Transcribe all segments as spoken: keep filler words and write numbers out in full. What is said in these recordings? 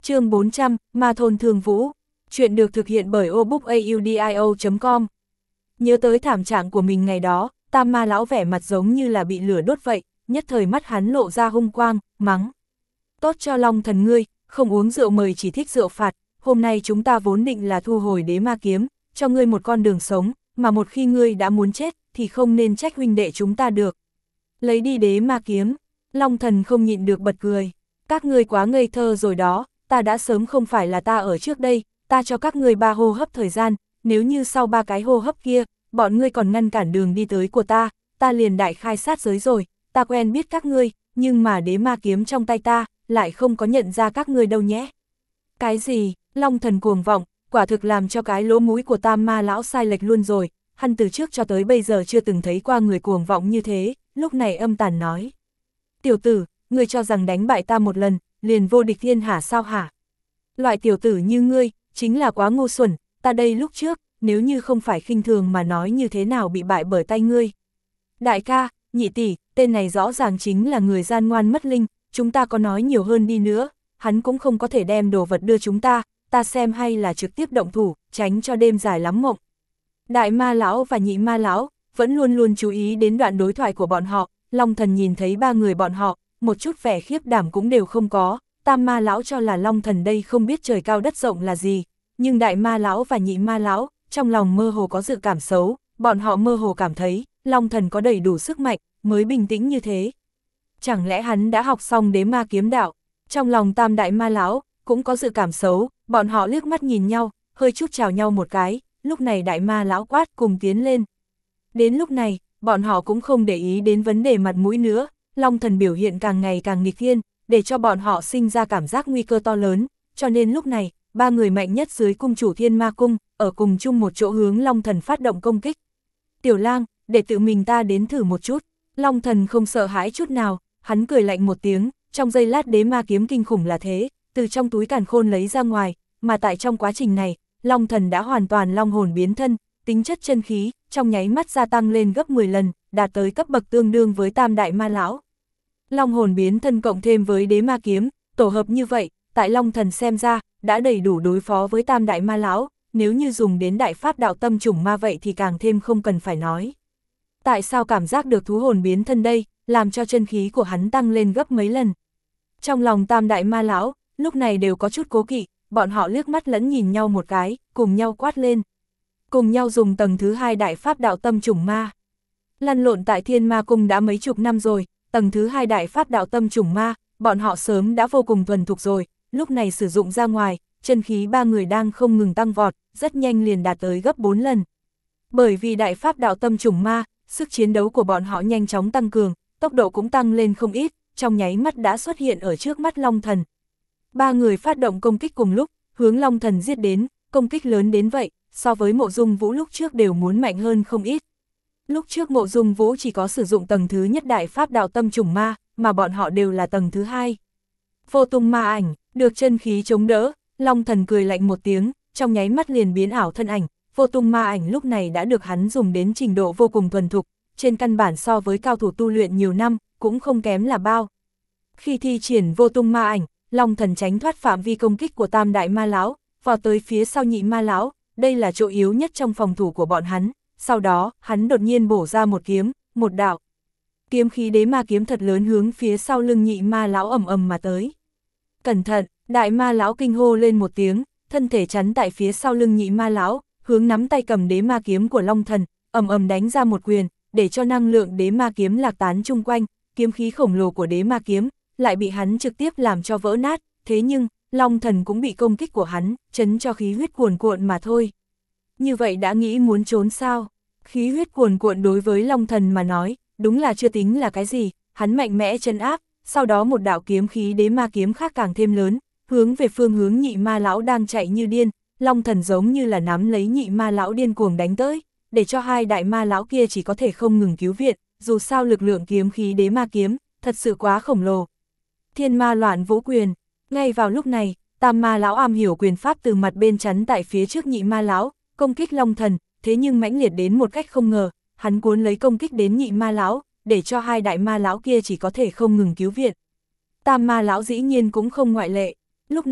Chương bốn trăm, Ma thôn Thương Vũ. Chuyện được thực hiện bởi obookaudio chấm com. Nhớ tới thảm trạng của mình ngày đó, Tam Ma lão vẻ mặt giống như là bị lửa đốt vậy, nhất thời mắt hắn lộ ra hung quang, mắng. Tốt cho Long Thần ngươi, không uống rượu mời chỉ thích rượu phạt, hôm nay chúng ta vốn định là thu hồi đế ma kiếm, cho ngươi một con đường sống, mà một khi ngươi đã muốn chết, thì không nên trách huynh đệ chúng ta được. Lấy đi đế ma kiếm, Long Thần không nhịn được bật cười. Các ngươi quá ngây thơ rồi đó, ta đã sớm không phải là ta ở trước đây, ta cho các ngươi ba hô hấp thời gian, nếu như sau ba cái hô hấp kia, bọn ngươi còn ngăn cản đường đi tới của ta, ta liền đại khai sát giới rồi, ta quen biết các ngươi, nhưng mà đế ma kiếm trong tay ta, lại không có nhận ra các ngươi đâu nhé. Cái gì, Long Thần cuồng vọng, quả thực làm cho cái lỗ mũi của Tam Ma lão sai lệch luôn rồi, hắn từ trước cho tới bây giờ chưa từng thấy qua người cuồng vọng như thế, lúc này âm tàn nói. Tiểu tử, ngươi cho rằng đánh bại ta một lần, liền vô địch thiên hạ sao hả? Loại tiểu tử như ngươi, chính là quá ngu xuẩn, ta đây lúc trước, nếu như không phải khinh thường mà nói như thế nào bị bại bởi tay ngươi. Đại ca, nhị tỷ, tên này rõ ràng chính là người gian ngoan mất linh, chúng ta có nói nhiều hơn đi nữa, hắn cũng không có thể đem đồ vật đưa chúng ta, ta xem hay là trực tiếp động thủ, tránh cho đêm dài lắm mộng. Đại Ma lão và nhị Ma lão vẫn luôn luôn chú ý đến đoạn đối thoại của bọn họ, Long Thần nhìn thấy ba người bọn họ, một chút vẻ khiếp đảm cũng đều không có, Tam Ma lão cho là Long Thần đây không biết trời cao đất rộng là gì, nhưng Đại Ma lão và nhị Ma lão trong lòng mơ hồ có dự cảm xấu, bọn họ mơ hồ cảm thấy Long Thần có đầy đủ sức mạnh mới bình tĩnh như thế. Chẳng lẽ hắn đã học xong đế ma kiếm đạo? Trong lòng Tam Đại Ma lão cũng có dự cảm xấu, bọn họ liếc mắt nhìn nhau, hơi chút chào nhau một cái, lúc này Đại Ma lão quát cùng tiến lên. Đến lúc này, bọn họ cũng không để ý đến vấn đề mặt mũi nữa, Long Thần biểu hiện càng ngày càng nghịch thiên, để cho bọn họ sinh ra cảm giác nguy cơ to lớn, cho nên lúc này, ba người mạnh nhất dưới cung chủ Thiên Ma Cung, ở cùng chung một chỗ hướng Long Thần phát động công kích. Tiểu Lang, để tự mình ta đến thử một chút. Long Thần không sợ hãi chút nào, hắn cười lạnh một tiếng, trong giây lát đế ma kiếm kinh khủng là thế, từ trong túi càn khôn lấy ra ngoài, mà tại trong quá trình này, Long Thần đã hoàn toàn long hồn biến thân, tính chất chân khí, trong nháy mắt gia tăng lên gấp mười lần, đạt tới cấp bậc tương đương với Tam Đại Ma lão. Long hồn biến thân cộng thêm với đế ma kiếm, tổ hợp như vậy, tại Long Thần xem ra, đã đầy đủ đối phó với Tam Đại Ma lão, nếu như dùng đến đại pháp đạo tâm chủng ma vậy thì càng thêm không cần phải nói. Tại sao cảm giác được thú hồn biến thân đây, làm cho chân khí của hắn tăng lên gấp mấy lần? Trong lòng Tam Đại Ma lão, lúc này đều có chút cố kỵ, bọn họ liếc mắt lẫn nhìn nhau một cái, cùng nhau quát lên. Cùng nhau dùng tầng thứ hai đại pháp đạo tâm chủng ma. Lăn lộn tại Thiên Ma Cung đã mấy chục năm rồi, tầng thứ hai đại pháp đạo tâm chủng ma, bọn họ sớm đã vô cùng thuần thục rồi, lúc này sử dụng ra ngoài, chân khí ba người đang không ngừng tăng vọt, rất nhanh liền đạt tới gấp bốn lần. Bởi vì đại pháp đạo tâm chủng ma, sức chiến đấu của bọn họ nhanh chóng tăng cường, tốc độ cũng tăng lên không ít, trong nháy mắt đã xuất hiện ở trước mắt Long Thần. Ba người phát động công kích cùng lúc, hướng Long Thần giết đến, công kích lớn đến vậy, so với Mộ Dung Vũ lúc trước đều muốn mạnh hơn không ít. Lúc trước Mộ Dung Vũ chỉ có sử dụng tầng thứ nhất đại pháp đạo tâm chủng ma, mà bọn họ đều là tầng thứ hai. Vô tung ma ảnh, được chân khí chống đỡ, Long Thần cười lạnh một tiếng, trong nháy mắt liền biến ảo thân ảnh, vô tung ma ảnh lúc này đã được hắn dùng đến trình độ vô cùng thuần thục, trên căn bản so với cao thủ tu luyện nhiều năm, cũng không kém là bao. Khi thi triển vô tung ma ảnh, Long Thần tránh thoát phạm vi công kích của Tam Đại Ma lão, vào tới phía sau nhị Ma lão, đây là chỗ yếu nhất trong phòng thủ của bọn hắn, sau đó, hắn đột nhiên bổ ra một kiếm, một đạo. Kiếm khí đế ma kiếm thật lớn hướng phía sau lưng nhị Ma lão ầm ầm mà tới. Cẩn thận, Đại Ma lão kinh hô lên một tiếng, thân thể chắn tại phía sau lưng nhị Ma lão, hướng nắm tay cầm đế ma kiếm của Long Thần, ầm ầm đánh ra một quyền, để cho năng lượng đế ma kiếm lạc tán chung quanh, kiếm khí khổng lồ của đế ma kiếm lại bị hắn trực tiếp làm cho vỡ nát, thế nhưng, Long Thần cũng bị công kích của hắn, chấn cho khí huyết cuồn cuộn mà thôi. Như vậy đã nghĩ muốn trốn sao? Khí huyết cuồn cuộn đối với Long Thần mà nói, đúng là chưa tính là cái gì, hắn mạnh mẽ trấn áp, sau đó một đạo kiếm khí đế ma kiếm khác càng thêm lớn, hướng về phương hướng nhị Ma lão đang chạy như điên, Long Thần giống như là nắm lấy nhị Ma lão điên cuồng đánh tới, để cho hai đại Ma lão kia chỉ có thể không ngừng cứu viện, dù sao lực lượng kiếm khí đế ma kiếm, thật sự quá khổng lồ. Thiên Ma loạn vũ quyền, ngay vào lúc này, Tam Ma lão am hiểu quyền pháp từ mặt bên chắn tại phía trước nhị Ma lão, công kích Long Thần, thế nhưng mãnh liệt đến một cách không ngờ, hắn cuốn lấy công kích đến nhị Ma lão, để cho hai đại Ma lão kia chỉ có thể không ngừng cứu viện. Tam Ma lão dĩ nhiên cũng không ngoại lệ, lúc này,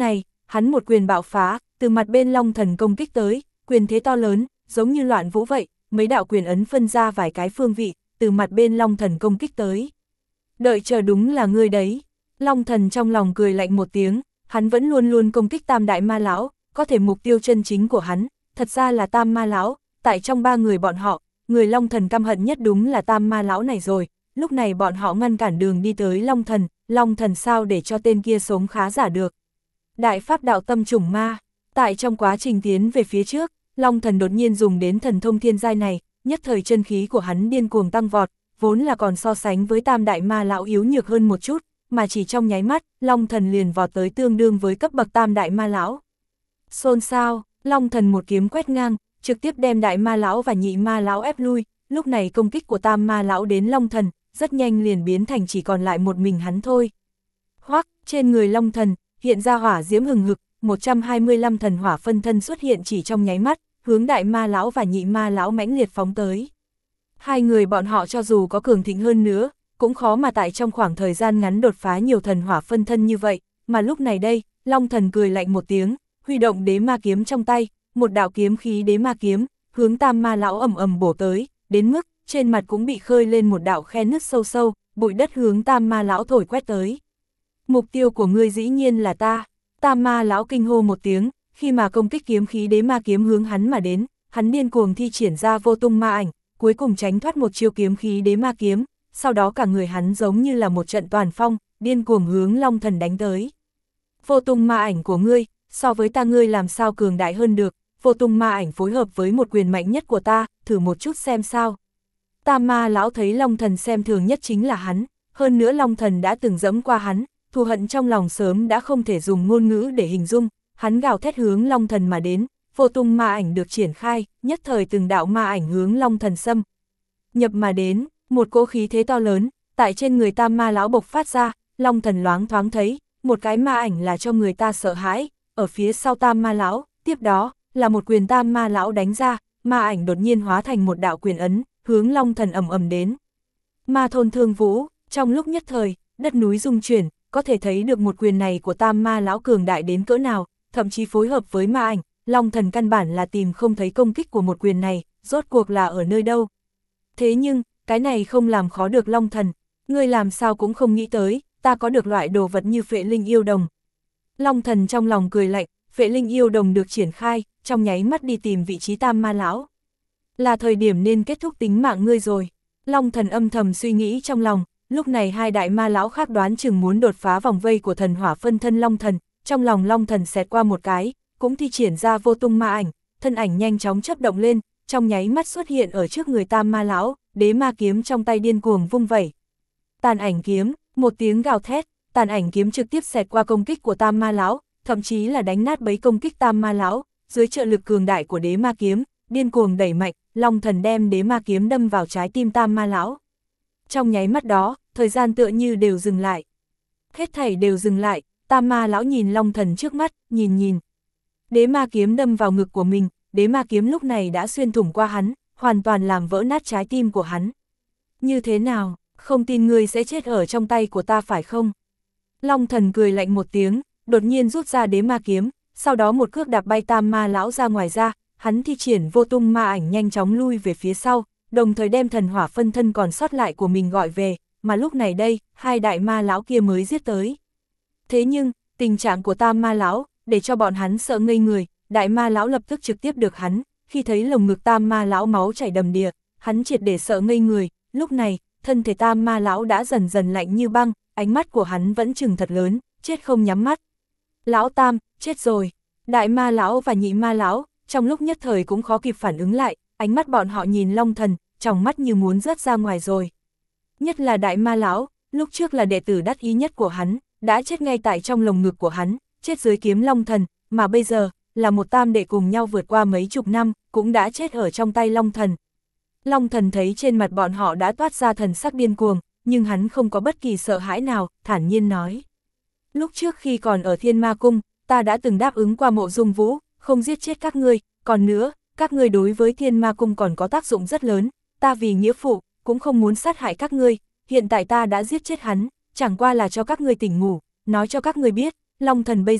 hắn một quyền bạo phá, từ mặt bên Long Thần công kích tới, quyền thế to lớn, giống như loạn vũ vậy, mấy đạo quyền ấn phân ra vài cái phương vị, từ mặt bên Long Thần công kích tới. Đợi chờ đúng là ngươi đấy. Long Thần trong lòng cười lạnh một tiếng, hắn vẫn luôn luôn công kích Tam Đại Ma Lão, có thể mục tiêu chân chính của hắn, thật ra là Tam Ma Lão, tại trong ba người bọn họ, người Long Thần căm hận nhất đúng là Tam Ma Lão này rồi, lúc này bọn họ ngăn cản đường đi tới Long Thần, Long Thần sao để cho tên kia sống khá giả được. Đại pháp đạo tâm trùng ma, tại trong quá trình tiến về phía trước, Long Thần đột nhiên dùng đến thần thông thiên giai này, nhất thời chân khí của hắn điên cuồng tăng vọt, vốn là còn so sánh với Tam Đại Ma Lão yếu nhược hơn một chút, mà chỉ trong nháy mắt, Long Thần liền vọt tới tương đương với cấp bậc Tam Đại Ma Lão. Xôn xao, Long Thần một kiếm quét ngang, trực tiếp đem Đại Ma Lão và Nhị Ma Lão ép lui, lúc này công kích của Tam Ma Lão đến Long Thần, rất nhanh liền biến thành chỉ còn lại một mình hắn thôi. Hoắc, trên người Long Thần, hiện ra hỏa diễm hừng hực, một trăm hai mươi lăm thần hỏa phân thân xuất hiện chỉ trong nháy mắt, hướng Đại Ma Lão và Nhị Ma Lão mãnh liệt phóng tới. Hai người bọn họ cho dù có cường thịnh hơn nữa, cũng khó mà tại trong khoảng thời gian ngắn đột phá nhiều thần hỏa phân thân như vậy, mà lúc này đây, Long Thần cười lạnh một tiếng, huy động đế ma kiếm trong tay, một đạo kiếm khí đế ma kiếm, hướng Tam Ma Lão ầm ầm bổ tới, đến mức trên mặt cũng bị khơi lên một đạo khe nứt sâu sâu, bụi đất hướng Tam Ma Lão thổi quét tới. Mục tiêu của ngươi dĩ nhiên là ta. Tam Ma Lão kinh hô một tiếng, khi mà công kích kiếm khí đế ma kiếm hướng hắn mà đến, hắn điên cuồng thi triển ra vô tung ma ảnh, cuối cùng tránh thoát một chiêu kiếm khí đế ma kiếm, sau đó cả người hắn giống như là một trận toàn phong, điên cuồng hướng Long Thần đánh tới. Vô tung ma ảnh của ngươi, so với ta ngươi làm sao cường đại hơn được, vô tung ma ảnh phối hợp với một quyền mạnh nhất của ta, thử một chút xem sao. Tam Ma Lão thấy Long Thần xem thường nhất chính là hắn, hơn nữa Long Thần đã từng dẫm qua hắn, thù hận trong lòng sớm đã không thể dùng ngôn ngữ để hình dung, hắn gào thét hướng Long Thần mà đến, vô tung ma ảnh được triển khai, nhất thời từng đạo ma ảnh hướng Long Thần xâm nhập mà đến, một cỗ khí thế to lớn, tại trên người Tam Ma Lão bộc phát ra, Long Thần loáng thoáng thấy, một cái ma ảnh là cho người ta sợ hãi, ở phía sau Tam Ma Lão, tiếp đó, là một quyền Tam Ma Lão đánh ra, ma ảnh đột nhiên hóa thành một đạo quyền ấn, hướng Long Thần ầm ầm đến. Ma thôn thương vũ, trong lúc nhất thời, đất núi rung chuyển, có thể thấy được một quyền này của Tam Ma Lão cường đại đến cỡ nào, thậm chí phối hợp với ma ảnh, Long Thần căn bản là tìm không thấy công kích của một quyền này, rốt cuộc là ở nơi đâu. Thế nhưng, cái này không làm khó được Long Thần, ngươi làm sao cũng không nghĩ tới, ta có được loại đồ vật như Phệ Linh Yêu Đồng. Long Thần trong lòng cười lạnh, Phệ Linh Yêu Đồng được triển khai, trong nháy mắt đi tìm vị trí Tam Ma Lão. Là thời điểm nên kết thúc tính mạng ngươi rồi. Long Thần âm thầm suy nghĩ trong lòng, lúc này hai đại ma lão khác đoán chừng muốn đột phá vòng vây của thần hỏa phân thân Long Thần, trong lòng Long Thần xẹt qua một cái, cũng thi triển ra vô tung ma ảnh, thân ảnh nhanh chóng chớp động lên, trong nháy mắt xuất hiện ở trước người Tam Ma Lão, đế ma kiếm trong tay điên cuồng vung vẩy. Tàn ảnh kiếm, một tiếng gào thét, tàn ảnh kiếm trực tiếp xẹt qua công kích của Tam Ma Lão, thậm chí là đánh nát bấy công kích Tam Ma Lão, dưới trợ lực cường đại của đế ma kiếm, điên cuồng đẩy mạnh, Long Thần đem đế ma kiếm đâm vào trái tim Tam Ma Lão. Trong nháy mắt đó, thời gian tựa như đều dừng lại. Hết thảy đều dừng lại, Tam Ma Lão nhìn Long Thần trước mắt, nhìn nhìn. Đế ma kiếm đâm vào ngực của mình, đế ma kiếm lúc này đã xuyên thủng qua hắn, hoàn toàn làm vỡ nát trái tim của hắn. Như thế nào, không tin ngươi sẽ chết ở trong tay của ta phải không? Long Thần cười lạnh một tiếng, đột nhiên rút ra đế ma kiếm, sau đó một cước đạp bay Tam Ma Lão ra ngoài ra, hắn thi triển vô tung ma ảnh nhanh chóng lui về phía sau, đồng thời đem thần hỏa phân thân còn sót lại của mình gọi về, mà lúc này đây, hai đại ma lão kia mới giết tới. Thế nhưng, tình trạng của Tam Ma Lão, để cho bọn hắn sợ ngây người, đại ma lão lập tức trực tiếp được hắn, khi thấy lồng ngực Tam Ma Lão máu chảy đầm đìa, hắn triệt để sợ ngây người, lúc này, thân thể Tam Ma Lão đã dần dần lạnh như băng, ánh mắt của hắn vẫn trừng thật lớn, chết không nhắm mắt. Lão Tam, chết rồi. Đại Ma Lão và Nhị Ma Lão, trong lúc nhất thời cũng khó kịp phản ứng lại, ánh mắt bọn họ nhìn Long Thần, trong mắt như muốn rớt ra ngoài rồi. Nhất là Đại Ma Lão, lúc trước là đệ tử đắc ý nhất của hắn, đã chết ngay tại trong lồng ngực của hắn, chết dưới kiếm Long Thần, mà bây giờ, là một tam đệ cùng nhau vượt qua mấy chục năm, cũng đã chết ở trong tay Long Thần. Long Thần thấy trên mặt bọn họ đã toát ra thần sắc điên cuồng, nhưng hắn không có bất kỳ sợ hãi nào, thản nhiên nói. Lúc trước khi còn ở Thiên Ma Cung, ta đã từng đáp ứng qua Mộ Dung Vũ, không giết chết các ngươi, còn nữa, các ngươi đối với Thiên Ma Cung còn có tác dụng rất lớn, ta vì nghĩa phụ, cũng không muốn sát hại các ngươi, hiện tại ta đã giết chết hắn, chẳng qua là cho các ngươi tỉnh ngủ, nói cho các ngươi biết, Long Thần bây giờ,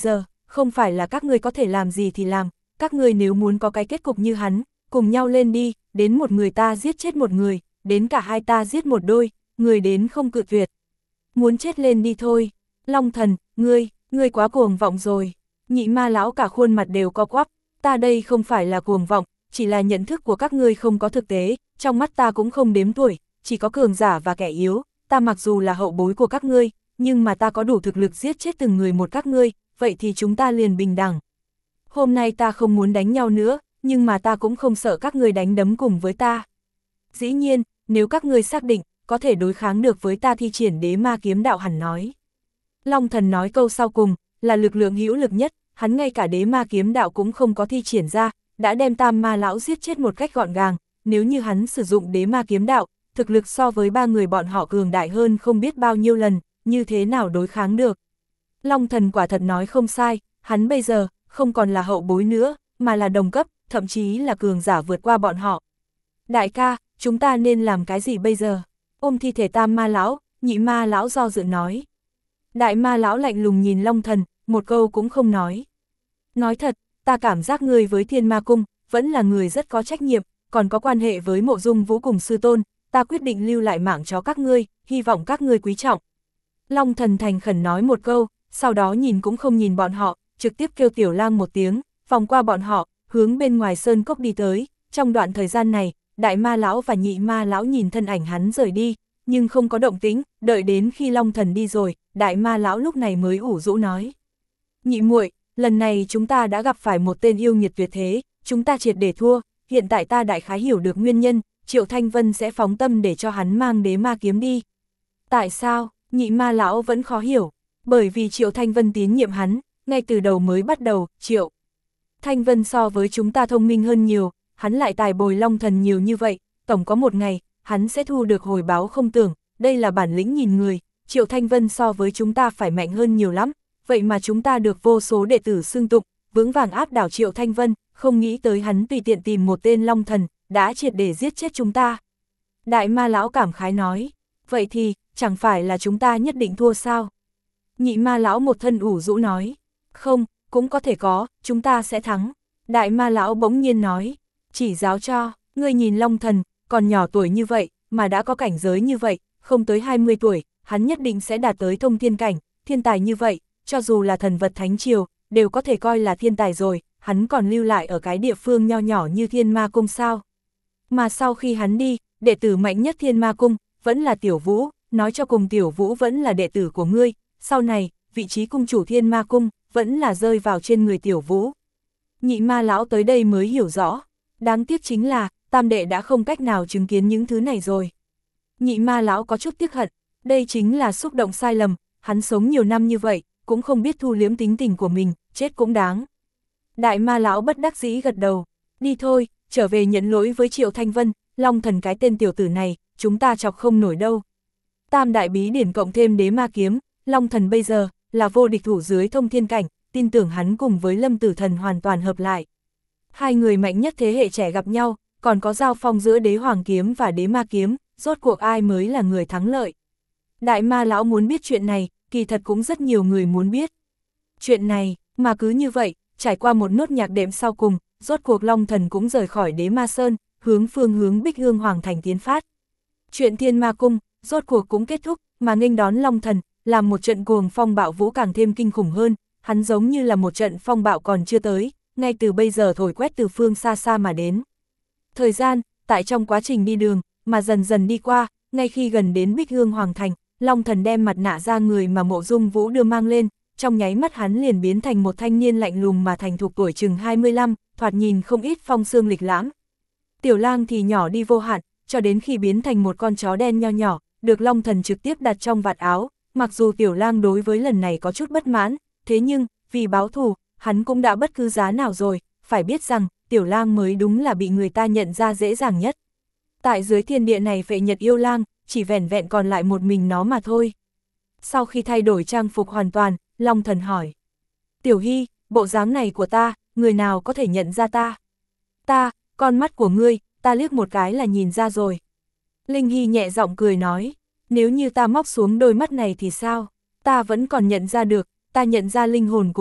không phải là các ngươi có thể làm gì thì làm, các ngươi nếu muốn có cái kết cục như hắn, cùng nhau lên đi, đến một người ta giết chết một người, đến cả hai ta giết một đôi, người đến không cự tuyệt. Muốn chết lên đi thôi. Long Thần, ngươi, ngươi quá cuồng vọng rồi. Nhị ma lão cả khuôn mặt đều co quắp, ta đây không phải là cuồng vọng, chỉ là nhận thức của các ngươi không có thực tế, trong mắt ta cũng không đếm tuổi, chỉ có cường giả và kẻ yếu, ta mặc dù là hậu bối của các ngươi, nhưng mà ta có đủ thực lực giết chết từng người một các ngươi, vậy thì chúng ta liền bình đẳng. Hôm nay ta không muốn đánh nhau nữa, nhưng mà ta cũng không sợ các ngươi đánh đấm cùng với ta. Dĩ nhiên, nếu các ngươi xác định, có thể đối kháng được với ta thi triển đế ma kiếm đạo hẳn nói. Long Thần nói câu sau cùng, là lực lượng hữu lực nhất, hắn ngay cả đế ma kiếm đạo cũng không có thi triển ra, đã đem tam ma lão giết chết một cách gọn gàng, nếu như hắn sử dụng đế ma kiếm đạo, thực lực so với ba người bọn họ cường đại hơn không biết bao nhiêu lần, như thế nào đối kháng được. Long Thần quả thật nói không sai, hắn bây giờ, không còn là hậu bối nữa, mà là đồng cấp, thậm chí là cường giả vượt qua bọn họ. Đại ca, chúng ta nên làm cái gì bây giờ? Ôm thi thể tam ma lão, nhị ma lão do dự nói. Đại ma lão lạnh lùng nhìn Long Thần, một câu cũng không nói. Nói thật, ta cảm giác ngươi với Thiên Ma Cung, vẫn là người rất có trách nhiệm, còn có quan hệ với Mộ Dung Vũ cùng sư tôn, ta quyết định lưu lại mạng cho các ngươi, hy vọng các ngươi quý trọng. Long Thần thành khẩn nói một câu, sau đó nhìn cũng không nhìn bọn họ, trực tiếp kêu Tiểu Lang một tiếng, vòng qua bọn họ, hướng bên ngoài sơn cốc đi tới. Trong đoạn thời gian này, đại ma lão và nhị ma lão nhìn thân ảnh hắn rời đi, nhưng không có động tĩnh, đợi đến khi Long Thần đi rồi, đại ma lão lúc này mới ủ rũ nói. Nhị muội, lần này chúng ta đã gặp phải một tên yêu nghiệt tuyệt thế, chúng ta triệt để thua, hiện tại ta đại khái hiểu được nguyên nhân, Triệu Thanh Vân sẽ phóng tâm để cho hắn mang đế ma kiếm đi. Tại sao? Nhị ma lão vẫn khó hiểu, bởi vì Triệu Thanh Vân tín nhiệm hắn, ngay từ đầu mới bắt đầu, Triệu Thanh Vân so với chúng ta thông minh hơn nhiều, hắn lại tài bồi Long Thần nhiều như vậy, tổng có một ngày, hắn sẽ thu được hồi báo không tưởng, đây là bản lĩnh nhìn người, Triệu Thanh Vân so với chúng ta phải mạnh hơn nhiều lắm, vậy mà chúng ta được vô số đệ tử xưng tụng, vững vàng áp đảo Triệu Thanh Vân, không nghĩ tới hắn tùy tiện tìm một tên Long Thần, đã triệt để giết chết chúng ta. Đại ma lão cảm khái nói, vậy thì, chẳng phải là chúng ta nhất định thua sao? Nhị ma lão một thân ủ rũ nói, không, cũng có thể có, chúng ta sẽ thắng. Đại ma lão bỗng nhiên nói, chỉ giáo cho, ngươi nhìn Long Thần, còn nhỏ tuổi như vậy, mà đã có cảnh giới như vậy, không tới hai mươi tuổi, hắn nhất định sẽ đạt tới thông thiên cảnh, thiên tài như vậy, cho dù là thần vật thánh triều, đều có thể coi là thiên tài rồi, hắn còn lưu lại ở cái địa phương nho nhỏ như Thiên Ma Cung sao. Mà sau khi hắn đi, đệ tử mạnh nhất Thiên Ma Cung, vẫn là Tiểu Vũ, nói cho cùng Tiểu Vũ vẫn là đệ tử của ngươi, sau này, vị trí cung chủ Thiên Ma Cung, vẫn là rơi vào trên người Tiểu Vũ. Nhị ma lão tới đây mới hiểu rõ, đáng tiếc chính là, tam đệ đã không cách nào chứng kiến những thứ này rồi. Nhị ma lão có chút tiếc hận, đây chính là xúc động sai lầm, hắn sống nhiều năm như vậy, cũng không biết thu liếm tính tình của mình, chết cũng đáng. Đại ma lão bất đắc dĩ gật đầu, đi thôi, trở về nhận lỗi với Triệu Thanh Vân, Long Thần cái tên tiểu tử này, chúng ta chọc không nổi đâu. Tam đại bí điển cộng thêm đế ma kiếm, Long Thần bây giờ, là vô địch thủ dưới thông thiên cảnh, tin tưởng hắn cùng với Lâm Tử Thần hoàn toàn hợp lại. Hai người mạnh nhất thế hệ trẻ gặp nhau, còn có giao phong giữa đế hoàng kiếm và đế ma kiếm, rốt cuộc ai mới là người thắng lợi. Đại ma lão muốn biết chuyện này, kỳ thật cũng rất nhiều người muốn biết. Chuyện này, mà cứ như vậy, trải qua một nốt nhạc đệm sau cùng, rốt cuộc Long Thần cũng rời khỏi đế ma sơn, hướng phương hướng Bích Hương Hoàng Thành tiến phát. Chuyện Thiên Ma Cung, rốt cuộc cũng kết thúc, mà nghênh đón Long Thần, làm một trận cuồng phong bạo vũ càng thêm kinh khủng hơn, hắn giống như là một trận phong bạo còn chưa tới, ngay từ bây giờ thổi quét từ phương xa xa mà đến. Thời gian, tại trong quá trình đi đường, mà dần dần đi qua, ngay khi gần đến Bích Hương Hoàng Thành, Long Thần đem mặt nạ ra người mà Mộ Dung Vũ đưa mang lên, trong nháy mắt hắn liền biến thành một thanh niên lạnh lùng mà thành thục tuổi chừng hai mươi lăm, thoạt nhìn không ít phong sương lịch lãm. Tiểu Lang thì nhỏ đi vô hạn, cho đến khi biến thành một con chó đen nho nhỏ, được Long Thần trực tiếp đặt trong vạt áo, mặc dù Tiểu Lang đối với lần này có chút bất mãn, thế nhưng, vì báo thù, hắn cũng đã bất cứ giá nào rồi, phải biết rằng, Tiểu Lang mới đúng là bị người ta nhận ra dễ dàng nhất. Tại dưới thiên địa này Phệ Nhật yêu lang, chỉ vẻn vẹn còn lại một mình nó mà thôi. Sau khi thay đổi trang phục hoàn toàn, Long Thần hỏi. Tiểu Hy, bộ dáng này của ta, người nào có thể nhận ra ta? Ta, con mắt của ngươi, ta liếc một cái là nhìn ra rồi. Linh Hy nhẹ giọng cười nói, nếu như ta móc xuống đôi mắt này thì sao? Ta vẫn còn nhận ra được, ta nhận ra linh hồn của ngươi,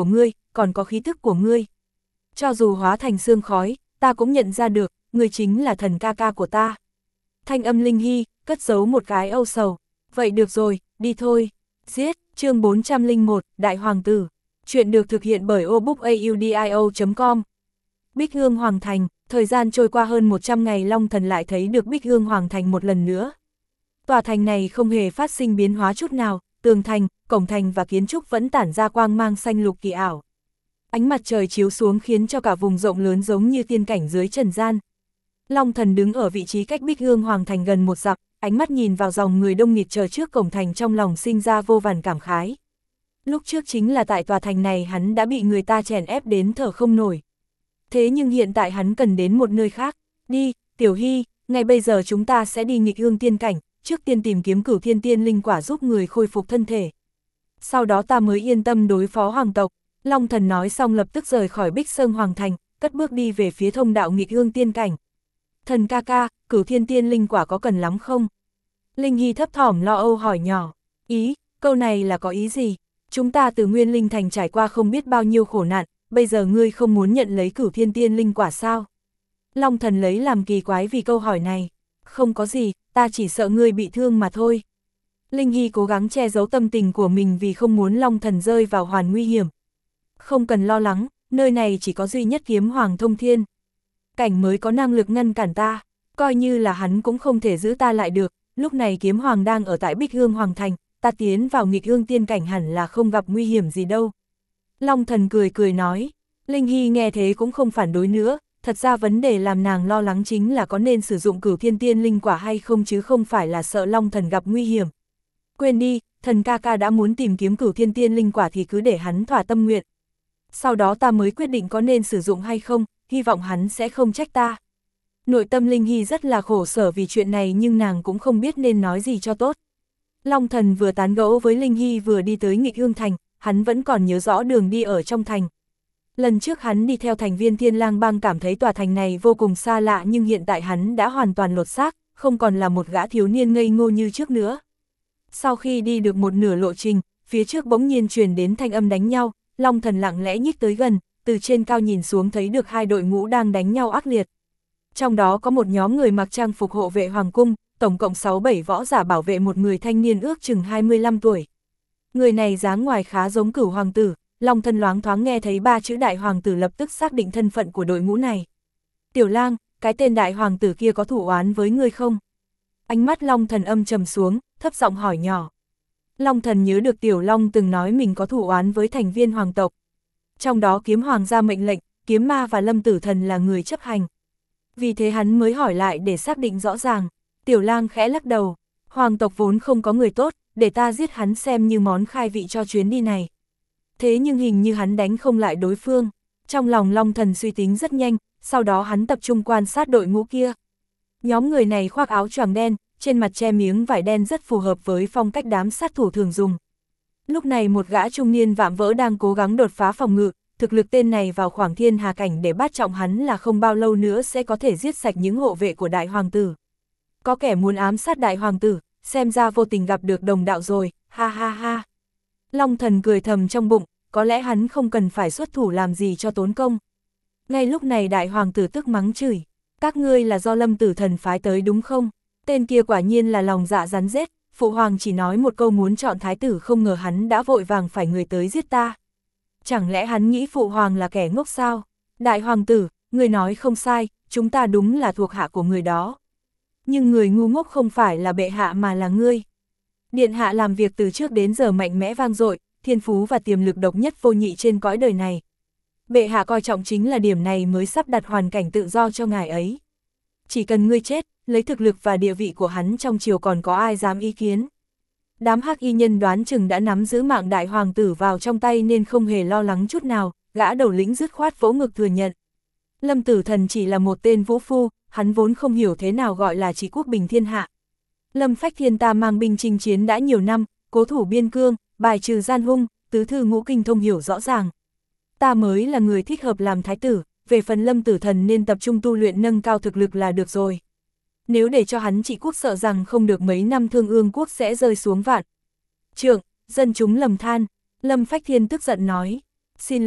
còn có khí thức của ngươi. Cho dù hóa thành sương khói, ta cũng nhận ra được, ngươi chính là thần ca ca của ta. Thanh âm Linh Hy, cất giấu một cái âu sầu. Vậy được rồi, đi thôi. Giết, chương bốn trăm lẻ một, Đại Hoàng Tử. Chuyện được thực hiện bởi obookaudio chấm com. Bích Hương Hoàng Thành, thời gian trôi qua hơn một trăm ngày, Long Thần lại thấy được Bích Hương Hoàng Thành một lần nữa. Tòa thành này không hề phát sinh biến hóa chút nào, tường thành, cổng thành và kiến trúc vẫn tản ra quang mang xanh lục kỳ ảo. Ánh mặt trời chiếu xuống khiến cho cả vùng rộng lớn giống như tiên cảnh dưới trần gian. Long Thần đứng ở vị trí cách Bích Hương Hoàng Thành gần một dặm, ánh mắt nhìn vào dòng người đông nghịt chờ trước cổng thành, trong lòng sinh ra vô vàn cảm khái. Lúc trước chính là tại tòa thành này hắn đã bị người ta chèn ép đến thở không nổi. Thế nhưng hiện tại hắn cần đến một nơi khác. Đi, Tiểu Hy, ngay bây giờ chúng ta sẽ đi nghịch hương tiên cảnh, trước tiên tìm kiếm Cửu Thiên Tiên Linh Quả giúp người khôi phục thân thể. Sau đó ta mới yên tâm đối phó hoàng tộc. Long Thần nói xong lập tức rời khỏi Bích Sơn Hoàng Thành, cất bước đi về phía thông đạo nghịch hương tiên cảnh. Thần ca ca, Cửu Thiên Tiên Linh Quả có cần lắm không? Linh Hy thấp thỏm lo âu hỏi nhỏ. Ý, câu này là có ý gì? Chúng ta từ Nguyên Linh Thành trải qua không biết bao nhiêu khổ nạn, bây giờ ngươi không muốn nhận lấy Cửu Thiên Tiên Linh Quả sao? Long Thần lấy làm kỳ quái vì câu hỏi này. Không có gì, ta chỉ sợ ngươi bị thương mà thôi. Linh Hy cố gắng che giấu tâm tình của mình vì không muốn Long Thần rơi vào hoàn nguy hiểm. Không cần lo lắng, nơi này chỉ có duy nhất Kiếm Hoàng Thông Thiên Cảnh mới có năng lực ngăn cản ta, coi như là hắn cũng không thể giữ ta lại được. Lúc này Kiếm Hoàng đang ở tại Bích Hương Hoàng Thành, ta tiến vào nghịch hương tiên cảnh hẳn là không gặp nguy hiểm gì đâu. Long Thần cười cười nói. Linh Hy nghe thế cũng không phản đối nữa, thật ra vấn đề làm nàng lo lắng chính là có nên sử dụng Cửu Thiên Tiên Linh Quả hay không, chứ không phải là sợ Long Thần gặp nguy hiểm. Quên đi, thần ca ca đã muốn tìm kiếm Cửu Thiên Tiên Linh Quả thì cứ để hắn thỏa tâm nguyện. Sau đó ta mới quyết định có nên sử dụng hay không, hy vọng hắn sẽ không trách ta. Nội tâm Linh Hy rất là khổ sở vì chuyện này, nhưng nàng cũng không biết nên nói gì cho tốt. Long Thần vừa tán gẫu với Linh Hy vừa đi tới nghịch hương thành, hắn vẫn còn nhớ rõ đường đi ở trong thành. Lần trước hắn đi theo thành viên Thiên Lang Bang cảm thấy tòa thành này vô cùng xa lạ, nhưng hiện tại hắn đã hoàn toàn lột xác, không còn là một gã thiếu niên ngây ngô như trước nữa. Sau khi đi được một nửa lộ trình, phía trước bỗng nhiên truyền đến thanh âm đánh nhau. Long Thần lặng lẽ nhích tới gần, từ trên cao nhìn xuống thấy được hai đội ngũ đang đánh nhau ác liệt. Trong đó có một nhóm người mặc trang phục hộ vệ hoàng cung, tổng cộng sáu bảy võ giả bảo vệ một người thanh niên ước chừng hai mươi lăm tuổi. Người này dáng ngoài khá giống Cửu Hoàng Tử. Long Thần loáng thoáng nghe thấy ba chữ Đại Hoàng Tử lập tức xác định thân phận của đội ngũ này. Tiểu Lang, cái tên Đại Hoàng Tử kia có thủ oán với ngươi không? Ánh mắt Long Thần âm trầm xuống, thấp giọng hỏi nhỏ. Long Thần nhớ được Tiểu Long từng nói mình có thủ oán với thành viên hoàng tộc. Trong đó Kiếm Hoàng ra mệnh lệnh, Kiếm Ma và Lâm Tử Thần là người chấp hành. Vì thế hắn mới hỏi lại để xác định rõ ràng. Tiểu Lang khẽ lắc đầu. Hoàng tộc vốn không có người tốt, để ta giết hắn xem như món khai vị cho chuyến đi này. Thế nhưng hình như hắn đánh không lại đối phương. Trong lòng Long Thần suy tính rất nhanh, sau đó hắn tập trung quan sát đội ngũ kia. Nhóm người này khoác áo choàng đen, trên mặt che miếng vải đen rất phù hợp với phong cách đám sát thủ thường dùng. Lúc này một gã trung niên vạm vỡ đang cố gắng đột phá phòng ngự, thực lực tên này vào khoảng thiên hà cảnh để bắt trọng hắn là không bao lâu nữa sẽ có thể giết sạch những hộ vệ của Đại Hoàng Tử. Có kẻ muốn ám sát Đại Hoàng Tử, xem ra vô tình gặp được đồng đạo rồi, ha ha ha. Long Thần cười thầm trong bụng, có lẽ hắn không cần phải xuất thủ làm gì cho tốn công. Ngay lúc này Đại Hoàng Tử tức mắng chửi, các ngươi là do Lâm Tử Thần phái tới đúng không? Tên kia quả nhiên là lòng dạ rắn rết, Phụ Hoàng chỉ nói một câu muốn chọn thái tử, không ngờ hắn đã vội vàng phải người tới giết ta. Chẳng lẽ hắn nghĩ Phụ Hoàng là kẻ ngốc sao? Đại Hoàng Tử, người nói không sai, chúng ta đúng là thuộc hạ của người đó. Nhưng người ngu ngốc không phải là bệ hạ mà là ngươi. Điện hạ làm việc từ trước đến giờ mạnh mẽ vang dội, thiên phú và tiềm lực độc nhất vô nhị trên cõi đời này. Bệ hạ coi trọng chính là điểm này mới sắp đặt hoàn cảnh tự do cho ngài ấy. Chỉ cần ngươi chết, lấy thực lực và địa vị của hắn trong triều còn có ai dám ý kiến. Đám hắc y nhân đoán chừng đã nắm giữ mạng Đại Hoàng Tử vào trong tay nên không hề lo lắng chút nào, gã đầu lĩnh dứt khoát vỗ ngực thừa nhận. Lâm Tử Thần chỉ là một tên vũ phu, hắn vốn không hiểu thế nào gọi là trị quốc bình thiên hạ. Lâm Phách Thiên ta mang binh chinh chiến đã nhiều năm, cố thủ biên cương, bài trừ gian hung, tứ thư ngũ kinh thông hiểu rõ ràng. Ta mới là người thích hợp làm thái tử, về phần Lâm Tử Thần nên tập trung tu luyện nâng cao thực lực là được rồi. Nếu để cho hắn trị quốc sợ rằng không được mấy năm Thương Ương quốc sẽ rơi xuống vạn trượng, dân chúng lầm than. Lâm Phách Thiên tức giận nói, xin lỗi,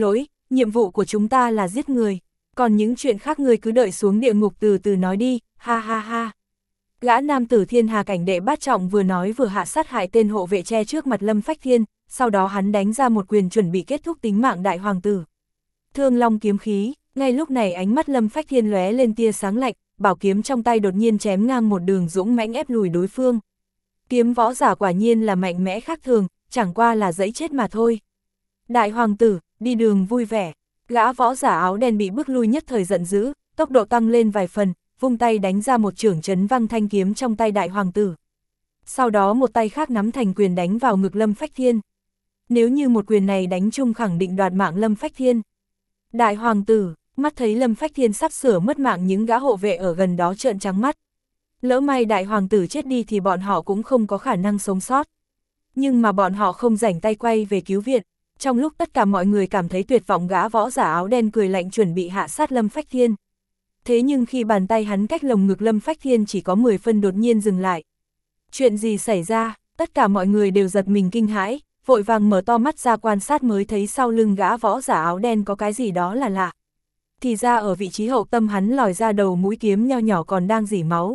Nhiệm vụ của chúng ta là giết người, còn những chuyện khác ngươi cứ đợi xuống địa ngục từ từ nói đi, ha ha ha. Gã nam tử thiên hà cảnh đệ bát trọng vừa nói vừa hạ sát hại tên hộ vệ che trước mặt Lâm Phách Thiên, sau đó hắn đánh ra một quyền chuẩn bị kết thúc tính mạng đại hoàng tử. Thương long kiếm khí, ngay lúc này ánh mắt Lâm Phách Thiên lóe lên tia sáng lạnh, bảo kiếm trong tay đột nhiên chém ngang một đường dũng mãnh ép lùi đối phương. Kiếm võ giả quả nhiên là mạnh mẽ khác thường, chẳng qua là dẫy chết mà thôi. Đại hoàng tử, đi đường vui vẻ, gã võ giả áo đen bị bức lui nhất thời giận dữ, tốc độ tăng lên vài phần, vung tay đánh ra một chưởng chấn văng thanh kiếm trong tay đại hoàng tử. Sau đó một tay khác nắm thành quyền đánh vào ngực Lâm Phách Thiên. Nếu như một quyền này đánh chung khẳng định đoạt mạng Lâm Phách Thiên. Đại hoàng tử, mắt thấy Lâm Phách Thiên sắp sửa mất mạng, những gã hộ vệ ở gần đó trợn trắng mắt. Lỡ may đại hoàng tử chết đi thì bọn họ cũng không có khả năng sống sót. Nhưng mà bọn họ không rảnh tay quay về cứu viện. Trong lúc tất cả mọi người cảm thấy tuyệt vọng, gã võ giả áo đen cười lạnh chuẩn bị hạ sát Lâm Phách Thiên. Thế nhưng khi bàn tay hắn cách lồng ngực Lâm Phách Thiên chỉ có mười phân đột nhiên dừng lại. Chuyện gì xảy ra? Tất cả mọi người đều giật mình kinh hãi, vội vàng mở to mắt ra quan sát mới thấy sau lưng gã võ giả áo đen có cái gì đó là lạ. Thì ra ở vị trí hậu tâm hắn lòi ra đầu mũi kiếm nho nhỏ còn đang rỉ máu.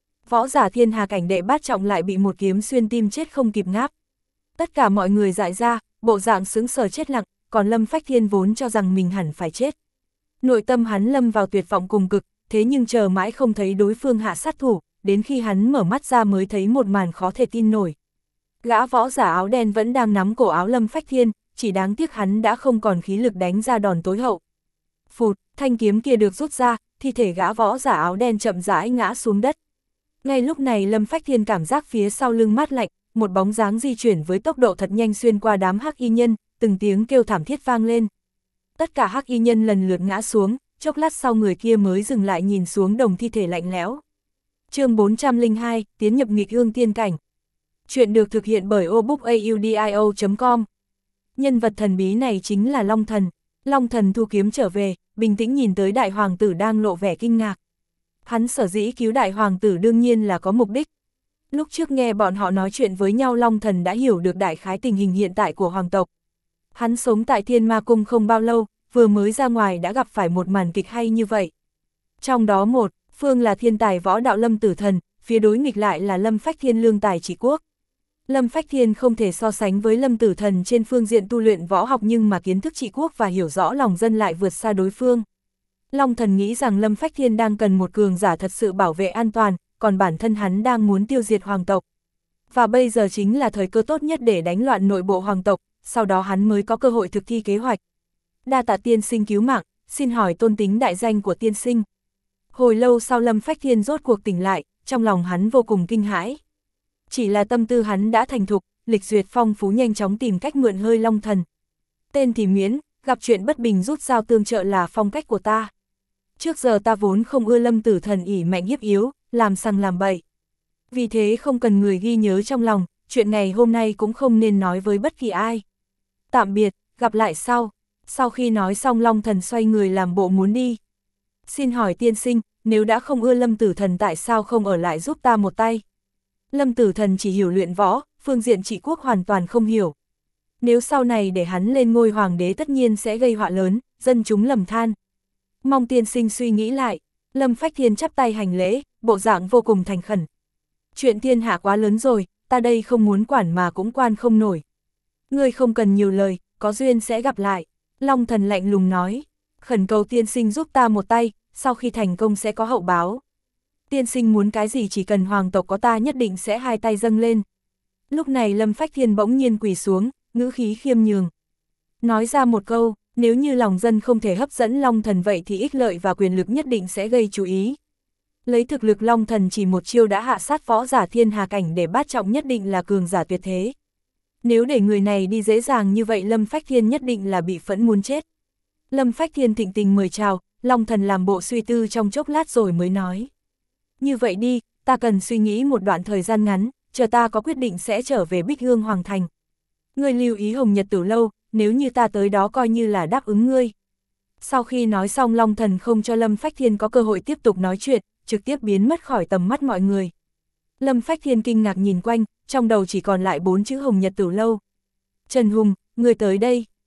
Võ giả thiên hà cảnh đệ bát trọng lại bị một kiếm xuyên tim chết không kịp ngáp. Tất cả mọi người dại ra, bộ dạng sững sờ chết lặng, còn Lâm Phách Thiên vốn cho rằng mình hẳn phải chết. Nội tâm hắn lâm vào tuyệt vọng cùng cực, thế nhưng chờ mãi không thấy đối phương hạ sát thủ, đến khi hắn mở mắt ra mới thấy một màn khó thể tin nổi. Gã võ giả áo đen vẫn đang nắm cổ áo Lâm Phách Thiên, chỉ đáng tiếc hắn đã không còn khí lực đánh ra đòn tối hậu. Phụt, thanh kiếm kia được rút ra, thi thể gã võ giả áo đen chậm rãi ngã xuống đất. Ngay lúc này Lâm Phách Thiên cảm giác phía sau lưng mát lạnh, một bóng dáng di chuyển với tốc độ thật nhanh xuyên qua đám hắc y nhân, từng tiếng kêu thảm thiết vang lên. Tất cả hắc y nhân lần lượt ngã xuống, chốc lát sau người kia mới dừng lại nhìn xuống đống thi thể lạnh lẽo. Chương bốn trăm lẻ hai, tiến nhập nghịch ương tiên cảnh. Chuyện được thực hiện bởi obookaudio chấm com. Nhân vật thần bí này chính là Long Thần. Long Thần thu kiếm trở về, bình tĩnh nhìn tới đại hoàng tử đang lộ vẻ kinh ngạc. Hắn sở dĩ cứu đại hoàng tử đương nhiên là có mục đích. Lúc trước nghe bọn họ nói chuyện với nhau, Long Thần đã hiểu được đại khái tình hình hiện tại của hoàng tộc. Hắn sống tại Thiên Ma Cung không bao lâu, vừa mới ra ngoài đã gặp phải một màn kịch hay như vậy. Trong đó một, phương là thiên tài võ đạo Lâm Tử Thần, phía đối nghịch lại là Lâm Phách Thiên lương tài trị quốc. Lâm Phách Thiên không thể so sánh với Lâm Tử Thần trên phương diện tu luyện võ học, nhưng mà kiến thức trị quốc và hiểu rõ lòng dân lại vượt xa đối phương. Long Thần nghĩ rằng Lâm Phách Thiên đang cần một cường giả thật sự bảo vệ an toàn, còn bản thân hắn đang muốn tiêu diệt hoàng tộc. Và bây giờ chính là thời cơ tốt nhất để đánh loạn nội bộ hoàng tộc, sau đó hắn mới có cơ hội thực thi kế hoạch. Đa tạ tiên sinh cứu mạng, xin hỏi tôn tính đại danh của tiên sinh. Hồi lâu sau Lâm Phách Thiên rốt cuộc tỉnh lại, trong lòng hắn vô cùng kinh hãi. Chỉ là tâm tư hắn đã thành thục, lịch duyệt phong phú, nhanh chóng tìm cách mượn hơi Long Thần. Tên thì miễn, gặp chuyện bất bình rút dao tương trợ là phong cách của ta. Trước giờ ta vốn không ưa Lâm Tử Thần ỷ mạnh hiếp yếu, làm sằng làm bậy. Vì thế không cần người ghi nhớ trong lòng, chuyện này hôm nay cũng không nên nói với bất kỳ ai. Tạm biệt, gặp lại sau. Sau khi nói xong, Long Thần xoay người làm bộ muốn đi. Xin hỏi tiên sinh, nếu đã không ưa Lâm Tử Thần tại sao không ở lại giúp ta một tay? Lâm Tử Thần chỉ hiểu luyện võ, phương diện trị quốc hoàn toàn không hiểu. Nếu sau này để hắn lên ngôi hoàng đế tất nhiên sẽ gây họa lớn, dân chúng lầm than. Mong tiên sinh suy nghĩ lại. Lâm Phách Thiên chắp tay hành lễ, bộ dạng vô cùng thành khẩn. Chuyện thiên hạ quá lớn rồi, ta đây không muốn quản mà cũng quan không nổi. Ngươi không cần nhiều lời, có duyên sẽ gặp lại. Long Thần lạnh lùng nói, khẩn cầu tiên sinh giúp ta một tay, sau khi thành công sẽ có hậu báo. Tiên sinh muốn cái gì chỉ cần hoàng tộc có ta nhất định sẽ hai tay dâng lên. Lúc này Lâm Phách Thiên bỗng nhiên quỳ xuống, ngữ khí khiêm nhường. Nói ra một câu, nếu như lòng dân không thể hấp dẫn Long Thần vậy thì ích lợi và quyền lực nhất định sẽ gây chú ý. Lấy thực lực Long Thần chỉ một chiêu đã hạ sát võ giả thiên hà cảnh để bát trọng, nhất định là cường giả tuyệt thế. Nếu để người này đi dễ dàng như vậy, Lâm Phách Thiên nhất định là bị phẫn muốn chết. Lâm Phách Thiên thịnh tình mời chào, Long Thần làm bộ suy tư trong chốc lát rồi mới nói. Như vậy đi, ta cần suy nghĩ một đoạn thời gian ngắn, chờ ta có quyết định sẽ trở về Bích Hương Hoàng Thành. Ngươi lưu ý Hồng Nhật Tử Lâu, nếu như ta tới đó coi như là đáp ứng ngươi. Sau khi nói xong, Long Thần không cho Lâm Phách Thiên có cơ hội tiếp tục nói chuyện, trực tiếp biến mất khỏi tầm mắt mọi người. Lâm Phách Thiên kinh ngạc nhìn quanh, trong đầu chỉ còn lại bốn chữ Hồng Nhật Tử Lâu. Trần Hùng, ngươi tới đây.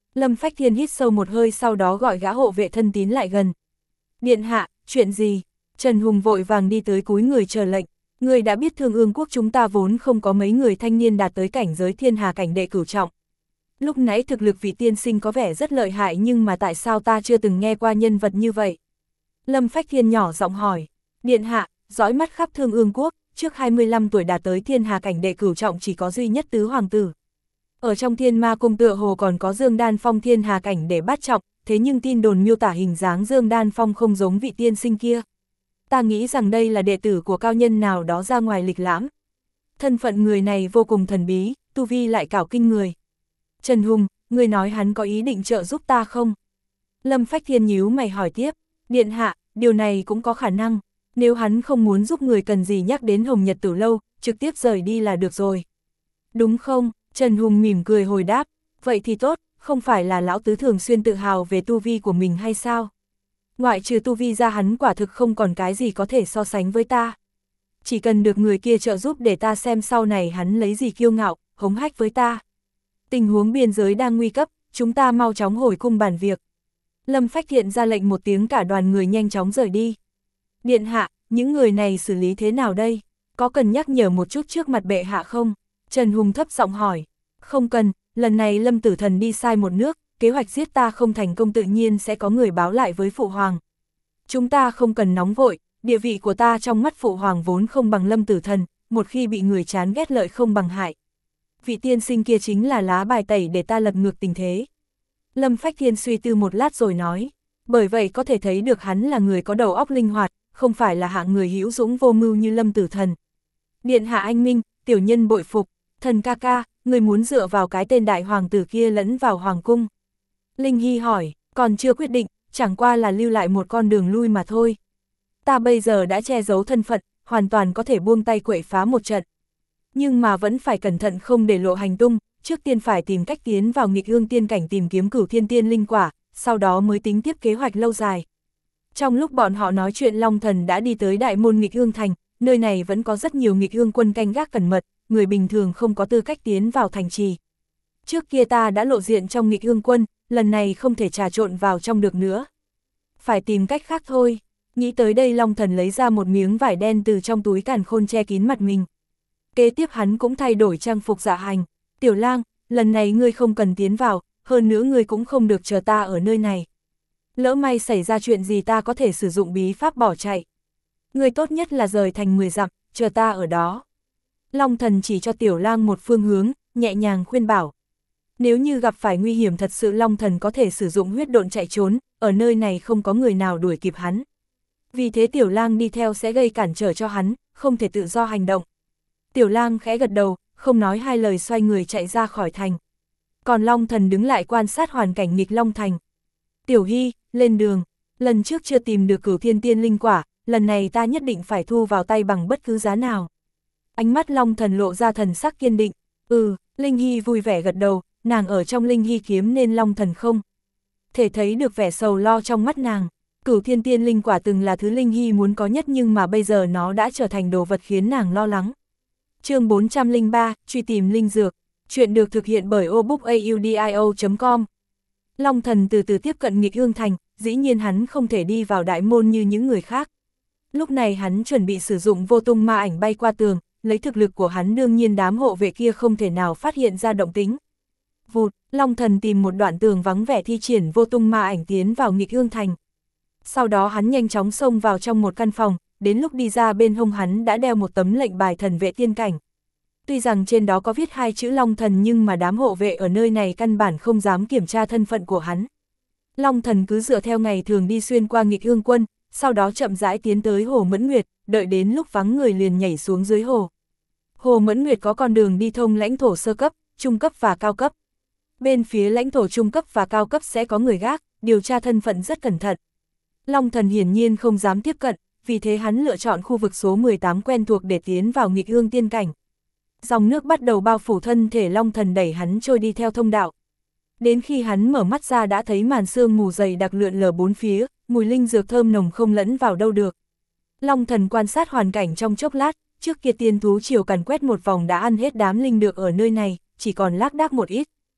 Lâm Phách Thiên hít sâu một hơi, sau đó gọi gã hộ vệ thân tín lại gần. Điện hạ, chuyện gì? Trần Hùng vội vàng đi tới cúi người chờ lệnh. Người đã biết Thương Ương quốc chúng ta vốn không có mấy người thanh niên đạt tới cảnh giới thiên hà cảnh đệ cửu trọng. Lúc nãy thực lực vị tiên sinh có vẻ rất lợi hại, nhưng mà tại sao ta chưa từng nghe qua nhân vật như vậy? Lâm Phách Thiên nhỏ giọng hỏi. Điện hạ, dõi mắt khắp Thương Ương quốc, trước hai mươi lăm tuổi đạt tới thiên hà cảnh đệ cửu trọng chỉ có duy nhất tứ hoàng tử. Ở trong Thiên Ma cung tựa hồ còn có Dương Đan Phong thiên hà cảnh để bát trọng, thế nhưng tin đồn miêu tả hình dáng Dương Đan Phong không giống vị tiên sinh kia. Ta nghĩ rằng đây là đệ tử của cao nhân nào đó ra ngoài lịch lãm. Thân phận người này vô cùng thần bí, tu vi lại cảo kinh người. Trần Hùng, người nói hắn có ý định trợ giúp ta không? Lâm Phách Thiên nhíu mày hỏi tiếp. Điện hạ, điều này cũng có khả năng. Nếu hắn không muốn giúp người cần gì nhắc đến Hồng Nhật Tử Lâu, trực tiếp rời đi là được rồi. Đúng không? Trần Hùng mỉm cười hồi đáp. Vậy thì tốt, không phải là lão tứ thường xuyên tự hào về tu vi của mình hay sao? Ngoại trừ tu vi ra hắn quả thực không còn cái gì có thể so sánh với ta. Chỉ cần được người kia trợ giúp để ta xem sau này hắn lấy gì kiêu ngạo, hống hách với ta. Tình huống biên giới đang nguy cấp, chúng ta mau chóng hồi cung bàn việc. Lâm Phách Thiện ra lệnh một tiếng, cả đoàn người nhanh chóng rời đi. Điện hạ, những người này xử lý thế nào đây? Có cần nhắc nhở một chút trước mặt bệ hạ không? Trần Hùng thấp giọng hỏi. Không cần, lần này Lâm Tử Thần đi sai một nước, kế hoạch giết ta không thành công, tự nhiên sẽ có người báo lại với Phụ Hoàng. Chúng ta không cần nóng vội, địa vị của ta trong mắt Phụ Hoàng vốn không bằng Lâm Tử Thần, một khi bị người chán ghét lợi không bằng hại. Vị tiên sinh kia chính là lá bài tẩy để ta lật ngược tình thế. Lâm Phách Thiên suy tư một lát rồi nói, bởi vậy có thể thấy được hắn là người có đầu óc linh hoạt, không phải là hạng người hữu dũng vô mưu như Lâm Tử Thần. Điện hạ anh minh, tiểu nhân bội phục. Thần ca ca, người muốn dựa vào cái tên đại hoàng tử kia lẫn vào hoàng cung? Linh Hy hỏi, còn chưa quyết định, chẳng qua là lưu lại một con đường lui mà thôi. Ta bây giờ đã che giấu thân phận, hoàn toàn có thể buông tay quậy phá một trận. Nhưng mà vẫn phải cẩn thận không để lộ hành tung, trước tiên phải tìm cách tiến vào nghịch ương tiên cảnh tìm kiếm cửu thiên tiên linh quả, sau đó mới tính tiếp kế hoạch lâu dài. Trong lúc bọn họ nói chuyện, Long Thần đã đi tới đại môn nghịch ương thành, nơi này vẫn có rất nhiều nghịch ương quân canh gác cẩn mật, người bình thường không có tư cách tiến vào thành trì. Trước kia ta đã lộ diện trong nghịch ương quân, lần này không thể trà trộn vào trong được nữa. Phải tìm cách khác thôi. Nghĩ tới đây, Long Thần lấy ra một miếng vải đen từ trong túi càn khôn che kín mặt mình. Kế tiếp hắn cũng thay đổi trang phục dạ hành. Tiểu lang, lần này ngươi không cần tiến vào, hơn nữa ngươi cũng không được chờ ta ở nơi này. Lỡ may xảy ra chuyện gì ta có thể sử dụng bí pháp bỏ chạy. Ngươi tốt nhất là rời thành mười dặm, chờ ta ở đó. Long Thần chỉ cho Tiểu lang một phương hướng, nhẹ nhàng khuyên bảo. Nếu như gặp phải nguy hiểm thật sự, Long Thần có thể sử dụng huyết độn chạy trốn, ở nơi này không có người nào đuổi kịp hắn. Vì thế Tiểu lang đi theo sẽ gây cản trở cho hắn, không thể tự do hành động. Tiểu lang khẽ gật đầu, không nói hai lời xoay người chạy ra khỏi thành. Còn Long Thần đứng lại quan sát hoàn cảnh nghịch Long Thành. Tiểu Hy, lên đường, lần trước chưa tìm được cửu thiên tiên linh quả, lần này ta nhất định phải thu vào tay bằng bất cứ giá nào. Ánh mắt Long Thần lộ ra thần sắc kiên định. Ừ, Linh Hy vui vẻ gật đầu, nàng ở trong Linh Hy kiếm nên Long Thần không thể thấy được vẻ sầu lo trong mắt nàng. Cửu thiên tiên linh quả từng là thứ Linh Hy muốn có nhất, nhưng mà bây giờ nó đã trở thành đồ vật khiến nàng lo lắng. Chương bốn trăm lẻ ba, truy tìm linh dược. Chuyện được thực hiện bởi obookaudio chấm com. Long Thần từ từ tiếp cận nghịch ương thành, dĩ nhiên hắn không thể đi vào đại môn như những người khác. Lúc này hắn chuẩn bị sử dụng vô tung ma ảnh bay qua tường, lấy thực lực của hắn đương nhiên đám hộ vệ kia không thể nào phát hiện ra động tĩnh. Vụt, Long Thần tìm một đoạn tường vắng vẻ thi triển vô tung ma ảnh tiến vào nghịch ương thành. Sau đó hắn nhanh chóng xông vào trong một căn phòng, đến lúc đi ra bên hông hắn đã đeo một tấm lệnh bài thần vệ tiên cảnh. Tuy rằng trên đó có viết hai chữ Long Thần, nhưng mà đám hộ vệ ở nơi này căn bản không dám kiểm tra thân phận của hắn. Long Thần cứ dựa theo ngày thường đi xuyên qua nghịch ương quân, sau đó chậm rãi tiến tới Hồ Mẫn Nguyệt, đợi đến lúc vắng người liền nhảy xuống dưới hồ. Hồ Mẫn Nguyệt có con đường đi thông lãnh thổ sơ cấp, trung cấp và cao cấp. Bên phía lãnh thổ trung cấp và cao cấp sẽ có người gác, điều tra thân phận rất cẩn thận. Long Thần hiển nhiên không dám tiếp cận, vì thế hắn lựa chọn khu vực số mười tám quen thuộc để tiến vào nghịch ương tiên cảnh. Dòng nước bắt đầu bao phủ thân thể Long Thần, đẩy hắn trôi đi theo thông đạo. Đến khi hắn mở mắt ra đã thấy màn sương mù dày đặc lượn lờ bốn phía, mùi linh dược thơm nồng không lẫn vào đâu được. Long Thần quan sát hoàn cảnh trong chốc lát, trước kia tiên thú triều càn quét một vòng đã ăn hết đám linh được ở nơi này, chỉ còn lác đác một ít.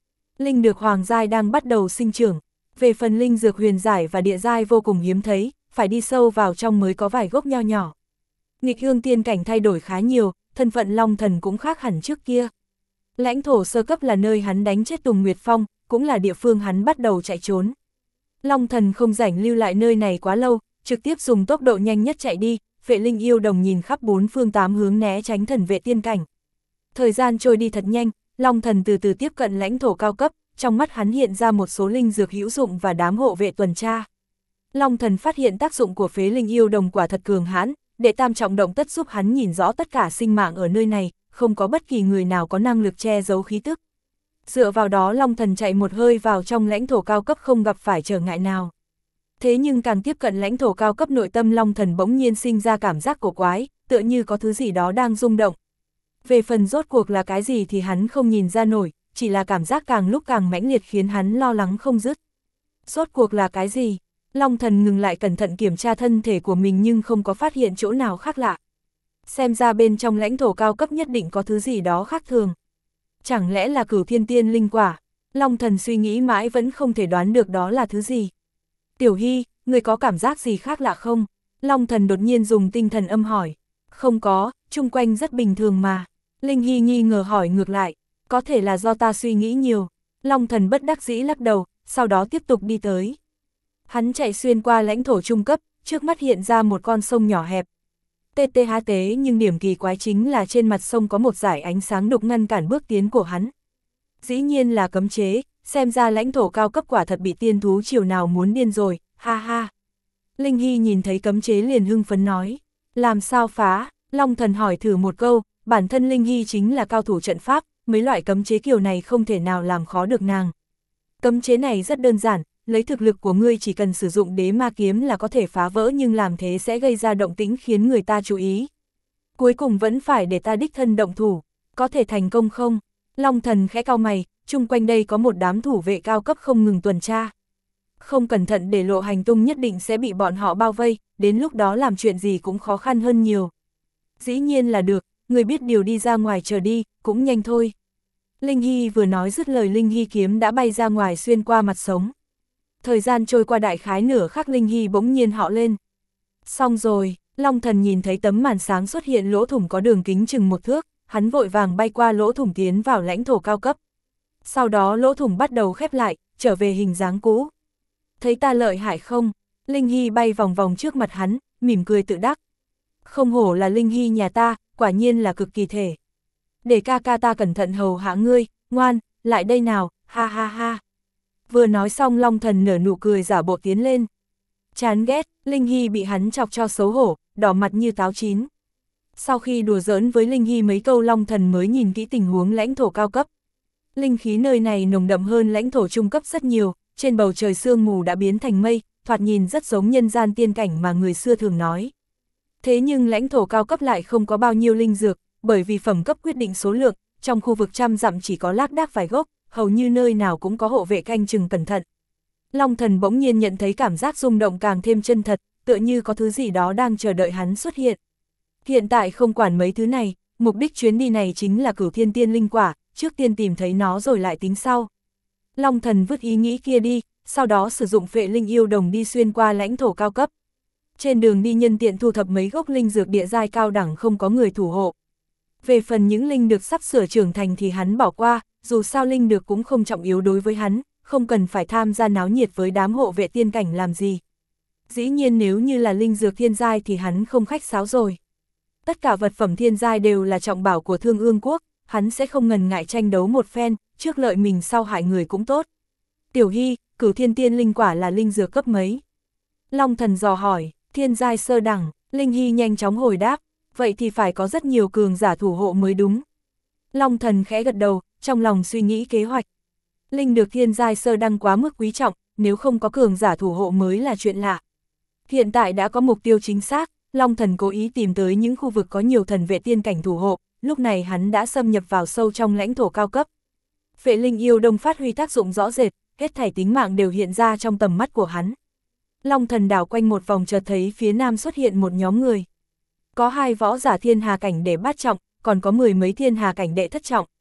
linh dược hoàng giai đang bắt đầu sinh trưởng. Về phần linh dược huyền giải và địa giai vô cùng hiếm thấy, phải đi sâu vào trong mới có vài gốc nho nhỏ. Nghịch ương tiên cảnh thay đổi khá nhiều, thân phận Long Thần cũng khác hẳn trước kia. Lãnh thổ sơ cấp là nơi hắn đánh chết Tùng Nguyệt Phong, cũng là địa phương hắn bắt đầu chạy trốn. Long Thần không rảnh lưu lại nơi này quá lâu, trực tiếp dùng tốc độ nhanh nhất chạy đi, Phệ Linh yêu đồng nhìn khắp bốn phương tám hướng né tránh thần vệ tiên cảnh. Thời gian trôi đi thật nhanh, Long Thần từ từ tiếp cận lãnh thổ cao cấp, trong mắt hắn hiện ra một số linh dược hữu dụng và đám hộ vệ tuần tra. Long Thần phát hiện tác dụng của Phế Linh yêu đồng quả thật cường hãn, đệ tam trọng động tất giúp hắn nhìn rõ tất cả sinh mạng ở nơi này, không có bất kỳ người nào có năng lực che giấu khí tức. Dựa vào đó Long Thần chạy một hơi vào trong lãnh thổ cao cấp không gặp phải trở ngại nào. Thế nhưng càng tiếp cận lãnh thổ cao cấp, nội tâm Long Thần bỗng nhiên sinh ra cảm giác cổ quái, tựa như có thứ gì đó đang rung động. Về phần rốt cuộc là cái gì thì hắn không nhìn ra nổi, chỉ là cảm giác càng lúc càng mãnh liệt khiến hắn lo lắng không dứt. Rốt cuộc là cái gì? Long Thần ngừng lại cẩn thận kiểm tra thân thể của mình nhưng không có phát hiện chỗ nào khác lạ. Xem ra bên trong lãnh thổ cao cấp nhất định có thứ gì đó khác thường. Chẳng lẽ là Cửu Thiên Tiên linh quả? Long Thần suy nghĩ mãi vẫn không thể đoán được đó là thứ gì. Tiểu Hy, người có cảm giác gì khác lạ không? Long Thần đột nhiên dùng tinh thần âm hỏi. Không có, chung quanh rất bình thường mà. Linh Hy nghi ngờ hỏi ngược lại. Có thể là do ta suy nghĩ nhiều. Long Thần bất đắc dĩ lắc đầu, sau đó tiếp tục đi tới. Hắn chạy xuyên qua lãnh thổ trung cấp, trước mắt hiện ra một con sông nhỏ hẹp. Tê tê há tế, nhưng điểm kỳ quái chính là trên mặt sông có một dải ánh sáng đục ngăn cản bước tiến của hắn. Dĩ nhiên là cấm chế, xem ra lãnh thổ cao cấp quả thật bị tiên thú triều nào muốn điên rồi, ha ha. Linh Hy nhìn thấy cấm chế liền hưng phấn nói, làm sao phá? Long Thần hỏi thử một câu, bản thân Linh Hy chính là cao thủ trận pháp, mấy loại cấm chế kiểu này không thể nào làm khó được nàng. Cấm chế này rất đơn giản, lấy thực lực của ngươi chỉ cần sử dụng đế ma kiếm là có thể phá vỡ, nhưng làm thế sẽ gây ra động tĩnh khiến người ta chú ý. Cuối cùng vẫn phải để ta đích thân động thủ, có thể thành công không? Long Thần khẽ cau mày, chung quanh đây có một đám thủ vệ cao cấp không ngừng tuần tra. Không cẩn thận để lộ hành tung nhất định sẽ bị bọn họ bao vây, đến lúc đó làm chuyện gì cũng khó khăn hơn nhiều. Dĩ nhiên là được, người biết điều đi ra ngoài chờ đi, cũng nhanh thôi. Linh Hy vừa nói dứt lời, Linh Hy kiếm đã bay ra ngoài xuyên qua mặt sống. Thời gian trôi qua đại khái nửa khắc, Linh Hy bỗng nhiên họ lên. Xong rồi, Long Thần nhìn thấy tấm màn sáng xuất hiện lỗ thủng có đường kính chừng một thước, hắn vội vàng bay qua lỗ thủng tiến vào lãnh thổ cao cấp. Sau đó lỗ thủng bắt đầu khép lại, trở về hình dáng cũ. Thấy ta lợi hại không? Linh Hy bay vòng vòng trước mặt hắn, mỉm cười tự đắc. Không hổ là Linh Hy nhà ta, quả nhiên là cực kỳ thể. Để ca ca ta cẩn thận hầu hạ ngươi, ngoan, lại đây nào, ha ha ha. Vừa nói xong Long Thần nở nụ cười giả bộ tiến lên. Chán ghét, Linh Hy bị hắn chọc cho xấu hổ, đỏ mặt như táo chín. Sau khi đùa giỡn với Linh Hy mấy câu, Long Thần mới nhìn kỹ tình huống lãnh thổ cao cấp. Linh khí nơi này nồng đậm hơn lãnh thổ trung cấp rất nhiều, trên bầu trời sương mù đã biến thành mây, thoạt nhìn rất giống nhân gian tiên cảnh mà người xưa thường nói. Thế nhưng lãnh thổ cao cấp lại không có bao nhiêu linh dược, bởi vì phẩm cấp quyết định số lượng, trong khu vực trăm dặm chỉ có lác đác vài gốc, hầu như nơi nào cũng có hộ vệ canh chừng cẩn thận. Long Thần bỗng nhiên nhận thấy cảm giác rung động càng thêm chân thật, tựa như có thứ gì đó đang chờ đợi hắn xuất hiện. Hiện tại không quản mấy thứ này, mục đích chuyến đi này chính là Cửu Thiên Tiên linh quả, trước tiên tìm thấy nó rồi lại tính sau. Long Thần vứt ý nghĩ kia đi, sau đó sử dụng Phệ Linh yêu đồng đi xuyên qua lãnh thổ cao cấp. Trên đường đi nhân tiện thu thập mấy gốc linh dược địa giai cao đẳng không có người thủ hộ. Về phần những linh được sắp sửa trưởng thành thì hắn bỏ qua, dù sao linh được cũng không trọng yếu đối với hắn, không cần phải tham gia náo nhiệt với đám hộ vệ tiên cảnh làm gì. Dĩ nhiên nếu như là linh dược thiên giai thì hắn không khách sáo rồi. Tất cả vật phẩm thiên giai đều là trọng bảo của Thương Ương Quốc, hắn sẽ không ngần ngại tranh đấu một phen, trước lợi mình sau hại người cũng tốt. Tiểu Hy, Cửu Thiên Tiên linh quả là linh dược cấp mấy? Long Thần dò hỏi. Thiên giai sơ đẳng, Linh Hy nhanh chóng hồi đáp, vậy thì phải có rất nhiều cường giả thủ hộ mới đúng. Long Thần khẽ gật đầu, trong lòng suy nghĩ kế hoạch. Linh được thiên giai sơ đẳng quá mức quý trọng, nếu không có cường giả thủ hộ mới là chuyện lạ. Hiện tại đã có mục tiêu chính xác, Long Thần cố ý tìm tới những khu vực có nhiều thần vệ tiên cảnh thủ hộ, lúc này hắn đã xâm nhập vào sâu trong lãnh thổ cao cấp. Phệ Linh yêu đồng phát huy tác dụng rõ rệt, hết thảy tính mạng đều hiện ra trong tầm mắt của hắn. Long Thần đảo quanh một vòng chợt thấy phía nam xuất hiện một nhóm người. Có hai võ giả thiên hà cảnh đệ bát trọng, còn có mười mấy thiên hà cảnh đệ thất trọng.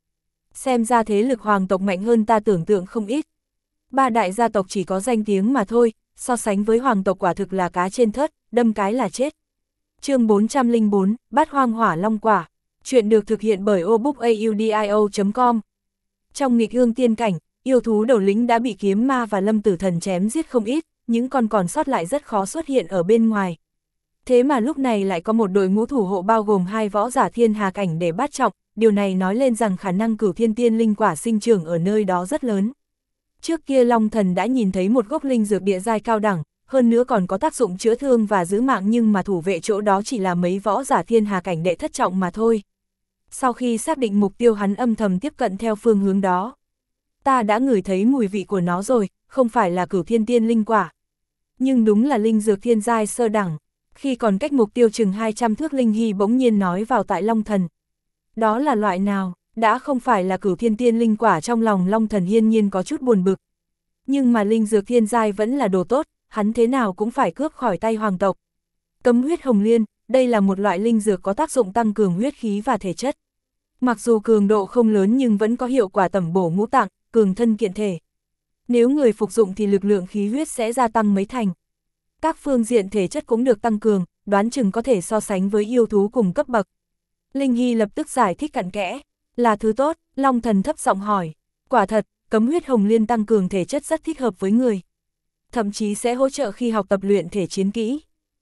Xem ra thế lực hoàng tộc mạnh hơn ta tưởng tượng không ít. Ba đại gia tộc chỉ có danh tiếng mà thôi, so sánh với hoàng tộc quả thực là cá trên thớt, đâm cái là chết. Chương bốn trăm lẻ bốn, Bát Hoang Hỏa Long Quả. Chuyện được thực hiện bởi obookaudio chấm com. Trong nghịch ương tiên cảnh, yêu thú đầu lĩnh đã bị kiếm ma và lâm tử thần chém giết không ít, những con còn sót lại rất khó xuất hiện ở bên ngoài. Thế mà lúc này lại có một đội ngũ thủ hộ bao gồm hai võ giả thiên hà cảnh để bát trọng, điều này nói lên rằng khả năng cửu thiên tiên linh quả sinh trưởng ở nơi đó rất lớn. Trước kia Long Thần đã nhìn thấy một gốc linh dược địa giai cao đẳng, hơn nữa còn có tác dụng chữa thương và giữ mạng, nhưng mà thủ vệ chỗ đó chỉ là mấy võ giả thiên hà cảnh đệ thất trọng mà thôi. Sau khi xác định mục tiêu, hắn âm thầm tiếp cận theo phương hướng đó. Ta đã ngửi thấy mùi vị của nó rồi, không phải là cửu thiên tiên linh quả, nhưng đúng là linh dược thiên giai sơ đẳng. Khi còn cách mục tiêu chừng hai trăm thước, Linh Hy bỗng nhiên nói vào tai Long Thần. Đó là loại nào? Đã không phải là cửu thiên tiên linh quả, trong lòng Long Thần hiên nhiên có chút buồn bực. Nhưng mà linh dược thiên giai vẫn là đồ tốt, hắn thế nào cũng phải cướp khỏi tay hoàng tộc. Cấm huyết hồng liên, đây là một loại linh dược có tác dụng tăng cường huyết khí và thể chất. Mặc dù cường độ không lớn nhưng vẫn có hiệu quả tẩm bổ ngũ tạng, cường thân kiện thể. Nếu người phục dụng thì lực lượng khí huyết sẽ gia tăng mấy thành. Các phương diện thể chất cũng được tăng cường, đoán chừng có thể so sánh với yêu thú cùng cấp bậc. Linh Hy lập tức giải thích cặn kẽ. Là thứ tốt, Long Thần thấp giọng hỏi. Quả thật, cấm huyết hồng liên tăng cường thể chất rất thích hợp với người. Thậm chí sẽ hỗ trợ khi học tập luyện thể chiến kỹ.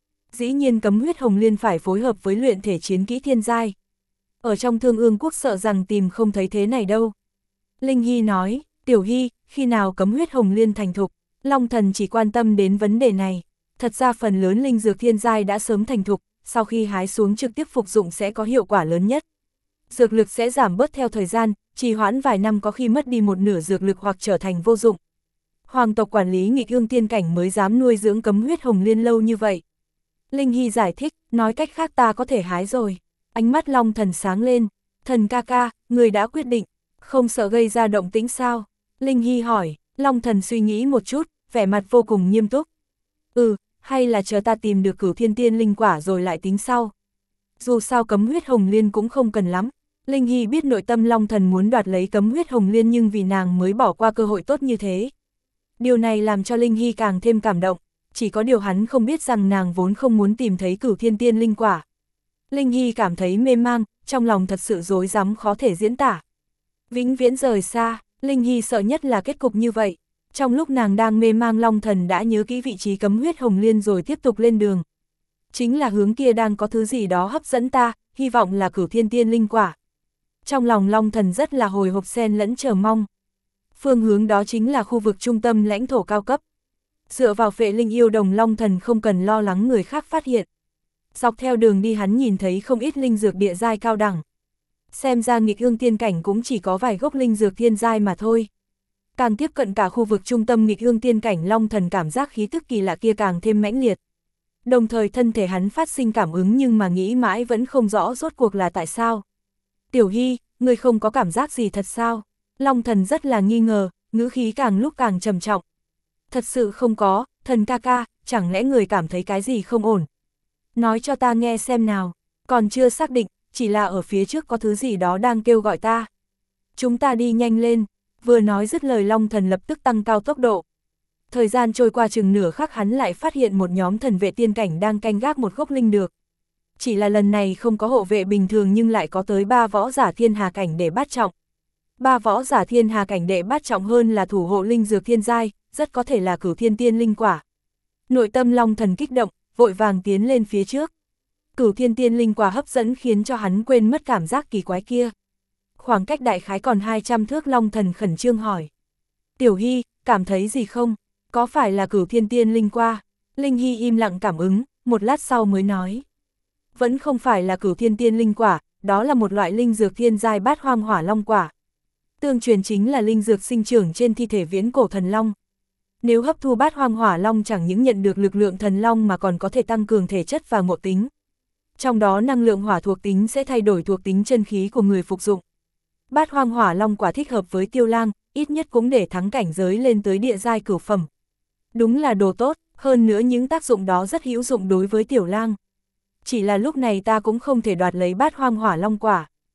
Dĩ nhiên cấm huyết hồng liên phải phối hợp với luyện thể chiến kỹ thiên giai. Ở trong Thương Ương Quốc sợ rằng tìm không thấy thế này đâu. Linh Hy nói, Tiểu Hy, khi nào cấm huyết hồng liên thành thục? Long Thần chỉ quan tâm đến vấn đề này. Thật ra phần lớn linh dược thiên giai đã sớm thành thục, sau khi hái xuống trực tiếp phục dụng sẽ có hiệu quả lớn nhất. Dược lực sẽ giảm bớt theo thời gian, trì hoãn vài năm có khi mất đi một nửa dược lực hoặc trở thành vô dụng. Hoàng tộc quản lý nghịch ương tiên cảnh mới dám nuôi dưỡng cấm huyết hồng liên lâu như vậy. Linh Hy giải thích, nói cách khác ta có thể hái rồi. Ánh mắt Long Thần sáng lên. Thần ca ca, người đã quyết định, không sợ gây ra động tĩnh sao? Linh Hy hỏi. Long Thần suy nghĩ một chút, vẻ mặt vô cùng nghiêm túc. Ừ, hay là chờ ta tìm được cửu thiên tiên linh quả rồi lại tính sau. Dù sao cấm huyết hồng liên cũng không cần lắm. Linh Hy biết nội tâm Long Thần muốn đoạt lấy cấm huyết hồng liên, nhưng vì nàng mới bỏ qua cơ hội tốt như thế. Điều này làm cho Linh Hy càng thêm cảm động, chỉ có điều hắn không biết rằng nàng vốn không muốn tìm thấy cửu thiên tiên linh quả. Linh Hy cảm thấy mê mang, trong lòng thật sự rối rắm khó thể diễn tả. Vĩnh viễn rời xa, Linh Hy sợ nhất là kết cục như vậy. Trong lúc nàng đang mê mang, Long Thần đã nhớ kỹ vị trí cấm huyết hồng liên rồi tiếp tục lên đường. Chính là hướng kia đang có thứ gì đó hấp dẫn ta, hy vọng là cửu thiên tiên linh quả. Trong lòng Long Thần rất là hồi hộp xen lẫn chờ mong. Phương hướng đó chính là khu vực trung tâm lãnh thổ cao cấp. Dựa vào phệ linh yêu đồng, Long Thần không cần lo lắng người khác phát hiện. Dọc theo đường đi hắn nhìn thấy không ít linh dược địa giai cao đẳng. Xem ra nghịch ương tiên cảnh cũng chỉ có vài gốc linh dược thiên giai mà thôi. Càng tiếp cận cả khu vực trung tâm nghịch ương tiên cảnh, Long Thần cảm giác khí tức kỳ lạ kia càng thêm mãnh liệt. Đồng thời thân thể hắn phát sinh cảm ứng, nhưng mà nghĩ mãi vẫn không rõ rốt cuộc là tại sao. Tiểu Hy, ngươi không có cảm giác gì thật sao? Long Thần rất là nghi ngờ, ngữ khí càng lúc càng trầm trọng. Thật sự không có, thần ca ca, chẳng lẽ người cảm thấy cái gì không ổn? Nói cho ta nghe xem nào. Còn chưa xác định, chỉ là ở phía trước có thứ gì đó đang kêu gọi ta. Chúng ta đi nhanh lên. Vừa nói dứt lời, Long Thần lập tức tăng cao tốc độ. Thời gian trôi qua chừng nửa khắc, hắn lại phát hiện một nhóm thần vệ tiên cảnh đang canh gác một gốc linh dược. Chỉ là lần này không có hộ vệ bình thường, nhưng lại có tới ba võ giả thiên hà cảnh để bát trọng. Ba võ giả thiên hà cảnh đệ bát trọng hơn là thủ hộ linh dược thiên giai, rất có thể là cửu thiên tiên linh quả. Nội tâm Long Thần kích động, vội vàng tiến lên phía trước. Cửu thiên tiên linh quả hấp dẫn khiến cho hắn quên mất cảm giác kỳ quái kia. Khoảng cách đại khái còn hai trăm thước, Long Thần khẩn trương hỏi. Tiểu Hy, cảm thấy gì không? Có phải là cửu thiên tiên linh quả? Linh Hy im lặng cảm ứng, một lát sau mới nói. Vẫn không phải là cửu thiên tiên linh quả, đó là một loại linh dược thiên giai bát hoang hỏa long quả. Tương truyền chính là linh dược sinh trưởng trên thi thể viễn cổ thần long. Nếu hấp thu bát hoang hỏa long, chẳng những nhận được lực lượng thần long mà còn có thể tăng cường thể chất và ngộ tính. Trong đó năng lượng hỏa thuộc tính sẽ thay đổi thuộc tính chân khí của người phục dụng. Bát hoang hỏa long quả thích hợp với Tiêu Lang, ít nhất cũng để thắng cảnh giới lên tới địa giai cửu phẩm. Đúng là đồ tốt, hơn nữa những tác dụng đó rất hữu dụng đối với Tiểu Lang. Chỉ là lúc này ta cũng không thể đoạt lấy bát hoang hỏa long quả.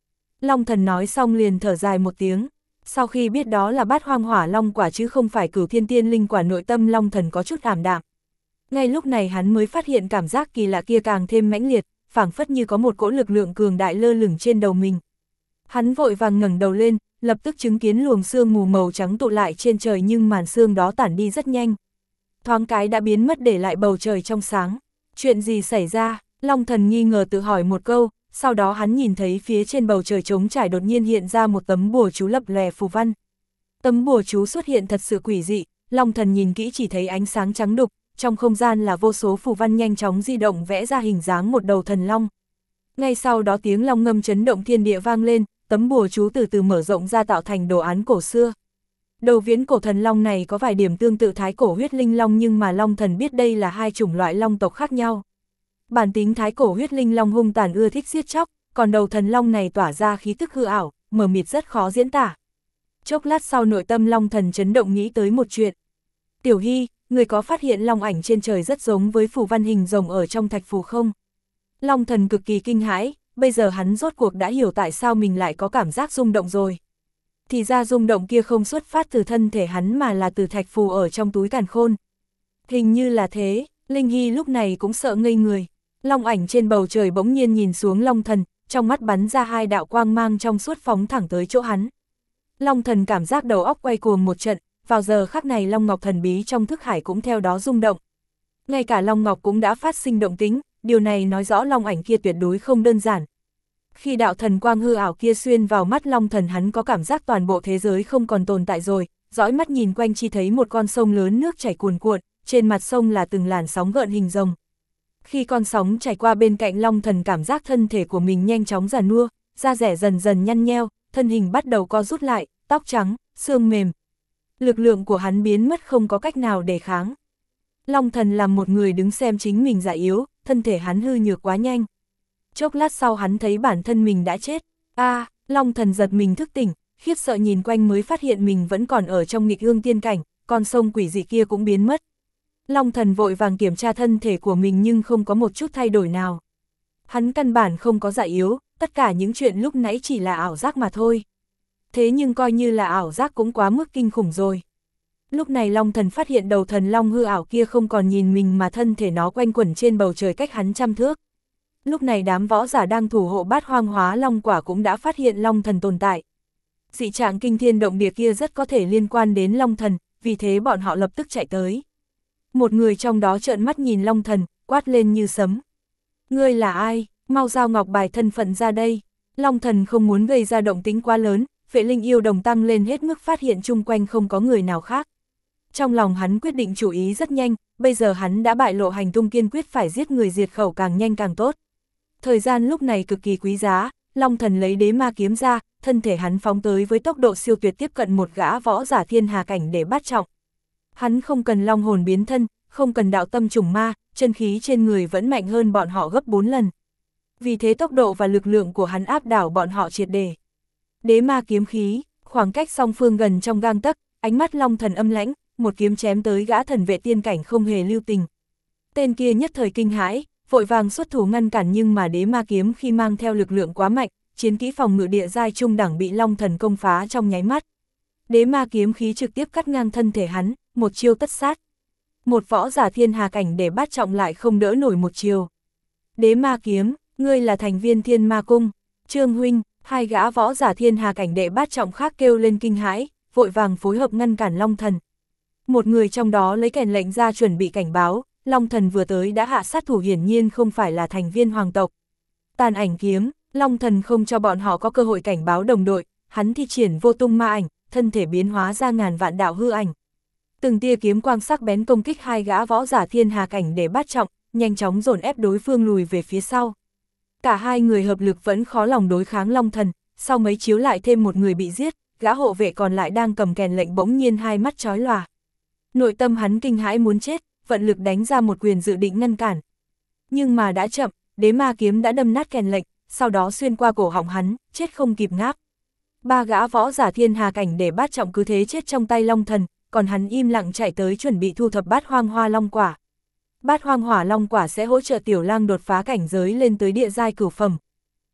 Long thần nói xong liền thở dài một tiếng. Sau khi biết đó là bát hoang hỏa long quả chứ không phải cửu thiên tiên linh quả, nội tâm Long thần có chút ảm đạm. Ngay lúc này hắn mới phát hiện cảm giác kỳ lạ kia càng thêm mãnh liệt, phảng phất như có một cỗ lực lượng cường đại lơ lửng trên đầu mình. Hắn vội vàng ngẩng đầu lên, lập tức chứng kiến luồng sương mù màu trắng tụ lại trên trời, nhưng màn sương đó tản đi rất nhanh. Thoáng cái đã biến mất để lại bầu trời trong sáng. Chuyện gì xảy ra? Long thần nghi ngờ tự hỏi một câu, sau đó hắn nhìn thấy phía trên bầu trời trống trải đột nhiên hiện ra một tấm bùa chú lập lòe phù văn. Tấm bùa chú xuất hiện thật sự quỷ dị, Long thần nhìn kỹ chỉ thấy ánh sáng trắng đục, trong không gian là vô số phù văn nhanh chóng di động vẽ ra hình dáng một đầu thần long. Ngay sau đó tiếng long ngâm chấn động thiên địa vang lên, tấm bùa chú từ từ mở rộng ra tạo thành đồ án cổ xưa. Đầu viễn cổ thần long này có vài điểm tương tự thái cổ huyết linh long, nhưng mà Long thần biết đây là hai chủng loại long tộc khác nhau. Bản tính thái cổ huyết linh long hung tàn ưa thích giết chóc, còn đầu thần long này tỏa ra khí tức hư ảo, mờ mịt rất khó diễn tả. Chốc lát sau nội tâm Long thần chấn động nghĩ tới một chuyện. Tiểu Hy, người có phát hiện long ảnh trên trời rất giống với phù văn hình rồng ở trong thạch phù không? Long thần cực kỳ kinh hãi, bây giờ hắn rốt cuộc đã hiểu tại sao mình lại có cảm giác rung động rồi. Thì ra rung động kia không xuất phát từ thân thể hắn mà là từ thạch phù ở trong túi càn khôn. Hình như là thế, Linh Hy lúc này cũng sợ ngây người. Long ảnh trên bầu trời bỗng nhiên nhìn xuống Long thần, trong mắt bắn ra hai đạo quang mang trong suốt phóng thẳng tới chỗ hắn. Long thần cảm giác đầu óc quay cuồng một trận, vào giờ khắc này Long Ngọc thần bí trong thức hải cũng theo đó rung động. Ngay cả Long Ngọc cũng đã phát sinh động tính, điều này nói rõ long ảnh kia tuyệt đối không đơn giản. Khi đạo thần quang hư ảo kia xuyên vào mắt Long thần, hắn có cảm giác toàn bộ thế giới không còn tồn tại rồi, dõi mắt nhìn quanh chỉ thấy một con sông lớn nước chảy cuồn cuộn, trên mặt sông là từng làn sóng gợn hình rồng. Khi con sóng chảy qua bên cạnh Long thần cảm giác thân thể của mình nhanh chóng già nua, da rẻ dần dần nhăn nheo, thân hình bắt đầu co rút lại, tóc trắng, xương mềm. Lực lượng của hắn biến mất, không có cách nào đề kháng. Long thần là một người đứng xem chính mình già yếu, thân thể hắn hư nhược quá nhanh. Chốc lát sau hắn thấy bản thân mình đã chết. A, à, Long thần giật mình thức tỉnh, khiếp sợ nhìn quanh mới phát hiện mình vẫn còn ở trong nghịch ương tiên cảnh, con sông quỷ dị kia cũng biến mất. Long thần vội vàng kiểm tra thân thể của mình nhưng không có một chút thay đổi nào. Hắn căn bản không có già yếu, tất cả những chuyện lúc nãy chỉ là ảo giác mà thôi. Thế nhưng coi như là ảo giác cũng quá mức kinh khủng rồi. Lúc này Long thần phát hiện đầu thần long hư ảo kia không còn nhìn mình mà thân thể nó quanh quẩn trên bầu trời cách hắn trăm thước. Lúc này đám võ giả đang thủ hộ bát hoang hóa long quả cũng đã phát hiện Long thần tồn tại. Dị trạng kinh thiên động địa kia rất có thể liên quan đến Long thần, vì thế bọn họ lập tức chạy tới. Một người trong đó trợn mắt nhìn Long thần, quát lên như sấm. Ngươi là ai? Mau giao ngọc bài thân phận ra đây. Long thần không muốn gây ra động tĩnh quá lớn, Vệ linh yêu đồng tăng lên hết mức, phát hiện chung quanh không có người nào khác. Trong lòng hắn quyết định chủ ý rất nhanh, bây giờ hắn đã bại lộ hành tung, kiên quyết phải giết người diệt khẩu càng nhanh càng tốt. Thời gian lúc này cực kỳ quý giá, Long thần lấy đế ma kiếm ra, thân thể hắn phóng tới với tốc độ siêu tuyệt, tiếp cận một gã võ giả thiên hà cảnh để bắt trọng. Hắn không cần long hồn biến thân, không cần đạo tâm trùng ma, chân khí trên người vẫn mạnh hơn bọn họ gấp bốn lần. Vì thế tốc độ và lực lượng của hắn áp đảo bọn họ triệt để. Đế ma kiếm khí, khoảng cách song phương gần trong gang tấc, ánh mắt Long thần âm lãnh, một kiếm chém tới gã thần vệ tiên cảnh không hề lưu tình. Tên kia nhất thời kinh hãi, vội vàng xuất thủ ngăn cản, nhưng mà đế ma kiếm khi mang theo lực lượng quá mạnh, chiến kỹ phòng ngự địa giai trung đẳng bị Long thần công phá trong nháy mắt. Đế ma kiếm khí trực tiếp cắt ngang thân thể hắn, một chiêu tất sát. Một võ giả thiên hà cảnh để bắt trọng lại không đỡ nổi một chiêu. Đế ma kiếm, ngươi là thành viên Thiên Ma Cung. Trương huynh, hai gã võ giả thiên hà cảnh đệ bát trọng khác kêu lên kinh hãi, vội vàng phối hợp ngăn cản Long thần. Một người trong đó lấy kèn lệnh ra chuẩn bị cảnh báo, Long thần vừa tới đã hạ sát thủ, hiển nhiên không phải là thành viên hoàng tộc. Tàn ảnh kiếm, Long thần không cho bọn họ có cơ hội cảnh báo đồng đội, hắn thi triển vô tung ma ảnh, thân thể biến hóa ra ngàn vạn đạo hư ảnh. Từng tia kiếm quang sắc bén công kích hai gã võ giả thiên hà cảnh để bắt trọng, nhanh chóng dồn ép đối phương lùi về phía sau. Cả hai người hợp lực vẫn khó lòng đối kháng Long thần, sau mấy chiếu lại thêm một người bị giết, gã hộ vệ còn lại đang cầm kèn lệnh bỗng nhiên hai mắt chói lòa. Nội tâm hắn kinh hãi muốn chết, vận lực đánh ra một quyền dự định ngăn cản. Nhưng mà đã chậm, đế ma kiếm đã đâm nát kèn lệnh, sau đó xuyên qua cổ họng hắn, chết không kịp ngáp. Ba gã võ giả thiên hà cảnh để bát trọng cứ thế chết trong tay Long thần, còn hắn im lặng chạy tới chuẩn bị thu thập bát hoang hoa long quả. Bát hoang hỏa long quả sẽ hỗ trợ tiểu lang đột phá cảnh giới lên tới địa giai cửu phẩm.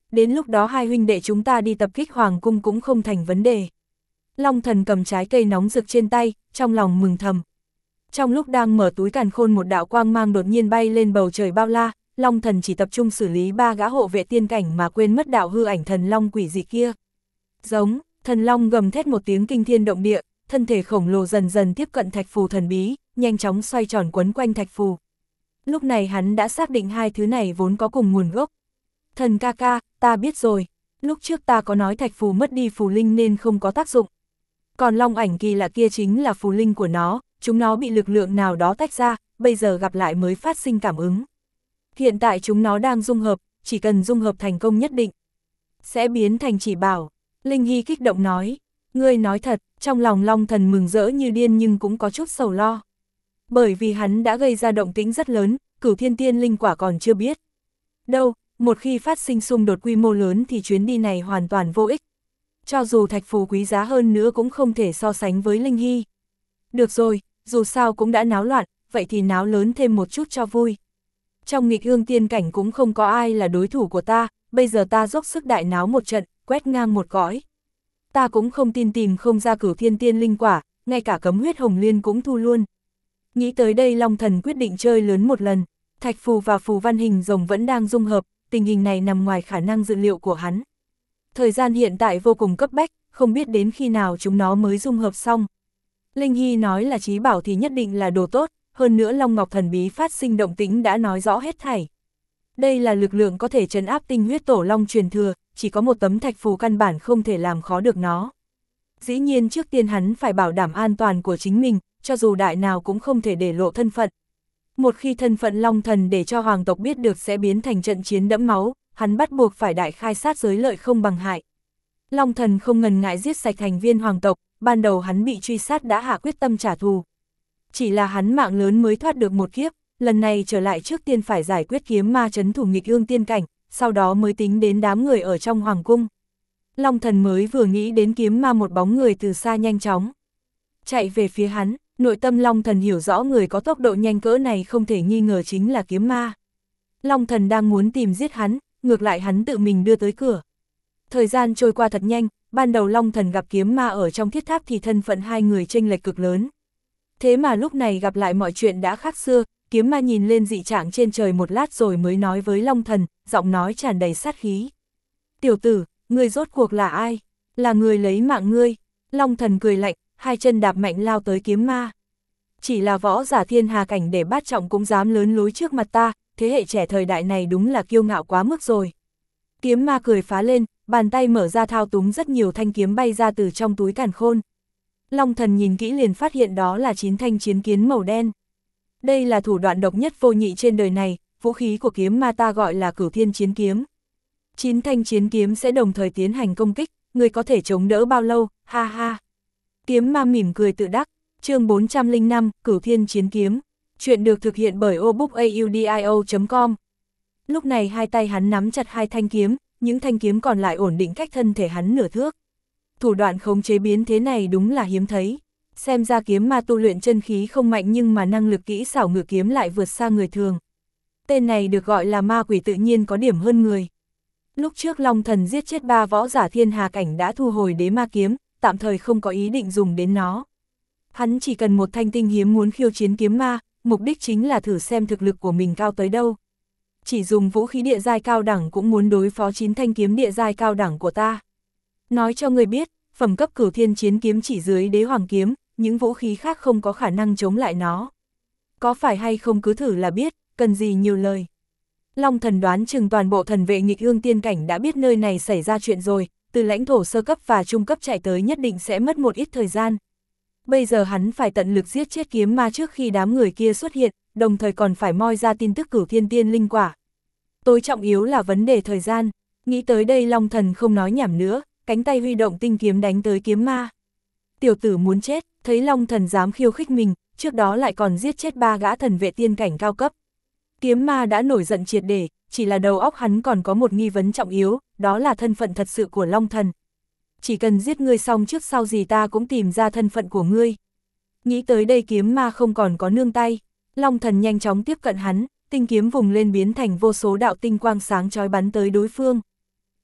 đến lúc đó hai huynh đệ chúng ta đi tập kích hoàng cung cũng không thành vấn đề. Long Thần cầm trái cây nóng rực trên tay, trong lòng mừng thầm. Trong lúc đang mở túi càn khôn một đạo quang mang đột nhiên bay lên bầu trời bao la, Long Thần chỉ tập trung xử lý ba gã hộ vệ tiên cảnh mà quên mất đạo hư ảnh thần long quỷ dị kia. Giống, thần long gầm thét một tiếng kinh thiên động địa, thân thể khổng lồ dần dần tiếp cận thạch phù thần bí, nhanh chóng xoay tròn quấn quanh thạch phù. Lúc này hắn đã xác định hai thứ này vốn có cùng nguồn gốc. Thần ca ca, ta biết rồi, lúc trước ta có nói thạch phù mất đi phù linh nên không có tác dụng. Còn long ảnh kỳ lạ kia chính là phù linh của nó, chúng nó bị lực lượng nào đó tách ra, bây giờ gặp lại mới phát sinh cảm ứng. Hiện tại chúng nó đang dung hợp, chỉ cần dung hợp thành công nhất định sẽ biến thành chỉ bảo. Linh Hy kích động nói, ngươi nói thật, trong lòng Long Thần mừng rỡ như điên nhưng cũng có chút sầu lo. Bởi vì hắn đã gây ra động tĩnh rất lớn, Cửu Thiên Tiên Linh quả còn chưa biết. Đâu, một khi phát sinh xung đột quy mô lớn thì chuyến đi này hoàn toàn vô ích. Cho dù thạch phù quý giá hơn nữa cũng không thể so sánh với Linh Hy. Được rồi, dù sao cũng đã náo loạn, vậy thì náo lớn thêm một chút cho vui. Trong nghịch ương tiên cảnh cũng không có ai là đối thủ của ta, bây giờ ta dốc sức đại náo một trận, quét ngang một cõi. Ta cũng không tin tìm không ra Cửu Thiên Tiên Linh quả, ngay cả cấm huyết hồng liên cũng thu luôn. Nghĩ tới đây Long Thần quyết định chơi lớn một lần, thạch phù và phù văn hình rồng vẫn đang dung hợp, tình hình này nằm ngoài khả năng dự liệu của hắn. Thời gian hiện tại vô cùng cấp bách, không biết đến khi nào chúng nó mới dung hợp xong. Linh Hy nói là trí bảo thì nhất định là đồ tốt, hơn nữa Long Ngọc thần bí phát sinh động tĩnh đã nói rõ hết thảy. Đây là lực lượng có thể trấn áp tinh huyết tổ long truyền thừa, chỉ có một tấm thạch phù căn bản không thể làm khó được nó. Dĩ nhiên trước tiên hắn phải bảo đảm an toàn của chính mình, cho dù đại nào cũng không thể để lộ thân phận. Một khi thân phận Long Thần để cho hoàng tộc biết được sẽ biến thành trận chiến đẫm máu, hắn bắt buộc phải đại khai sát giới lợi không bằng hại. Long Thần không ngần ngại giết sạch thành viên hoàng tộc, ban đầu hắn bị truy sát đã hạ quyết tâm trả thù. Chỉ là hắn mạng lớn mới thoát được một kiếp, lần này trở lại trước tiên phải giải quyết kiếm ma trấn thủ nghịch ương tiên cảnh, sau đó mới tính đến đám người ở trong hoàng cung. Long Thần mới vừa nghĩ đến kiếm ma một bóng người từ xa nhanh chóng chạy về phía hắn, nội tâm Long Thần hiểu rõ người có tốc độ nhanh cỡ này không thể nghi ngờ chính là kiếm ma. Long Thần đang muốn tìm giết hắn, ngược lại hắn tự mình đưa tới cửa. Thời gian trôi qua thật nhanh, ban đầu Long Thần gặp kiếm ma ở trong thiết tháp thì thân phận hai người chênh lệch cực lớn. Thế mà lúc này gặp lại mọi chuyện đã khác xưa, kiếm ma nhìn lên dị trạng trên trời một lát rồi mới nói với Long Thần, giọng nói tràn đầy sát khí. Tiểu tử, ngươi rốt cuộc là ai? Là người lấy mạng ngươi. Long Thần cười lạnh, hai chân đạp mạnh lao tới kiếm ma. Chỉ là võ giả thiên hà cảnh để bát trọng cũng dám lớn lối trước mặt ta, thế hệ trẻ thời đại này đúng là kiêu ngạo quá mức rồi. Kiếm ma cười phá lên, bàn tay mở ra thao túng rất nhiều thanh kiếm bay ra từ trong túi càn khôn. Long Thần nhìn kỹ liền phát hiện đó là chín thanh chiến kiếm màu đen. Đây là thủ đoạn độc nhất vô nhị trên đời này, vũ khí của kiếm ma ta gọi là Cửu Thiên chiến kiếm. Chín thanh chiến kiếm sẽ đồng thời tiến hành công kích, người có thể chống đỡ bao lâu, ha ha. Kiếm ma mỉm cười tự đắc, chương bốn trăm lẻ năm, Cửu Thiên chiến kiếm. Chuyện được thực hiện bởi obookaudio chấm com. Lúc này hai tay hắn nắm chặt hai thanh kiếm, những thanh kiếm còn lại ổn định cách thân thể hắn nửa thước. Thủ đoạn khống chế biến thế này đúng là hiếm thấy. Xem ra kiếm ma tu luyện chân khí không mạnh nhưng mà năng lực kỹ xảo ngự kiếm lại vượt xa người thường. Tên này được gọi là ma quỷ tự nhiên có điểm hơn người. Lúc trước Long Thần giết chết ba võ giả thiên hà cảnh đã thu hồi đế ma kiếm, tạm thời không có ý định dùng đến nó. Hắn chỉ cần một thanh tinh hiếm muốn khiêu chiến kiếm ma, mục đích chính là thử xem thực lực của mình cao tới đâu. Chỉ dùng vũ khí địa giai cao đẳng cũng muốn đối phó chín thanh kiếm địa giai cao đẳng của ta. Nói cho người biết, phẩm cấp Cửu Thiên chiến kiếm chỉ dưới đế hoàng kiếm, những vũ khí khác không có khả năng chống lại nó. Có phải hay không cứ thử là biết, cần gì nhiều lời. Long Thần đoán chừng toàn bộ thần vệ nghịch ương tiên cảnh đã biết nơi này xảy ra chuyện rồi, từ lãnh thổ sơ cấp và trung cấp chạy tới nhất định sẽ mất một ít thời gian. Bây giờ hắn phải tận lực giết chết kiếm ma trước khi đám người kia xuất hiện, đồng thời còn phải moi ra tin tức Cửu Thiên tiên linh quả. Tối trọng yếu là vấn đề thời gian, nghĩ tới đây Long Thần không nói nhảm nữa, cánh tay huy động tinh kiếm đánh tới kiếm ma. Tiểu tử muốn chết, thấy Long Thần dám khiêu khích mình, trước đó lại còn giết chết ba gã thần vệ tiên cảnh cao cấp. Kiếm ma đã nổi giận triệt để, chỉ là đầu óc hắn còn có một nghi vấn trọng yếu, đó là thân phận thật sự của Long Thần. Chỉ cần giết ngươi xong trước sau gì ta cũng tìm ra thân phận của ngươi. Nghĩ tới đây kiếm ma không còn có nương tay, Long Thần nhanh chóng tiếp cận hắn, tinh kiếm vùng lên biến thành vô số đạo tinh quang sáng chói bắn tới đối phương.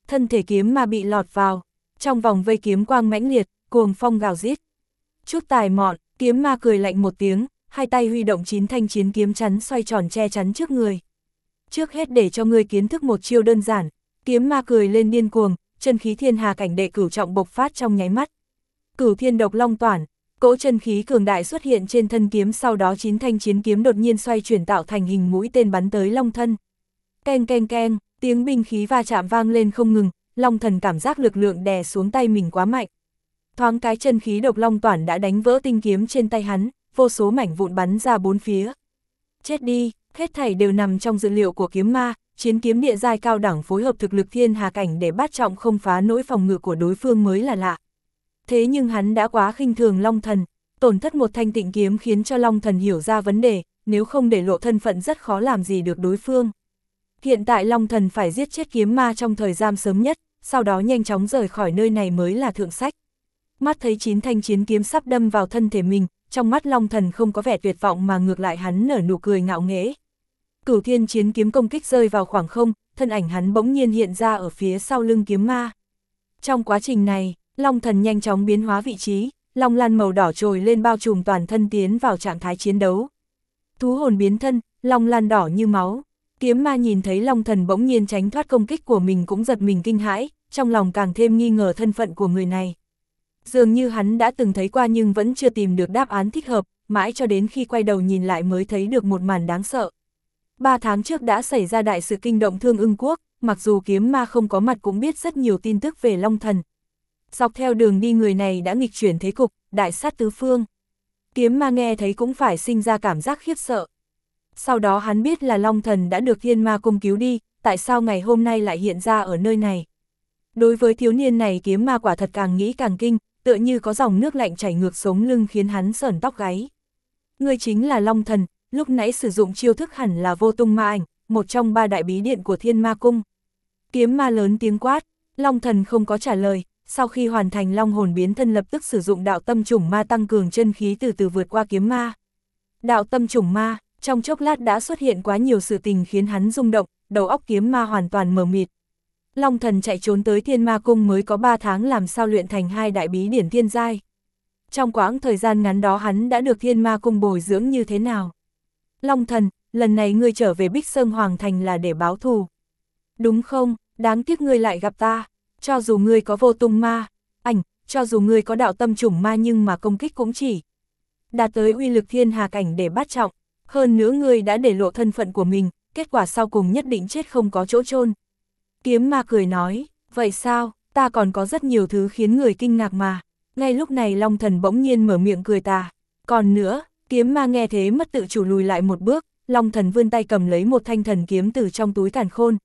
thân thể kiếm ma bị lọt vào, trong vòng vây kiếm quang mãnh liệt, cuồng phong gào rít. Chút tài mọn, kiếm ma cười lạnh một tiếng, hai tay huy động chín thanh chiến kiếm chắn xoay tròn che chắn trước người. Trước hết để cho ngươi kiến thức một chiêu đơn giản, kiếm ma cười lên điên cuồng, chân khí thiên hà cảnh đệ cửu trọng bộc phát trong nháy mắt. Cửu thiên độc long toản, cỗ chân khí cường đại xuất hiện trên thân kiếm, sau đó chín thanh chiến kiếm đột nhiên xoay chuyển tạo thành hình mũi tên bắn tới long thân. Keng keng keng, tiếng binh khí va chạm vang lên không ngừng, long thần cảm giác lực lượng đè xuống tay mình quá mạnh. Thoáng cái chân khí độc long toản đã đánh vỡ tinh kiếm trên tay hắn, vô số mảnh vụn bắn ra bốn phía. Chết đi, hết thảy đều nằm trong dự liệu của kiếm ma, chiến kiếm địa giai cao đẳng phối hợp thực lực thiên hà cảnh để bát trọng không phá nỗi phòng ngự của đối phương mới là lạ. Thế nhưng hắn đã quá khinh thường long thần, tổn thất một thanh tịnh kiếm khiến cho long thần hiểu ra vấn đề, nếu không để lộ thân phận rất khó làm gì được đối phương. Hiện tại long thần phải giết chết kiếm ma trong thời gian sớm nhất, sau đó nhanh chóng rời khỏi nơi này mới là thượng sách. Mắt thấy chín thanh chiến kiếm sắp đâm vào thân thể mình, trong mắt long thần không có vẻ tuyệt vọng mà ngược lại hắn nở nụ cười ngạo nghễ. Cửu thiên chiến kiếm công kích rơi vào khoảng không, thân ảnh hắn bỗng nhiên hiện ra ở phía sau lưng kiếm ma. Trong quá trình này, long thần nhanh chóng biến hóa vị trí, long lan màu đỏ trồi lên bao trùm toàn thân tiến vào trạng thái chiến đấu. Thú hồn biến thân, long lan đỏ như máu. Kiếm ma nhìn thấy long thần bỗng nhiên tránh thoát công kích của mình cũng giật mình kinh hãi, trong lòng càng thêm nghi ngờ thân phận của người này. Dường như hắn đã từng thấy qua nhưng vẫn chưa tìm được đáp án thích hợp, mãi cho đến khi quay đầu nhìn lại mới thấy được một màn đáng sợ. Ba tháng trước đã xảy ra đại sự kinh động Thương Ưng Quốc, mặc dù kiếm ma không có mặt cũng biết rất nhiều tin tức về long thần. Dọc theo đường đi người này đã nghịch chuyển thế cục, đại sát tứ phương. Kiếm ma nghe thấy cũng phải sinh ra cảm giác khiếp sợ. Sau đó hắn biết là long thần đã được thiên ma cung cứu đi, tại sao ngày hôm nay lại hiện ra ở nơi này. Đối với thiếu niên này kiếm ma quả thật càng nghĩ càng kinh, tựa như có dòng nước lạnh chảy ngược sống lưng khiến hắn sởn tóc gáy. Ngươi chính là long thần, lúc nãy sử dụng chiêu thức hẳn là vô tung ma ảnh, một trong ba đại bí điện của thiên ma cung. Kiếm ma lớn tiếng quát, long thần không có trả lời, sau khi hoàn thành long hồn biến thân lập tức sử dụng đạo tâm chủng ma tăng cường chân khí từ từ vượt qua kiếm ma. Đạo tâm chủng ma, trong chốc lát đã xuất hiện quá nhiều sự tình khiến hắn rung động, đầu óc kiếm ma hoàn toàn mờ mịt. Long thần chạy trốn tới thiên ma cung mới có ba tháng làm sao luyện thành hai đại bí điển thiên giai. Trong quãng thời gian ngắn đó hắn đã được thiên ma cung bồi dưỡng như thế nào? Long thần, lần này ngươi trở về Bích Sơn Hoàng Thành là để báo thù. Đúng không, đáng tiếc ngươi lại gặp ta, cho dù ngươi có vô tung ma, ảnh, cho dù ngươi có đạo tâm chủng ma nhưng mà công kích cũng chỉ đạt tới uy lực thiên hà cảnh để bắt trọng, hơn nữa ngươi đã để lộ thân phận của mình, kết quả sau cùng nhất định chết không có chỗ chôn. Kiếm ma cười nói, vậy sao, ta còn có rất nhiều thứ khiến người kinh ngạc mà. Ngay lúc này long thần bỗng nhiên mở miệng cười tà. Còn nữa, kiếm ma nghe thế mất tự chủ lùi lại một bước, long thần vươn tay cầm lấy một thanh thần kiếm từ trong túi càn khôn.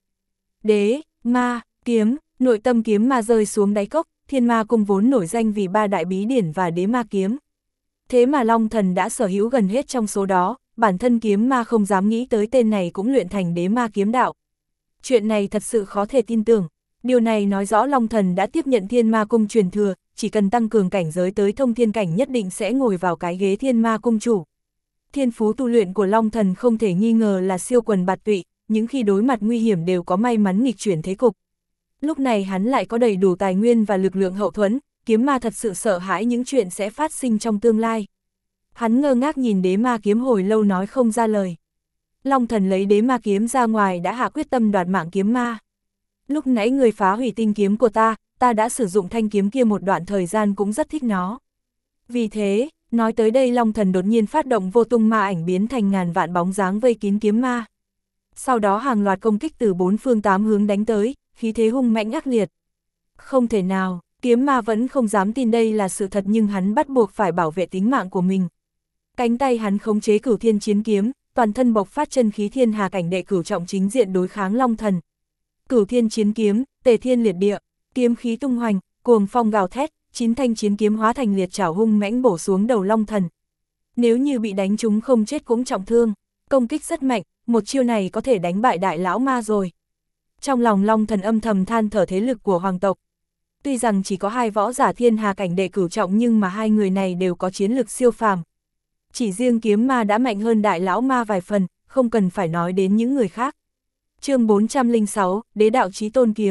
Đế, ma, kiếm, nội tâm kiếm ma rơi xuống đáy cốc, thiên ma cung vốn nổi danh vì ba đại bí điển và đế ma kiếm. Thế mà long thần đã sở hữu gần hết trong số đó, bản thân kiếm ma không dám nghĩ tới tên này cũng luyện thành đế ma kiếm đạo. Chuyện này thật sự khó thể tin tưởng, điều này nói rõ long thần đã tiếp nhận thiên ma cung truyền thừa, chỉ cần tăng cường cảnh giới tới thông thiên cảnh nhất định sẽ ngồi vào cái ghế thiên ma cung chủ. Thiên phú tu luyện của long thần không thể nghi ngờ là siêu quần bạt tụy, những khi đối mặt nguy hiểm đều có may mắn nghịch chuyển thế cục. Lúc này hắn lại có đầy đủ tài nguyên và lực lượng hậu thuẫn, kiếm ma thật sự sợ hãi những chuyện sẽ phát sinh trong tương lai. Hắn ngơ ngác nhìn đế ma kiếm hồi lâu nói không ra lời. Long thần lấy đế ma kiếm ra ngoài đã hạ quyết tâm đoạt mạng kiếm ma. Lúc nãy người phá hủy tinh kiếm của ta, ta đã sử dụng thanh kiếm kia một đoạn thời gian cũng rất thích nó. Vì thế, nói tới đây long thần đột nhiên phát động vô tung ma ảnh biến thành ngàn vạn bóng dáng vây kín kiếm ma. Sau đó hàng loạt công kích từ bốn phương tám hướng đánh tới, khí thế hung mãnh ác liệt. Không thể nào, kiếm ma vẫn không dám tin đây là sự thật nhưng hắn bắt buộc phải bảo vệ tính mạng của mình. Cánh tay hắn khống chế cửu thiên chiến kiếm, toàn thân bộc phát chân khí thiên hà cảnh đệ cửu trọng chính diện đối kháng long thần. Cửu thiên chiến kiếm, tề thiên liệt địa, kiếm khí tung hoành, cuồng phong gào thét, chín thanh chiến kiếm hóa thành liệt chảo hung mãnh bổ xuống đầu long thần. Nếu như bị đánh trúng không chết cũng trọng thương, công kích rất mạnh, một chiêu này có thể đánh bại đại lão ma rồi. Trong lòng long thần âm thầm than thở thế lực của hoàng tộc. Tuy rằng chỉ có hai võ giả thiên hà cảnh đệ cửu trọng nhưng mà hai người này đều có chiến lực siêu phàm. Chỉ riêng kiếm ma đã mạnh hơn đại lão ma vài phần, không cần phải nói đến những người khác. Chương bốn trăm lẻ sáu, Đế đạo chí tôn kiếm.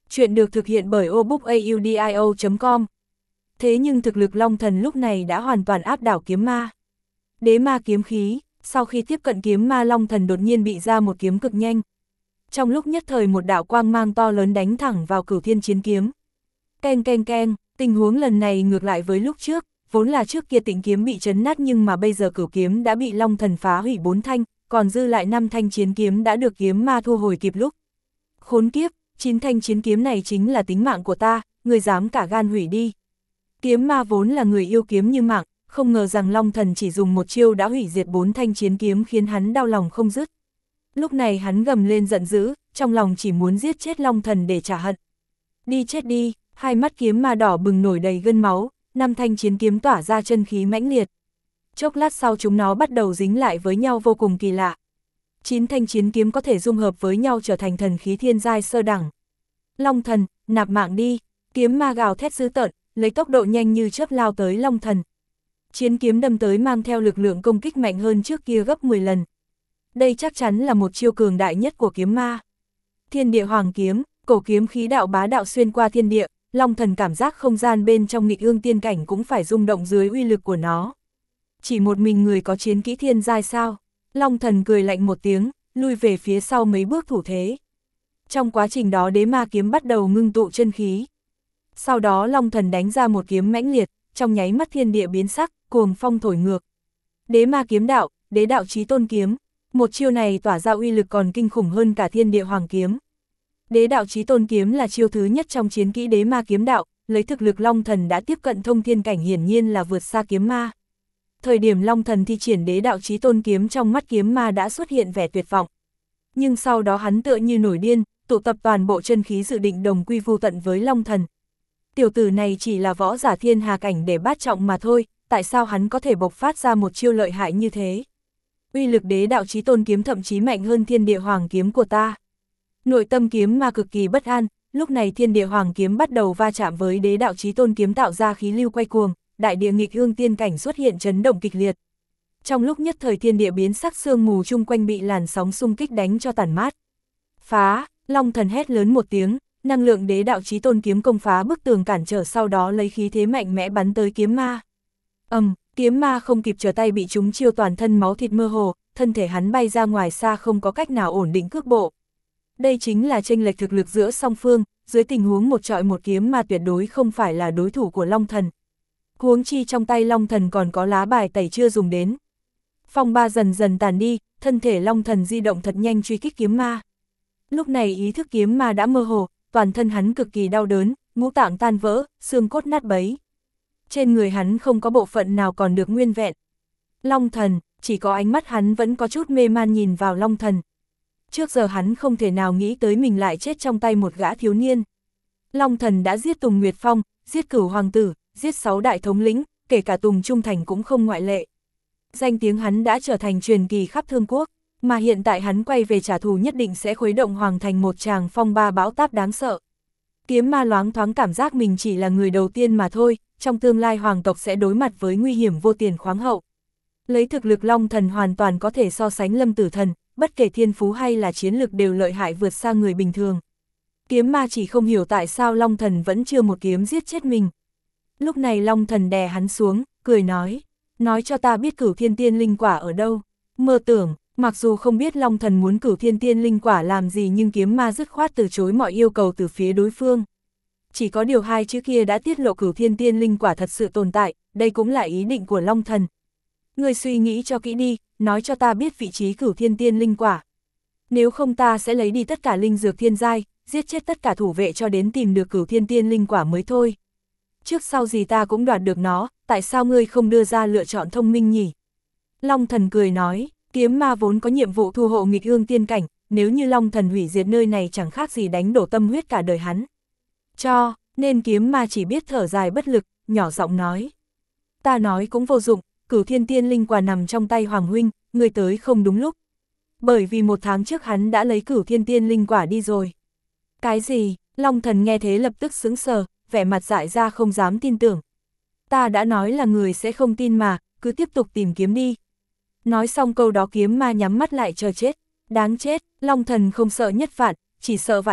Chuyện được thực hiện bởi o book audio chấm com. Thế nhưng thực lực Long Thần lúc này đã hoàn toàn áp đảo kiếm ma. Đế ma kiếm khí, sau khi tiếp cận kiếm ma Long Thần đột nhiên bị ra một kiếm cực nhanh. Trong lúc nhất thời một đạo quang mang to lớn đánh thẳng vào Cửu Thiên Chiến Kiếm. Keng keng keng, tình huống lần này ngược lại với lúc trước, vốn là trước kia Tịnh kiếm bị chấn nát nhưng mà bây giờ Cửu kiếm đã bị Long Thần phá hủy bốn thanh, còn dư lại năm thanh chiến kiếm đã được kiếm ma thu hồi kịp lúc. Khốn kiếp, chín thanh chiến kiếm này chính là tính mạng của ta, người dám cả gan hủy đi. Kiếm ma vốn là người yêu kiếm như mạng, không ngờ rằng Long Thần chỉ dùng một chiêu đã hủy diệt bốn thanh chiến kiếm khiến hắn đau lòng không dứt. Lúc này hắn gầm lên giận dữ, trong lòng chỉ muốn giết chết Long Thần để trả hận. Đi chết đi, hai mắt kiếm ma đỏ bừng nổi đầy gân máu, năm thanh chiến kiếm tỏa ra chân khí mãnh liệt. Chốc lát sau chúng nó bắt đầu dính lại với nhau vô cùng kỳ lạ. Chín thanh chiến kiếm có thể dung hợp với nhau trở thành thần khí thiên giai sơ đẳng. Long Thần, nạp mạng đi, kiếm ma gào thét dữ tợn, lấy tốc độ nhanh như chớp lao tới Long Thần. Chiến kiếm đâm tới mang theo lực lượng công kích mạnh hơn trước kia gấp mười lần. Đây chắc chắn là một chiêu cường đại nhất của kiếm ma. Thiên địa hoàng kiếm, cổ kiếm khí đạo bá đạo xuyên qua thiên địa, Long Thần cảm giác không gian bên trong nghịch ương tiên cảnh cũng phải rung động dưới uy lực của nó. Chỉ một mình người có chiến kỹ thiên giai sao? Long Thần cười lạnh một tiếng, lui về phía sau mấy bước thủ thế. Trong quá trình đó đế ma kiếm bắt đầu ngưng tụ chân khí. Sau đó Long Thần đánh ra một kiếm mãnh liệt, trong nháy mắt thiên địa biến sắc, cuồng phong thổi ngược. Đế ma kiếm đạo, đế đạo chí tôn kiếm. Một chiêu này tỏa ra uy lực còn kinh khủng hơn cả thiên địa hoàng kiếm. Đế đạo chí tôn kiếm là chiêu thứ nhất trong chiến kỹ đế ma kiếm đạo, lấy thực lực Long Thần đã tiếp cận thông thiên cảnh hiển nhiên là vượt xa kiếm ma. Thời điểm Long Thần thi triển đế đạo chí tôn kiếm trong mắt kiếm ma đã xuất hiện vẻ tuyệt vọng. Nhưng sau đó hắn tựa như nổi điên, tụ tập toàn bộ chân khí dự định đồng quy vu tận với Long Thần. Tiểu tử này chỉ là võ giả thiên hà cảnh để bát trọng mà thôi, tại sao hắn có thể bộc phát ra một chiêu lợi hại như thế? Uy lực đế đạo chí tôn kiếm thậm chí mạnh hơn thiên địa hoàng kiếm của ta. Nội tâm kiếm ma cực kỳ bất an, lúc này thiên địa hoàng kiếm bắt đầu va chạm với đế đạo chí tôn kiếm tạo ra khí lưu quay cuồng, đại địa nghịch ương tiên cảnh xuất hiện chấn động kịch liệt. Trong lúc nhất thời thiên địa biến sắc, sương mù chung quanh bị làn sóng xung kích đánh cho tàn mát. Phá, Long Thần hét lớn một tiếng, năng lượng đế đạo chí tôn kiếm công phá bức tường cản trở, sau đó lấy khí thế mạnh mẽ bắn tới kiếm ma. Ầm, um, kiếm ma không kịp trở tay bị trúng chiêu, toàn thân máu thịt mơ hồ, thân thể hắn bay ra ngoài xa, không có cách nào ổn định cước bộ. Đây chính là chênh lệch thực lực giữa song phương, dưới tình huống một trọi một kiếm ma tuyệt đối không phải là đối thủ của Long Thần. Huống chi trong tay Long Thần còn có lá bài tẩy chưa dùng đến. Phong ba dần dần tàn đi, thân thể Long Thần di động thật nhanh truy kích kiếm ma. Lúc này ý thức kiếm ma đã mơ hồ, toàn thân hắn cực kỳ đau đớn, ngũ tạng tan vỡ, xương cốt nát bấy. Trên người hắn không có bộ phận nào còn được nguyên vẹn. Long Thần, chỉ có ánh mắt hắn vẫn có chút mê man nhìn vào Long Thần. Trước giờ hắn không thể nào nghĩ tới mình lại chết trong tay một gã thiếu niên. Long Thần đã giết Tùng Nguyệt Phong, giết Cửu Hoàng Tử, giết sáu đại thống lĩnh, kể cả Tùng Trung Thành cũng không ngoại lệ. Danh tiếng hắn đã trở thành truyền kỳ khắp Thương Quốc, mà hiện tại hắn quay về trả thù nhất định sẽ khuấy động Hoàng Thành một tràng phong ba bão táp đáng sợ. Kiếm ma loáng thoáng cảm giác mình chỉ là người đầu tiên mà thôi, trong tương lai hoàng tộc sẽ đối mặt với nguy hiểm vô tiền khoáng hậu. Lấy thực lực Long Thần hoàn toàn có thể so sánh Lâm Tử Thần, bất kể thiên phú hay là chiến lực đều lợi hại vượt xa người bình thường. Kiếm ma chỉ không hiểu tại sao Long Thần vẫn chưa một kiếm giết chết mình. Lúc này Long Thần đè hắn xuống, cười nói, nói cho ta biết Cửu Thiên Tiên Linh Quả ở đâu. Mơ tưởng, mặc dù không biết Long Thần muốn Cửu Thiên Tiên Linh Quả làm gì nhưng kiếm ma dứt khoát từ chối mọi yêu cầu từ phía đối phương. Chỉ có điều hai chữ kia đã tiết lộ Cửu Thiên Tiên Linh Quả thật sự tồn tại, đây cũng là ý định của Long Thần. Người suy nghĩ cho kỹ đi, nói cho ta biết vị trí Cửu Thiên Tiên Linh Quả. Nếu không ta sẽ lấy đi tất cả linh dược thiên giai, giết chết tất cả thủ vệ cho đến tìm được Cửu Thiên Tiên Linh Quả mới thôi. Trước sau gì ta cũng đoạt được nó, tại sao ngươi không đưa ra lựa chọn thông minh nhỉ? Long Thần cười nói, kiếm ma vốn có nhiệm vụ thu hộ nghịch ương tiên cảnh, nếu như Long Thần hủy diệt nơi này chẳng khác gì đánh đổ tâm huyết cả đời hắn. Cho, nên kiếm ma chỉ biết thở dài bất lực, nhỏ giọng nói. Ta nói cũng vô dụng, Cửu Thiên Tiên Linh Quả nằm trong tay Hoàng huynh, ngươi tới không đúng lúc. Bởi vì một tháng trước hắn đã lấy Cửu Thiên Tiên Linh Quả đi rồi. Cái gì? Long Thần nghe thế lập tức sững sờ, vẻ mặt dại ra không dám tin tưởng. Ta đã nói là người sẽ không tin mà, cứ tiếp tục tìm kiếm đi. Nói xong câu đó kiếm ma nhắm mắt lại chờ chết. Đáng chết, Long Thần không sợ nhất vạn, chỉ sợ vạn nhất,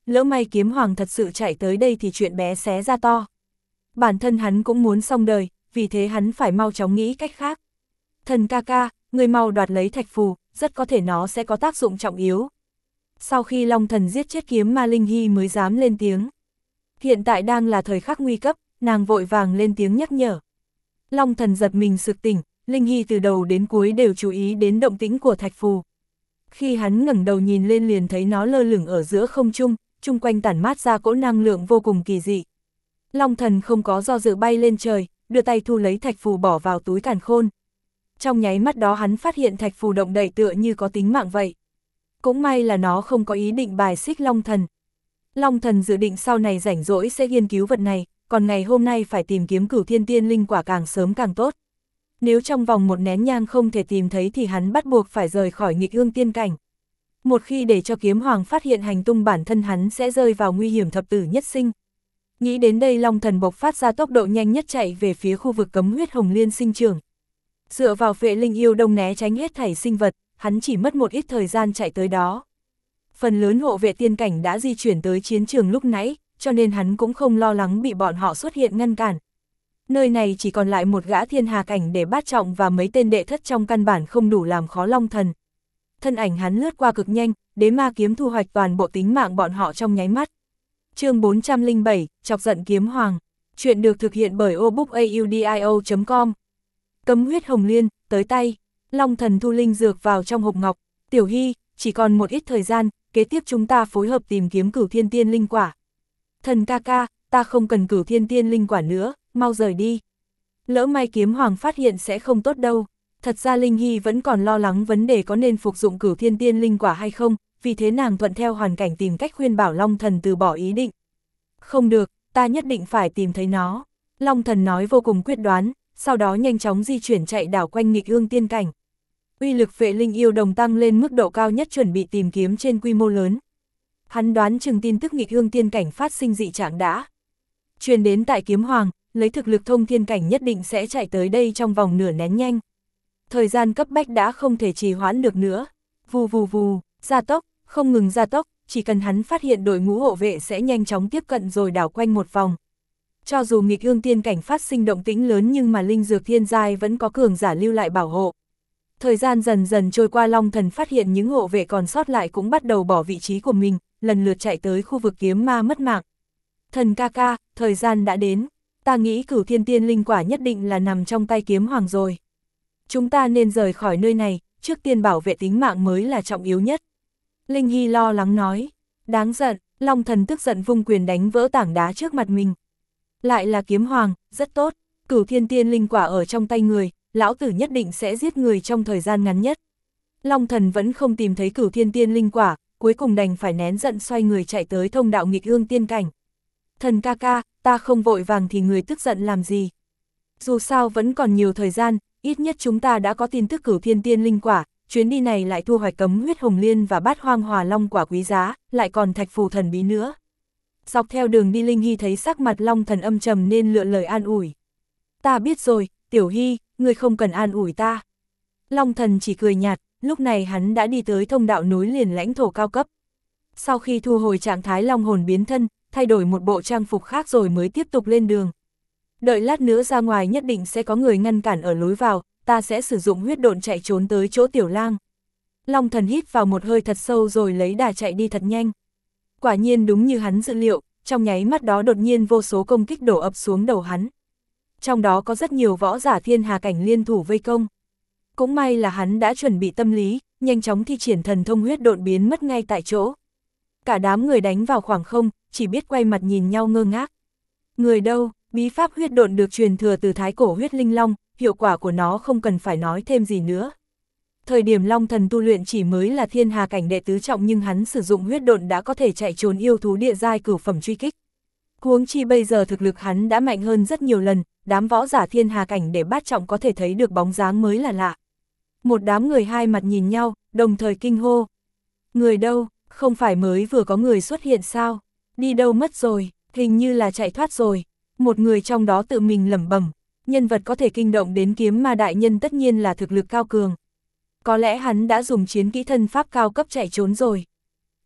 lỡ may kiếm hoàng thật sự chạy tới đây thì chuyện bé xé ra to. Bản thân hắn cũng muốn xong đời, vì thế hắn phải mau chóng nghĩ cách khác. Thần ca ca, người mau đoạt lấy thạch phù, rất có thể nó sẽ có tác dụng trọng yếu. Sau khi Long Thần giết chết kiếm ma, Linh Hy mới dám lên tiếng. Hiện tại đang là thời khắc nguy cấp, nàng vội vàng lên tiếng nhắc nhở. Long Thần giật mình sực tỉnh, Linh Hy từ đầu đến cuối đều chú ý đến động tĩnh của thạch phù. Khi hắn ngẩng đầu nhìn lên liền thấy nó lơ lửng ở giữa không trung, chung quanh tản mát ra cỗ năng lượng vô cùng kỳ dị. Long Thần không có do dự bay lên trời, đưa tay thu lấy thạch phù bỏ vào túi càn khôn. Trong nháy mắt đó hắn phát hiện thạch phù động đậy tựa như có tính mạng vậy. Cũng may là nó không có ý định bài xích Long Thần. Long Thần dự định sau này rảnh rỗi sẽ nghiên cứu vật này, còn ngày hôm nay phải tìm kiếm Cửu Thiên Tiên Linh quả càng sớm càng tốt. Nếu trong vòng một nén nhang không thể tìm thấy thì hắn bắt buộc phải rời khỏi nghịch ương tiên cảnh. Một khi để cho kiếm hoàng phát hiện hành tung bản thân hắn sẽ rơi vào nguy hiểm thập tử nhất sinh. Nghĩ đến đây Long Thần bộc phát ra tốc độ nhanh nhất chạy về phía khu vực cấm huyết hồng liên sinh trưởng. Dựa vào phệ linh yêu đông né tránh hết thảy sinh vật, hắn chỉ mất một ít thời gian chạy tới đó. Phần lớn hộ vệ tiên cảnh đã di chuyển tới chiến trường lúc nãy, cho nên hắn cũng không lo lắng bị bọn họ xuất hiện ngăn cản. Nơi này chỉ còn lại một gã thiên hà cảnh để bát trọng và mấy tên đệ thất trong căn bản không đủ làm khó Long Thần. Thân ảnh hắn lướt qua cực nhanh, đế ma kiếm thu hoạch toàn bộ tính mạng bọn họ trong nháy mắt. Chương bốn trăm lẻ bảy, chọc giận kiếm hoàng. Chuyện được thực hiện bởi obookaudio chấm com. Cấm huyết hồng liên, tới tay. Long Thần thu linh dược vào trong hộp ngọc. Tiểu Hy, chỉ còn một ít thời gian, kế tiếp chúng ta phối hợp tìm kiếm Cửu Thiên Tiên Linh quả. Thần ca ca, ta không cần Cửu Thiên Tiên Linh quả nữa, mau rời đi. Lỡ may kiếm hoàng phát hiện sẽ không tốt đâu. Thật ra Linh Hy vẫn còn lo lắng vấn đề có nên phục dụng Cửu Thiên Tiên Linh quả hay không, vì thế nàng thuận theo hoàn cảnh tìm cách khuyên bảo Long Thần từ bỏ ý định. Không được, ta nhất định phải tìm thấy nó. Long Thần nói vô cùng quyết đoán, sau đó nhanh chóng di chuyển chạy đảo quanh nghịch ương tiên cảnh. Uy lực phệ linh yêu đồng tăng lên mức độ cao nhất, chuẩn bị tìm kiếm trên quy mô lớn. Hắn đoán chừng tin tức nghịch ương tiên cảnh phát sinh dị trạng đã truyền đến tại kiếm hoàng, lấy thực lực thông thiên cảnh nhất định sẽ chạy tới đây trong vòng nửa nén nhanh. Thời gian cấp bách đã không thể trì hoãn được nữa. Vù vù vù, gia tốc, không ngừng gia tốc, chỉ cần hắn phát hiện đội ngũ hộ vệ sẽ nhanh chóng tiếp cận rồi đảo quanh một vòng. Cho dù nghịch ương tiên cảnh phát sinh động tĩnh lớn nhưng mà linh dược thiên giai vẫn có cường giả lưu lại bảo hộ. Thời gian dần dần trôi qua, Long Thần phát hiện những hộ vệ còn sót lại cũng bắt đầu bỏ vị trí của mình, lần lượt chạy tới khu vực kiếm ma mất mạng. Thần ca ca, thời gian đã đến, ta nghĩ Cửu Thiên Tiên Linh quả nhất định là nằm trong tay kiếm hoàng rồi. Chúng ta nên rời khỏi nơi này, trước tiên bảo vệ tính mạng mới là trọng yếu nhất. Linh Hy lo lắng nói. Đáng giận, Long Thần tức giận vung quyền đánh vỡ tảng đá trước mặt mình. Lại là kiếm hoàng, rất tốt, Cửu Thiên Tiên Linh quả ở trong tay người, lão tử nhất định sẽ giết người trong thời gian ngắn nhất. Long Thần vẫn không tìm thấy Cửu Thiên Tiên Linh quả, cuối cùng đành phải nén giận xoay người chạy tới thông đạo nghịch ương tiên cảnh. Thần ca ca, ta không vội vàng thì người tức giận làm gì? Dù sao vẫn còn nhiều thời gian, ít nhất chúng ta đã có tin tức Cửu Thiên Tiên Linh quả, chuyến đi này lại thu hoạch cấm huyết hồng liên và bát hoang hòa long quả quý giá, lại còn thạch phù thần bí nữa. Dọc theo đường đi Linh Hy thấy sắc mặt Long Thần âm trầm nên lựa lời an ủi. Ta biết rồi, Tiểu Hy, ngươi không cần an ủi ta. Long Thần chỉ cười nhạt, lúc này hắn đã đi tới thông đạo nối liền lãnh thổ cao cấp. Sau khi thu hồi trạng thái long hồn biến thân, thay đổi một bộ trang phục khác rồi mới tiếp tục lên đường. Đợi lát nữa ra ngoài nhất định sẽ có người ngăn cản ở lối vào, ta sẽ sử dụng huyết độn chạy trốn tới chỗ Tiểu Lang. Long Thần hít vào một hơi thật sâu rồi lấy đà chạy đi thật nhanh. Quả nhiên đúng như hắn dự liệu, trong nháy mắt đó đột nhiên vô số công kích đổ ập xuống đầu hắn. Trong đó có rất nhiều võ giả thiên hà cảnh liên thủ vây công. Cũng may là hắn đã chuẩn bị tâm lý, nhanh chóng thi triển thần thông huyết độn biến mất ngay tại chỗ. Cả đám người đánh vào khoảng không, chỉ biết quay mặt nhìn nhau ngơ ngác. Người đâu, bí pháp huyết độn được truyền thừa từ thái cổ huyết linh long, hiệu quả của nó không cần phải nói thêm gì nữa. Thời điểm Long Thần tu luyện chỉ mới là thiên hà cảnh đệ tứ trọng nhưng hắn sử dụng huyết độn đã có thể chạy trốn yêu thú địa giai cửu phẩm truy kích. Huống chi bây giờ thực lực hắn đã mạnh hơn rất nhiều lần, đám võ giả thiên hà cảnh để bát trọng có thể thấy được bóng dáng mới là lạ. Một đám người hai mặt nhìn nhau, đồng thời kinh hô. Người đâu, không phải mới vừa có người xuất hiện sao? Đi đâu mất rồi, hình như là chạy thoát rồi. Một người trong đó tự mình lẩm bẩm, nhân vật có thể kinh động đến kiếm ma đại nhân tất nhiên là thực lực cao cường. Có lẽ hắn đã dùng chiến kỹ thân pháp cao cấp chạy trốn rồi.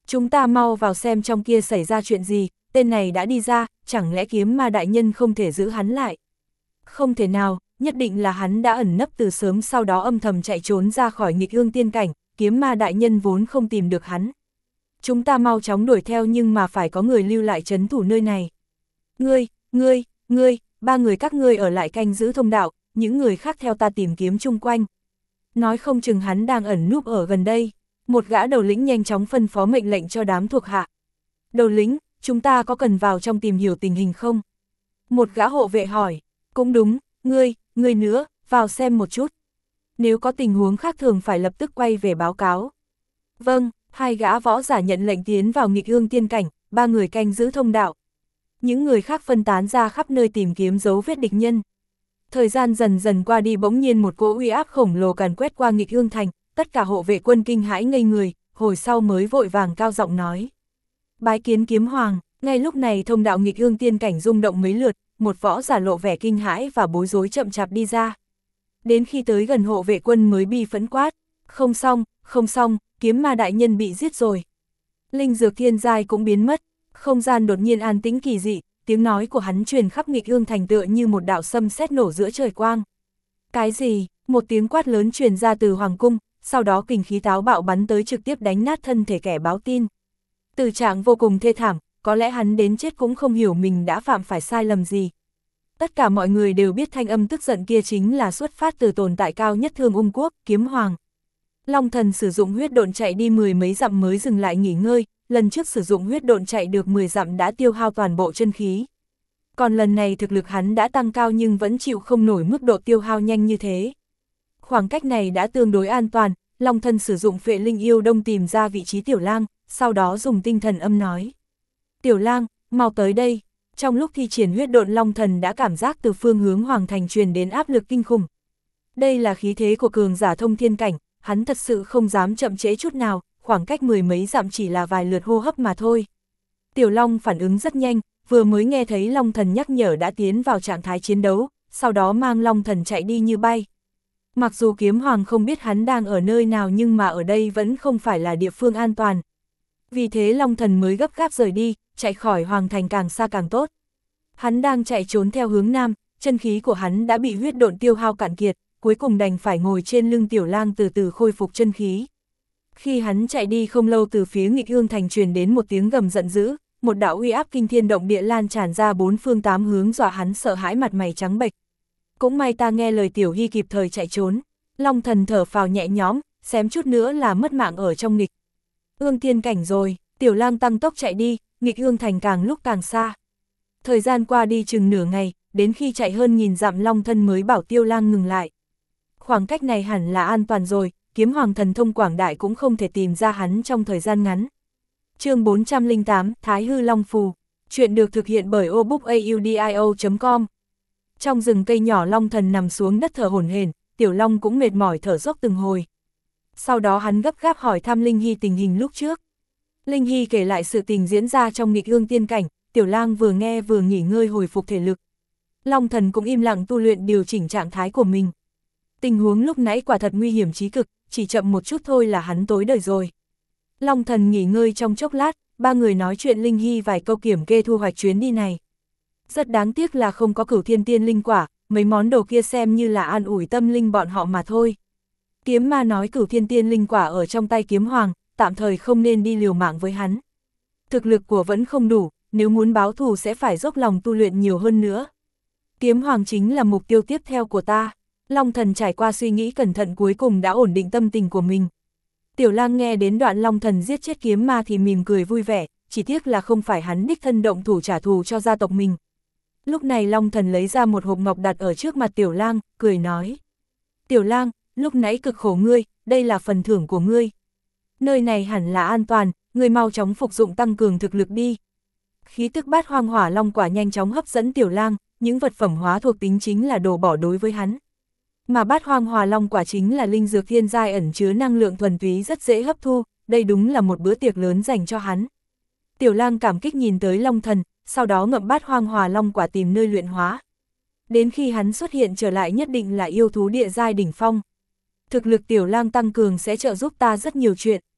Chúng ta mau vào xem trong kia xảy ra chuyện gì, tên này đã đi ra, chẳng lẽ kiếm ma đại nhân không thể giữ hắn lại? Không thể nào, nhất định là hắn đã ẩn nấp từ sớm sau đó âm thầm chạy trốn ra khỏi nghịch ương tiên cảnh, kiếm ma đại nhân vốn không tìm được hắn. Chúng ta mau chóng đuổi theo nhưng mà phải có người lưu lại trấn thủ nơi này. Ngươi, ngươi, ngươi, ba người các ngươi ở lại canh giữ thông đạo, những người khác theo ta tìm kiếm chung quanh. Nói không chừng hắn đang ẩn núp ở gần đây. Một gã đầu lĩnh nhanh chóng phân phó mệnh lệnh cho đám thuộc hạ. Đầu lĩnh, chúng ta có cần vào trong tìm hiểu tình hình không? Một gã hộ vệ hỏi. Cũng đúng, ngươi, ngươi nữa, vào xem một chút. Nếu có tình huống khác thường phải lập tức quay về báo cáo. Vâng, hai gã võ giả nhận lệnh tiến vào nghịch ương tiên cảnh, ba người canh giữ thông đạo. Những người khác phân tán ra khắp nơi tìm kiếm dấu vết địch nhân. Thời gian dần dần qua đi, bỗng nhiên một cỗ uy áp khổng lồ càn quét qua nghịch ương thành, tất cả hộ vệ quân kinh hãi ngây người, hồi sau mới vội vàng cao giọng nói. Bái kiến kiếm hoàng. Ngay lúc này thông đạo nghịch ương tiên cảnh rung động mấy lượt, một võ giả lộ vẻ kinh hãi và bối rối chậm chạp đi ra. Đến khi tới gần hộ vệ quân mới bi phẫn quát, không xong, không xong, kiếm ma đại nhân bị giết rồi. Linh dược thiên giai cũng biến mất, không gian đột nhiên an tĩnh kỳ dị, tiếng nói của hắn truyền khắp nghịch ương thành tựa như một đạo sấm sét nổ giữa trời quang. Cái gì? Một tiếng quát lớn truyền ra từ hoàng cung, sau đó kình khí táo bạo bắn tới trực tiếp đánh nát thân thể kẻ báo tin. Tử trạng vô cùng thê thảm, có lẽ hắn đến chết cũng không hiểu mình đã phạm phải sai lầm gì. Tất cả mọi người đều biết thanh âm tức giận kia chính là xuất phát từ tồn tại cao nhất Thương Ung Quốc, kiếm hoàng. Long thần sử dụng huyết độn chạy đi mười mấy dặm mới dừng lại nghỉ ngơi, lần trước sử dụng huyết độn chạy được mười dặm đã tiêu hao toàn bộ chân khí. Còn lần này thực lực hắn đã tăng cao nhưng vẫn chịu không nổi mức độ tiêu hao nhanh như thế. Khoảng cách này đã tương đối an toàn, Long thần sử dụng phệ linh yêu đông tìm ra vị trí Tiểu Lang, sau đó dùng tinh thần âm nói. Tiểu Lang, mau tới đây. Trong lúc thi triển huyết độn, Long thần đã cảm giác từ phương hướng hoàng thành truyền đến áp lực kinh khủng. Đây là khí thế của cường giả thông thiên cảnh, hắn thật sự không dám chậm trễ chút nào, khoảng cách mười mấy dặm chỉ là vài lượt hô hấp mà thôi. Tiểu Long phản ứng rất nhanh, vừa mới nghe thấy Long thần nhắc nhở đã tiến vào trạng thái chiến đấu, sau đó mang Long thần chạy đi như bay. Mặc dù kiếm hoàng không biết hắn đang ở nơi nào nhưng mà ở đây vẫn không phải là địa phương an toàn. Vì thế Long thần mới gấp gáp rời đi, chạy khỏi hoàng thành càng xa càng tốt. Hắn đang chạy trốn theo hướng nam, chân khí của hắn đã bị huyết độn tiêu hao cạn kiệt, cuối cùng đành phải ngồi trên lưng Tiểu Lang từ từ khôi phục chân khí. Khi hắn chạy đi không lâu, từ phía nghịch ương thành truyền đến một tiếng gầm giận dữ, một đạo uy áp kinh thiên động địa lan tràn ra bốn phương tám hướng, dọa hắn sợ hãi mặt mày trắng bệch. Cũng may ta nghe lời Tiểu Hy kịp thời chạy trốn. Long thần thở phào nhẹ nhõm, xém chút nữa là mất mạng ở trong nghịch ương tiên cảnh rồi. Tiểu Lang tăng tốc chạy đi, nghịch ương thành càng lúc càng xa. Thời gian qua đi chừng nửa ngày, đến khi chạy hơn nghìn dặm, Long thân mới bảo Tiêu Lang ngừng lại. Khoảng cách này hẳn là an toàn rồi, kiếm hoàng thần thông quảng đại cũng không thể tìm ra hắn trong thời gian ngắn. Chương bốn trăm lẻ tám, Thái Hư Long Phù. Chuyện được thực hiện bởi obookaudio chấm com. Trong rừng cây nhỏ, Long thần nằm xuống đất thở hổn hển, Tiểu Long cũng mệt mỏi thở dốc từng hồi. Sau đó hắn gấp gáp hỏi thăm Linh Hy tình hình lúc trước. Linh Hy kể lại sự tình diễn ra trong nghịch ương tiên cảnh, Tiểu Lang vừa nghe vừa nghỉ ngơi hồi phục thể lực. Long thần cũng im lặng tu luyện điều chỉnh trạng thái của mình. Tình huống lúc nãy quả thật nguy hiểm chí cực, chỉ chậm một chút thôi là hắn tối đời rồi. Long thần nghỉ ngơi trong chốc lát, ba người nói chuyện Linh Hy vài câu kiểm kê thu hoạch chuyến đi này. Rất đáng tiếc là không có Cửu Thiên Tiên linh quả, mấy món đồ kia xem như là an ủi tâm linh bọn họ mà thôi. Kiếm ma nói Cửu Thiên Tiên linh quả ở trong tay kiếm hoàng, tạm thời không nên đi liều mạng với hắn. Thực lực của vẫn không đủ, nếu muốn báo thù sẽ phải dốc lòng tu luyện nhiều hơn nữa. Kiếm hoàng chính là mục tiêu tiếp theo của ta. Long thần trải qua suy nghĩ cẩn thận cuối cùng đã ổn định tâm tình của mình. Tiểu Lang nghe đến đoạn Long thần giết chết kiếm ma thì mỉm cười vui vẻ, chỉ tiếc là không phải hắn đích thân động thủ trả thù cho gia tộc mình. Lúc này Long thần lấy ra một hộp ngọc đặt ở trước mặt Tiểu Lang, cười nói. Tiểu Lang, lúc nãy cực khổ ngươi, đây là phần thưởng của ngươi. Nơi này hẳn là an toàn, ngươi mau chóng phục dụng tăng cường thực lực đi. Khí tức Bát Hoang Hỏa Long quả nhanh chóng hấp dẫn Tiểu Lang, những vật phẩm hóa thuộc tính chính là đồ bỏ đối với hắn. Mà Bát Hoang Hỏa Long quả chính là linh dược thiên giai ẩn chứa năng lượng thuần túy rất dễ hấp thu, đây đúng là một bữa tiệc lớn dành cho hắn. Tiểu Lang cảm kích nhìn tới Long thần, sau đó ngậm Bát Hoang Hỏa Long quả tìm nơi luyện hóa. Đến khi hắn xuất hiện trở lại nhất định là yêu thú địa giai đỉnh phong. Thực lực Tiểu Lang tăng cường sẽ trợ giúp ta rất nhiều chuyện.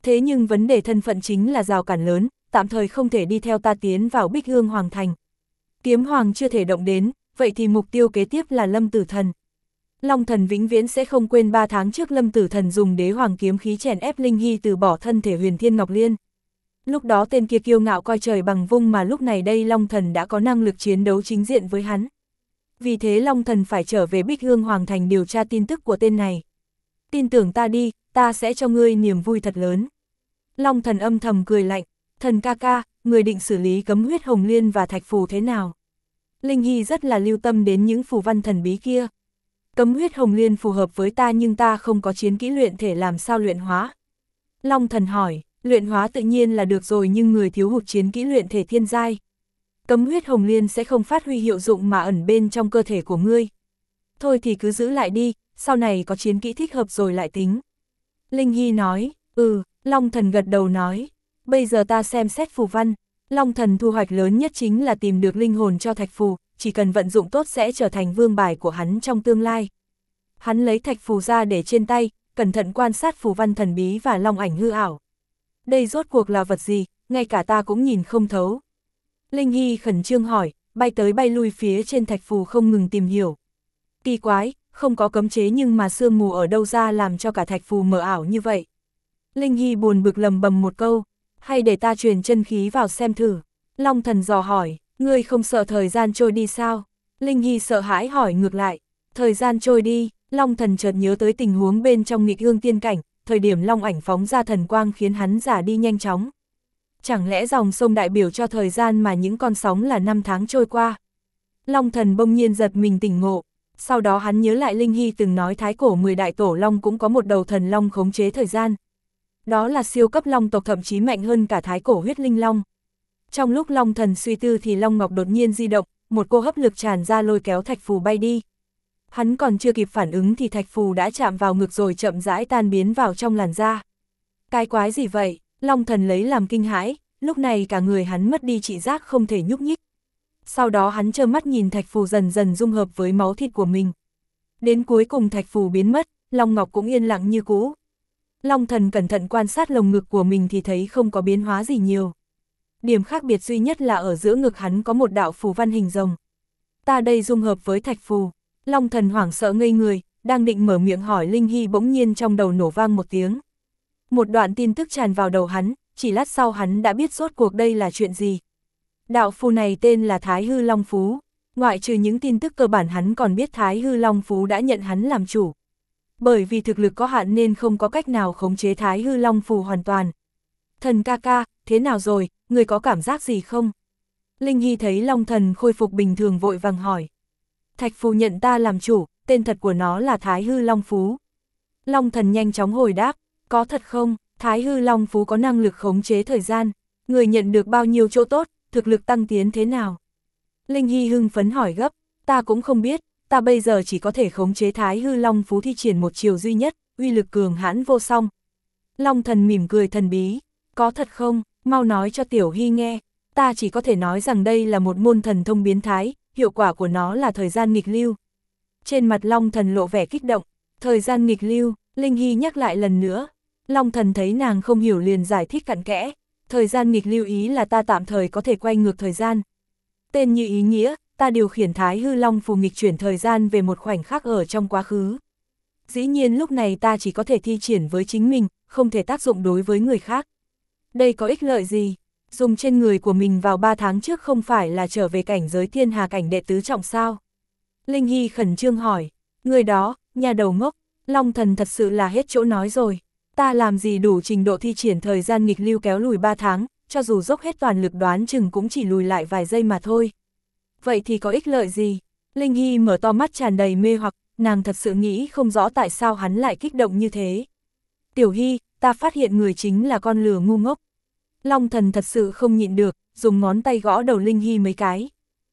Thế nhưng vấn đề thân phận chính là rào cản lớn, tạm thời không thể đi theo ta tiến vào Bích Hương Hoàng Thành. Kiếm Hoàng chưa thể động đến, vậy thì mục tiêu kế tiếp là Lâm Tử Thần. Long Thần vĩnh viễn sẽ không quên ba tháng trước Lâm Tử Thần dùng đế hoàng kiếm khí chèn ép Linh Hy từ bỏ thân thể Huyền Thiên Ngọc Liên. Lúc đó tên kia kiêu ngạo coi trời bằng vung mà lúc này đây Long Thần đã có năng lực chiến đấu chính diện với hắn. Vì thế Long Thần phải trở về Bích Hương Hoàng Thành điều tra tin tức của tên này. Tin tưởng ta đi, ta sẽ cho ngươi niềm vui thật lớn. Long Thần âm thầm cười lạnh, thần ca ca, người định xử lý cấm huyết hồng liên và thạch phù thế nào? Linh Hy rất là lưu tâm đến những phù văn thần bí kia. Cấm huyết hồng liên phù hợp với ta nhưng ta không có chiến kỹ luyện thể làm sao luyện hóa? Long Thần hỏi, luyện hóa tự nhiên là được rồi nhưng người thiếu hụt chiến kỹ luyện thể thiên giai. Cấm huyết hồng liên sẽ không phát huy hiệu dụng mà ẩn bên trong cơ thể của ngươi. Thôi thì cứ giữ lại đi, sau này có chiến kỹ thích hợp rồi lại tính. Linh Hy nói, ừ, Long Thần gật đầu nói, bây giờ ta xem xét phù văn. Long Thần thu hoạch lớn nhất chính là tìm được linh hồn cho thạch phù, chỉ cần vận dụng tốt sẽ trở thành vương bài của hắn trong tương lai. Hắn lấy thạch phù ra để trên tay, cẩn thận quan sát phù văn thần bí và long ảnh hư ảo. Đây rốt cuộc là vật gì, ngay cả ta cũng nhìn không thấu. Linh Hy khẩn trương hỏi, bay tới bay lui phía trên thạch phù không ngừng tìm hiểu. Kỳ quái, không có cấm chế nhưng mà sương mù ở đâu ra làm cho cả thạch phù mờ ảo như vậy. Linh Hy buồn bực lầm bầm một câu, hay để ta truyền chân khí vào xem thử. Long Thần dò hỏi, ngươi không sợ thời gian trôi đi sao? Linh Hy sợ hãi hỏi ngược lại, thời gian trôi đi. Long Thần chợt nhớ tới tình huống bên trong nghịch hương tiên cảnh, thời điểm long ảnh phóng ra thần quang khiến hắn giả đi nhanh chóng. Chẳng lẽ dòng sông đại biểu cho thời gian mà những con sóng là năm tháng trôi qua? Long Thần bỗng nhiên giật mình tỉnh ngộ, sau đó hắn nhớ lại Linh Hy từng nói thái cổ mười đại tổ long cũng có một đầu thần long khống chế thời gian. Đó là siêu cấp long tộc thậm chí mạnh hơn cả thái cổ huyết linh long. Trong lúc Long Thần suy tư thì long ngọc đột nhiên di động, một cô hấp lực tràn ra lôi kéo thạch phù bay đi. Hắn còn chưa kịp phản ứng thì thạch phù đã chạm vào ngực rồi chậm rãi tan biến vào trong làn da. Cái quái gì vậy? Long Thần lấy làm kinh hãi, lúc này cả người hắn mất đi trị giác không thể nhúc nhích. Sau đó hắn trơ mắt nhìn thạch phù dần dần dung hợp với máu thịt của mình. Đến cuối cùng thạch phù biến mất, Long Ngọc cũng yên lặng như cũ. Long Thần cẩn thận quan sát lồng ngực của mình thì thấy không có biến hóa gì nhiều. Điểm khác biệt duy nhất là ở giữa ngực hắn có một đạo phù văn hình rồng. Ta đây dung hợp với thạch phù. Long Thần hoảng sợ ngây người, đang định mở miệng hỏi Linh Hy bỗng nhiên trong đầu nổ vang một tiếng. Một đoạn tin tức tràn vào đầu hắn, chỉ lát sau hắn đã biết rốt cuộc đây là chuyện gì. Đạo phù này tên là Thái Hư Long Phú. Ngoại trừ những tin tức cơ bản hắn còn biết Thái Hư Long Phú đã nhận hắn làm chủ. Bởi vì thực lực có hạn nên không có cách nào khống chế Thái Hư Long Phù hoàn toàn. Thần ca ca, thế nào rồi, người có cảm giác gì không? Linh Hy thấy Long Thần khôi phục bình thường vội vàng hỏi. Thạch phù nhận ta làm chủ, tên thật của nó là Thái Hư Long Phú. Long Thần nhanh chóng hồi đáp, có thật không? Thái Hư Long Phú có năng lực khống chế thời gian, người nhận được bao nhiêu chỗ tốt, thực lực tăng tiến thế nào? Linh Hy hưng phấn hỏi gấp, ta cũng không biết, ta bây giờ chỉ có thể khống chế Thái Hư Long Phú thi triển một chiều duy nhất, uy lực cường hãn vô song. Long Thần mỉm cười thần bí, có thật không? Mau nói cho Tiểu Hy nghe, ta chỉ có thể nói rằng đây là một môn thần thông biến thái, hiệu quả của nó là thời gian nghịch lưu. Trên mặt Long Thần lộ vẻ kích động, thời gian nghịch lưu, Linh Hy nhắc lại lần nữa. Long Thần thấy nàng không hiểu liền giải thích cặn kẽ, thời gian nghịch lưu ý là ta tạm thời có thể quay ngược thời gian. Tên như ý nghĩa, ta điều khiển Thái Hư Long Phù nghịch chuyển thời gian về một khoảnh khắc ở trong quá khứ. Dĩ nhiên lúc này ta chỉ có thể thi triển với chính mình, không thể tác dụng đối với người khác. Đây có ích lợi gì? Dùng trên người của mình vào ba tháng trước không phải là trở về cảnh giới thiên hà cảnh đệ tứ trọng sao? Linh Hy khẩn trương hỏi, người đó, nhà đầu ngốc, Long Thần thật sự là hết chỗ nói rồi. Ta làm gì đủ trình độ thi triển thời gian nghịch lưu kéo lùi ba tháng, cho dù dốc hết toàn lực đoán chừng cũng chỉ lùi lại vài giây mà thôi. Vậy thì có ích lợi gì? Linh Hy mở to mắt tràn đầy mê hoặc, nàng thật sự nghĩ không rõ tại sao hắn lại kích động như thế. Tiểu Hy, ta phát hiện người chính là con lừa ngu ngốc. Long Thần thật sự không nhịn được, dùng ngón tay gõ đầu Linh Hy mấy cái.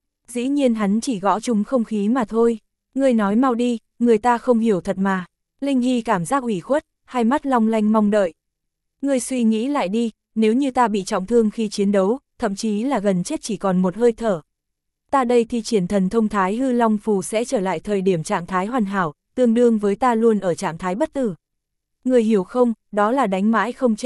Dĩ nhiên hắn chỉ gõ trúng không khí mà thôi. Ngươi nói mau đi, người ta không hiểu thật mà. Linh Hy cảm giác ủy khuất, hai mắt long lanh mong đợi. Ngươi suy nghĩ lại đi, nếu như ta bị trọng thương khi chiến đấu, thậm chí là gần chết chỉ còn một hơi thở. Ta đây thi triển thần thông Thái Hư Long Phù sẽ trở lại thời điểm trạng thái hoàn hảo, tương đương với ta luôn ở trạng thái bất tử. Người hiểu không, đó là đánh mãi không chết.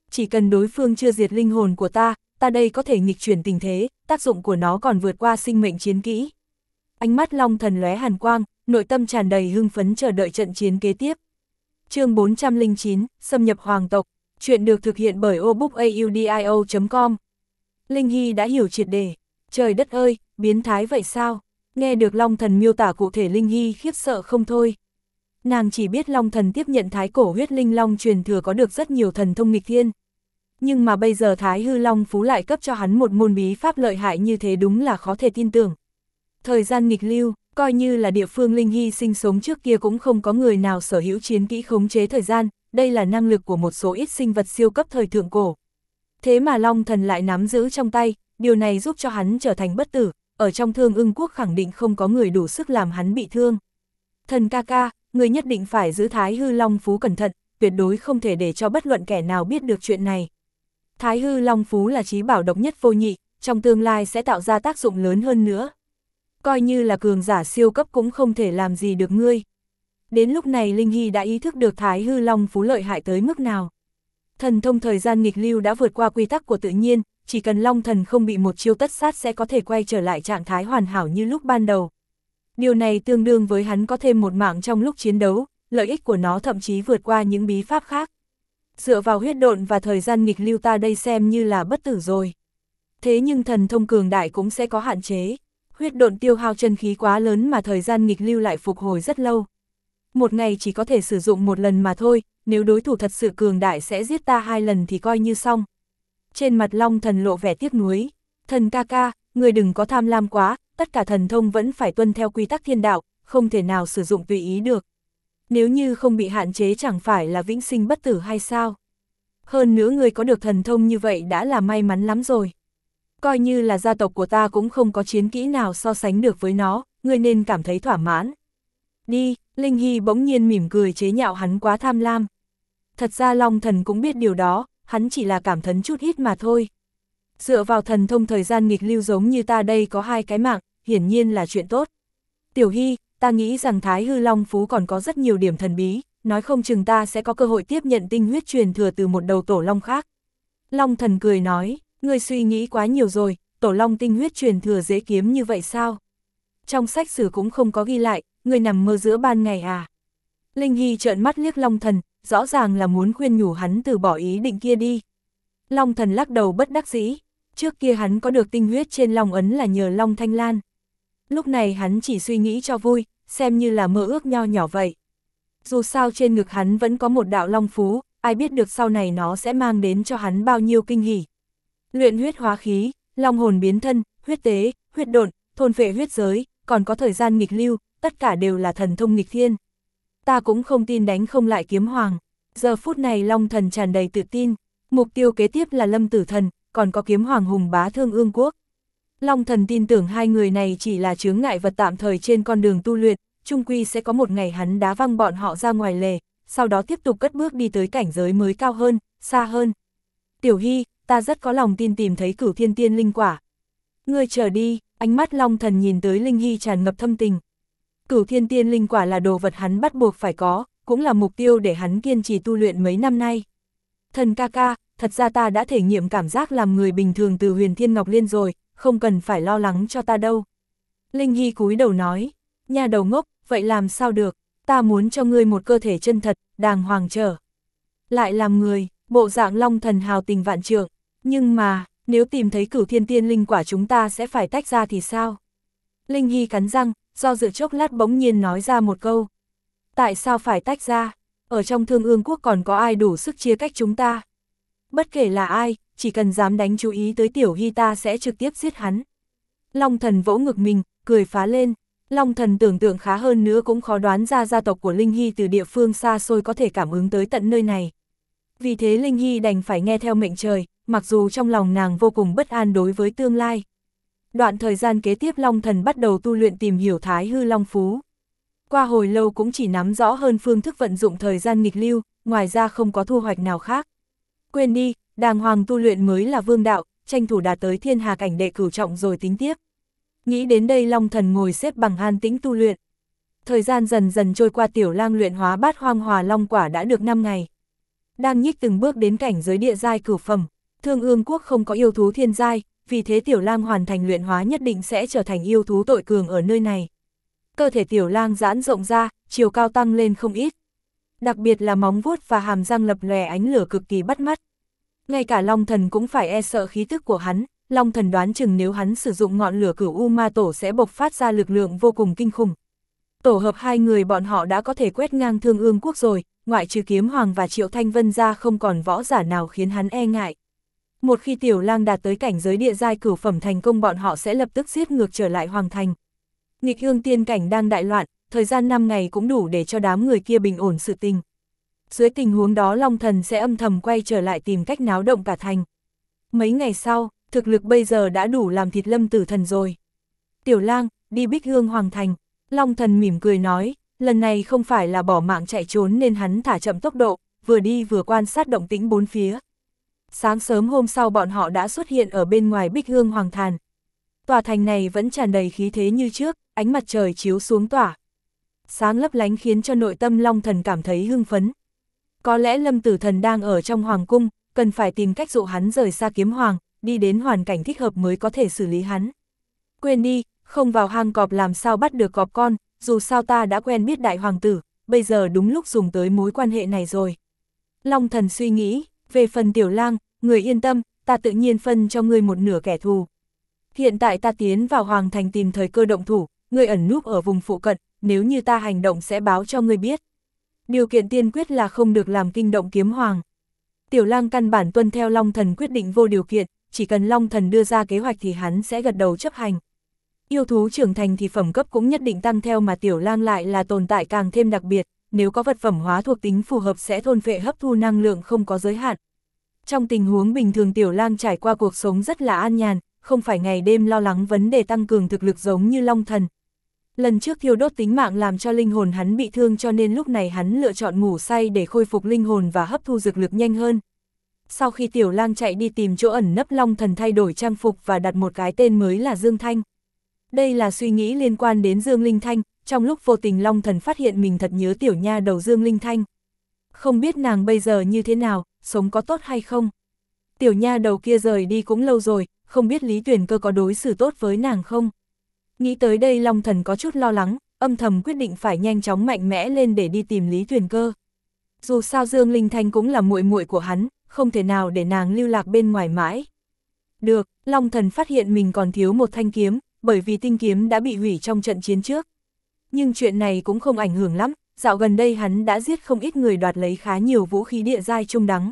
Chỉ cần đối phương chưa diệt linh hồn của ta, ta đây có thể nghịch chuyển tình thế, tác dụng của nó còn vượt qua sinh mệnh chiến kỹ. Ánh mắt Long Thần lóe hàn quang, nội tâm tràn đầy hưng phấn chờ đợi trận chiến kế tiếp. Chương bốn trăm lẻ chín, xâm nhập hoàng tộc. Chuyện được thực hiện bởi obookaudio chấm com. Linh Hy đã hiểu triệt để. Trời đất ơi, biến thái vậy sao? Nghe được Long Thần miêu tả cụ thể, Linh Hy khiếp sợ không thôi. Nàng chỉ biết Long Thần tiếp nhận Thái Cổ Huyết Linh Long truyền thừa có được rất nhiều thần thông nghịch thiên. Nhưng mà bây giờ Thái Hư Long Phú lại cấp cho hắn một môn bí pháp lợi hại như thế, đúng là khó thể tin tưởng. Thời gian nghịch lưu, coi như là địa phương Linh Hy sinh sống trước kia cũng không có người nào sở hữu chiến kỹ khống chế thời gian, đây là năng lực của một số ít sinh vật siêu cấp thời thượng cổ. Thế mà Long Thần lại nắm giữ trong tay, điều này giúp cho hắn trở thành bất tử, ở trong Thương Ưng Quốc khẳng định không có người đủ sức làm hắn bị thương. Thần ca ca, người nhất định phải giữ Thái Hư Long Phú cẩn thận, tuyệt đối không thể để cho bất luận kẻ nào biết được chuyện này. Thái Hư Long Phú là trí bảo độc nhất vô nhị, trong tương lai sẽ tạo ra tác dụng lớn hơn nữa. Coi như là cường giả siêu cấp cũng không thể làm gì được ngươi. Đến lúc này Linh Hy đã ý thức được Thái Hư Long Phú lợi hại tới mức nào. Thần thông thời gian nghịch lưu đã vượt qua quy tắc của tự nhiên, chỉ cần Long Thần không bị một chiêu tất sát sẽ có thể quay trở lại trạng thái hoàn hảo như lúc ban đầu. Điều này tương đương với hắn có thêm một mạng trong lúc chiến đấu, lợi ích của nó thậm chí vượt qua những bí pháp khác. Dựa vào huyết độn và thời gian nghịch lưu ta đây xem như là bất tử rồi. Thế nhưng thần thông cường đại cũng sẽ có hạn chế. Huyết độn tiêu hao chân khí quá lớn mà thời gian nghịch lưu lại phục hồi rất lâu. Một ngày chỉ có thể sử dụng một lần mà thôi, nếu đối thủ thật sự cường đại sẽ giết ta hai lần thì coi như xong. Trên mặt Long Thần lộ vẻ tiếc nuối. Thần ca ca, người đừng có tham lam quá, tất cả thần thông vẫn phải tuân theo quy tắc thiên đạo, không thể nào sử dụng tùy ý được. Nếu như không bị hạn chế chẳng phải là vĩnh sinh bất tử hay sao? Hơn nữa người có được thần thông như vậy đã là may mắn lắm rồi. Coi như là gia tộc của ta cũng không có chiến kỹ nào so sánh được với nó, ngươi nên cảm thấy thỏa mãn. Đi, Linh Hy bỗng nhiên mỉm cười chế nhạo hắn quá tham lam. Thật ra Long Thần cũng biết điều đó, hắn chỉ là cảm thấn chút ít mà thôi. Dựa vào thần thông thời gian nghịch lưu giống như ta đây có hai cái mạng, hiển nhiên là chuyện tốt. Tiểu Hy, ta nghĩ rằng Thái Hư Long Phú còn có rất nhiều điểm thần bí, nói không chừng ta sẽ có cơ hội tiếp nhận tinh huyết truyền thừa từ một đầu tổ long khác. Long Thần cười nói, ngươi suy nghĩ quá nhiều rồi, tổ long tinh huyết truyền thừa dễ kiếm như vậy sao? Trong sách sử cũng không có ghi lại, ngươi nằm mơ giữa ban ngày à? Linh Hy trợn mắt liếc Long Thần, rõ ràng là muốn khuyên nhủ hắn từ bỏ ý định kia đi. Long Thần lắc đầu bất đắc dĩ, trước kia hắn có được tinh huyết trên long ấn là nhờ Long Thanh Lan. Lúc này hắn chỉ suy nghĩ cho vui, xem như là mơ ước nho nhỏ vậy. Dù sao trên ngực hắn vẫn có một đạo long phú, ai biết được sau này nó sẽ mang đến cho hắn bao nhiêu kinh hỉ. Luyện huyết hóa khí, long hồn biến thân, huyết tế, huyết độn, thôn phệ huyết giới, còn có thời gian nghịch lưu, tất cả đều là thần thông nghịch thiên. Ta cũng không tin đánh không lại kiếm hoàng. Giờ phút này Long Thần tràn đầy tự tin, mục tiêu kế tiếp là Lâm Tử Thần, còn có kiếm hoàng hùng bá Thương Ương Quốc. Long Thần tin tưởng hai người này chỉ là chướng ngại vật tạm thời trên con đường tu luyện, chung quy sẽ có một ngày hắn đá văng bọn họ ra ngoài lề, sau đó tiếp tục cất bước đi tới cảnh giới mới cao hơn, xa hơn. Tiểu Hy, ta rất có lòng tin tìm thấy Cửu Thiên Tiên Linh Quả. Ngươi chờ đi, ánh mắt Long Thần nhìn tới Linh Hy tràn ngập thâm tình. Cửu Thiên Tiên Linh Quả là đồ vật hắn bắt buộc phải có, cũng là mục tiêu để hắn kiên trì tu luyện mấy năm nay. Thần ca ca, thật ra ta đã thể nghiệm cảm giác làm người bình thường từ Huyền Thiên Ngọc Liên rồi, không cần phải lo lắng cho ta đâu. Linh Hy cúi đầu nói, nhà đầu ngốc, vậy làm sao được, ta muốn cho ngươi một cơ thể chân thật, đàng hoàng trở. Lại làm người, bộ dạng Long Thần hào tình vạn trượng, nhưng mà, nếu tìm thấy Cửu Thiên Tiên Linh Quả chúng ta sẽ phải tách ra thì sao? Linh Hy cắn răng, do dự chốc lát bỗng nhiên nói ra một câu. Tại sao phải tách ra? Ở trong Thương Ương Quốc còn có ai đủ sức chia cách chúng ta? Bất kể là ai, chỉ cần dám đánh chú ý tới Tiểu Hy ta sẽ trực tiếp giết hắn. Long Thần vỗ ngực mình, cười phá lên. Long Thần tưởng tượng khá hơn nữa cũng khó đoán ra gia tộc của Linh Hy từ địa phương xa xôi có thể cảm ứng tới tận nơi này. Vì thế Linh Hy đành phải nghe theo mệnh trời, mặc dù trong lòng nàng vô cùng bất an đối với tương lai. Đoạn thời gian kế tiếp Long Thần bắt đầu tu luyện tìm hiểu Thái Hư Long Phú. Qua hồi lâu cũng chỉ nắm rõ hơn phương thức vận dụng thời gian nghịch lưu, ngoài ra không có thu hoạch nào khác. Quên đi, đàng hoàng tu luyện mới là vương đạo, tranh thủ đạt tới thiên hà cảnh đệ cửu trọng rồi tính tiếp. Nghĩ đến đây Long Thần ngồi xếp bằng an tĩnh tu luyện. Thời gian dần dần trôi qua, Tiểu Lang luyện hóa bát hoang hòa long quả đã được năm ngày. đang nhích từng bước đến cảnh giới địa giai cửu phẩm. Thương Ương quốc không có yêu thú thiên giai, vì thế Tiểu Lang hoàn thành luyện hóa nhất định sẽ trở thành yêu thú tội cường ở nơi này. Cơ thể Tiểu Lang giãn rộng ra, chiều cao tăng lên không ít. Đặc biệt là móng vuốt và hàm răng lập lòe ánh lửa cực kỳ bắt mắt. Ngay cả Long Thần cũng phải e sợ khí tức của hắn, Long Thần đoán chừng nếu hắn sử dụng ngọn lửa Cửu U Ma Tổ sẽ bộc phát ra lực lượng vô cùng kinh khủng. Tổ hợp hai người bọn họ đã có thể quét ngang Thương Ương quốc rồi, ngoại trừ Kiếm Hoàng và Triệu Thanh Vân ra không còn võ giả nào khiến hắn e ngại. Một khi Tiểu Lang đạt tới cảnh giới địa giai cửu phẩm thành công, bọn họ sẽ lập tức giết ngược trở lại Hoàng thành. Nghịch Ương tiên cảnh đang đại loạn, thời gian năm ngày cũng đủ để cho đám người kia bình ổn sự tình. Dưới tình huống đó Long Thần sẽ âm thầm quay trở lại tìm cách náo động cả thành. Mấy ngày sau, thực lực bây giờ đã đủ làm thịt Lâm Tử Thần rồi. Tiểu Lang, đi Bích Hương Hoàng thành. Long Thần mỉm cười nói, lần này không phải là bỏ mạng chạy trốn nên hắn thả chậm tốc độ, vừa đi vừa quan sát động tĩnh bốn phía. Sáng sớm hôm sau bọn họ đã xuất hiện ở bên ngoài Bích Hương Hoàng thành. Tòa thành này vẫn tràn đầy khí thế như trước, ánh mặt trời chiếu xuống tỏa. Sáng lấp lánh khiến cho nội tâm Long Thần cảm thấy hưng phấn. Có lẽ Lâm Tử Thần đang ở trong hoàng cung, cần phải tìm cách dụ hắn rời xa Kiếm Hoàng, đi đến hoàn cảnh thích hợp mới có thể xử lý hắn. Quên đi, không vào hang cọp làm sao bắt được cọp con, dù sao ta đã quen biết đại hoàng tử, bây giờ đúng lúc dùng tới mối quan hệ này rồi. Long Thần suy nghĩ, về phần Tiểu Lang, người yên tâm, ta tự nhiên phân cho ngươi một nửa kẻ thù. Hiện tại ta tiến vào Hoàng thành tìm thời cơ động thủ, ngươi ẩn núp ở vùng phụ cận, nếu như ta hành động sẽ báo cho ngươi biết. Điều kiện tiên quyết là không được làm kinh động Kiếm Hoàng. Tiểu Lang căn bản tuân theo Long Thần quyết định vô điều kiện, chỉ cần Long Thần đưa ra kế hoạch thì hắn sẽ gật đầu chấp hành. Yêu thú trưởng thành thì phẩm cấp cũng nhất định tăng theo, mà Tiểu Lang lại là tồn tại càng thêm đặc biệt, nếu có vật phẩm hóa thuộc tính phù hợp sẽ thôn phệ hấp thu năng lượng không có giới hạn. Trong tình huống bình thường Tiểu Lang trải qua cuộc sống rất là an nhàn, không phải ngày đêm lo lắng vấn đề tăng cường thực lực giống như Long Thần. Lần trước thiêu đốt tính mạng làm cho linh hồn hắn bị thương, cho nên lúc này hắn lựa chọn ngủ say để khôi phục linh hồn và hấp thu dược lực nhanh hơn. Sau khi Tiểu Lang chạy đi tìm chỗ ẩn nấp, Long Thần thay đổi trang phục và đặt một cái tên mới là Dương Thanh. Đây là suy nghĩ liên quan đến Dương Linh Thanh, trong lúc vô tình Long Thần phát hiện mình thật nhớ tiểu nha đầu Dương Linh Thanh. Không biết nàng bây giờ như thế nào, sống có tốt hay không? Tiểu nha đầu kia rời đi cũng lâu rồi, không biết Lý Tuyền Cơ có đối xử tốt với nàng không? Nghĩ tới đây Long Thần có chút lo lắng, âm thầm quyết định phải nhanh chóng mạnh mẽ lên để đi tìm Lý Tuyền Cơ. Dù sao Dương Linh Thanh cũng là muội muội của hắn, không thể nào để nàng lưu lạc bên ngoài mãi. Được, Long Thần phát hiện mình còn thiếu một thanh kiếm, bởi vì tinh kiếm đã bị hủy trong trận chiến trước. Nhưng chuyện này cũng không ảnh hưởng lắm, dạo gần đây hắn đã giết không ít người, đoạt lấy khá nhiều vũ khí địa giai trung đẳng.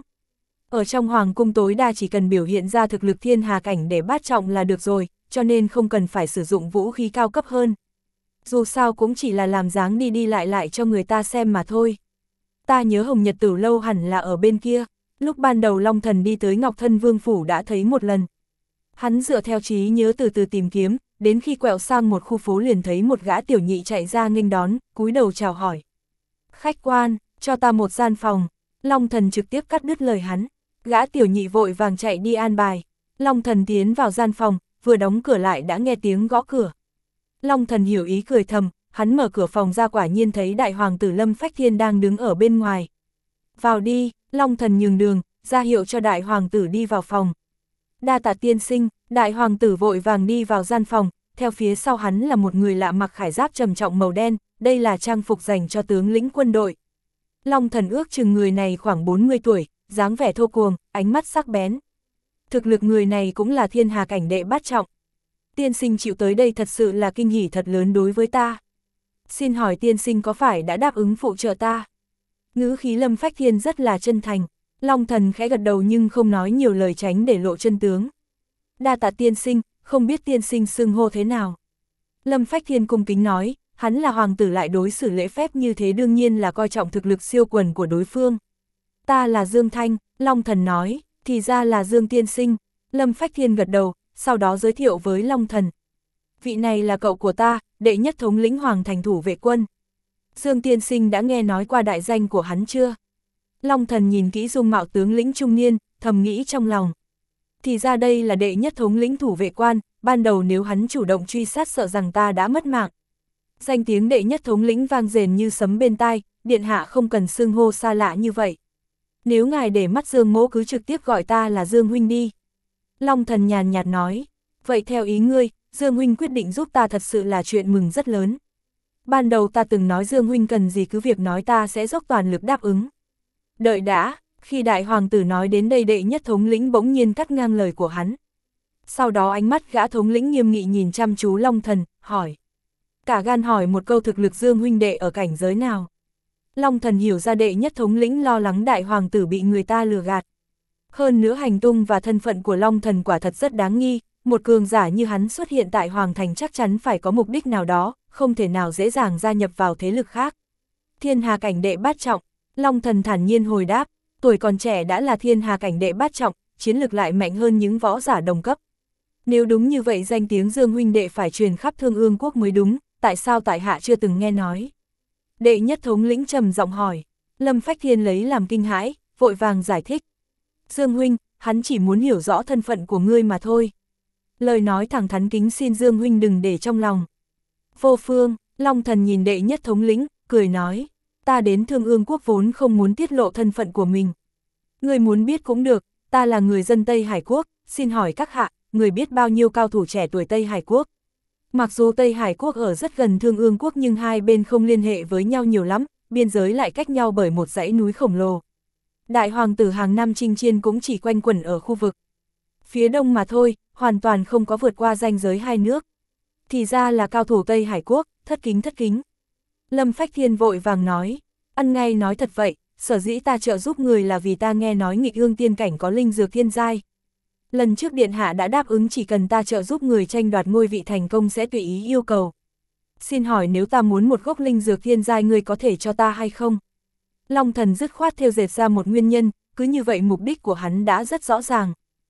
Ở trong hoàng cung tối đa chỉ cần biểu hiện ra thực lực thiên hà cảnh để bát trọng là được rồi, cho nên không cần phải sử dụng vũ khí cao cấp hơn. Dù sao cũng chỉ là làm dáng đi đi lại lại cho người ta xem mà thôi. Ta nhớ Hồng Nhật Tử lâu hẳn là ở bên kia, lúc ban đầu Long Thần đi tới Ngọc Thân Vương Phủ đã thấy một lần. Hắn dựa theo trí nhớ từ từ tìm kiếm, đến khi quẹo sang một khu phố liền thấy một gã tiểu nhị chạy ra nghênh đón, cúi đầu chào hỏi. Khách quan, cho ta một gian phòng. Long Thần trực tiếp cắt đứt lời hắn. Gã tiểu nhị vội vàng chạy đi an bài. Long Thần tiến vào gian phòng, vừa đóng cửa lại đã nghe tiếng gõ cửa. Long Thần hiểu ý cười thầm, hắn mở cửa phòng ra quả nhiên thấy đại hoàng tử Lâm Phách Thiên đang đứng ở bên ngoài. Vào đi, Long Thần nhường đường, ra hiệu cho đại hoàng tử đi vào phòng. Đa tạ tiên sinh, đại hoàng tử vội vàng đi vào gian phòng, theo phía sau hắn là một người lạ mặc khải giáp trầm trọng màu đen, đây là trang phục dành cho tướng lĩnh quân đội. Long Thần ước chừng người này khoảng bốn mươi tuổi, dáng vẻ thô cuồng, ánh mắt sắc bén. Thực lực người này cũng là thiên hà cảnh đệ bát trọng. Tiên sinh chịu tới đây thật sự là kinh hỉ thật lớn đối với ta. Xin hỏi tiên sinh có phải đã đáp ứng phụ trợ ta? Ngữ khí Lâm Phách Thiên rất là chân thành. Long Thần khẽ gật đầu nhưng không nói nhiều lời tránh để lộ chân tướng. Đa tạ tiên sinh, không biết tiên sinh xưng hô thế nào? Lâm Phách Thiên cung kính nói, hắn là hoàng tử lại đối xử lễ phép như thế đương nhiên là coi trọng thực lực siêu quần của đối phương. Ta là Dương Thanh, Long Thần nói, thì ra là Dương tiên sinh. Lâm Phách Thiên gật đầu, sau đó giới thiệu với Long Thần. Vị này là cậu của ta, đệ nhất thống lĩnh Hoàng thành thủ vệ quân. Dương tiên sinh đã nghe nói qua đại danh của hắn chưa? Long Thần nhìn kỹ dung mạo tướng lĩnh trung niên, thầm nghĩ trong lòng. Thì ra đây là đệ nhất thống lĩnh thủ vệ quan, ban đầu nếu hắn chủ động truy sát sợ rằng ta đã mất mạng. Danh tiếng đệ nhất thống lĩnh vang rền như sấm bên tai, điện hạ không cần xưng hô xa lạ như vậy. Nếu ngài để mắt Dương mỗ cứ trực tiếp gọi ta là Dương huynh đi. Long Thần nhàn nhạt nói, vậy theo ý ngươi, Dương huynh quyết định giúp ta thật sự là chuyện mừng rất lớn. Ban đầu ta từng nói Dương huynh cần gì cứ việc nói ta sẽ dốc toàn lực đáp ứng. Đợi đã, khi đại hoàng tử nói đến đây đệ nhất thống lĩnh bỗng nhiên cắt ngang lời của hắn. Sau đó ánh mắt gã thống lĩnh nghiêm nghị nhìn chăm chú Long Thần, hỏi. Cả gan hỏi một câu thực lực Dương huynh đệ ở cảnh giới nào. Long Thần hiểu ra đệ nhất thống lĩnh lo lắng đại hoàng tử bị người ta lừa gạt. Hơn nữa hành tung và thân phận của Long Thần quả thật rất đáng nghi, một cường giả như hắn xuất hiện tại Hoàng Thành chắc chắn phải có mục đích nào đó, không thể nào dễ dàng gia nhập vào thế lực khác. Thiên Hà cảnh đệ bát trọng, Long Thần thản nhiên hồi đáp, tuổi còn trẻ đã là Thiên Hà cảnh đệ bát trọng, chiến lực lại mạnh hơn những võ giả đồng cấp. Nếu đúng như vậy danh tiếng Dương huynh đệ phải truyền khắp Thương Ương quốc mới đúng, tại sao tại hạ chưa từng nghe nói? Đệ nhất thống lĩnh trầm giọng hỏi, Lâm Phách Thiên lấy làm kinh hãi, vội vàng giải thích. Dương huynh, hắn chỉ muốn hiểu rõ thân phận của ngươi mà thôi. Lời nói thẳng thắn kính xin Dương huynh đừng để trong lòng. Vô phương, Long Thần nhìn đệ nhất thống lĩnh, cười nói, ta đến Thương Ương quốc vốn không muốn tiết lộ thân phận của mình. Người muốn biết cũng được, ta là người dân Tây Hải quốc, xin hỏi các hạ, người biết bao nhiêu cao thủ trẻ tuổi Tây Hải quốc? Mặc dù Tây Hải quốc ở rất gần Thương Ương quốc nhưng hai bên không liên hệ với nhau nhiều lắm, biên giới lại cách nhau bởi một dãy núi khổng lồ. Đại hoàng tử hàng năm chinh chiến cũng chỉ quanh quẩn ở khu vực phía đông mà thôi, hoàn toàn không có vượt qua ranh giới hai nước. Thì ra là cao thủ Tây Hải quốc, thất kính thất kính. Lâm Phách Thiên vội vàng nói, ăn ngay nói thật vậy, sở dĩ ta trợ giúp người là vì ta nghe nói Nghịch Ương tiên cảnh có linh dược thiên giai. Lần trước điện hạ đã đáp ứng chỉ cần ta trợ giúp người tranh đoạt ngôi vị thành công sẽ tùy ý yêu cầu. Xin hỏi nếu ta muốn một gốc linh dược thiên giai người có thể cho ta hay không? Long Thần dứt khoát thêu dệt ra một nguyên nhân, cứ như vậy mục đích của hắn đã rất rõ ràng.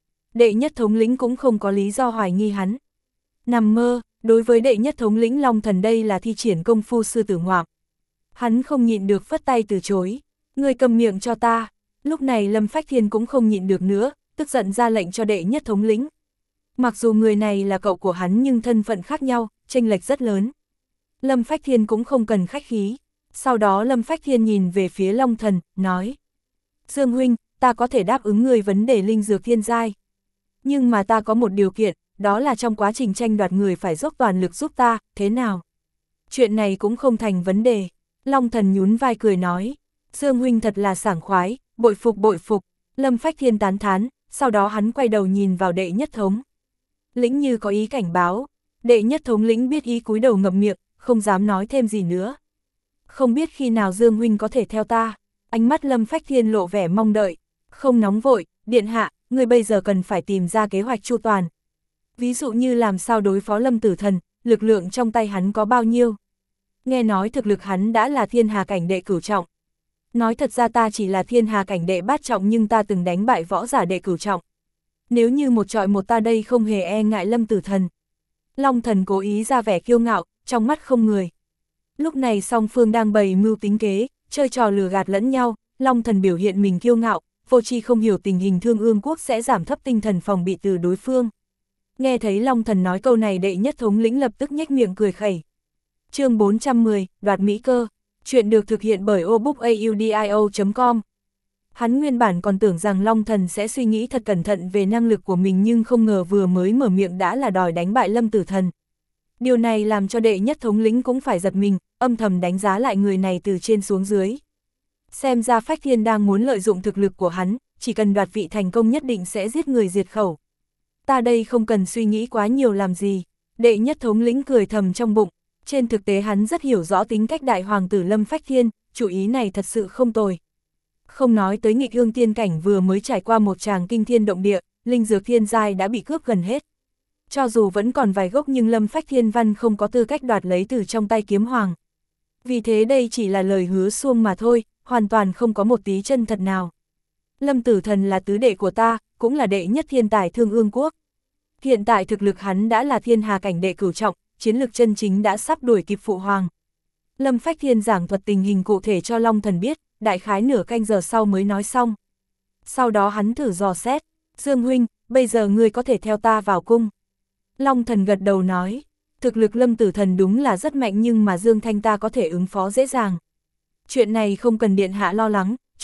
Đệ nhất thống lĩnh cũng không có lý do hoài nghi hắn. Nằm mơ, đối với đệ nhất thống lĩnh Long Thần đây là thi triển công phu sư tử ngoạm. Hắn không nhịn được phất tay từ chối, người cầm miệng cho ta. Lúc này Lâm Phách Thiên cũng không nhịn được nữa, tức giận ra lệnh cho đệ nhất thống lĩnh. Mặc dù người này là cậu của hắn nhưng thân phận khác nhau, chênh lệch rất lớn. Lâm Phách Thiên cũng không cần khách khí. Sau đó Lâm Phách Thiên nhìn về phía Long Thần, nói. Dương huynh, ta có thể đáp ứng người vấn đề linh dược thiên giai. Nhưng mà ta có một điều kiện, đó là trong quá trình tranh đoạt người phải dốc toàn lực giúp ta, thế nào? Chuyện này cũng không thành vấn đề. Long Thần nhún vai cười nói. Dương huynh thật là sảng khoái, bội phục bội phục. Lâm Phách Thiên tán thán, sau đó hắn quay đầu nhìn vào đệ nhất thống lĩnh như có ý cảnh báo. Đệ nhất thống lĩnh biết ý cúi đầu ngậm miệng, không dám nói thêm gì nữa. Không biết khi nào Dương huynh có thể theo ta? Ánh mắt Lâm Phách Thiên lộ vẻ mong đợi. Không nóng vội, điện hạ, người bây giờ cần phải tìm ra kế hoạch chu toàn. Ví dụ như làm sao đối phó Lâm Tử Thần, lực lượng trong tay hắn có bao nhiêu? Nghe nói thực lực hắn đã là Thiên Hà cảnh đệ cửu trọng. Nói thật ra ta chỉ là Thiên Hà cảnh đệ bát trọng nhưng ta từng đánh bại võ giả đệ cửu trọng. Nếu như một trọi một ta đây không hề e ngại Lâm Tử Thần. Long Thần cố ý ra vẻ kiêu ngạo, trong mắt không người. Lúc này song phương đang bày mưu tính kế, chơi trò lừa gạt lẫn nhau, Long Thần biểu hiện mình kiêu ngạo, vô tri không hiểu tình hình Thương Ương quốc sẽ giảm thấp tinh thần phòng bị từ đối phương. Nghe thấy Long Thần nói câu này đệ nhất thống lĩnh lập tức nhếch miệng cười khẩy. Chương bốn trăm mười, đoạt mỹ cơ. Chuyện được thực hiện bởi obookaudio chấm com. Hắn nguyên bản còn tưởng rằng Long Thần sẽ suy nghĩ thật cẩn thận về năng lực của mình nhưng không ngờ vừa mới mở miệng đã là đòi đánh bại Lâm Tử Thần. Điều này làm cho đệ nhất thống lĩnh cũng phải giật mình, âm thầm đánh giá lại người này từ trên xuống dưới. Xem ra Phách Thiên đang muốn lợi dụng thực lực của hắn, chỉ cần đoạt vị thành công nhất định sẽ giết người diệt khẩu. Ta đây không cần suy nghĩ quá nhiều làm gì. Đệ nhất thống lĩnh cười thầm trong bụng, trên thực tế hắn rất hiểu rõ tính cách đại hoàng tử Lâm Phách Thiên, chủ ý này thật sự không tồi. Không nói tới Nghịch Ương tiên cảnh vừa mới trải qua một tràng kinh thiên động địa, linh dược thiên giai đã bị cướp gần hết. Cho dù vẫn còn vài gốc nhưng Lâm Phách Thiên Văn không có tư cách đoạt lấy từ trong tay kiếm hoàng. Vì thế đây chỉ là lời hứa suông mà thôi, hoàn toàn không có một tí chân thật nào. Lâm Tử Thần là tứ đệ của ta, cũng là đệ nhất thiên tài Thương Ương quốc. Hiện tại thực lực hắn đã là Thiên Hà cảnh đệ cửu trọng, chiến lực chân chính đã sắp đuổi kịp phụ hoàng. Lâm Phách Thiên giảng thuật tình hình cụ thể cho Long Thần biết, đại khái nửa canh giờ sau mới nói xong. Sau đó hắn thử dò xét, Dương huynh, bây giờ ngươi có thể theo ta vào cung. Long Thần gật đầu nói, thực lực Lâm Tử Thần đúng là rất mạnh nhưng mà Dương Thanh ta có thể ứng phó dễ dàng. Chuyện này không cần điện hạ lo lắng,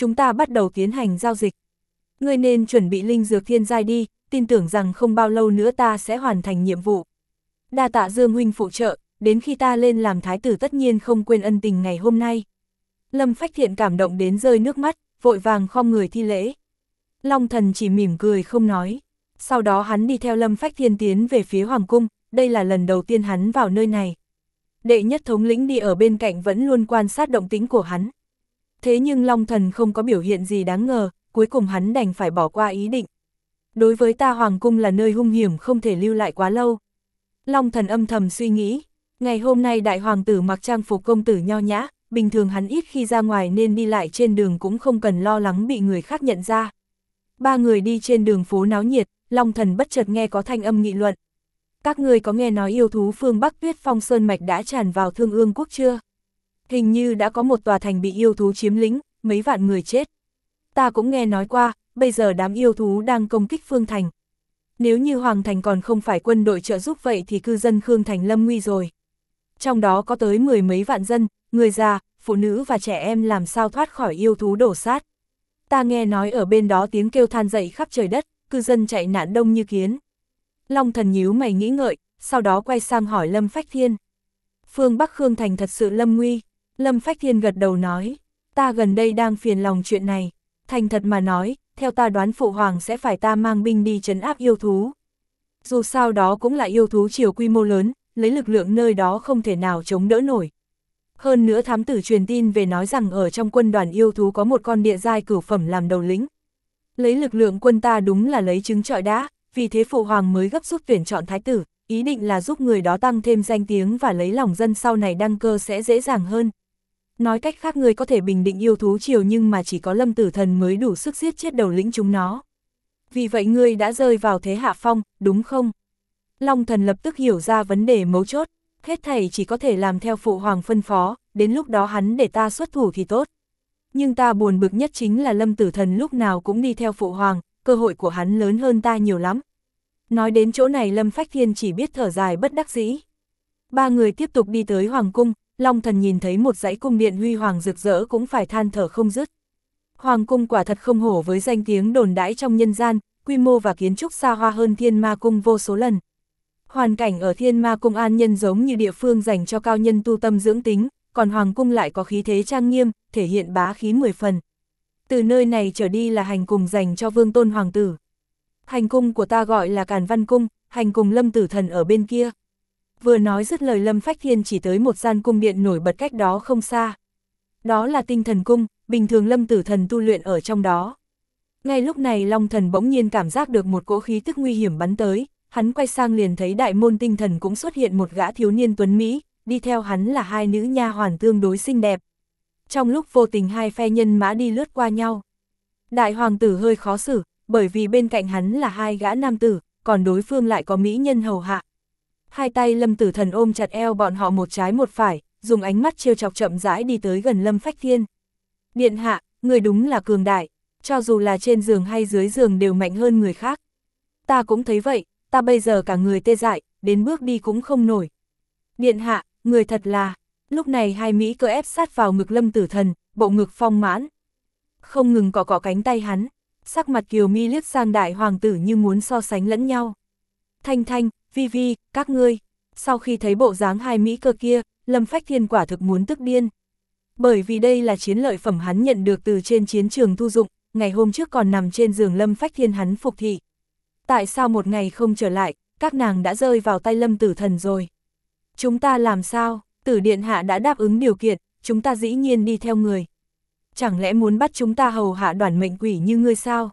chúng ta bắt đầu tiến hành giao dịch. Ngươi nên chuẩn bị linh dược thiên giai đi, tin tưởng rằng không bao lâu nữa ta sẽ hoàn thành nhiệm vụ. Đa tạ Dương huynh phụ trợ, đến khi ta lên làm thái tử tất nhiên không quên ân tình ngày hôm nay. Lâm Phách Thiện cảm động đến rơi nước mắt, vội vàng khom người thi lễ. Long Thần chỉ mỉm cười không nói. Sau đó hắn đi theo Lâm Phách Thiên tiến về phía Hoàng cung, đây là lần đầu tiên hắn vào nơi này. Đệ nhất thống lĩnh đi ở bên cạnh vẫn luôn quan sát động tĩnh của hắn. Thế nhưng Long Thần không có biểu hiện gì đáng ngờ, cuối cùng hắn đành phải bỏ qua ý định. Đối với ta Hoàng cung là nơi hung hiểm không thể lưu lại quá lâu. Long Thần âm thầm suy nghĩ, ngày hôm nay đại hoàng tử mặc trang phục công tử nho nhã, bình thường hắn ít khi ra ngoài nên đi lại trên đường cũng không cần lo lắng bị người khác nhận ra. Ba người đi trên đường phố náo nhiệt, Long Thần bất chợt nghe có thanh âm nghị luận. Các người có nghe nói yêu thú phương Bắc Tuyết Phong Sơn Mạch đã tràn vào Thương Ương Quốc chưa? Hình như đã có một tòa thành bị yêu thú chiếm lĩnh, mấy vạn người chết. Ta cũng nghe nói qua, bây giờ đám yêu thú đang công kích Phương Thành. Nếu như Hoàng Thành còn không phải quân đội trợ giúp vậy thì cư dân Khương Thành lâm nguy rồi. Trong đó có tới mười mấy vạn dân, người già, phụ nữ và trẻ em làm sao thoát khỏi yêu thú đổ sát. Ta nghe nói ở bên đó tiếng kêu than dậy khắp trời đất, cư dân chạy nạn đông như kiến. Long Thần nhíu mày nghĩ ngợi, sau đó quay sang hỏi Lâm Phách Thiên. Phương Bắc Khương Thành thật sự lâm nguy. Lâm Phách Thiên gật đầu nói, ta gần đây đang phiền lòng chuyện này. Thành thật mà nói, theo ta đoán Phụ Hoàng sẽ phải ta mang binh đi trấn áp yêu thú. Dù sao đó cũng là yêu thú chiều quy mô lớn, lấy lực lượng nơi đó không thể nào chống đỡ nổi. Hơn nữa thám tử truyền tin về nói rằng ở trong quân đoàn yêu thú có một con địa giai cửu phẩm làm đầu lĩnh. Lấy lực lượng quân ta đúng là lấy trứng trọi đá, vì thế Phụ Hoàng mới gấp rút tuyển chọn thái tử, ý định là giúp người đó tăng thêm danh tiếng và lấy lòng dân sau này đăng cơ sẽ dễ dàng hơn. Nói cách khác người có thể bình định yêu thú chiều nhưng mà chỉ có Lâm Tử Thần mới đủ sức giết chết đầu lĩnh chúng nó. Vì vậy ngươi đã rơi vào thế hạ phong, đúng không? Long Thần lập tức hiểu ra vấn đề mấu chốt, hết thảy chỉ có thể làm theo Phụ Hoàng phân phó, đến lúc đó hắn để ta xuất thủ thì tốt. Nhưng ta buồn bực nhất chính là Lâm Tử Thần lúc nào cũng đi theo Phụ Hoàng, cơ hội của hắn lớn hơn ta nhiều lắm. Nói đến chỗ này Lâm Phách Thiên chỉ biết thở dài bất đắc dĩ. Ba người tiếp tục đi tới Hoàng cung, Long Thần nhìn thấy một dãy cung điện huy hoàng rực rỡ cũng phải than thở không dứt. Hoàng cung quả thật không hổ với danh tiếng đồn đãi trong nhân gian, quy mô và kiến trúc xa hoa hơn Thiên Ma Cung vô số lần. Hoàn cảnh ở Thiên Ma Cung an nhân giống như địa phương dành cho cao nhân tu tâm dưỡng tính, còn Hoàng cung lại có khí thế trang nghiêm, thể hiện bá khí mười phần. Từ nơi này trở đi là hành cung dành cho vương tôn hoàng tử. Hành cung của ta gọi là Càn Văn Cung, hành cung Lâm Tử Thần ở bên kia. Vừa nói dứt lời Lâm Phách Thiên chỉ tới một gian cung điện nổi bật cách đó không xa. Đó là Tinh Thần Cung, bình thường Lâm Tử Thần tu luyện ở trong đó. Ngay lúc này Long Thần bỗng nhiên cảm giác được một cỗ khí tức nguy hiểm bắn tới, hắn quay sang liền thấy đại môn Tinh Thần cũng xuất hiện một gã thiếu niên tuấn Mỹ, đi theo hắn là hai nữ nha hoàn tương đối xinh đẹp. Trong lúc vô tình hai phe nhân mã đi lướt qua nhau. Đại hoàng tử hơi khó xử, bởi vì bên cạnh hắn là hai gã nam tử, còn đối phương lại có mỹ nhân hầu hạ. Hai tay Lâm Tử Thần ôm chặt eo bọn họ một trái một phải, dùng ánh mắt trêu chọc chậm rãi đi tới gần Lâm Phách Thiên. Điện hạ, người đúng là cường đại, cho dù là trên giường hay dưới giường đều mạnh hơn người khác. Ta cũng thấy vậy, ta bây giờ cả người tê dại, đến bước đi cũng không nổi. Điện hạ, người thật là... Lúc này hai mỹ cơ ép sát vào ngực Lâm Tử Thần, bộ ngực phong mãn. Không ngừng cọ cọ cánh tay hắn, sắc mặt kiều mi liếc sang đại hoàng tử như muốn so sánh lẫn nhau. Thanh Thanh, Vi Vi, các ngươi. Sau khi thấy bộ dáng hai mỹ cơ kia, Lâm Phách Thiên quả thực muốn tức điên. Bởi vì đây là chiến lợi phẩm hắn nhận được từ trên chiến trường thu dụng, ngày hôm trước còn nằm trên giường Lâm Phách Thiên hắn phục thị. Tại sao một ngày không trở lại, các nàng đã rơi vào tay Lâm Tử Thần rồi? Chúng ta làm sao? Tử điện hạ đã đáp ứng điều kiện, chúng ta dĩ nhiên đi theo người. Chẳng lẽ muốn bắt chúng ta hầu hạ đoàn mệnh quỷ như ngươi sao?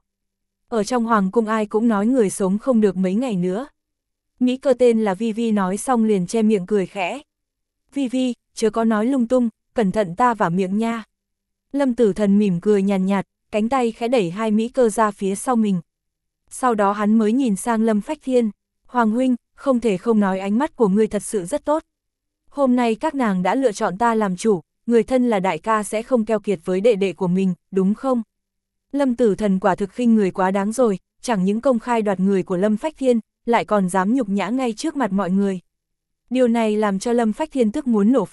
Ở trong hoàng cung ai cũng nói người sống không được mấy ngày nữa. Mỹ cơ tên là Vi Vi nói xong liền che miệng cười khẽ. Vi Vi, chớ có nói lung tung, cẩn thận ta vả miệng nha. Lâm Tử Thần mỉm cười nhàn nhạt, cánh tay khẽ đẩy hai Mỹ cơ ra phía sau mình. Sau đó hắn mới nhìn sang Lâm Phách Thiên. Hoàng huynh, không thể không nói ánh mắt của ngươi thật sự rất tốt. Hôm nay các nàng đã lựa chọn ta làm chủ, người thân là đại ca sẽ không keo kiệt với đệ đệ của mình, đúng không? Lâm Tử Thần quả thực khinh người quá đáng rồi, chẳng những công khai đoạt người của Lâm Phách Thiên, lại còn dám nhục nhã ngay trước mặt mọi người. Điều này làm cho Lâm Phách Thiên tức muốn nổ phổi,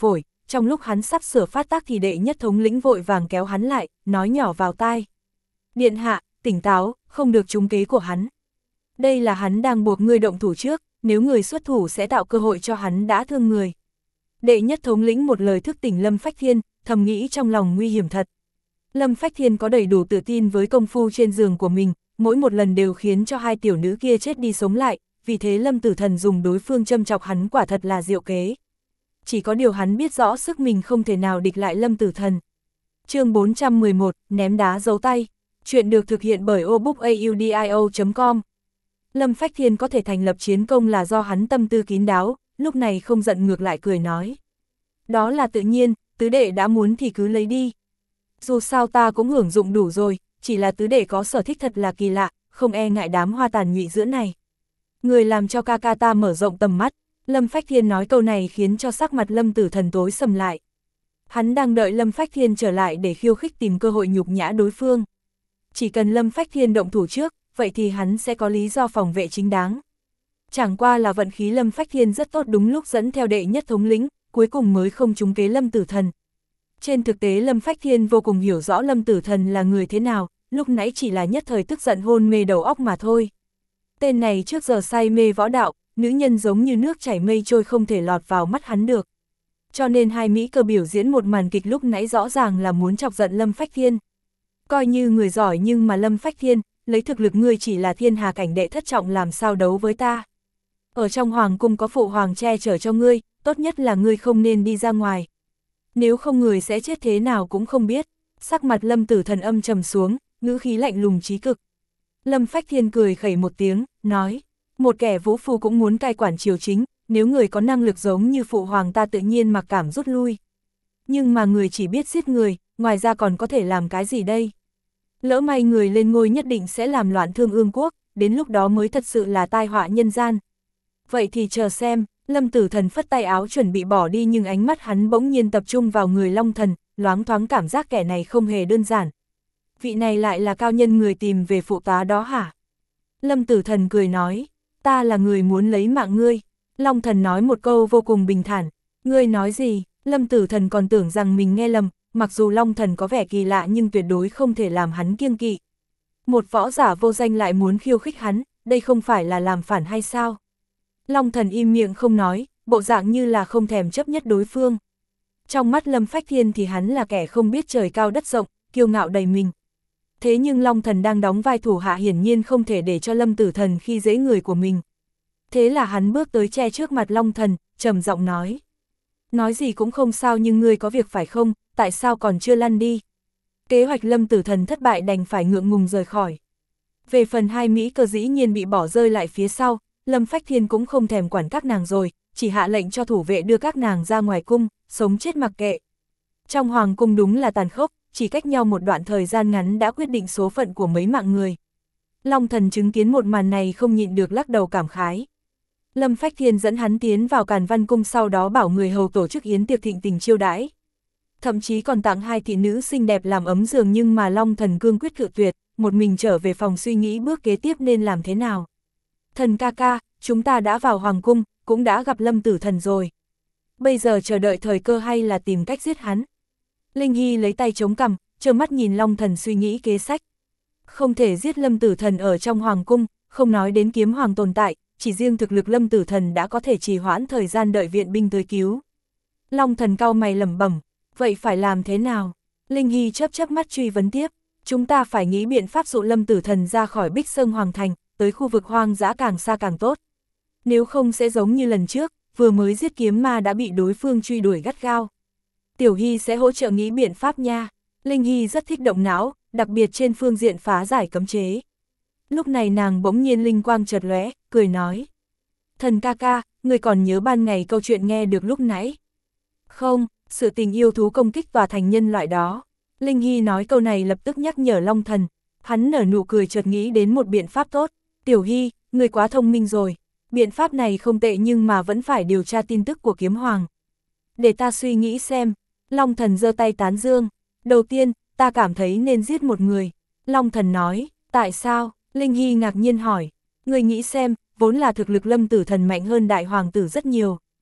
trong lúc hắn sắp sửa phát tác thì đệ nhất thống lĩnh vội vàng kéo hắn lại, nói nhỏ vào tai. Điện hạ, tỉnh táo, không được trúng kế của hắn. Đây là hắn đang buộc ngươi động thủ trước, nếu người xuất thủ sẽ tạo cơ hội cho hắn đã thương người. Đệ nhất thống lĩnh một lời thức tỉnh Lâm Phách Thiên, thầm nghĩ trong lòng nguy hiểm thật. Lâm Phách Thiên có đầy đủ tự tin với công phu trên giường của mình, mỗi một lần đều khiến cho hai tiểu nữ kia chết đi sống lại, vì thế Lâm Tử Thần dùng đối phương châm chọc hắn quả thật là diệu kế. Chỉ có điều hắn biết rõ sức mình không thể nào địch lại Lâm Tử Thần. Chương bốn trăm mười một, ném đá giấu tay. Chuyện được thực hiện bởi obookaudio chấm com. Lâm Phách Thiên có thể thành lập chiến công là do hắn tâm tư kín đáo, lúc này không giận ngược lại cười nói. Đó là tự nhiên, tứ đệ đã muốn thì cứ lấy đi. Dù sao ta cũng hưởng dụng đủ rồi, chỉ là tứ đệ có sở thích thật là kỳ lạ, không e ngại đám hoa tàn nhụy giữa này. Người làm cho ca ca ta mở rộng tầm mắt. Lâm Phách Thiên nói câu này khiến cho sắc mặt Lâm Tử Thần tối sầm lại. Hắn đang đợi Lâm Phách Thiên trở lại để khiêu khích tìm cơ hội nhục nhã đối phương. Chỉ cần Lâm Phách Thiên động thủ trước, vậy thì hắn sẽ có lý do phòng vệ chính đáng. Chẳng qua là vận khí Lâm Phách Thiên rất tốt, đúng lúc dẫn theo đệ nhất thống lĩnh, cuối cùng mới không trúng kế Lâm Tử Thần. Trên thực tế Lâm Phách Thiên vô cùng hiểu rõ Lâm Tử Thần là người thế nào, lúc nãy chỉ là nhất thời tức giận hôn mê đầu óc mà thôi. Tên này trước giờ say mê võ đạo, nữ nhân giống như nước chảy mây trôi không thể lọt vào mắt hắn được. Cho nên hai Mỹ cơ biểu diễn một màn kịch lúc nãy rõ ràng là muốn chọc giận Lâm Phách Thiên. Coi như người giỏi nhưng mà Lâm Phách Thiên, lấy thực lực ngươi chỉ là thiên hà cảnh đệ thất trọng làm sao đấu với ta. Ở trong hoàng cung có phụ hoàng che chở cho ngươi, tốt nhất là ngươi không nên đi ra ngoài. Nếu không người sẽ chết thế nào cũng không biết. Sắc mặt Lâm Tử Thần âm trầm xuống, ngữ khí lạnh lùng chí cực. Lâm Phách Thiên cười khẩy một tiếng, nói, một kẻ vũ phu cũng muốn cai quản triều chính, nếu người có năng lực giống như phụ hoàng ta tự nhiên mặc cảm rút lui. Nhưng mà người chỉ biết giết người, ngoài ra còn có thể làm cái gì đây? Lỡ may người lên ngôi nhất định sẽ làm loạn thương ương quốc, đến lúc đó mới thật sự là tai họa nhân gian. Vậy thì chờ xem. Lâm Tử Thần phất tay áo chuẩn bị bỏ đi nhưng ánh mắt hắn bỗng nhiên tập trung vào người Long Thần, loáng thoáng cảm giác kẻ này không hề đơn giản. Vị này lại là cao nhân người tìm về phụ tá đó hả? Lâm Tử Thần cười nói, ta là người muốn lấy mạng ngươi. Long Thần nói một câu vô cùng bình thản, ngươi nói gì? Lâm Tử Thần còn tưởng rằng mình nghe lầm, mặc dù Long Thần có vẻ kỳ lạ nhưng tuyệt đối không thể làm hắn kiêng kỵ. Một võ giả vô danh lại muốn khiêu khích hắn, đây không phải là làm phản hay sao? Long Thần im miệng không nói, bộ dạng như là không thèm chấp nhất đối phương. Trong mắt Lâm Phách Thiên thì hắn là kẻ không biết trời cao đất rộng, kiêu ngạo đầy mình. Thế nhưng Long Thần đang đóng vai thủ hạ hiển nhiên không thể để cho Lâm Tử Thần khi dễ người của mình. Thế là hắn bước tới che trước mặt Long Thần, trầm giọng nói. Nói gì cũng không sao nhưng ngươi có việc phải không, tại sao còn chưa lăn đi? Kế hoạch Lâm Tử Thần thất bại đành phải ngượng ngùng rời khỏi. Về phần hai Mỹ cơ dĩ nhiên bị bỏ rơi lại phía sau, Lâm Phách Thiên cũng không thèm quản các nàng rồi, chỉ hạ lệnh cho thủ vệ đưa các nàng ra ngoài cung, sống chết mặc kệ. Trong hoàng cung đúng là tàn khốc, chỉ cách nhau một đoạn thời gian ngắn đã quyết định số phận của mấy mạng người. Long Thần chứng kiến một màn này không nhịn được lắc đầu cảm khái. Lâm Phách Thiên dẫn hắn tiến vào Càn Văn cung, sau đó bảo người hầu tổ chức yến tiệc thịnh tình chiêu đãi. Thậm chí còn tặng hai thị nữ xinh đẹp làm ấm giường, nhưng mà Long Thần cương quyết cự tuyệt, một mình trở về phòng suy nghĩ bước kế tiếp nên làm thế nào. Thần ca ca, chúng ta đã vào hoàng cung, cũng đã gặp Lâm Tử Thần rồi. Bây giờ chờ đợi thời cơ hay là tìm cách giết hắn? Linh Hy lấy tay chống cằm, trơ mắt nhìn Long Thần suy nghĩ kế sách. Không thể giết Lâm Tử Thần ở trong hoàng cung, không nói đến kiếm hoàng tồn tại, chỉ riêng thực lực Lâm Tử Thần đã có thể trì hoãn thời gian đợi viện binh tới cứu. Long Thần cau mày lẩm bẩm, vậy phải làm thế nào? Linh Hy chớp chớp mắt truy vấn tiếp, chúng ta phải nghĩ biện pháp dụ Lâm Tử Thần ra khỏi Bích Sơn Hoàng Thành, tới khu vực hoang dã càng xa càng tốt. Nếu không sẽ giống như lần trước, vừa mới giết kiếm ma đã bị đối phương truy đuổi gắt gao. Tiểu Hy sẽ hỗ trợ nghĩ biện pháp nha. Linh Hy rất thích động não, đặc biệt trên phương diện phá giải cấm chế. Lúc này nàng bỗng nhiên linh quang chợt lóe, cười nói. Thần ca ca, người còn nhớ ban ngày câu chuyện nghe được lúc nãy? Không, sự tình yêu thú công kích tòa thành nhân loại đó. Linh Hy nói câu này lập tức nhắc nhở Long Thần. Hắn nở nụ cười chợt nghĩ đến một biện pháp tốt. Tiểu Hy, người quá thông minh rồi. Biện pháp này không tệ nhưng mà vẫn phải điều tra tin tức của kiếm hoàng. Để ta suy nghĩ xem. Long Thần giơ tay tán dương. Đầu tiên, ta cảm thấy nên giết một người. Long Thần nói, tại sao? Linh Hy ngạc nhiên hỏi. Người nghĩ xem, vốn là thực lực Lâm Tử Thần mạnh hơn đại hoàng tử rất nhiều.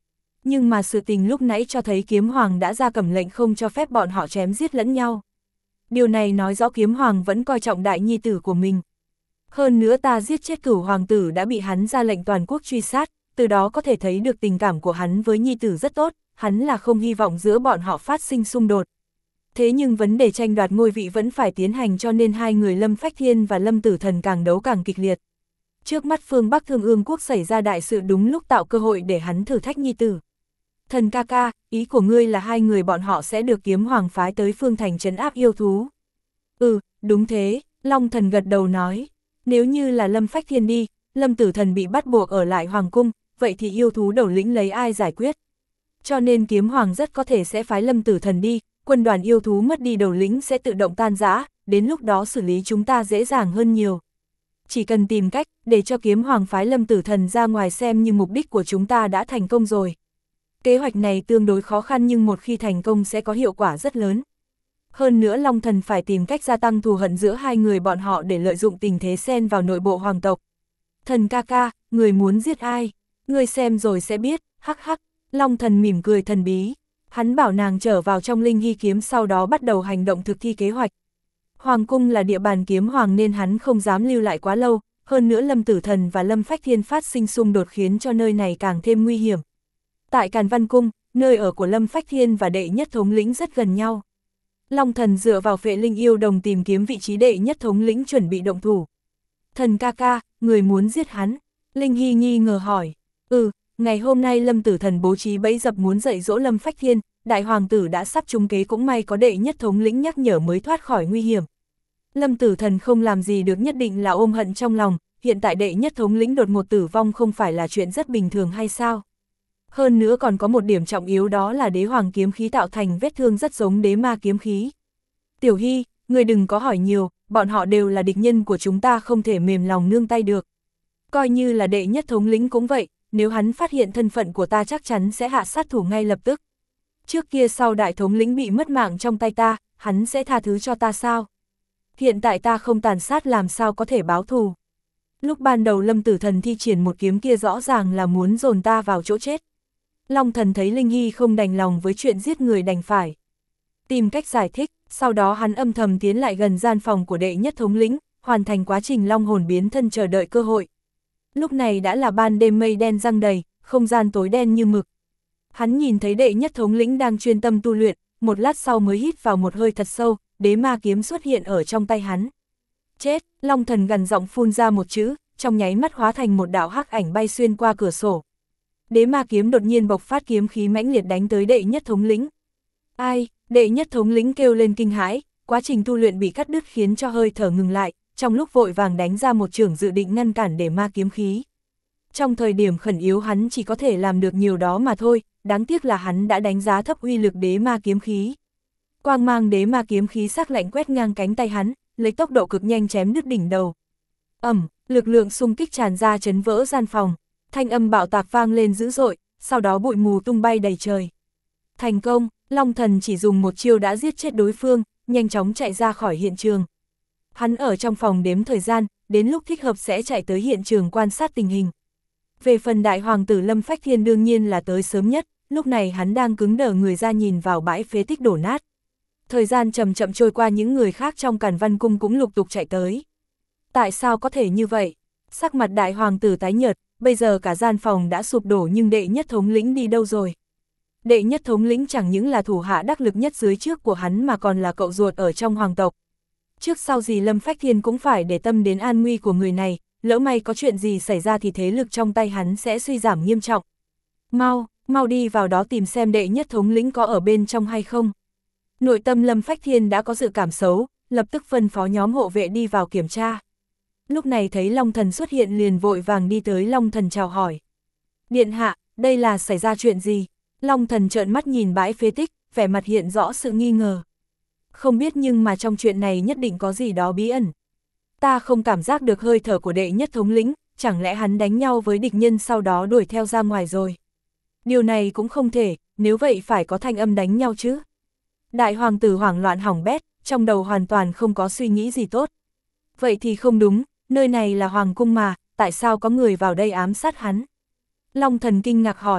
Nhưng mà sự tình lúc nãy cho thấy kiếm hoàng đã ra cầm lệnh không cho phép bọn họ chém giết lẫn nhau. Điều này nói rõ kiếm hoàng vẫn coi trọng đại nhi tử của mình. Hơn nữa ta giết chết cửu hoàng tử đã bị hắn ra lệnh toàn quốc truy sát, từ đó có thể thấy được tình cảm của hắn với nhi tử rất tốt, hắn là không hy vọng giữa bọn họ phát sinh xung đột. Thế nhưng vấn đề tranh đoạt ngôi vị vẫn phải tiến hành, cho nên hai người Lâm Phách Thiên và Lâm Tử Thần càng đấu càng kịch liệt. Trước mắt phương Bắc Thương Ương Quốc xảy ra đại sự đúng lúc tạo cơ hội để hắn thử thách nhi tử. Thần ca ca, ý của ngươi là hai người bọn họ sẽ được kiếm hoàng phái tới phương thành trấn áp yêu thú. Ừ, đúng thế, Long Thần gật đầu nói. Nếu như là Lâm Phách Thiên đi, Lâm Tử Thần bị bắt buộc ở lại hoàng cung, vậy thì yêu thú đầu lĩnh lấy ai giải quyết? Cho nên kiếm hoàng rất có thể sẽ phái Lâm Tử Thần đi, quân đoàn yêu thú mất đi đầu lĩnh sẽ tự động tan rã, đến lúc đó xử lý chúng ta dễ dàng hơn nhiều. Chỉ cần tìm cách để cho kiếm hoàng phái Lâm Tử Thần ra ngoài xem như mục đích của chúng ta đã thành công rồi. Kế hoạch này tương đối khó khăn nhưng một khi thành công sẽ có hiệu quả rất lớn. Hơn nữa Long Thần phải tìm cách gia tăng thù hận giữa hai người bọn họ để lợi dụng tình thế xen vào nội bộ hoàng tộc. Thần ca ca, người muốn giết ai? Người xem rồi sẽ biết, hắc hắc. Long Thần mỉm cười thần bí. Hắn bảo nàng trở vào trong linh hy kiếm, sau đó bắt đầu hành động thực thi kế hoạch. Hoàng cung là địa bàn kiếm hoàng nên hắn không dám lưu lại quá lâu, hơn nữa Lâm Tử Thần và Lâm Phách Thiên phát sinh xung đột khiến cho nơi này càng thêm nguy hiểm. Tại Càn Văn Cung, nơi ở của Lâm Phách Thiên và đệ nhất thống lĩnh rất gần nhau. Long Thần dựa vào phệ linh yêu đồng tìm kiếm vị trí đệ nhất thống lĩnh chuẩn bị động thủ. Thần ca ca, người muốn giết hắn? Linh Hy nghi ngờ hỏi. Ừ, ngày hôm nay Lâm Tử Thần bố trí bẫy dập muốn dạy dỗ Lâm Phách Thiên, đại hoàng tử đã sắp trúng kế, cũng may có đệ nhất thống lĩnh nhắc nhở mới thoát khỏi nguy hiểm. Lâm Tử Thần không làm gì được, nhất định là ôm hận trong lòng, hiện tại đệ nhất thống lĩnh đột ngột tử vong không phải là chuyện rất bình thường hay sao? Hơn nữa còn có một điểm trọng yếu, đó là đế hoàng kiếm khí tạo thành vết thương rất giống đế ma kiếm khí. Tiểu Hy, người đừng có hỏi nhiều, bọn họ đều là địch nhân của chúng ta, không thể mềm lòng nương tay được. Coi như là đệ nhất thống lĩnh cũng vậy, nếu hắn phát hiện thân phận của ta chắc chắn sẽ hạ sát thủ ngay lập tức. Trước kia sau đại thống lĩnh bị mất mạng trong tay ta, hắn sẽ tha thứ cho ta sao? Hiện tại ta không tàn sát làm sao có thể báo thù? Lúc ban đầu Lâm Tử Thần thi triển một kiếm kia rõ ràng là muốn dồn ta vào chỗ chết. Long Thần thấy Linh Hy không đành lòng với chuyện giết người đành phải tìm cách giải thích, sau đó hắn âm thầm tiến lại gần gian phòng của đệ nhất thống lĩnh, hoàn thành quá trình long hồn biến thân chờ đợi cơ hội. Lúc này đã là ban đêm, mây đen giăng đầy, không gian tối đen như mực. Hắn nhìn thấy đệ nhất thống lĩnh đang chuyên tâm tu luyện, một lát sau mới hít vào một hơi thật sâu, đế ma kiếm xuất hiện ở trong tay hắn. Chết, Long Thần gằn giọng phun ra một chữ, trong nháy mắt hóa thành một đạo hắc ảnh bay xuyên qua cửa sổ. Đế ma kiếm đột nhiên bộc phát kiếm khí mãnh liệt đánh tới đệ nhất thống lĩnh. Ai, đệ nhất thống lĩnh kêu lên kinh hãi, quá trình tu luyện bị cắt đứt khiến cho hơi thở ngừng lại, trong lúc vội vàng đánh ra một chưởng dự định ngăn cản đế ma kiếm khí. Trong thời điểm khẩn yếu hắn chỉ có thể làm được nhiều đó mà thôi, đáng tiếc là hắn đã đánh giá thấp uy lực đế ma kiếm khí. Quang mang đế ma kiếm khí sắc lạnh quét ngang cánh tay hắn, lấy tốc độ cực nhanh chém đứt đỉnh đầu. Ầm, lực lượng xung kích tràn ra chấn vỡ gian phòng, thanh âm bạo tạc vang lên dữ dội, sau đó bụi mù tung bay đầy trời. Thành công, Long Thần chỉ dùng một chiêu đã giết chết đối phương, nhanh chóng chạy ra khỏi hiện trường. Hắn ở trong phòng đếm thời gian, đến lúc thích hợp sẽ chạy tới hiện trường quan sát tình hình. Về phần đại hoàng tử Lâm Phách Thiên đương nhiên là tới sớm nhất, lúc này hắn đang cứng đờ người ra nhìn vào bãi phế tích đổ nát. Thời gian chậm chậm trôi qua, những người khác trong Càn Văn Cung cũng lục tục chạy tới. Tại sao có thể như vậy? Sắc mặt đại hoàng tử tái nhợt, bây giờ cả gian phòng đã sụp đổ, nhưng đệ nhất thống lĩnh đi đâu rồi? Đệ nhất thống lĩnh chẳng những là thủ hạ đắc lực nhất dưới trước của hắn mà còn là cậu ruột ở trong hoàng tộc. Trước sau gì Lâm Phách Thiên cũng phải để tâm đến an nguy của người này, lỡ may có chuyện gì xảy ra thì thế lực trong tay hắn sẽ suy giảm nghiêm trọng. Mau, mau đi vào đó tìm xem đệ nhất thống lĩnh có ở bên trong hay không. Nội tâm Lâm Phách Thiên đã có dự cảm xấu, lập tức phân phó nhóm hộ vệ đi vào kiểm tra. Lúc này thấy Long Thần xuất hiện liền vội vàng đi tới Long Thần chào hỏi. Điện hạ, đây là xảy ra chuyện gì? Long Thần trợn mắt nhìn bãi phế tích, vẻ mặt hiện rõ sự nghi ngờ. Không biết, nhưng mà trong chuyện này nhất định có gì đó bí ẩn. Ta không cảm giác được hơi thở của đệ nhất thống lĩnh, chẳng lẽ hắn đánh nhau với địch nhân sau đó đuổi theo ra ngoài rồi? Điều này cũng không thể, nếu vậy phải có thanh âm đánh nhau chứ. Đại hoàng tử hoảng loạn hỏng bét, trong đầu hoàn toàn không có suy nghĩ gì tốt. Vậy thì không đúng, nơi này là hoàng cung mà, tại sao có người vào đây ám sát hắn? Long Thần kinh ngạc hỏi.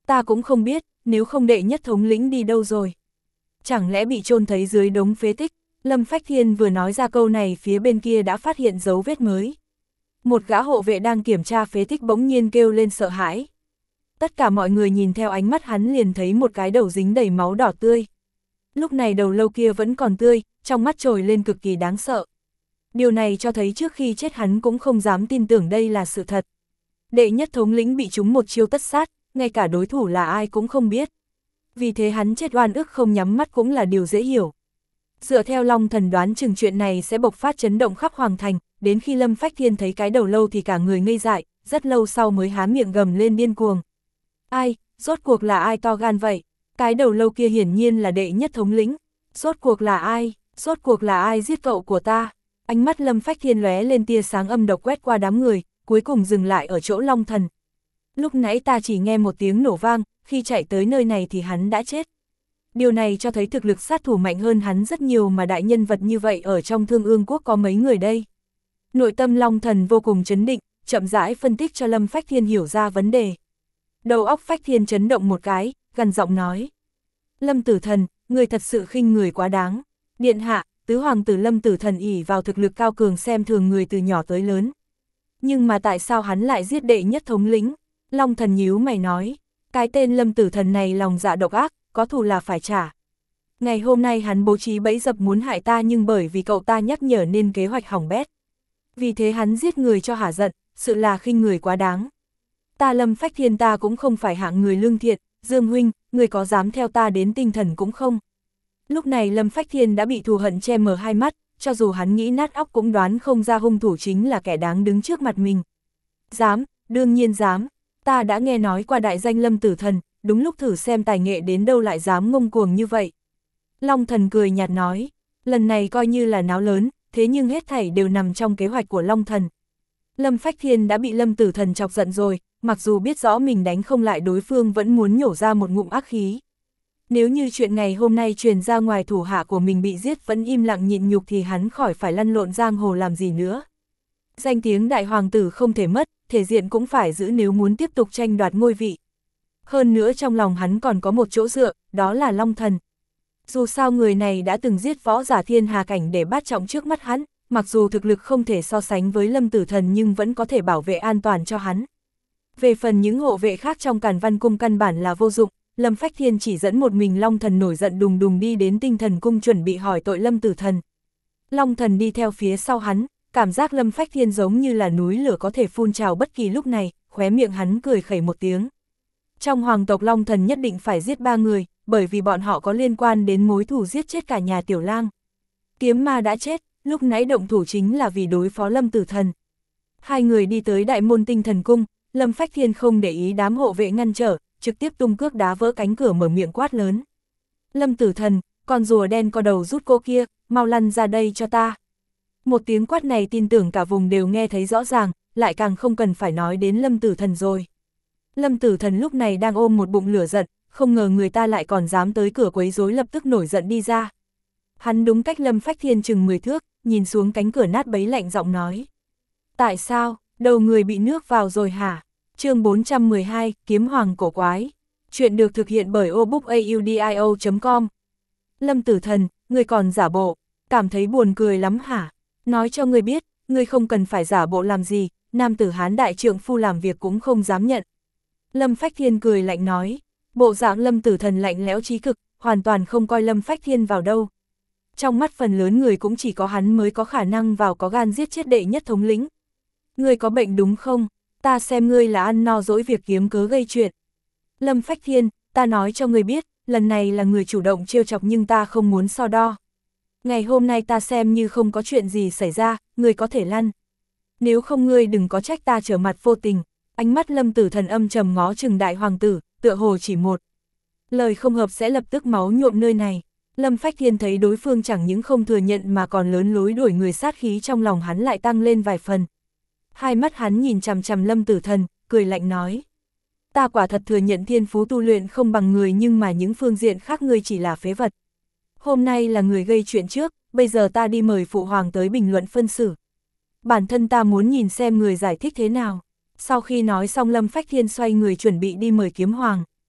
Ta cũng không biết, nếu không đệ nhất thống lĩnh đi đâu rồi. Chẳng lẽ bị chôn thấy dưới đống phế tích? Lâm Phách Thiên vừa nói ra câu này phía bên kia đã phát hiện dấu vết mới. Một gã hộ vệ đang kiểm tra phế tích bỗng nhiên kêu lên sợ hãi. Tất cả mọi người nhìn theo ánh mắt hắn liền thấy một cái đầu dính đầy máu đỏ tươi. Lúc này đầu lâu kia vẫn còn tươi, trong mắt trồi lên cực kỳ đáng sợ. Điều này cho thấy trước khi chết hắn cũng không dám tin tưởng đây là sự thật. Đệ nhất thống lĩnh bị trúng một chiêu tất sát, ngay cả đối thủ là ai cũng không biết. Vì thế hắn chết oan ức không nhắm mắt cũng là điều dễ hiểu. Dựa theo Long Thần đoán chừng chuyện này sẽ bộc phát chấn động khắp Hoàng Thành, đến khi Lâm Phách Thiên thấy cái đầu lâu thì cả người ngây dại, rất lâu sau mới há miệng gầm lên điên cuồng. Ai, rốt cuộc là ai to gan vậy? Cái đầu lâu kia hiển nhiên là đệ nhất thống lĩnh. Rốt cuộc là ai? Rốt cuộc là ai giết cậu của ta? Ánh mắt Lâm Phách Thiên lóe lên tia sáng âm độc quét qua đám người, cuối cùng dừng lại ở chỗ Long Thần. Lúc nãy ta chỉ nghe một tiếng nổ vang, khi chạy tới nơi này thì hắn đã chết. Điều này cho thấy thực lực sát thủ mạnh hơn hắn rất nhiều mà đại nhân vật như vậy ở trong Thương Ương Quốc có mấy người đây. Nội tâm Long Thần vô cùng chấn định, chậm rãi phân tích cho Lâm Phách Thiên hiểu ra vấn đề. Đầu óc Phách Thiên chấn động một cái, gằn giọng nói. Lâm Tử Thần, người thật sự khinh người quá đáng. Điện hạ, tứ hoàng tử Lâm Tử Thần ỷ vào thực lực cao cường xem thường người từ nhỏ tới lớn. Nhưng mà tại sao hắn lại giết đệ nhất thống lĩnh? Long Thần nhíu mày nói. Cái tên Lâm Tử Thần này lòng dạ độc ác, có thù là phải trả. Ngày hôm nay hắn bố trí bẫy dập muốn hại ta nhưng bởi vì cậu ta nhắc nhở nên kế hoạch hỏng bét. Vì thế hắn giết người cho hả giận, sự là khinh người quá đáng. Ta Lâm Phách Thiên ta cũng không phải hạng người lương thiện, Dương huynh, người có dám theo ta đến tinh thần cũng không. Lúc này Lâm Phách Thiên đã bị thù hận che mờ hai mắt, cho dù hắn nghĩ nát óc cũng đoán không ra hung thủ chính là kẻ đáng đứng trước mặt mình. Dám, đương nhiên dám, ta đã nghe nói qua đại danh Lâm Tử Thần, đúng lúc thử xem tài nghệ đến đâu lại dám ngông cuồng như vậy. Long Thần cười nhạt nói, lần này coi như là náo lớn, thế nhưng hết thảy đều nằm trong kế hoạch của Long Thần. Lâm Phách Thiên đã bị Lâm Tử Thần chọc giận rồi, mặc dù biết rõ mình đánh không lại đối phương vẫn muốn nhổ ra một ngụm ác khí. Nếu như chuyện ngày hôm nay truyền ra ngoài thủ hạ của mình bị giết vẫn im lặng nhịn nhục thì hắn khỏi phải lăn lộn giang hồ làm gì nữa. Danh tiếng đại hoàng tử không thể mất, thể diện cũng phải giữ nếu muốn tiếp tục tranh đoạt ngôi vị. Hơn nữa trong lòng hắn còn có một chỗ dựa, đó là Long Thần. Dù sao người này đã từng giết võ giả thiên hà cảnh để bát trọng trước mắt hắn, mặc dù thực lực không thể so sánh với Lâm Tử Thần nhưng vẫn có thể bảo vệ an toàn cho hắn. Về phần những hộ vệ khác trong Càn Văn Cung căn bản là vô dụng, Lâm Phách Thiên chỉ dẫn một mình Long Thần nổi giận đùng đùng đi đến Tinh Thần Cung chuẩn bị hỏi tội Lâm Tử Thần. Long Thần đi theo phía sau hắn, cảm giác Lâm Phách Thiên giống như là núi lửa có thể phun trào bất kỳ lúc này, khóe miệng hắn cười khẩy một tiếng. Trong hoàng tộc Long Thần nhất định phải giết ba người, bởi vì bọn họ có liên quan đến mối thù giết chết cả nhà Tiểu Lang. Kiếm ma đã chết, lúc nãy động thủ chính là vì đối phó Lâm Tử Thần. Hai người đi tới đại môn Tinh Thần Cung, Lâm Phách Thiên không để ý đám hộ vệ ngăn trở, trực tiếp tung cước đá vỡ cánh cửa mở miệng quát lớn. Lâm Tử Thần, con rùa đen co đầu rút cô kia, mau lăn ra đây cho ta. Một tiếng quát này tin tưởng cả vùng đều nghe thấy rõ ràng, lại càng không cần phải nói đến Lâm Tử Thần rồi. Lâm Tử Thần lúc này đang ôm một bụng lửa giận, không ngờ người ta lại còn dám tới cửa quấy rối, lập tức nổi giận đi ra. Hắn đúng cách Lâm Phách Thiên chừng mười thước, nhìn xuống cánh cửa nát bấy lạnh giọng nói. Tại sao, đầu người bị nước vào rồi hả? Chương bốn trăm mười hai, Kiếm Hoàng cổ quái. Chuyện được thực hiện bởi obookaudio chấm com. Lâm Tử Thần, ngươi còn giả bộ, cảm thấy buồn cười lắm hả? Nói cho ngươi biết, ngươi không cần phải giả bộ làm gì, nam tử Hán đại trượng phu làm việc cũng không dám nhận. Lâm Phách Thiên cười lạnh nói, bộ dạng Lâm Tử Thần lạnh lẽo chí cực, hoàn toàn không coi Lâm Phách Thiên vào đâu. Trong mắt phần lớn người cũng chỉ có hắn mới có khả năng vào có gan giết chết đệ nhất thống lĩnh. Ngươi có bệnh đúng không? Ta xem ngươi là ăn no dỗi việc kiếm cớ gây chuyện. Lâm Phách Thiên, ta nói cho ngươi biết, lần này là người chủ động trêu chọc nhưng ta không muốn so đo. Ngày hôm nay ta xem như không có chuyện gì xảy ra, ngươi có thể lăn. Nếu không ngươi đừng có trách ta trở mặt vô tình. Ánh mắt Lâm Tử Thần âm trầm ngó chừng đại hoàng tử, tựa hồ chỉ một lời không hợp sẽ lập tức máu nhuộm nơi này. Lâm Phách Thiên thấy đối phương chẳng những không thừa nhận mà còn lớn lối đuổi người, sát khí trong lòng hắn lại tăng lên vài phần. Hai mắt hắn nhìn chằm chằm Lâm Tử Thần, cười lạnh nói. Ta quả thật thừa nhận thiên phú tu luyện không bằng người nhưng mà những phương diện khác ngươi chỉ là phế vật. Hôm nay là người gây chuyện trước, bây giờ ta đi mời phụ hoàng tới bình luận phân xử. Bản thân ta muốn nhìn xem người giải thích thế nào. Sau khi nói xong Lâm Phách Thiên xoay người chuẩn bị đi mời Kiếm Hoàng.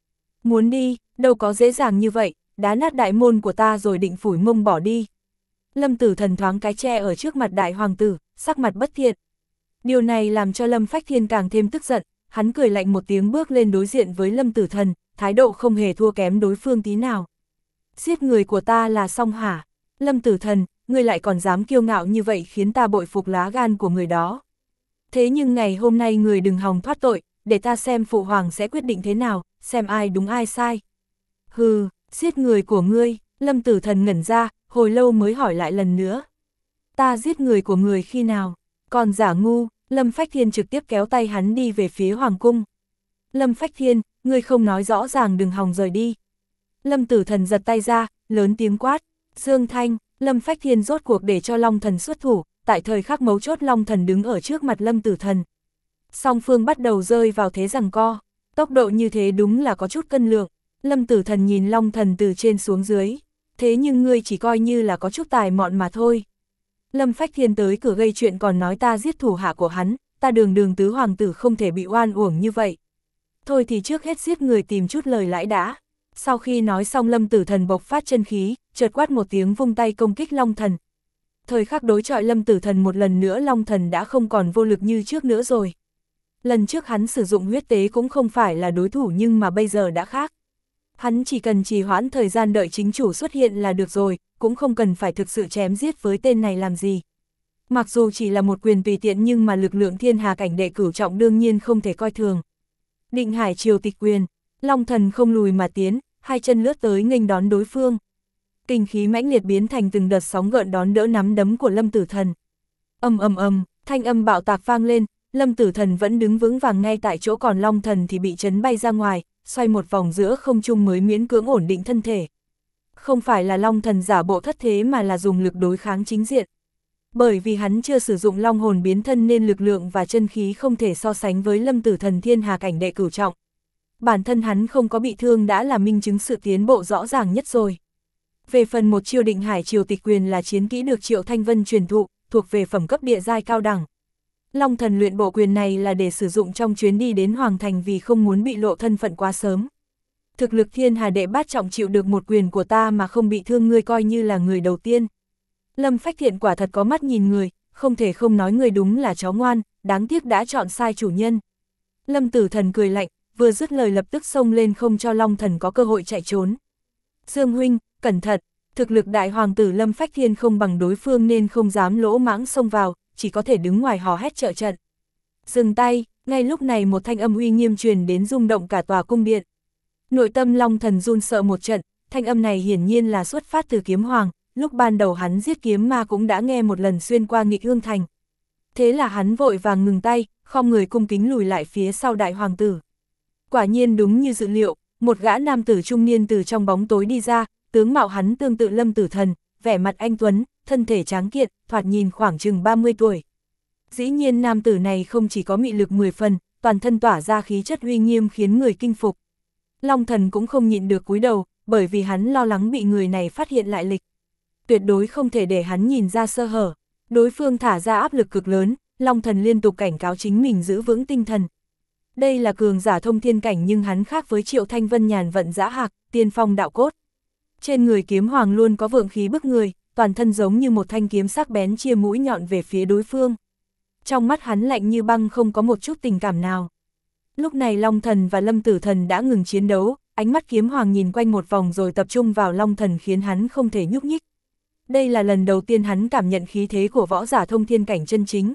Muốn đi, đâu có dễ dàng như vậy, đá nát đại môn của ta rồi định phủi mông bỏ đi. Lâm Tử Thần thoáng cái che ở trước mặt đại hoàng tử, sắc mặt bất thiện. Điều này làm cho Lâm Phách Thiên càng thêm tức giận, hắn cười lạnh một tiếng bước lên đối diện với Lâm Tử Thần, thái độ không hề thua kém đối phương tí nào. Giết người của ta là xong hả? Lâm Tử Thần, ngươi lại còn dám kiêu ngạo như vậy khiến ta bội phục lá gan của người đó. Thế nhưng ngày hôm nay người đừng hòng thoát tội, để ta xem phụ hoàng sẽ quyết định thế nào, xem ai đúng ai sai. Hừ, giết người của ngươi, Lâm Tử Thần ngẩn ra, hồi lâu mới hỏi lại lần nữa. Ta giết người của người khi nào? Còn giả ngu, Lâm Phách Thiên trực tiếp kéo tay hắn đi về phía hoàng cung. Lâm Phách Thiên, ngươi không nói rõ ràng đừng hòng rời đi. Lâm Tử Thần giật tay ra, lớn tiếng quát. Dương Thanh, Lâm Phách Thiên rốt cuộc để cho Long Thần xuất thủ, tại thời khắc mấu chốt Long Thần đứng ở trước mặt Lâm Tử Thần. Song phương bắt đầu rơi vào thế giằng co, tốc độ như thế đúng là có chút cân lượng. Lâm Tử Thần nhìn Long Thần từ trên xuống dưới, thế nhưng ngươi chỉ coi như là có chút tài mọn mà thôi. Lâm Phách Thiên tới cửa gây chuyện còn nói ta giết thủ hạ của hắn, ta đường đường tứ hoàng tử không thể bị oan uổng như vậy. Thôi thì trước hết giết người tìm chút lời lãi đã. Sau khi nói xong Lâm Tử Thần bộc phát chân khí, chợt quát một tiếng vung tay công kích Long Thần. Thời khắc đối chọi Lâm Tử Thần một lần nữa Long Thần đã không còn vô lực như trước nữa rồi. Lần trước hắn sử dụng huyết tế cũng không phải là đối thủ nhưng mà bây giờ đã khác. Hắn chỉ cần trì hoãn thời gian đợi chính chủ xuất hiện là được rồi, cũng không cần phải thực sự chém giết với tên này làm gì. Mặc dù chỉ là một quyền tùy tiện nhưng mà lực lượng thiên hà cảnh đệ cửu trọng đương nhiên không thể coi thường. Định Hải triều tịch quyền, Long Thần không lùi mà tiến, hai chân lướt tới nghênh đón đối phương. Kinh khí mãnh liệt biến thành từng đợt sóng gợn đón đỡ nắm đấm của Lâm Tử Thần. Ầm ầm ầm, thanh âm bạo tạc vang lên, Lâm Tử Thần vẫn đứng vững vàng ngay tại chỗ còn Long Thần thì bị chấn bay ra ngoài, xoay một vòng giữa không trung mới miễn cưỡng ổn định thân thể. Không phải là Long Thần giả bộ thất thế mà là dùng lực đối kháng chính diện. Bởi vì hắn chưa sử dụng long hồn biến thân nên lực lượng và chân khí không thể so sánh với Lâm Tử Thần thiên hà cảnh đệ cửu trọng. Bản thân hắn không có bị thương đã là minh chứng sự tiến bộ rõ ràng nhất rồi. Về phần một chiêu Định Hải triều tịch quyền là chiến kỹ được Triệu Thanh Vân truyền thụ, thuộc về phẩm cấp địa giai cao đẳng. Long Thần luyện bộ quyền này là để sử dụng trong chuyến đi đến Hoàng Thành vì không muốn bị lộ thân phận quá sớm. Thực lực thiên hà đệ bát trọng chịu được một quyền của ta mà không bị thương ngươi coi như là người đầu tiên. Lâm Phách Thiện quả thật có mắt nhìn người, không thể không nói người đúng là chó ngoan, đáng tiếc đã chọn sai chủ nhân. Lâm Tử Thần cười lạnh, vừa dứt lời lập tức xông lên không cho Long Thần có cơ hội chạy trốn. Dương huynh, cẩn thận, thực lực đại hoàng tử Lâm Phách Thiên không bằng đối phương nên không dám lỗ mãng xông vào, chỉ có thể đứng ngoài hò hét trợ trận. Dừng tay, ngay lúc này một thanh âm uy nghiêm truyền đến rung động cả tòa cung điện. Nội tâm Long Thần run sợ một trận, thanh âm này hiển nhiên là xuất phát từ Kiếm Hoàng, lúc ban đầu hắn giết kiếm ma cũng đã nghe một lần xuyên qua Nghịch Ương Thành. Thế là hắn vội vàng ngừng tay, khom người cung kính lùi lại phía sau đại hoàng tử. Quả nhiên đúng như dự liệu, một gã nam tử trung niên từ trong bóng tối đi ra, tướng mạo hắn tương tự Lâm Tử Thần, vẻ mặt anh tuấn, thân thể tráng kiện, thoạt nhìn khoảng chừng ba mươi tuổi. Dĩ nhiên nam tử này không chỉ có mị lực mười phần, toàn thân tỏa ra khí chất uy nghiêm khiến người kinh phục. Long Thần cũng không nhịn được cúi đầu, bởi vì hắn lo lắng bị người này phát hiện lại lịch. Tuyệt đối không thể để hắn nhìn ra sơ hở. Đối phương thả ra áp lực cực lớn, Long Thần liên tục cảnh cáo chính mình giữ vững tinh thần. Đây là cường giả thông thiên cảnh nhưng hắn khác với Triệu Thanh Vân nhàn vận dã hạc, tiên phong đạo cốt. Trên người Kiếm Hoàng luôn có vượng khí bức người, toàn thân giống như một thanh kiếm sắc bén chia mũi nhọn về phía đối phương. Trong mắt hắn lạnh như băng không có một chút tình cảm nào. Lúc này Long Thần và Lâm Tử Thần đã ngừng chiến đấu, ánh mắt Kiếm Hoàng nhìn quanh một vòng rồi tập trung vào Long Thần khiến hắn không thể nhúc nhích. Đây là lần đầu tiên hắn cảm nhận khí thế của võ giả thông thiên cảnh chân chính.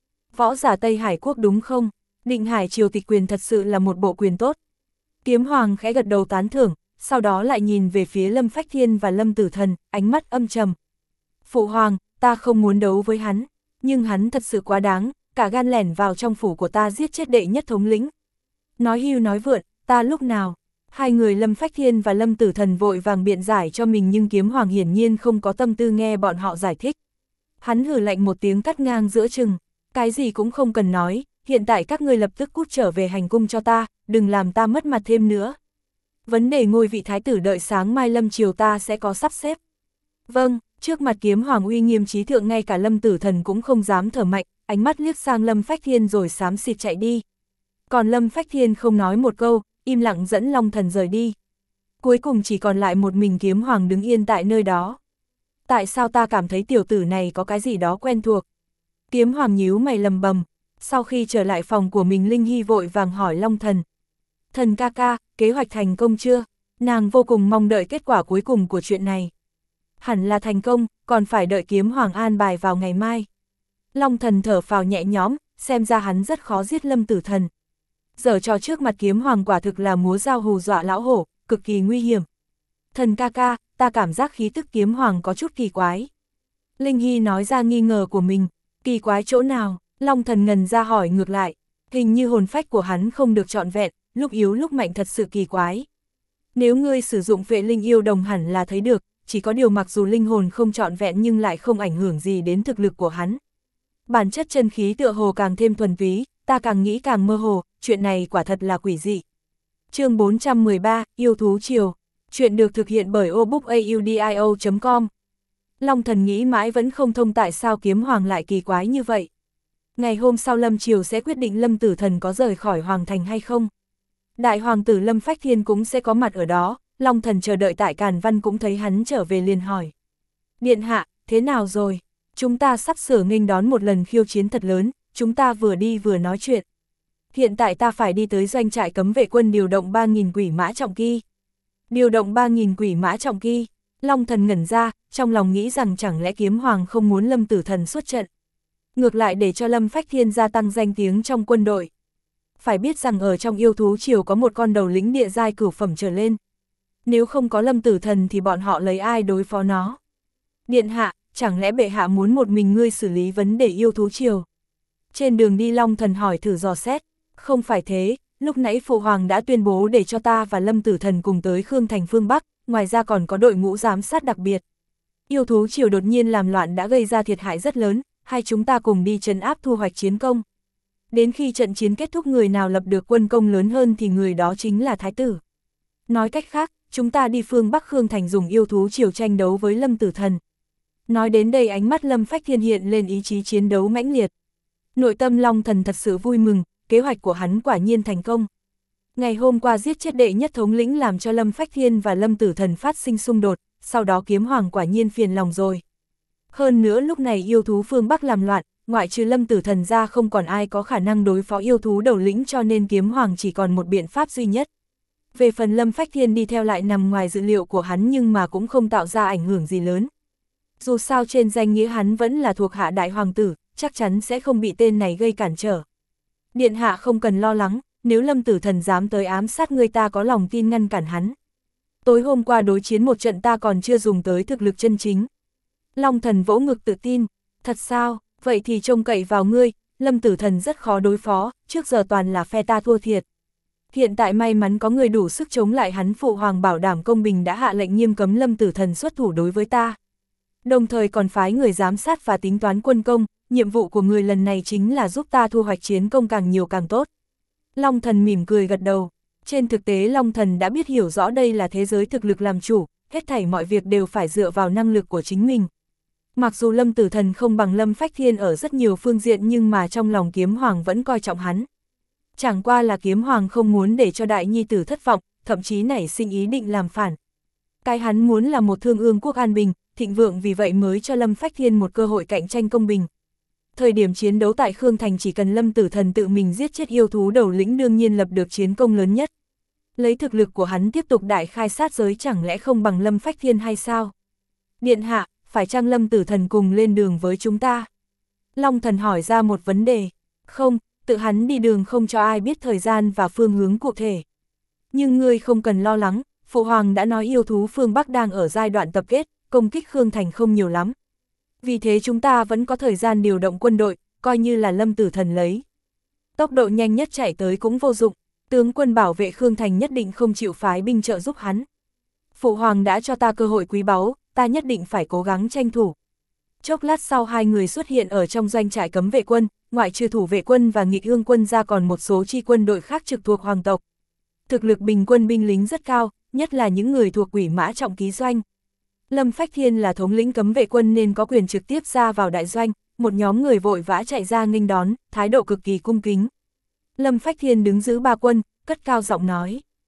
Võ giả Tây Hải Quốc đúng không? Định Hải triều tịch quyền thật sự là một bộ quyền tốt. Kiếm Hoàng khẽ gật đầu tán thưởng, sau đó lại nhìn về phía Lâm Phách Thiên và Lâm Tử Thần, ánh mắt âm trầm. Phụ Hoàng, ta không muốn đấu với hắn, nhưng hắn thật sự quá đáng, cả gan lẻn vào trong phủ của ta giết chết đệ nhất thống lĩnh. Nói hưu nói vượn, ta lúc nào? Hai người Lâm Phách Thiên và Lâm Tử Thần vội vàng biện giải cho mình nhưng Kiếm Hoàng hiển nhiên không có tâm tư nghe bọn họ giải thích. Hắn hừ lạnh một tiếng cắt ngang giữa chừng, cái gì cũng không cần nói, hiện tại các ngươi lập tức cút trở về hành cung cho ta, đừng làm ta mất mặt thêm nữa. Vấn đề ngôi vị thái tử đợi sáng mai Lâm triều ta sẽ có sắp xếp. Vâng, trước mặt Kiếm Hoàng uy nghiêm trí thượng ngay cả Lâm Tử Thần cũng không dám thở mạnh, ánh mắt liếc sang Lâm Phách Thiên rồi xám xịt chạy đi. Còn Lâm Phách Thiên không nói một câu, im lặng dẫn Long Thần rời đi. Cuối cùng chỉ còn lại một mình Kiếm Hoàng đứng yên tại nơi đó. Tại sao ta cảm thấy tiểu tử này có cái gì đó quen thuộc? Kiếm Hoàng nhíu mày lầm bầm. Sau khi trở lại phòng của mình, Linh Hy vội vàng hỏi Long Thần. Thần ca ca, kế hoạch thành công chưa? Nàng vô cùng mong đợi kết quả cuối cùng của chuyện này. Hẳn là thành công, còn phải đợi Kiếm Hoàng an bài vào ngày mai. Long Thần thở phào nhẹ nhõm, xem ra hắn rất khó giết Lâm Tử Thần. Giở trò trước mặt Kiếm Hoàng quả thực là múa dao hù dọa lão hổ, cực kỳ nguy hiểm. Thần ca ca, ta cảm giác khí tức Kiếm Hoàng có chút kỳ quái. Linh Hy nói ra nghi ngờ của mình. Kỳ quái chỗ nào? Long Thần ngần ra hỏi ngược lại. Hình như hồn phách của hắn không được trọn vẹn, lúc yếu lúc mạnh thật sự kỳ quái. Nếu ngươi sử dụng vệ linh yêu đồng hẳn là thấy được, chỉ có điều mặc dù linh hồn không trọn vẹn nhưng lại không ảnh hưởng gì đến thực lực của hắn. Bản chất chân khí tựa hồ càng thêm thuần túy, ta càng nghĩ càng mơ hồ, chuyện này quả thật là quỷ dị. Chương bốn trăm mười ba, Yêu thú triều. Chuyện được thực hiện bởi obookaudio chấm com. Long Thần nghĩ mãi vẫn không thông tại sao Kiếm Hoàng lại kỳ quái như vậy. Ngày hôm sau Lâm Triều sẽ quyết định Lâm Tử Thần có rời khỏi Hoàng Thành hay không. Đại hoàng tử Lâm Phách Thiên cũng sẽ có mặt ở đó, Long Thần chờ đợi tại Càn Văn cũng thấy hắn trở về liền hỏi. Điện hạ, thế nào rồi? Chúng ta sắp sửa nghênh đón một lần khiêu chiến thật lớn, chúng ta vừa đi vừa nói chuyện. Hiện tại ta phải đi tới doanh trại cấm vệ quân điều động ba nghìn quỷ mã trọng kỳ. Điều động ba nghìn quỷ mã trọng kỳ. Long Thần ngẩn ra, trong lòng nghĩ rằng chẳng lẽ Kiếm Hoàng không muốn Lâm Tử Thần xuất trận. Ngược lại để cho Lâm Phách Thiên gia tăng danh tiếng trong quân đội. Phải biết rằng ở trong yêu thú triều có một con đầu lĩnh địa giai cửu phẩm trở lên. Nếu không có Lâm Tử Thần thì bọn họ lấy ai đối phó nó? Điện hạ, chẳng lẽ bệ hạ muốn một mình ngươi xử lý vấn đề yêu thú triều? Trên đường đi Long Thần hỏi thử dò xét. Không phải thế, lúc nãy Phụ Hoàng đã tuyên bố để cho ta và Lâm Tử Thần cùng tới Khương Thành phương Bắc, ngoài ra còn có đội ngũ giám sát đặc biệt. Yêu thú triều đột nhiên làm loạn đã gây ra thiệt hại rất lớn, hai chúng ta cùng đi trấn áp thu hoạch chiến công. Đến khi trận chiến kết thúc người nào lập được quân công lớn hơn thì người đó chính là Thái tử. Nói cách khác, chúng ta đi phương Bắc Khương Thành dùng yêu thú triều tranh đấu với Lâm Tử Thần. Nói đến đây ánh mắt Lâm Phách Thiên hiện lên ý chí chiến đấu mãnh liệt. Nội tâm Long Thần thật sự vui mừng, kế hoạch của hắn quả nhiên thành công. Ngày hôm qua giết chết đệ nhất thống lĩnh làm cho Lâm Phách Thiên và Lâm Tử Thần phát sinh xung đột, sau đó Kiếm Hoàng quả nhiên phiền lòng rồi. Hơn nữa lúc này yêu thú phương Bắc làm loạn, ngoại trừ Lâm Tử Thần ra không còn ai có khả năng đối phó yêu thú đầu lĩnh cho nên Kiếm Hoàng chỉ còn một biện pháp duy nhất. Về phần Lâm Phách Thiên đi theo lại nằm ngoài dự liệu của hắn nhưng mà cũng không tạo ra ảnh hưởng gì lớn. Dù sao trên danh nghĩa hắn vẫn là thuộc hạ đại hoàng tử, chắc chắn sẽ không bị tên này gây cản trở. Điện hạ không cần lo lắng, nếu Lâm Tử Thần dám tới ám sát người ta có lòng tin ngăn cản hắn. Tối hôm qua đối chiến một trận ta còn chưa dùng tới thực lực chân chính. Long Thần vỗ ngực tự tin, thật sao, vậy thì trông cậy vào ngươi, Lâm Tử Thần rất khó đối phó, trước giờ toàn là phe ta thua thiệt. Hiện tại may mắn có người đủ sức chống lại hắn, Phụ Hoàng bảo đảm công bình đã hạ lệnh nghiêm cấm Lâm Tử Thần xuất thủ đối với ta. Đồng thời còn phái người giám sát và tính toán quân công, nhiệm vụ của người lần này chính là giúp ta thu hoạch chiến công càng nhiều càng tốt. Long Thần mỉm cười gật đầu, trên thực tế Long Thần đã biết hiểu rõ đây là thế giới thực lực làm chủ, hết thảy mọi việc đều phải dựa vào năng lực của chính mình. Mặc dù Lâm Tử Thần không bằng Lâm Phách Thiên ở rất nhiều phương diện nhưng mà trong lòng Kiếm Hoàng vẫn coi trọng hắn. Chẳng qua là Kiếm Hoàng không muốn để cho đại nhi tử thất vọng, thậm chí nảy sinh ý định làm phản. Cái hắn muốn là một thương ương quốc an bình, thịnh vượng, vì vậy mới cho Lâm Phách Thiên một cơ hội cạnh tranh công bình. Thời điểm chiến đấu tại Khương Thành chỉ cần Lâm Tử Thần tự mình giết chết yêu thú đầu lĩnh đương nhiên lập được chiến công lớn nhất. Lấy thực lực của hắn tiếp tục đại khai sát giới chẳng lẽ không bằng Lâm Phách Thiên hay sao? Điện hạ, phải chăng Lâm Tử Thần cùng lên đường với chúng ta? Long Thần hỏi ra một vấn đề. Không, tự hắn đi đường không cho ai biết thời gian và phương hướng cụ thể. Nhưng ngươi không cần lo lắng, Phụ Hoàng đã nói yêu thú phương Bắc đang ở giai đoạn tập kết, công kích Khương Thành không nhiều lắm. Vì thế chúng ta vẫn có thời gian điều động quân đội, coi như là Lâm Tử Thần lấy. Tốc độ nhanh nhất chạy tới cũng vô dụng, tướng quân bảo vệ Khương Thành nhất định không chịu phái binh trợ giúp hắn. Phụ Hoàng đã cho ta cơ hội quý báu, ta nhất định phải cố gắng tranh thủ. Chốc lát sau hai người xuất hiện ở trong doanh trại cấm vệ quân, ngoại trừ thủ vệ quân và nghịch ương quân ra còn một số chi quân đội khác trực thuộc hoàng tộc. Thực lực bình quân binh lính rất cao, nhất là những người thuộc quỷ mã trọng ký doanh. Lâm Phách Thiên là thống lĩnh cấm vệ quân nên có quyền trực tiếp ra vào đại doanh, một nhóm người vội vã chạy ra nghênh đón, thái độ cực kỳ cung kính. Lâm Phách Thiên đứng giữ ba quân, cất cao giọng nói.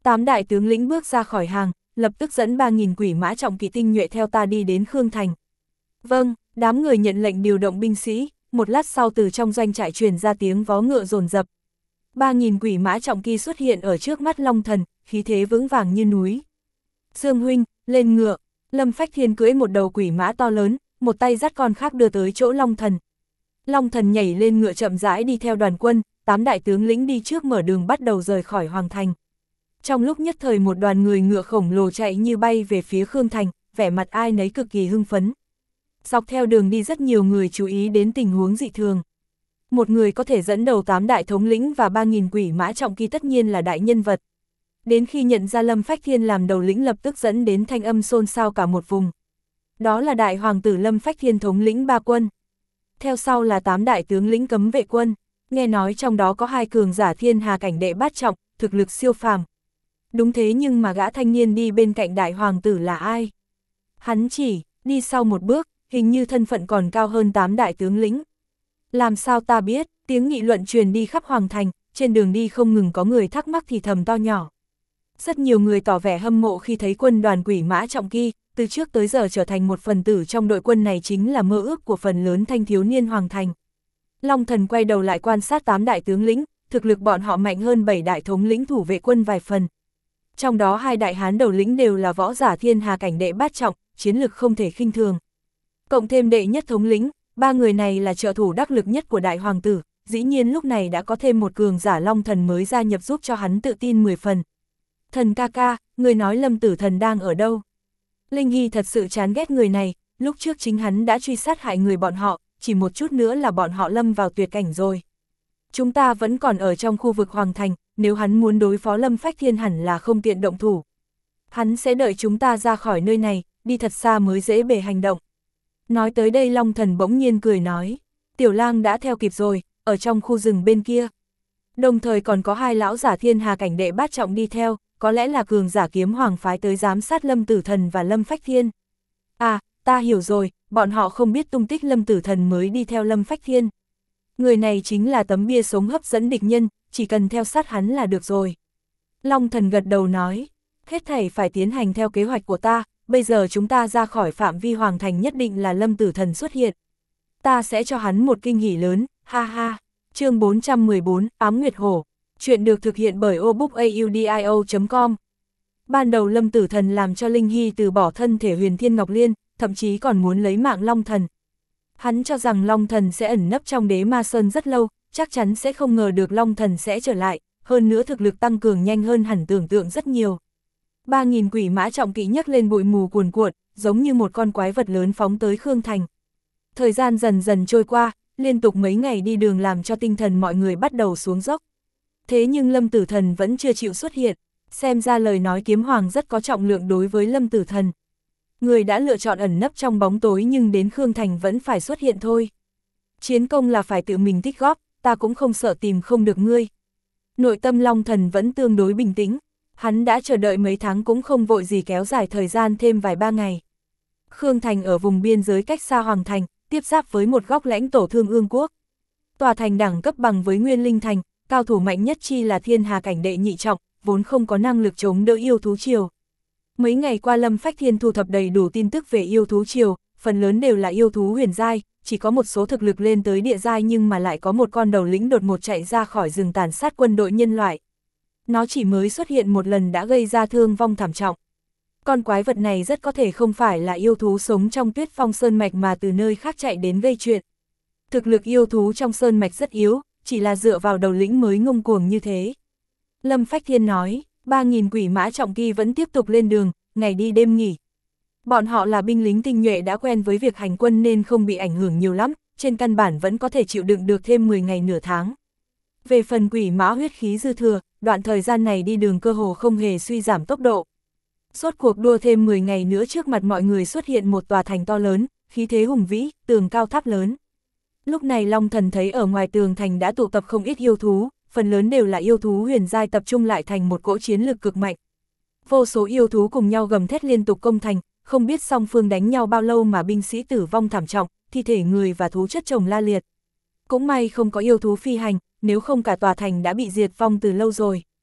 Tám đại tướng lĩnh bước ra khỏi hàng, lập tức dẫn ba nghìn quỷ mã trọng kỵ tinh nhuệ theo ta đi đến Khương Thành. Vâng, đám người nhận lệnh điều động binh sĩ, một lát sau từ trong doanh trại truyền ra tiếng vó ngựa dồn dập. ba nghìn quỷ mã trọng kỳ xuất hiện ở trước mắt Long Thần, khí thế vững vàng như núi. Dương huynh, lên ngựa. Lâm Phách Thiên cưỡi một đầu quỷ mã to lớn, một tay dắt con khác đưa tới chỗ Long Thần. Long Thần nhảy lên ngựa chậm rãi đi theo đoàn quân, tám đại tướng lĩnh đi trước mở đường bắt đầu rời khỏi Hoàng Thành. Trong lúc nhất thời một đoàn người ngựa khổng lồ chạy như bay về phía Khương Thành, vẻ mặt ai nấy cực kỳ hưng phấn. Dọc theo đường đi rất nhiều người chú ý đến tình huống dị thường. Một người có thể dẫn đầu tám đại thống lĩnh và ba nghìn quỷ mã trọng kỳ tất nhiên là đại nhân vật. Đến khi nhận ra Lâm Phách Thiên làm đầu lĩnh lập tức dẫn đến thanh âm xôn xao cả một vùng. Đó là đại hoàng tử Lâm Phách Thiên thống lĩnh ba quân. Theo sau là tám đại tướng lĩnh cấm vệ quân, nghe nói trong đó có hai cường giả thiên hà cảnh đệ bát trọng, thực lực siêu phàm. Đúng thế nhưng mà gã thanh niên đi bên cạnh đại hoàng tử là ai? Hắn chỉ đi sau một bước, hình như thân phận còn cao hơn tám đại tướng lĩnh. Làm sao ta biết? Tiếng nghị luận truyền đi khắp Hoàng Thành, trên đường đi không ngừng có người thắc mắc thì thầm to nhỏ. Rất nhiều người tỏ vẻ hâm mộ khi thấy quân đoàn quỷ mã trọng kỳ, từ trước tới giờ trở thành một phần tử trong đội quân này chính là mơ ước của phần lớn thanh thiếu niên Hoàng Thành. Long Thần quay đầu lại quan sát tám đại tướng lĩnh, thực lực bọn họ mạnh hơn bảy đại thống lĩnh thủ vệ quân vài phần. Trong đó hai đại hán đầu lĩnh đều là võ giả thiên hà cảnh đệ bát trọng, chiến lực không thể khinh thường. Cộng thêm đệ nhất thống lĩnh, ba người này là trợ thủ đắc lực nhất của đại hoàng tử, dĩ nhiên lúc này đã có thêm một cường giả Long Thần mới gia nhập giúp cho hắn tự tin mười phần. Thần ca ca, người nói Lâm Tử Thần đang ở đâu? Linh Hy thật sự chán ghét người này, lúc trước chính hắn đã truy sát hại người bọn họ, chỉ một chút nữa là bọn họ lâm vào tuyệt cảnh rồi. Chúng ta vẫn còn ở trong khu vực Hoàng Thành, nếu hắn muốn đối phó Lâm Phách Thiên hẳn là không tiện động thủ. Hắn sẽ đợi chúng ta ra khỏi nơi này, đi thật xa mới dễ bề hành động. Nói tới đây Long Thần bỗng nhiên cười nói, Tiểu Lang đã theo kịp rồi, ở trong khu rừng bên kia. Đồng thời còn có hai lão giả thiên hà cảnh đệ bát trọng đi theo, có lẽ là cường giả kiếm hoàng phái tới giám sát Lâm Tử Thần và Lâm Phách Thiên. À, ta hiểu rồi, bọn họ không biết tung tích Lâm Tử Thần mới đi theo Lâm Phách Thiên. Người này chính là tấm bia sống hấp dẫn địch nhân, chỉ cần theo sát hắn là được rồi. Long Thần gật đầu nói, hết thảy phải tiến hành theo kế hoạch của ta, bây giờ chúng ta ra khỏi phạm vi Hoàng Thành nhất định là Lâm Tử Thần xuất hiện. Ta sẽ cho hắn một kinh hỉ lớn, ha ha. Chương bốn trăm mười bốn, Ám Nguyệt Hổ. Chuyện được thực hiện bởi obookaudio chấm com. Ban đầu Lâm Tử Thần làm cho Linh Hy từ bỏ thân thể Huyền Thiên Ngọc Liên, thậm chí còn muốn lấy mạng Long Thần. Hắn cho rằng Long Thần sẽ ẩn nấp trong Đế Ma Sơn rất lâu, chắc chắn sẽ không ngờ được Long Thần sẽ trở lại, hơn nữa thực lực tăng cường nhanh hơn hẳn tưởng tượng rất nhiều. Ba nghìn quỷ mã trọng kỵ nhấc lên bụi mù cuồn cuộn, giống như một con quái vật lớn phóng tới Khương Thành. Thời gian dần dần trôi qua, liên tục mấy ngày đi đường làm cho tinh thần mọi người bắt đầu xuống dốc. Thế nhưng Lâm Tử Thần vẫn chưa chịu xuất hiện, xem ra lời nói kiếm hoàng rất có trọng lượng đối với Lâm Tử Thần. Người đã lựa chọn ẩn nấp trong bóng tối nhưng đến Khương Thành vẫn phải xuất hiện thôi. Chiến công là phải tự mình tích góp, ta cũng không sợ tìm không được ngươi. Nội tâm Long Thần vẫn tương đối bình tĩnh, hắn đã chờ đợi mấy tháng cũng không vội gì kéo dài thời gian thêm vài ba ngày. Khương Thành ở vùng biên giới cách xa Hoàng Thành, tiếp giáp với một góc lãnh thổ Thương Ương Quốc. Tòa thành đẳng cấp bằng với Nguyên Linh Thành, cao thủ mạnh nhất chi là thiên hà cảnh đệ nhị trọng, vốn không có năng lực chống đỡ yêu thú triều. Mấy ngày qua Lâm Phách Thiên thu thập đầy đủ tin tức về yêu thú triều, phần lớn đều là yêu thú huyền giai, chỉ có một số thực lực lên tới địa giai nhưng mà lại có một con đầu lĩnh đột ngột chạy ra khỏi rừng tàn sát quân đội nhân loại. Nó chỉ mới xuất hiện một lần đã gây ra thương vong thảm trọng. Con quái vật này rất có thể không phải là yêu thú sống trong Tuyết Phong Sơn Mạch mà từ nơi khác chạy đến gây chuyện. Thực lực yêu thú trong Sơn Mạch rất yếu, chỉ là dựa vào đầu lĩnh mới ngông cuồng như thế. Lâm Phách Thiên nói, ba nghìn quỷ mã trọng kỳ vẫn tiếp tục lên đường, ngày đi đêm nghỉ. Bọn họ là binh lính tinh nhuệ đã quen với việc hành quân nên không bị ảnh hưởng nhiều lắm, trên căn bản vẫn có thể chịu đựng được thêm mười ngày nửa tháng. Về phần quỷ mã huyết khí dư thừa, đoạn thời gian này đi đường cơ hồ không hề suy giảm tốc độ. Suốt cuộc đua thêm mười ngày nữa trước mặt mọi người xuất hiện một tòa thành to lớn, khí thế hùng vĩ, tường cao tháp lớn. Lúc này Long Thần thấy ở ngoài tường thành đã tụ tập không ít yêu thú, phần lớn đều là yêu thú huyền giai tập trung lại thành một cỗ chiến lực cực mạnh. Vô số yêu thú cùng nhau gầm thét liên tục công thành, không biết song phương đánh nhau bao lâu mà binh sĩ tử vong thảm trọng, thi thể người và thú chất chồng la liệt. Cũng may không có yêu thú phi hành, nếu không cả tòa thành đã bị diệt vong từ lâu rồi.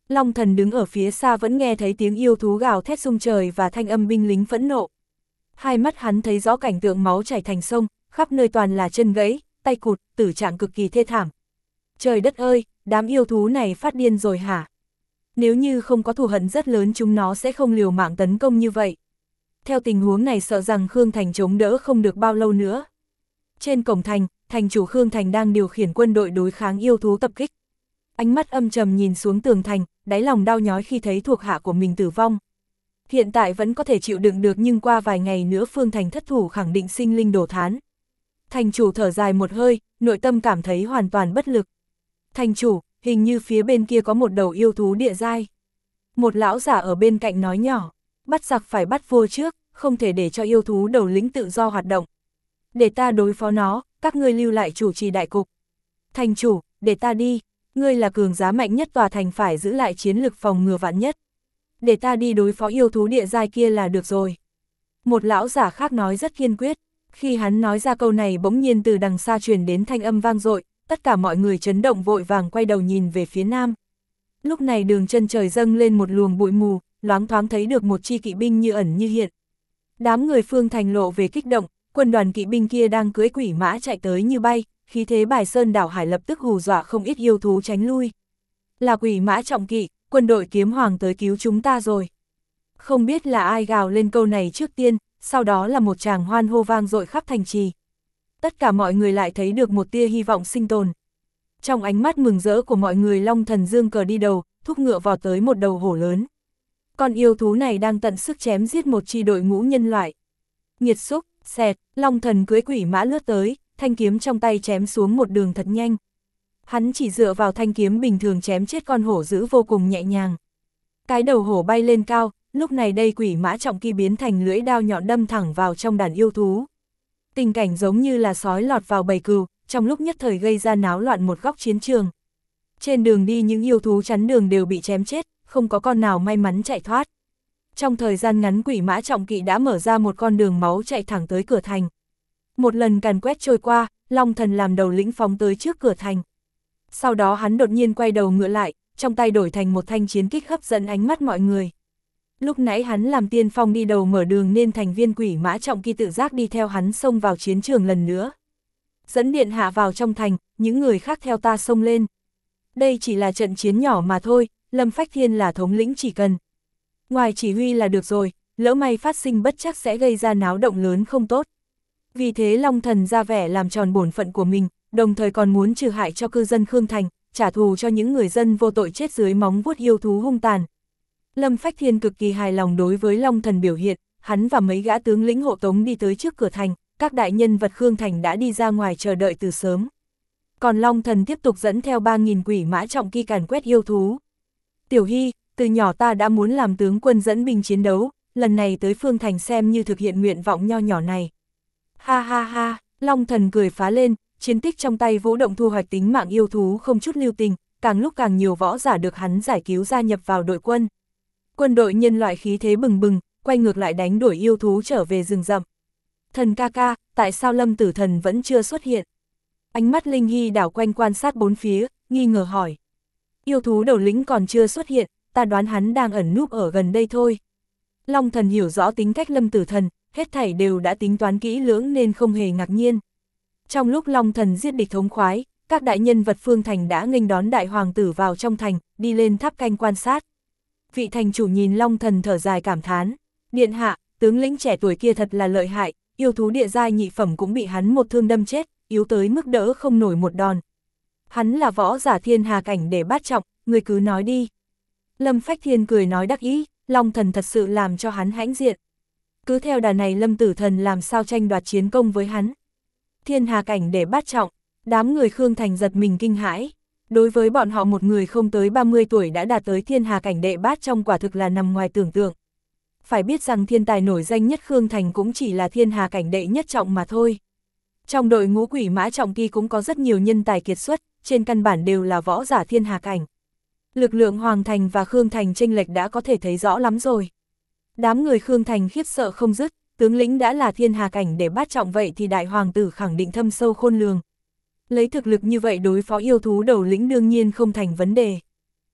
Long Thần đứng ở phía xa vẫn nghe thấy tiếng yêu thú gào thét rung trời và thanh âm binh lính phẫn nộ. Hai mắt hắn thấy rõ cảnh tượng máu chảy thành sông, khắp nơi toàn là chân gãy, tay cụt, tử trạng cực kỳ thê thảm. Trời đất ơi, đám yêu thú này phát điên rồi hả? Nếu như không có thù hận rất lớn chúng nó sẽ không liều mạng tấn công như vậy. Theo tình huống này sợ rằng Khương Thành chống đỡ không được bao lâu nữa. Trên cổng thành, thành chủ Khương Thành đang điều khiển quân đội đối kháng yêu thú tập kích. Ánh mắt âm trầm nhìn xuống tường thành, đáy lòng đau nhói khi thấy thuộc hạ của mình tử vong. Hiện tại vẫn có thể chịu đựng được nhưng qua vài ngày nữa Phương Thành thất thủ khẳng định sinh linh đổ thán. Thành chủ thở dài một hơi, nội tâm cảm thấy hoàn toàn bất lực. Thành chủ, hình như phía bên kia có một đầu yêu thú địa giai. Một lão giả ở bên cạnh nói nhỏ, bắt giặc phải bắt vua trước, không thể để cho yêu thú đầu lĩnh tự do hoạt động. Để ta đối phó nó, các ngươi lưu lại chủ trì đại cục. Thành chủ, để ta đi, ngươi là cường giá mạnh nhất tòa thành phải giữ lại chiến lực phòng ngừa vạn nhất. Để ta đi đối phó yêu thú địa giai kia là được rồi. Một lão giả khác nói rất kiên quyết, khi hắn nói ra câu này bỗng nhiên từ đằng xa truyền đến thanh âm vang dội, tất cả mọi người chấn động vội vàng quay đầu nhìn về phía nam. Lúc này đường chân trời dâng lên một luồng bụi mù, loáng thoáng thấy được một chi kỵ binh như ẩn như hiện. Đám người Phương Thành lộ về kích động, quân đoàn kỵ binh kia đang cưỡi quỷ mã chạy tới như bay, khí thế bài sơn đảo hải lập tức hù dọa không ít yêu thú tránh lui. Là quỷ mã trọng kỵ, quân đội kiếm hoàng tới cứu chúng ta rồi. Không biết là ai gào lên câu này trước tiên, sau đó là một tràng hoan hô vang dội khắp thành trì. Tất cả mọi người lại thấy được một tia hy vọng sinh tồn. Trong ánh mắt mừng rỡ của mọi người Long Thần dương cờ đi đầu, thúc ngựa vào tới một đầu hổ lớn. Con yêu thú này đang tận sức chém giết một chi đội ngũ nhân loại. Nghiệt xúc, xẹt, Long Thần cưỡi quỷ mã lướt tới, thanh kiếm trong tay chém xuống một đường thật nhanh. Hắn chỉ dựa vào thanh kiếm bình thường chém chết con hổ dữ vô cùng nhẹ nhàng. Cái đầu hổ bay lên cao, lúc này đây quỷ mã trọng kỳ biến thành lưỡi đao nhọn đâm thẳng vào trong đàn yêu thú. Tình cảnh giống như là sói lọt vào bầy cừu, trong lúc nhất thời gây ra náo loạn một góc chiến trường. Trên đường đi những yêu thú chắn đường đều bị chém chết, không có con nào may mắn chạy thoát. Trong thời gian ngắn quỷ mã trọng kỵ đã mở ra một con đường máu chạy thẳng tới cửa thành. Một lần càn quét trôi qua, Long Thần làm đầu lĩnh phóng tới trước cửa thành. Sau đó hắn đột nhiên quay đầu ngựa lại, trong tay đổi thành một thanh chiến kích hấp dẫn ánh mắt mọi người. Lúc nãy hắn làm tiên phong đi đầu mở đường nên thành viên quỷ mã trọng kỳ tự giác đi theo hắn xông vào chiến trường lần nữa. Dẫn điện hạ vào trong thành, những người khác theo ta xông lên. Đây chỉ là trận chiến nhỏ mà thôi, Lâm Phách Thiên là thống lĩnh chỉ cần. Ngoài chỉ huy là được rồi, lỡ may phát sinh bất chắc sẽ gây ra náo động lớn không tốt. Vì thế Long Thần ra vẻ làm tròn bổn phận của mình, đồng thời còn muốn trừ hại cho cư dân Khương Thành, trả thù cho những người dân vô tội chết dưới móng vuốt yêu thú hung tàn. Lâm Phách Thiên cực kỳ hài lòng đối với Long Thần biểu hiện, hắn và mấy gã tướng lĩnh hộ tống đi tới trước cửa thành, các đại nhân vật Khương Thành đã đi ra ngoài chờ đợi từ sớm. Còn Long Thần tiếp tục dẫn theo ba nghìn quỷ mã trọng kỳ càn quét yêu thú. Tiểu Hy, từ nhỏ ta đã muốn làm tướng quân dẫn binh chiến đấu, lần này tới Phương Thành xem như thực hiện nguyện vọng nho nhỏ này. Ha ha ha, Long Thần cười phá lên, chiến tích trong tay vũ động thu hoạch tính mạng yêu thú không chút lưu tình, càng lúc càng nhiều võ giả được hắn giải cứu gia nhập vào đội quân. Quân đội nhân loại khí thế bừng bừng, quay ngược lại đánh đuổi yêu thú trở về rừng rậm. Thần ca ca, tại sao Lâm Tử Thần vẫn chưa xuất hiện? Ánh mắt Linh Hy đảo quanh quan sát bốn phía, nghi ngờ hỏi. Yêu thú đầu lĩnh còn chưa xuất hiện, ta đoán hắn đang ẩn núp ở gần đây thôi. Long Thần hiểu rõ tính cách Lâm Tử Thần, hết thảy đều đã tính toán kỹ lưỡng nên không hề ngạc nhiên. Trong lúc Long Thần giết địch thống khoái, các đại nhân vật Phương Thành đã nghênh đón đại hoàng tử vào trong thành, đi lên tháp canh quan sát. Vị thành chủ nhìn Long Thần thở dài cảm thán, điện hạ, tướng lĩnh trẻ tuổi kia thật là lợi hại, yêu thú địa giai nhị phẩm cũng bị hắn một thương đâm chết, yếu tới mức đỡ không nổi một đòn. Hắn là võ giả thiên hà cảnh để bát trọng, người cứ nói đi. Lâm Phách Thiên cười nói đắc ý, Long Thần thật sự làm cho hắn hãnh diện. Cứ theo đà này Lâm Tử Thần làm sao tranh đoạt chiến công với hắn. Thiên hà cảnh để bát trọng, đám người Khương Thành giật mình kinh hãi. Đối với bọn họ một người không tới ba mươi tuổi đã đạt tới thiên hà cảnh đệ bát trong quả thực là nằm ngoài tưởng tượng. Phải biết rằng thiên tài nổi danh nhất Khương Thành cũng chỉ là thiên hà cảnh đệ nhất trọng mà thôi. Trong đội ngũ quỷ mã trọng kỳ cũng có rất nhiều nhân tài kiệt xuất, trên căn bản đều là võ giả thiên hà cảnh. Lực lượng Hoàng Thành và Khương Thành chênh lệch đã có thể thấy rõ lắm rồi. Đám người Khương Thành khiếp sợ không dứt, tướng lĩnh đã là thiên hà cảnh để bát trọng vậy thì đại hoàng tử khẳng định thâm sâu khôn lường. Lấy thực lực như vậy đối phó yêu thú đầu lĩnh đương nhiên không thành vấn đề.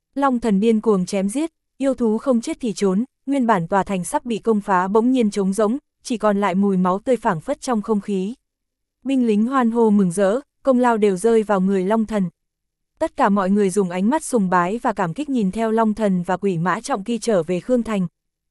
Long thần điên cuồng chém giết, yêu thú không chết thì trốn, nguyên bản tòa thành sắp bị công phá bỗng nhiên trống rỗng, chỉ còn lại mùi máu tươi phảng phất trong không khí. Binh lính hoan hô mừng rỡ, công lao đều rơi vào người Long thần. Tất cả mọi người dùng ánh mắt sùng bái và cảm kích nhìn theo Long thần và Quỷ Mã Trọng Kỳ trở về Khương Thành.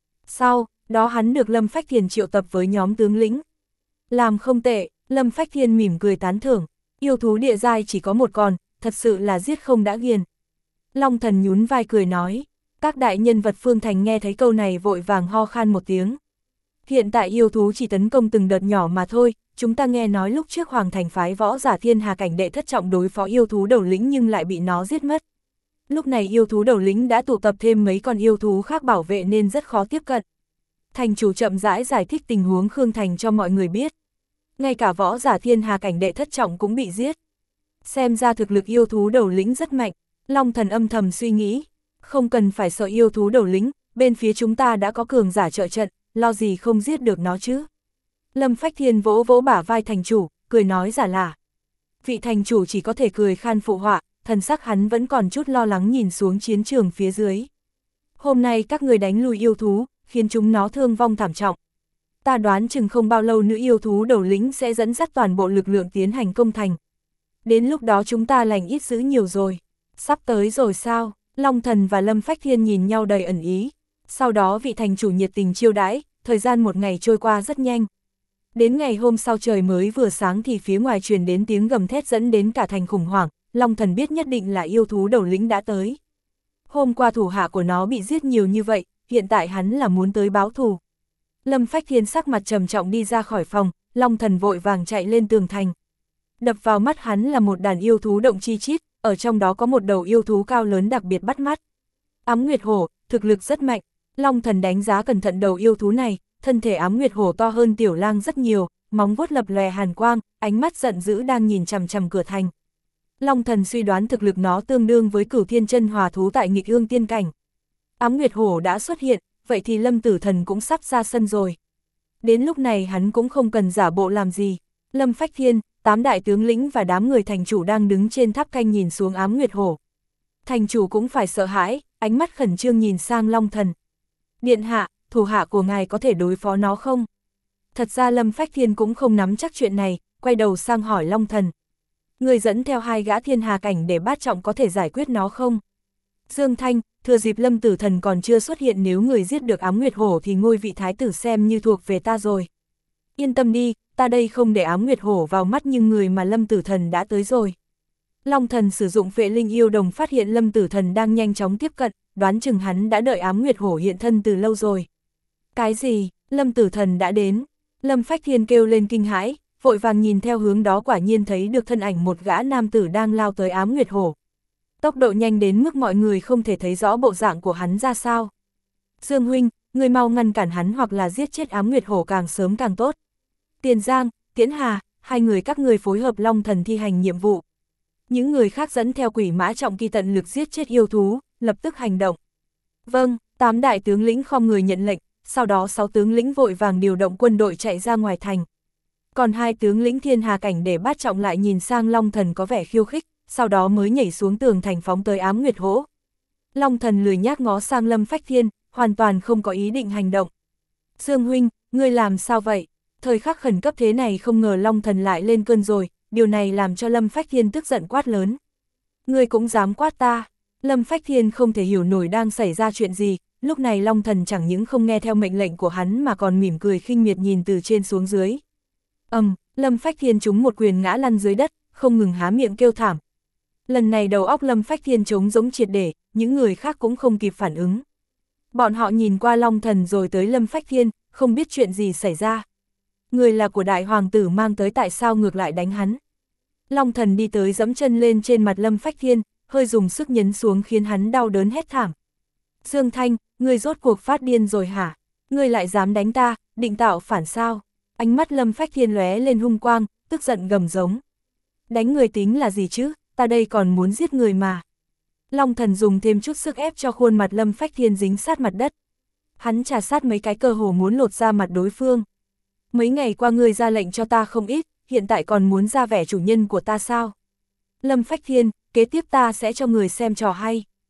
Sau đó hắn được Lâm Phách Thiên triệu tập với nhóm tướng lĩnh. Làm không tệ, Lâm Phách Thiên mỉm cười tán thưởng, yêu thú địa giai chỉ có một con, thật sự là giết không đã ghiền. Long thần nhún vai cười nói, các đại nhân vật Phương Thành nghe thấy câu này vội vàng ho khan một tiếng. Hiện tại yêu thú chỉ tấn công từng đợt nhỏ mà thôi, chúng ta nghe nói lúc trước Hoàng Thành phái võ giả Thiên Hà cảnh đệ thất trọng đối phó yêu thú đầu lĩnh nhưng lại bị nó giết mất. Lúc này yêu thú đầu lĩnh đã tụ tập thêm mấy con yêu thú khác bảo vệ nên rất khó tiếp cận. Thành chủ chậm rãi giải thích tình huống Khương Thành cho mọi người biết. Ngay cả võ giả Thiên Hà cảnh đệ thất trọng cũng bị giết. Xem ra thực lực yêu thú đầu lĩnh rất mạnh, Long thần âm thầm suy nghĩ. Không cần phải sợ yêu thú đầu lĩnh, bên phía chúng ta đã có cường giả trợ trận, lo gì không giết được nó chứ. Lâm Phách Thiên vỗ vỗ bả vai thành chủ, cười nói giả lả. Vị thành chủ chỉ có thể cười khan phụ họa, thần sắc hắn vẫn còn chút lo lắng nhìn xuống chiến trường phía dưới. Hôm nay các người đánh lùi yêu thú, khiến chúng nó thương vong thảm trọng. Ta đoán chừng không bao lâu nữa yêu thú đầu lĩnh sẽ dẫn dắt toàn bộ lực lượng tiến hành công thành. Đến lúc đó chúng ta lành ít dữ nhiều rồi. Sắp tới rồi sao? Long thần và Lâm Phách Thiên nhìn nhau đầy ẩn ý. Sau đó vị thành chủ nhiệt tình chiêu đãi, thời gian một ngày trôi qua rất nhanh. Đến ngày hôm sau trời mới vừa sáng thì phía ngoài truyền đến tiếng gầm thét dẫn đến cả thành khủng hoảng, Long thần biết nhất định là yêu thú đầu lĩnh đã tới. Hôm qua thủ hạ của nó bị giết nhiều như vậy, hiện tại hắn là muốn tới báo thù. Lâm Phách Thiên sắc mặt trầm trọng đi ra khỏi phòng, Long thần vội vàng chạy lên tường thành. Đập vào mắt hắn là một đàn yêu thú động chi chít, ở trong đó có một đầu yêu thú cao lớn đặc biệt bắt mắt. Ám Nguyệt Hổ, thực lực rất mạnh, Long thần đánh giá cẩn thận đầu yêu thú này, thân thể Ám Nguyệt Hổ to hơn Tiểu Lang rất nhiều, móng vuốt lập lòe hàn quang, ánh mắt giận dữ đang nhìn chằm chằm cửa thành. Long thần suy đoán thực lực nó tương đương với Cửu Thiên Chân Hỏa thú tại Nghịch Ương Tiên cảnh. Ám Nguyệt Hổ đã xuất hiện, vậy thì Lâm Tử Thần cũng sắp ra sân rồi. Đến lúc này hắn cũng không cần giả bộ làm gì. Lâm Phách Thiên, tám đại tướng lĩnh và đám người thành chủ đang đứng trên tháp canh nhìn xuống Ám Nguyệt Hổ. Thành chủ cũng phải sợ hãi, ánh mắt khẩn trương nhìn sang Long thần. Điện hạ, thủ hạ của ngài có thể đối phó nó không? Thật ra Lâm Phách Thiên cũng không nắm chắc chuyện này, quay đầu sang hỏi Long thần. Người dẫn theo hai gã Thiên Hà cảnh để bát trọng có thể giải quyết nó không? Dương Thanh, thừa dịp Lâm Tử Thần còn chưa xuất hiện, nếu người giết được Ám Nguyệt Hổ thì ngôi vị thái tử xem như thuộc về ta rồi. Yên tâm đi, ta đây không để Ám Nguyệt Hổ vào mắt, nhưng người mà Lâm Tử Thần đã tới rồi. Long thần sử dụng Phệ Linh Yêu Đồng phát hiện Lâm Tử Thần đang nhanh chóng tiếp cận, đoán chừng hắn đã đợi Ám Nguyệt Hổ hiện thân từ lâu rồi. Cái gì? Lâm Tử Thần đã đến? Lâm Phách Thiên kêu lên kinh hãi, vội vàng nhìn theo hướng đó, quả nhiên thấy được thân ảnh một gã nam tử đang lao tới Ám Nguyệt Hổ. Tốc độ nhanh đến mức mọi người không thể thấy rõ bộ dạng của hắn ra sao. Dương huynh, người mau ngăn cản hắn hoặc là giết chết Ám Nguyệt Hổ càng sớm càng tốt. Tiền Giang, Tiễn Hà, hai người các người phối hợp Long thần thi hành nhiệm vụ. Những người khác dẫn theo Quỷ Mã Trọng Kỳ tận lực giết chết yêu thú, lập tức hành động. Vâng, tám đại tướng lĩnh khom người nhận lệnh, sau đó sáu tướng lĩnh vội vàng điều động quân đội chạy ra ngoài thành. Còn hai tướng lĩnh Thiên Hà cảnh để bát trọng lại nhìn sang Long thần có vẻ khiêu khích, sau đó mới nhảy xuống tường thành phóng tới Ám Nguyệt Hổ. Long thần lười nhác ngó sang Lâm Phách Thiên, hoàn toàn không có ý định hành động. Dương huynh, ngươi làm sao vậy? Thời khắc khẩn cấp thế này không ngờ Long thần lại lên cơn rồi, điều này làm cho Lâm Phách Thiên tức giận quát lớn. Ngươi cũng dám quát ta? Lâm Phách Thiên không thể hiểu nổi đang xảy ra chuyện gì, lúc này Long thần chẳng những không nghe theo mệnh lệnh của hắn mà còn mỉm cười khinh miệt nhìn từ trên xuống dưới. Ầm, um, Lâm Phách Thiên trúng một quyền ngã lăn dưới đất, không ngừng há miệng kêu thảm. Lần này đầu óc Lâm Phách Thiên trống rỗng triệt để, những người khác cũng không kịp phản ứng. Bọn họ nhìn qua Long thần rồi tới Lâm Phách Thiên, không biết chuyện gì xảy ra. Người là của đại hoàng tử mang tới, tại sao ngược lại đánh hắn? Long thần đi tới giẫm chân lên trên mặt Lâm Phách Thiên, hơi dùng sức nhấn xuống khiến hắn đau đớn hét thảm. Dương Thanh, ngươi rốt cuộc phát điên rồi hả? Ngươi lại dám đánh ta, định tạo phản sao? Ánh mắt Lâm Phách Thiên lóe lên hung quang, tức giận gầm giống. Đánh người tính là gì chứ, ta đây còn muốn giết người mà. Long thần dùng thêm chút sức ép cho khuôn mặt Lâm Phách Thiên dính sát mặt đất. Hắn trà sát mấy cái cơ hồ muốn lột ra mặt đối phương. Mấy ngày qua ngươi ra lệnh cho ta không ít, hiện tại còn muốn ra vẻ chủ nhân của ta sao? Lâm Phách Thiên, kế tiếp ta sẽ cho người xem trò hay.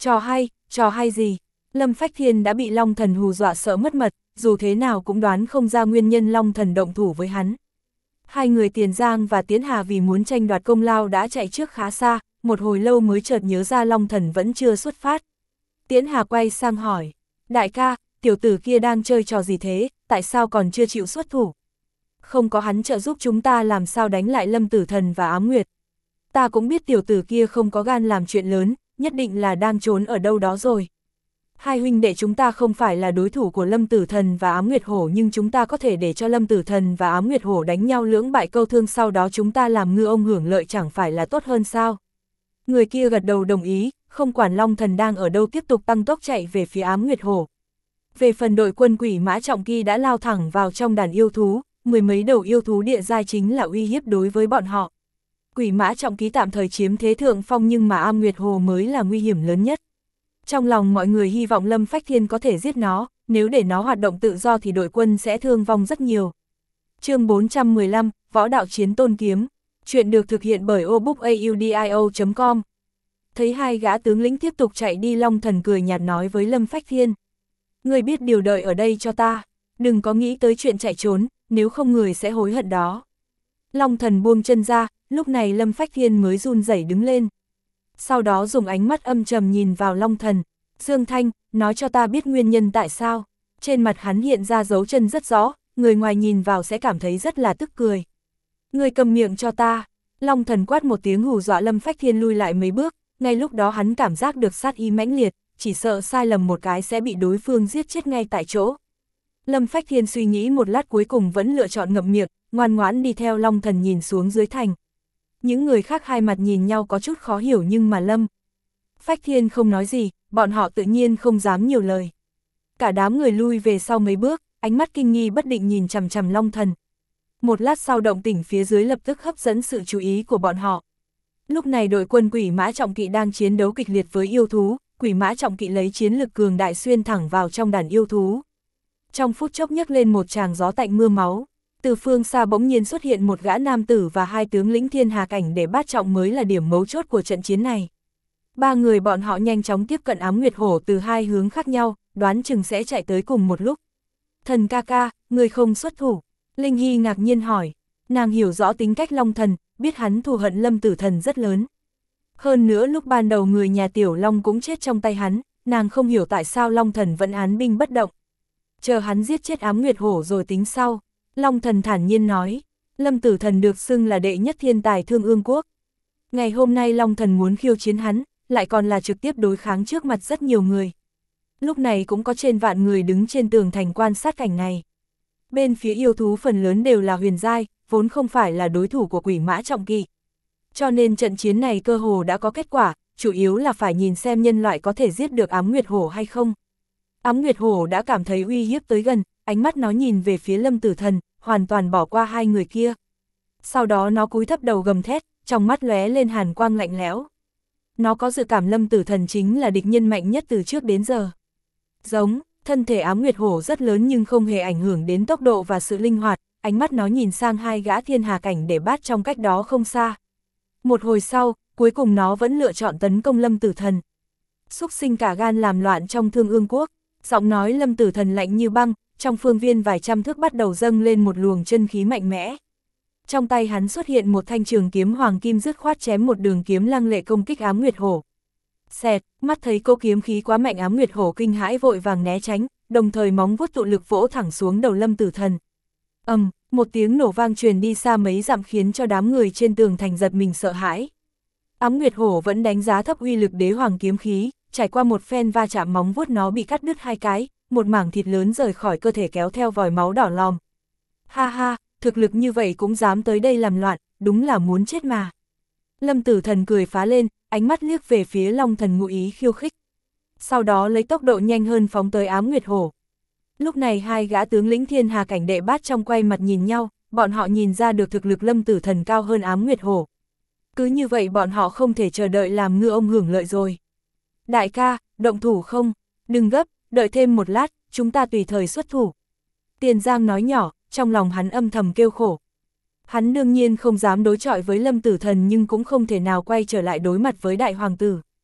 Trò hay, trò hay gì? Lâm Phách Thiên đã bị Long Thần hù dọa sợ mất mật, dù thế nào cũng đoán không ra nguyên nhân Long Thần động thủ với hắn. Hai người Tiền Giang và Tiến Hà vì muốn tranh đoạt công lao đã chạy trước khá xa, một hồi lâu mới chợt nhớ ra Long Thần vẫn chưa xuất phát. Tiến Hà quay sang hỏi, đại ca, tiểu tử kia đang chơi trò gì thế, tại sao còn chưa chịu xuất thủ? Không có hắn trợ giúp chúng ta làm sao đánh lại Lâm Tử Thần và Ám Nguyệt. Ta cũng biết tiểu tử kia không có gan làm chuyện lớn, nhất định là đang trốn ở đâu đó rồi. Hai huynh đệ chúng ta không phải là đối thủ của Lâm Tử Thần và Ám Nguyệt Hổ, nhưng chúng ta có thể để cho Lâm Tử Thần và Ám Nguyệt Hổ đánh nhau lưỡng bại câu thương, sau đó chúng ta làm ngư ông hưởng lợi chẳng phải là tốt hơn sao? Người kia gật đầu đồng ý, không quản Long Thần đang ở đâu tiếp tục tăng tốc chạy về phía Ám Nguyệt Hổ. Về phần đội quân Quỷ Mã Trọng Kỳ đã lao thẳng vào trong đàn yêu thú, mười mấy đầu yêu thú địa giai chính là uy hiếp đối với bọn họ. Quỷ Mã Trọng Ký tạm thời chiếm thế thượng phong, nhưng mà Ám Nguyệt Hồ mới là nguy hiểm lớn nhất. Trong lòng mọi người hy vọng Lâm Phách Thiên có thể giết nó, nếu để nó hoạt động tự do thì đội quân sẽ thương vong rất nhiều. Chương bốn trăm mười lăm, Võ đạo chiến tôn kiếm. Chuyện được thực hiện bởi obookaudio chấm com. Thấy hai gã tướng lĩnh tiếp tục chạy đi, Long Thần cười nhạt nói với Lâm Phách Thiên. Người biết điều đợi ở đây cho ta, đừng có nghĩ tới chuyện chạy trốn, nếu không người sẽ hối hận đó. Long Thần buông chân ra, lúc này Lâm Phách Thiên mới run rẩy đứng lên. Sau đó dùng ánh mắt âm trầm nhìn vào Long Thần. Dương Thanh, nói cho ta biết nguyên nhân tại sao. Trên mặt hắn hiện ra dấu chân rất rõ, người ngoài nhìn vào sẽ cảm thấy rất là tức cười. Người cầm miệng cho ta. Long Thần quát một tiếng hù dọa Lâm Phách Thiên lui lại mấy bước, ngay lúc đó hắn cảm giác được sát ý mãnh liệt, chỉ sợ sai lầm một cái sẽ bị đối phương giết chết ngay tại chỗ. Lâm Phách Thiên suy nghĩ một lát cuối cùng vẫn lựa chọn ngậm miệng, ngoan ngoãn đi theo Long Thần nhìn xuống dưới thành. Những người khác hai mặt nhìn nhau có chút khó hiểu, nhưng mà Lâm Phách Thiên không nói gì, bọn họ tự nhiên không dám nhiều lời. Cả đám người lui về sau mấy bước, ánh mắt kinh nghi bất định nhìn chằm chằm Long Thần. Một lát sau động tĩnh phía dưới lập tức hấp dẫn sự chú ý của bọn họ. Lúc này đội quân Quỷ Mã Trọng Kỵ đang chiến đấu kịch liệt với yêu thú, Quỷ Mã Trọng Kỵ lấy chiến lực cường đại xuyên thẳng vào trong đàn yêu thú. Trong phút chốc nhấc lên một tràng gió tạnh mưa máu. Từ phương xa bỗng nhiên xuất hiện một gã nam tử và hai tướng lĩnh thiên hà cảnh để bát trọng mới là điểm mấu chốt của trận chiến này. Ba người bọn họ nhanh chóng tiếp cận Ám Nguyệt Hổ từ hai hướng khác nhau, đoán chừng sẽ chạy tới cùng một lúc. Thần ca ca, người không xuất thủ. Linh Hy ngạc nhiên hỏi. Nàng hiểu rõ tính cách Long Thần, biết hắn thù hận Lâm Tử Thần rất lớn. Hơn nữa lúc ban đầu người nhà Tiểu Long cũng chết trong tay hắn, nàng không hiểu tại sao Long Thần vẫn án binh bất động. Chờ hắn giết chết Ám Nguyệt Hổ rồi tính sau. Long Thần thản nhiên nói, Lâm Tử Thần được xưng là đệ nhất thiên tài Thương Ương Quốc. Ngày hôm nay Long Thần muốn khiêu chiến hắn, lại còn là trực tiếp đối kháng trước mặt rất nhiều người. Lúc này cũng có trên vạn người đứng trên tường thành quan sát cảnh này. Bên phía yêu thú phần lớn đều là huyền giai, vốn không phải là đối thủ của Quỷ Mã Trọng Kỵ. Cho nên trận chiến này cơ hồ đã có kết quả, chủ yếu là phải nhìn xem nhân loại có thể giết được Ám Nguyệt Hổ hay không. Ám Nguyệt Hổ đã cảm thấy uy hiếp tới gần, ánh mắt nó nhìn về phía Lâm Tử Thần, hoàn toàn bỏ qua hai người kia. Sau đó nó cúi thấp đầu gầm thét, trong mắt lóe lên hàn quang lạnh lẽo. Nó có dự cảm Lâm Tử Thần chính là địch nhân mạnh nhất từ trước đến giờ. Giống, thân thể Ám Nguyệt Hổ rất lớn nhưng không hề ảnh hưởng đến tốc độ và sự linh hoạt, ánh mắt nó nhìn sang hai gã thiên hà cảnh để bát trong cách đó không xa. Một hồi sau, cuối cùng nó vẫn lựa chọn tấn công Lâm Tử Thần. Xúc sinh cả gan làm loạn trong Thương Ương Quốc, giọng nói Lâm Tử Thần lạnh như băng, trong phương viên vài trăm thước bắt đầu dâng lên một luồng chân khí mạnh mẽ. Trong tay hắn xuất hiện một thanh trường kiếm hoàng kim dứt khoát chém một đường kiếm lăng lệ công kích Ám Nguyệt Hổ. Xẹt, mắt thấy cô kiếm khí quá mạnh, Ám Nguyệt Hổ kinh hãi vội vàng né tránh, đồng thời móng vuốt tụ lực vỗ thẳng xuống đầu Lâm Tử Thần. Ầm, um, một tiếng nổ vang truyền đi xa mấy dặm khiến cho đám người trên tường thành giật mình sợ hãi. Ám Nguyệt Hổ vẫn đánh giá thấp uy lực đế hoàng kiếm khí, trải qua một phen va chạm móng vuốt nó bị cắt đứt hai cái, một mảng thịt lớn rời khỏi cơ thể kéo theo vòi máu đỏ lòm. Ha ha, thực lực như vậy cũng dám tới đây làm loạn, đúng là muốn chết mà. Lâm Tử Thần cười phá lên, ánh mắt liếc về phía Long Thần ngụ ý khiêu khích. Sau đó lấy tốc độ nhanh hơn phóng tới Ám Nguyệt Hổ. Lúc này hai gã tướng lĩnh thiên hà cảnh đệ bát trong quay mặt nhìn nhau, bọn họ nhìn ra được thực lực Lâm Tử Thần cao hơn Ám Nguyệt Hổ. Cứ như vậy bọn họ không thể chờ đợi làm ngư ông hưởng lợi rồi. Đại ca, động thủ không? Đừng gấp, đợi thêm một lát, chúng ta tùy thời xuất thủ. Tiền Giang nói nhỏ, trong lòng hắn âm thầm kêu khổ. Hắn đương nhiên không dám đối chọi với Lâm Tử Thần nhưng cũng không thể nào quay trở lại đối mặt với đại hoàng tử.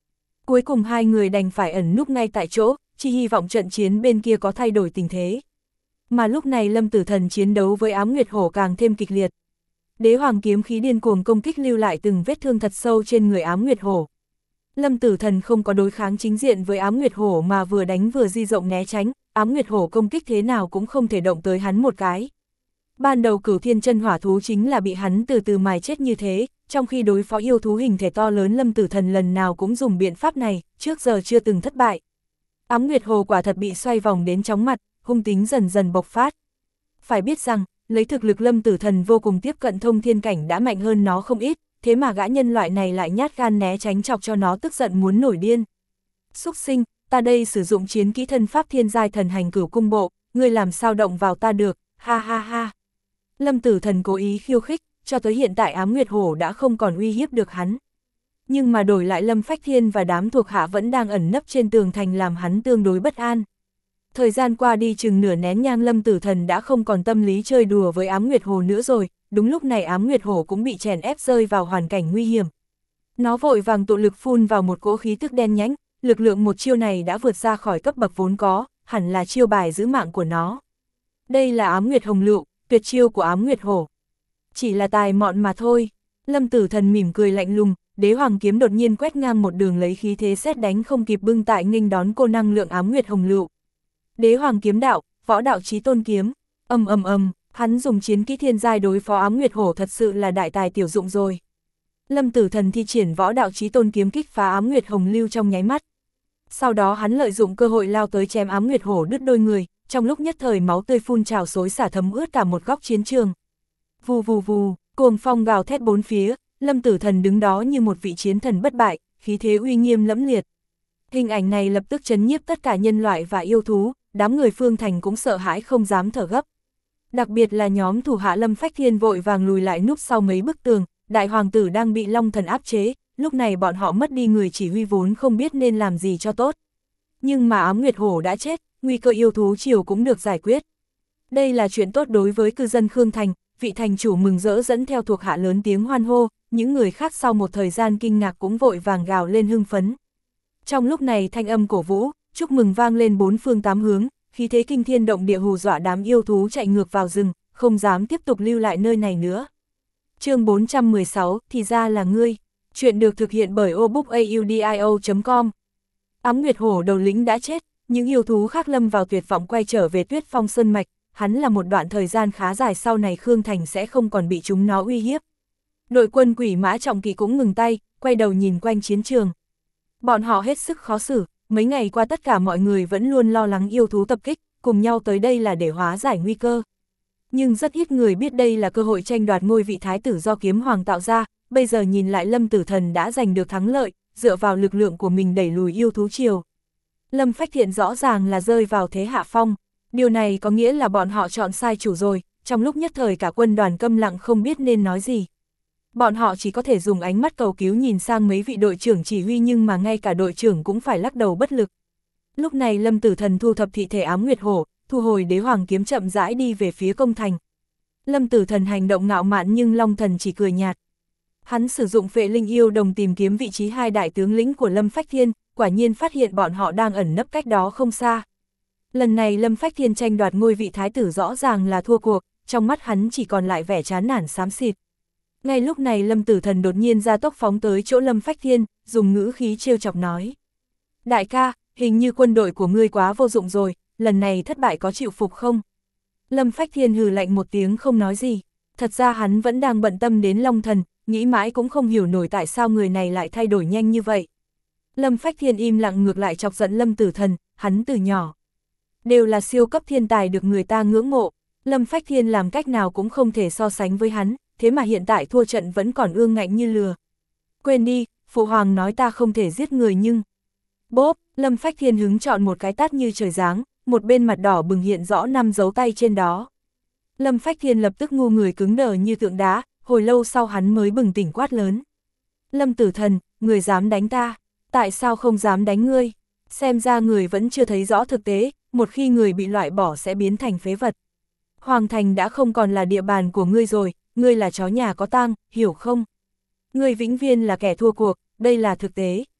Cuối cùng hai người đành phải ẩn núp ngay tại chỗ, chỉ hy vọng trận chiến bên kia có thay đổi tình thế. Mà lúc này Lâm Tử Thần chiến đấu với Ám Nguyệt Hổ càng thêm kịch liệt. Đế hoàng kiếm khí điên cuồng công kích lưu lại từng vết thương thật sâu trên người Ám Nguyệt Hổ. Lâm Tử Thần không có đối kháng chính diện với Ám Nguyệt Hổ mà vừa đánh vừa di rộng né tránh, Ám Nguyệt Hổ công kích thế nào cũng không thể động tới hắn một cái. Ban đầu Cửu Thiên Chân Hỏa thú chính là bị hắn từ từ mài chết như thế, trong khi đối phó yêu thú hình thể to lớn Lâm Tử Thần lần nào cũng dùng biện pháp này, trước giờ chưa từng thất bại. Ám Nguyệt Hổ quả thật bị xoay vòng đến chóng mặt, hung tính dần dần bộc phát. Phải biết rằng, lấy thực lực Lâm Tử Thần vô cùng tiếp cận thông thiên cảnh đã mạnh hơn nó không ít, thế mà gã nhân loại này lại nhát gan né tránh chọc cho nó tức giận muốn nổi điên. Xúc sinh, ta đây sử dụng chiến kỹ thân pháp thiên giai thần hành cửu cung bộ, ngươi làm sao động vào ta được, ha ha ha. Lâm Tử Thần cố ý khiêu khích, cho tới hiện tại Ám Nguyệt Hổ đã không còn uy hiếp được hắn. Nhưng mà đổi lại Lâm Phách Thiên và đám thuộc hạ vẫn đang ẩn nấp trên tường thành làm hắn tương đối bất an. Thời gian qua đi chừng nửa nén nhang Lâm Tử Thần đã không còn tâm lý chơi đùa với Ám Nguyệt Hổ nữa rồi, đúng lúc này Ám Nguyệt Hổ cũng bị chèn ép rơi vào hoàn cảnh nguy hiểm. Nó vội vàng tụ lực phun vào một cỗ khí tức đen nhánh, lực lượng một chiêu này đã vượt ra khỏi cấp bậc vốn có, hẳn là chiêu bài giữ mạng của nó. Đây là Ám Nguyệt Hồng Lựu, tuyệt chiêu của Ám Nguyệt Hổ. Chỉ là tài mọn mà thôi. Lâm Tử Thần mỉm cười lạnh lùng, đế hoàng kiếm đột nhiên quét ngang một đường lấy khí thế sét đánh không kịp bưng tại nghênh đón cô năng lượng Ám Nguyệt Hồng Lựu. Đế hoàng kiếm đạo, võ đạo chí tôn kiếm, ầm ầm ầm, hắn dùng chiến kỹ thiên giai đối phó Ám Nguyệt Hổ thật sự là đại tài tiểu dụng rồi. Lâm Tử Thần thi triển võ đạo chí tôn kiếm kích phá Ám Nguyệt Hồng Lưu trong nháy mắt. Sau đó hắn lợi dụng cơ hội lao tới chém Ám Nguyệt Hổ đứt đôi người, trong lúc nhất thời máu tươi phun trào xối xả thấm ướt cả một góc chiến trường. Vù vù vù, cuồng phong gào thét bốn phía, Lâm Tử Thần đứng đó như một vị chiến thần bất bại, khí thế uy nghiêm lẫm liệt. Hình ảnh này lập tức chấn nhiếp tất cả nhân loại và yêu thú, đám người Phương Thành cũng sợ hãi không dám thở gấp. Đặc biệt là nhóm thủ hạ Lâm Phách Thiên vội vàng lùi lại núp sau mấy bức tường, đại hoàng tử đang bị Long Thần áp chế, lúc này bọn họ mất đi người chỉ huy vốn không biết nên làm gì cho tốt. Nhưng mà Ám Nguyệt Hổ đã chết, nguy cơ yêu thú triều cũng được giải quyết. Đây là chuyện tốt đối với cư dân Khương Thành, vị thành chủ mừng rỡ dẫn theo thuộc hạ lớn tiếng hoan hô, những người khác sau một thời gian kinh ngạc cũng vội vàng gào lên hưng phấn. Trong lúc này thanh âm cổ vũ, chúc mừng vang lên bốn phương tám hướng, khí thế kinh thiên động địa hù dọa đám yêu thú chạy ngược vào rừng, không dám tiếp tục lưu lại nơi này nữa. Chương bốn trăm mười sáu, thì ra là ngươi. Chuyện được thực hiện bởi obookaudio chấm com. Ám Nguyệt Hổ đầu lĩnh đã chết, những yêu thú khác lâm vào tuyệt vọng quay trở về Tuyết Phong Sơn Mạch, hắn là một đoạn thời gian khá dài sau này Khương Thành sẽ không còn bị chúng nó uy hiếp. Đội quân Quỷ Mã Trọng Kỵ cũng ngừng tay, quay đầu nhìn quanh chiến trường. Bọn họ hết sức khó xử, mấy ngày qua tất cả mọi người vẫn luôn lo lắng yêu thú tập kích, cùng nhau tới đây là để hóa giải nguy cơ. Nhưng rất ít người biết đây là cơ hội tranh đoạt ngôi vị thái tử do Kiếm Hoàng tạo ra, bây giờ nhìn lại Lâm Tử Thần đã giành được thắng lợi, dựa vào lực lượng của mình đẩy lùi yêu thú triều. Lâm Phách Thiện rõ ràng là rơi vào thế hạ phong, điều này có nghĩa là bọn họ chọn sai chủ rồi, trong lúc nhất thời cả quân đoàn câm lặng không biết nên nói gì. Bọn họ chỉ có thể dùng ánh mắt cầu cứu nhìn sang mấy vị đội trưởng chỉ huy nhưng mà ngay cả đội trưởng cũng phải lắc đầu bất lực. Lúc này Lâm Tử Thần thu thập thi thể Ám Nguyệt Hổ, thu hồi đế hoàng kiếm chậm rãi đi về phía công thành. Lâm Tử Thần hành động ngạo mạn nhưng Long Thần chỉ cười nhạt. Hắn sử dụng Phệ Linh Yêu Đồng tìm kiếm vị trí hai đại tướng lĩnh của Lâm Phách Thiên, quả nhiên phát hiện bọn họ đang ẩn nấp cách đó không xa. Lần này Lâm Phách Thiên tranh đoạt ngôi vị thái tử rõ ràng là thua cuộc, trong mắt hắn chỉ còn lại vẻ chán nản xám xịt. Ngay lúc này Lâm Tử Thần đột nhiên ra tốc phóng tới chỗ Lâm Phách Thiên, dùng ngữ khí trêu chọc nói. Đại ca, hình như quân đội của ngươi quá vô dụng rồi, lần này thất bại có chịu phục không? Lâm Phách Thiên hừ lạnh một tiếng không nói gì, thật ra hắn vẫn đang bận tâm đến Long Thần, nghĩ mãi cũng không hiểu nổi tại sao người này lại thay đổi nhanh như vậy. Lâm Phách Thiên im lặng ngược lại chọc giận Lâm Tử Thần, hắn từ nhỏ đều là siêu cấp thiên tài được người ta ngưỡng mộ, Lâm Phách Thiên làm cách nào cũng không thể so sánh với hắn, thế mà hiện tại thua trận vẫn còn ương ngạnh như lừa. Quên đi, Phụ Hoàng nói ta không thể giết người nhưng... Bốp, Lâm Phách Thiên hứng chọn một cái tát như trời giáng, một bên mặt đỏ bừng hiện rõ năm dấu tay trên đó. Lâm Phách Thiên lập tức ngu người cứng đờ như tượng đá, hồi lâu sau hắn mới bừng tỉnh quát lớn. Lâm Tử Thần, người dám đánh ta, tại sao không dám đánh ngươi? Xem ra người vẫn chưa thấy rõ thực tế, một khi người bị loại bỏ sẽ biến thành phế vật. Hoàng thành đã không còn là địa bàn của ngươi rồi, ngươi là chó nhà có tang, hiểu không? Ngươi vĩnh viễn là kẻ thua cuộc, đây là thực tế.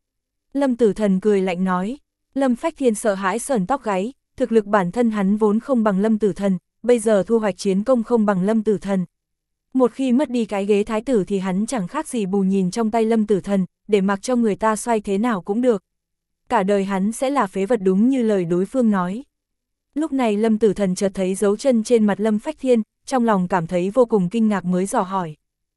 Lâm Tử Thần cười lạnh nói. Lâm Phách Thiên sợ hãi sởn tóc gáy, thực lực bản thân hắn vốn không bằng Lâm Tử Thần, bây giờ thu hoạch chiến công không bằng Lâm Tử Thần. Một khi mất đi cái ghế thái tử thì hắn chẳng khác gì bù nhìn trong tay Lâm Tử Thần, để mặc cho người ta xoay thế nào cũng được. Cả đời hắn sẽ là phế vật đúng như lời đối phương nói. Lúc này Lâm Tử Thần chợt thấy dấu chân trên mặt Lâm Phách Thiên, trong lòng cảm thấy vô cùng kinh ngạc mới dò hỏi.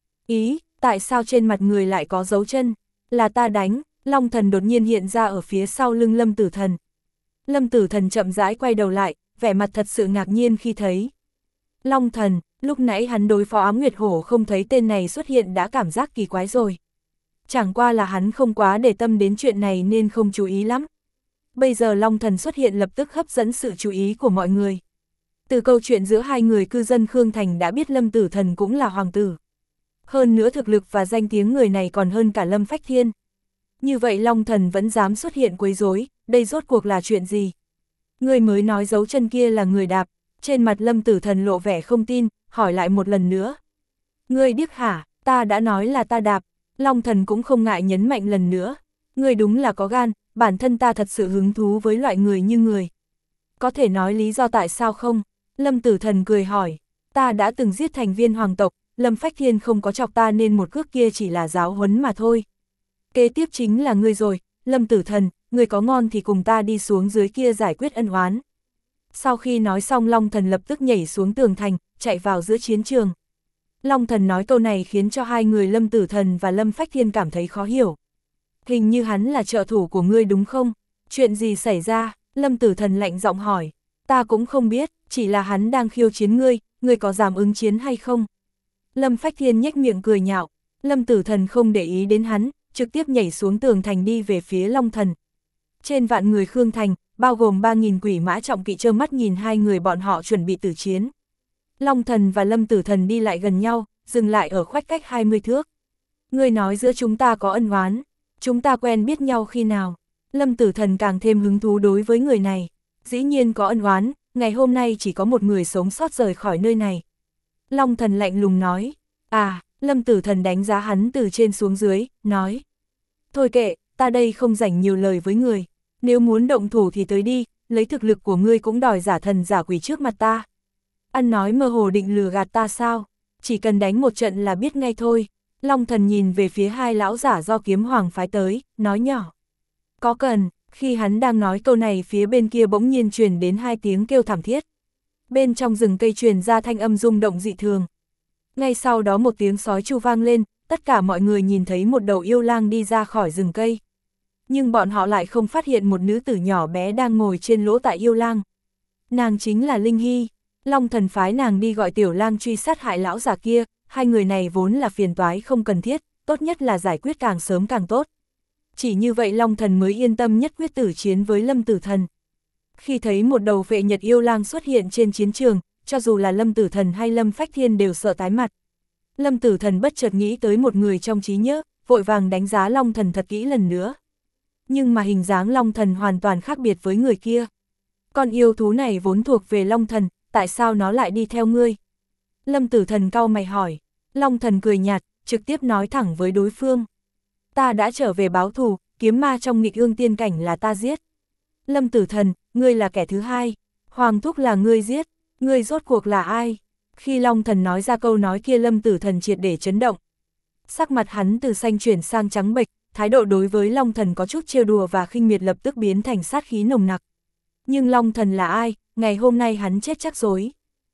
Ý, tại sao trên mặt người lại có dấu chân? Là ta đánh. Long Thần đột nhiên hiện ra ở phía sau lưng Lâm Tử Thần. Lâm Tử Thần chậm rãi quay đầu lại, vẻ mặt thật sự ngạc nhiên khi thấy. Long Thần, lúc nãy hắn đối phó Ám Nguyệt Hổ không thấy tên này xuất hiện đã cảm giác kỳ quái rồi. Chẳng qua là hắn không quá để tâm đến chuyện này nên không chú ý lắm. Bây giờ Long Thần xuất hiện lập tức hấp dẫn sự chú ý của mọi người. Từ câu chuyện giữa hai người cư dân Khương Thành đã biết Lâm Tử Thần cũng là hoàng tử. Hơn nữa thực lực và danh tiếng người này còn hơn cả Lâm Phách Thiên. Như vậy Long Thần vẫn dám xuất hiện quấy rối, đây rốt cuộc là chuyện gì? Người mới nói dấu chân kia là người đạp, trên mặt Lâm Tử Thần lộ vẻ không tin, hỏi lại một lần nữa. Ngươi điếc hả, ta đã nói là ta đạp, Long Thần cũng không ngại nhấn mạnh lần nữa. Ngươi đúng là có gan, bản thân ta thật sự hứng thú với loại người như người. Có thể nói lý do tại sao không? Lâm Tử Thần cười hỏi, ta đã từng giết thành viên hoàng tộc, Lâm Phách Thiên không có chọc ta nên một cước kia chỉ là giáo huấn mà thôi. Kế tiếp chính là ngươi rồi, Lâm Tử Thần, ngươi có ngon thì cùng ta đi xuống dưới kia giải quyết ân oán. Sau khi nói xong Long Thần lập tức nhảy xuống tường thành, chạy vào giữa chiến trường. Long Thần nói câu này khiến cho hai người Lâm Tử Thần và Lâm Phách Thiên cảm thấy khó hiểu. Hình như hắn là trợ thủ của ngươi đúng không? Chuyện gì xảy ra? Lâm Tử Thần lạnh giọng hỏi. Ta cũng không biết, chỉ là hắn đang khiêu chiến ngươi, ngươi có dám ứng chiến hay không? Lâm Phách Thiên nhếch miệng cười nhạo. Lâm Tử Thần không để ý đến hắn, trực tiếp nhảy xuống tường thành đi về phía Long Thần. Trên vạn người Khương Thành, bao gồm ba nghìn quỷ mã trọng kỵ trơ mắt nhìn hai người bọn họ chuẩn bị tử chiến. Long Thần và Lâm Tử Thần đi lại gần nhau, dừng lại ở khoách cách hai mươi thước. Ngươi nói giữa chúng ta có ân oán, chúng ta quen biết nhau khi nào? Lâm Tử Thần càng thêm hứng thú đối với người này. Dĩ nhiên có ân oán, ngày hôm nay chỉ có một người sống sót rời khỏi nơi này. Long Thần lạnh lùng nói. À, Lâm Tử Thần đánh giá hắn từ trên xuống dưới, nói. Thôi kệ, ta đây không rảnh nhiều lời với người. Nếu muốn động thủ thì tới đi, lấy thực lực của ngươi cũng đòi giả thần giả quỷ trước mặt ta. Ăn nói mơ hồ định lừa gạt ta sao? Chỉ cần đánh một trận là biết ngay thôi. Long Thần nhìn về phía hai lão giả do Kiếm Hoàng phái tới, nói nhỏ. Có cần, khi hắn đang nói câu này phía bên kia bỗng nhiên truyền đến hai tiếng kêu thảm thiết. Bên trong rừng cây truyền ra thanh âm rung động dị thường. Ngay sau đó một tiếng sói tru vang lên, tất cả mọi người nhìn thấy một đầu yêu lang đi ra khỏi rừng cây. Nhưng bọn họ lại không phát hiện một nữ tử nhỏ bé đang ngồi trên lỗ tại yêu lang. Nàng chính là Linh Hy. Long Thần phái nàng đi gọi tiểu lang truy sát hại lão già kia, hai người này vốn là phiền toái không cần thiết, tốt nhất là giải quyết càng sớm càng tốt. Chỉ như vậy Long Thần mới yên tâm nhất quyết tử chiến với Lâm Tử Thần. Khi thấy một đầu vệ nhật yêu lang xuất hiện trên chiến trường, cho dù là Lâm Tử Thần hay Lâm Phách Thiên đều sợ tái mặt. Lâm Tử Thần bất chợt nghĩ tới một người trong trí nhớ, vội vàng đánh giá Long Thần thật kỹ lần nữa. Nhưng mà hình dáng Long Thần hoàn toàn khác biệt với người kia. Con yêu thú này vốn thuộc về Long Thần, tại sao nó lại đi theo ngươi? Lâm Tử Thần cau mày hỏi. Long Thần cười nhạt, trực tiếp nói thẳng với đối phương. Ta đã trở về báo thù, kiếm ma trong nghịch ương tiên cảnh là ta giết. Lâm Tử Thần, ngươi là kẻ thứ hai. Hoàng thúc là ngươi giết, ngươi rốt cuộc là ai? Khi Long Thần nói ra câu nói kia Lâm Tử Thần triệt để chấn động. Sắc mặt hắn từ xanh chuyển sang trắng bệch, thái độ đối với Long Thần có chút trêu đùa và khinh miệt lập tức biến thành sát khí nồng nặc. Nhưng Long Thần là ai? Ngày hôm nay hắn chết chắc rồi.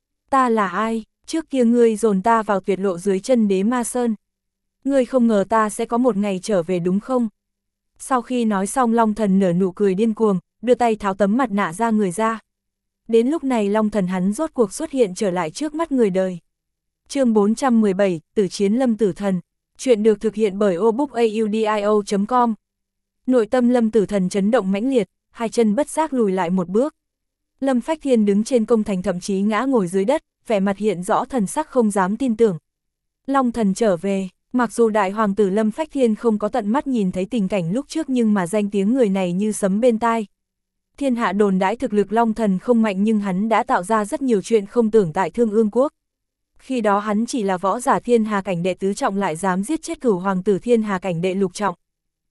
Ta là ai? Trước kia ngươi dồn ta vào tuyệt lộ dưới chân đế ma sơn. Ngươi không ngờ ta sẽ có một ngày trở về đúng không? Sau khi nói xong Long Thần nở nụ cười điên cuồng, đưa tay tháo tấm mặt nạ ra người ra. Đến lúc này Long Thần hắn rốt cuộc xuất hiện trở lại trước mắt người đời. Chương bốn trăm mười bảy, Tử chiến Lâm Tử Thần. Chuyện được thực hiện bởi obookaudio chấm com. Nội tâm Lâm Tử Thần chấn động mãnh liệt, hai chân bất giác lùi lại một bước. Lâm Phách Thiên đứng trên công thành thậm chí ngã ngồi dưới đất, vẻ mặt hiện rõ thần sắc không dám tin tưởng. Long Thần trở về, mặc dù đại hoàng tử Lâm Phách Thiên không có tận mắt nhìn thấy tình cảnh lúc trước nhưng mà danh tiếng người này như sấm bên tai. Thiên hạ đồn đãi thực lực Long Thần không mạnh nhưng hắn đã tạo ra rất nhiều chuyện không tưởng tại Thương Ương Quốc. Khi đó hắn chỉ là võ giả thiên hà cảnh đệ tứ trọng lại dám giết chết cửu hoàng tử thiên hà cảnh đệ lục trọng.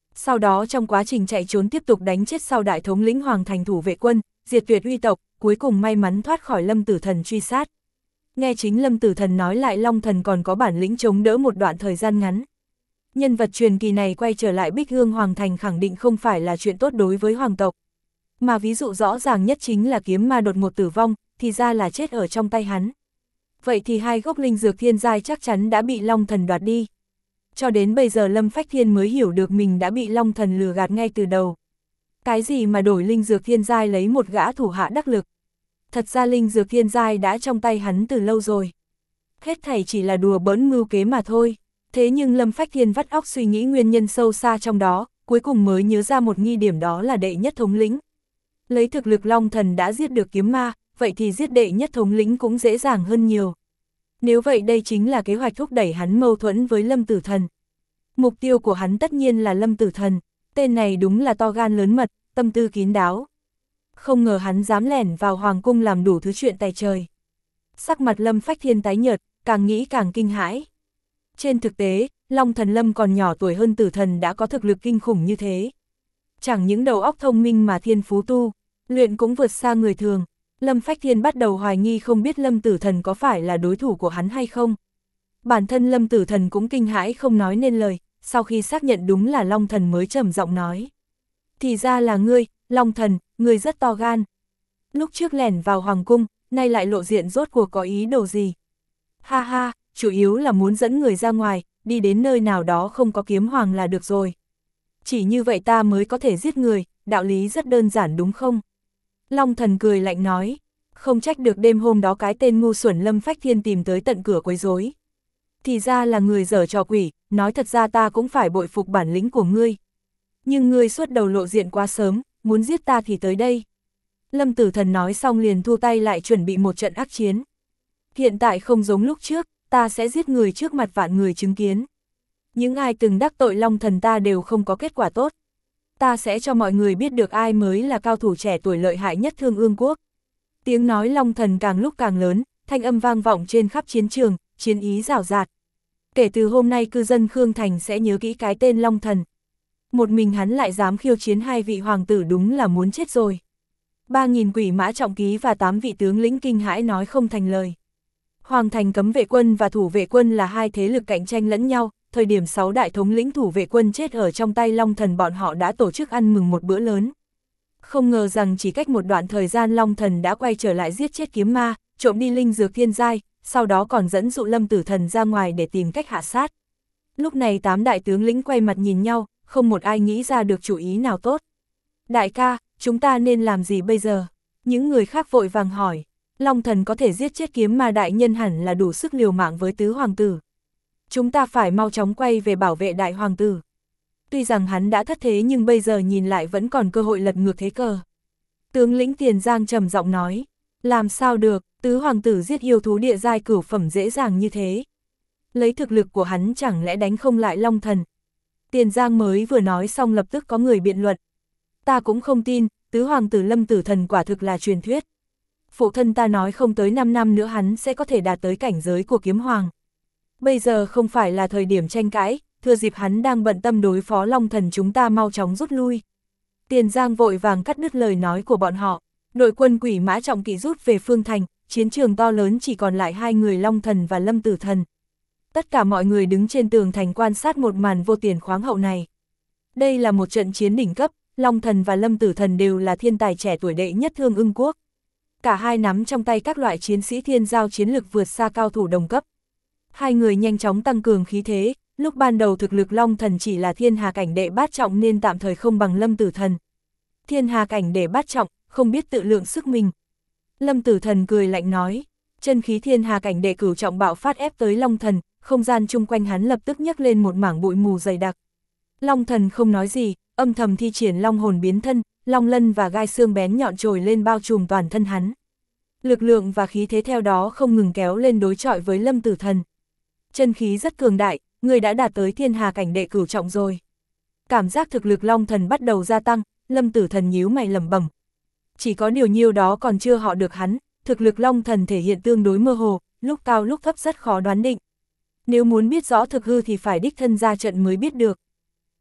Sau đó trong quá trình chạy trốn tiếp tục đánh chết sau đại thống lĩnh Hoàng Thành thủ vệ quân, diệt tuyệt uy tộc, cuối cùng may mắn thoát khỏi Lâm Tử Thần truy sát. Nghe chính Lâm Tử Thần nói lại Long Thần còn có bản lĩnh chống đỡ một đoạn thời gian ngắn. Nhân vật truyền kỳ này quay trở lại Bích Hương Hoàng Thành khẳng định không phải là chuyện tốt đối với hoàng tộc. Mà ví dụ rõ ràng nhất chính là kiếm ma đột ngột tử vong, thì ra là chết ở trong tay hắn. Vậy thì hai gốc linh dược thiên giai chắc chắn đã bị Long Thần đoạt đi. Cho đến bây giờ Lâm Phách Thiên mới hiểu được mình đã bị Long Thần lừa gạt ngay từ đầu. Cái gì mà đổi linh dược thiên giai lấy một gã thủ hạ đắc lực. Thật ra linh dược thiên giai đã trong tay hắn từ lâu rồi. Hết thảy chỉ là đùa bỡn mưu kế mà thôi. Thế nhưng Lâm Phách Thiên vắt óc suy nghĩ nguyên nhân sâu xa trong đó, cuối cùng mới nhớ ra một nghi điểm, đó là đệ nhất thống lĩnh. Lấy thực lực Long Thần đã giết được kiếm ma, vậy thì giết đệ nhất thống lĩnh cũng dễ dàng hơn nhiều. Nếu vậy đây chính là kế hoạch thúc đẩy hắn mâu thuẫn với Lâm Tử Thần. Mục tiêu của hắn tất nhiên là Lâm Tử Thần, tên này đúng là to gan lớn mật, tâm tư kín đáo. Không ngờ hắn dám lẻn vào hoàng cung làm đủ thứ chuyện tày trời. Sắc mặt Lâm Phách Thiên tái nhợt, càng nghĩ càng kinh hãi. Trên thực tế, Long Thần Lâm còn nhỏ tuổi hơn Tử Thần đã có thực lực kinh khủng như thế. Chẳng những đầu óc thông minh mà thiên phú tu, luyện cũng vượt xa người thường. Lâm Phách Thiên bắt đầu hoài nghi không biết Lâm Tử Thần có phải là đối thủ của hắn hay không. Bản thân Lâm Tử Thần cũng kinh hãi không nói nên lời, sau khi xác nhận đúng là Long Thần mới trầm giọng nói. Thì ra là ngươi, Long Thần, ngươi rất to gan. Lúc trước lẻn vào hoàng cung, nay lại lộ diện rốt cuộc có ý đồ gì? Ha ha, chủ yếu là muốn dẫn người ra ngoài, đi đến nơi nào đó không có kiếm hoàng là được rồi. Chỉ như vậy ta mới có thể giết người, đạo lý rất đơn giản đúng không? Long Thần cười lạnh nói, không trách được đêm hôm đó cái tên ngu xuẩn Lâm Phách Thiên tìm tới tận cửa quấy rối. Thì ra là người giở trò quỷ, nói thật ra ta cũng phải bội phục bản lĩnh của ngươi. Nhưng ngươi suốt đầu lộ diện quá sớm, muốn giết ta thì tới đây. Lâm Tử Thần nói xong liền thu tay lại chuẩn bị một trận ác chiến. Hiện tại không giống lúc trước, ta sẽ giết người trước mặt vạn người chứng kiến. Những ai từng đắc tội Long Thần ta đều không có kết quả tốt. Ta sẽ cho mọi người biết được ai mới là cao thủ trẻ tuổi lợi hại nhất Thương Ương Quốc. Tiếng nói Long Thần càng lúc càng lớn, thanh âm vang vọng trên khắp chiến trường, chiến ý rào rạt. Kể từ hôm nay cư dân Khương Thành sẽ nhớ kỹ cái tên Long Thần. Một mình hắn lại dám khiêu chiến hai vị hoàng tử đúng là muốn chết rồi. Ba nghìn quỷ mã trọng ký và tám vị tướng lĩnh kinh hãi nói không thành lời. Hoàng Thành cấm vệ quân và thủ vệ quân là hai thế lực cạnh tranh lẫn nhau, thời điểm sáu đại thống lĩnh thủ vệ quân chết ở trong tay Long Thần bọn họ đã tổ chức ăn mừng một bữa lớn. Không ngờ rằng chỉ cách một đoạn thời gian Long Thần đã quay trở lại giết chết kiếm ma, trộm đi linh dược thiên giai, sau đó còn dẫn dụ Lâm Tử Thần ra ngoài để tìm cách hạ sát. Lúc này tám đại tướng lĩnh quay mặt nhìn nhau, không một ai nghĩ ra được chủ ý nào tốt. Đại ca, chúng ta nên làm gì bây giờ? Những người khác vội vàng hỏi. Long Thần có thể giết chết kiếm ma đại nhân hẳn là đủ sức liều mạng với tứ hoàng tử. Chúng ta phải mau chóng quay về bảo vệ đại hoàng tử. Tuy rằng hắn đã thất thế nhưng bây giờ nhìn lại vẫn còn cơ hội lật ngược thế cờ. Tướng lĩnh Tiền Giang trầm giọng nói, làm sao được, tứ hoàng tử giết yêu thú địa giai cửu phẩm dễ dàng như thế. Lấy thực lực của hắn chẳng lẽ đánh không lại Long Thần. Tiền Giang mới vừa nói xong lập tức có người biện luận. Ta cũng không tin, tứ hoàng tử Lâm Tử Thần quả thực là truyền thuyết. Phụ thân ta nói không tới năm năm nữa hắn sẽ có thể đạt tới cảnh giới của kiếm hoàng. Bây giờ không phải là thời điểm tranh cãi, thừa dịp hắn đang bận tâm đối phó Long Thần chúng ta mau chóng rút lui. Tiền Giang vội vàng cắt đứt lời nói của bọn họ. Đội quân quỷ mã trọng kỵ rút về Phương Thành, chiến trường to lớn chỉ còn lại hai người Long Thần và Lâm Tử Thần. Tất cả mọi người đứng trên tường thành quan sát một màn vô tiền khoáng hậu này. Đây là một trận chiến đỉnh cấp, Long Thần và Lâm Tử Thần đều là thiên tài trẻ tuổi đệ nhất Thương Ưng Quốc. Cả hai nắm trong tay các loại chiến sĩ thiên giao chiến lực vượt xa cao thủ đồng cấp. Hai người nhanh chóng tăng cường khí thế, lúc ban đầu thực lực Long Thần chỉ là thiên hà cảnh đệ bát trọng nên tạm thời không bằng Lâm Tử Thần. Thiên hà cảnh đệ bát trọng, không biết tự lượng sức mình. Lâm Tử Thần cười lạnh nói, chân khí thiên hà cảnh đệ cửu trọng bạo phát ép tới Long Thần, không gian chung quanh hắn lập tức nhấc lên một mảng bụi mù dày đặc. Long Thần không nói gì, âm thầm thi triển long hồn biến thân, long lân và gai xương bén nhọn trồi lên bao trùm toàn thân hắn. Lực lượng và khí thế theo đó không ngừng kéo lên đối chọi với Lâm Tử Thần. Chân khí rất cường đại, người đã đạt tới thiên hà cảnh đệ cửu trọng rồi. Cảm giác thực lực Long Thần bắt đầu gia tăng, Lâm Tử Thần nhíu mày lẩm bẩm. Chỉ có điều nhiêu đó còn chưa họ được hắn, thực lực Long Thần thể hiện tương đối mơ hồ, lúc cao lúc thấp rất khó đoán định. Nếu muốn biết rõ thực hư thì phải đích thân ra trận mới biết được.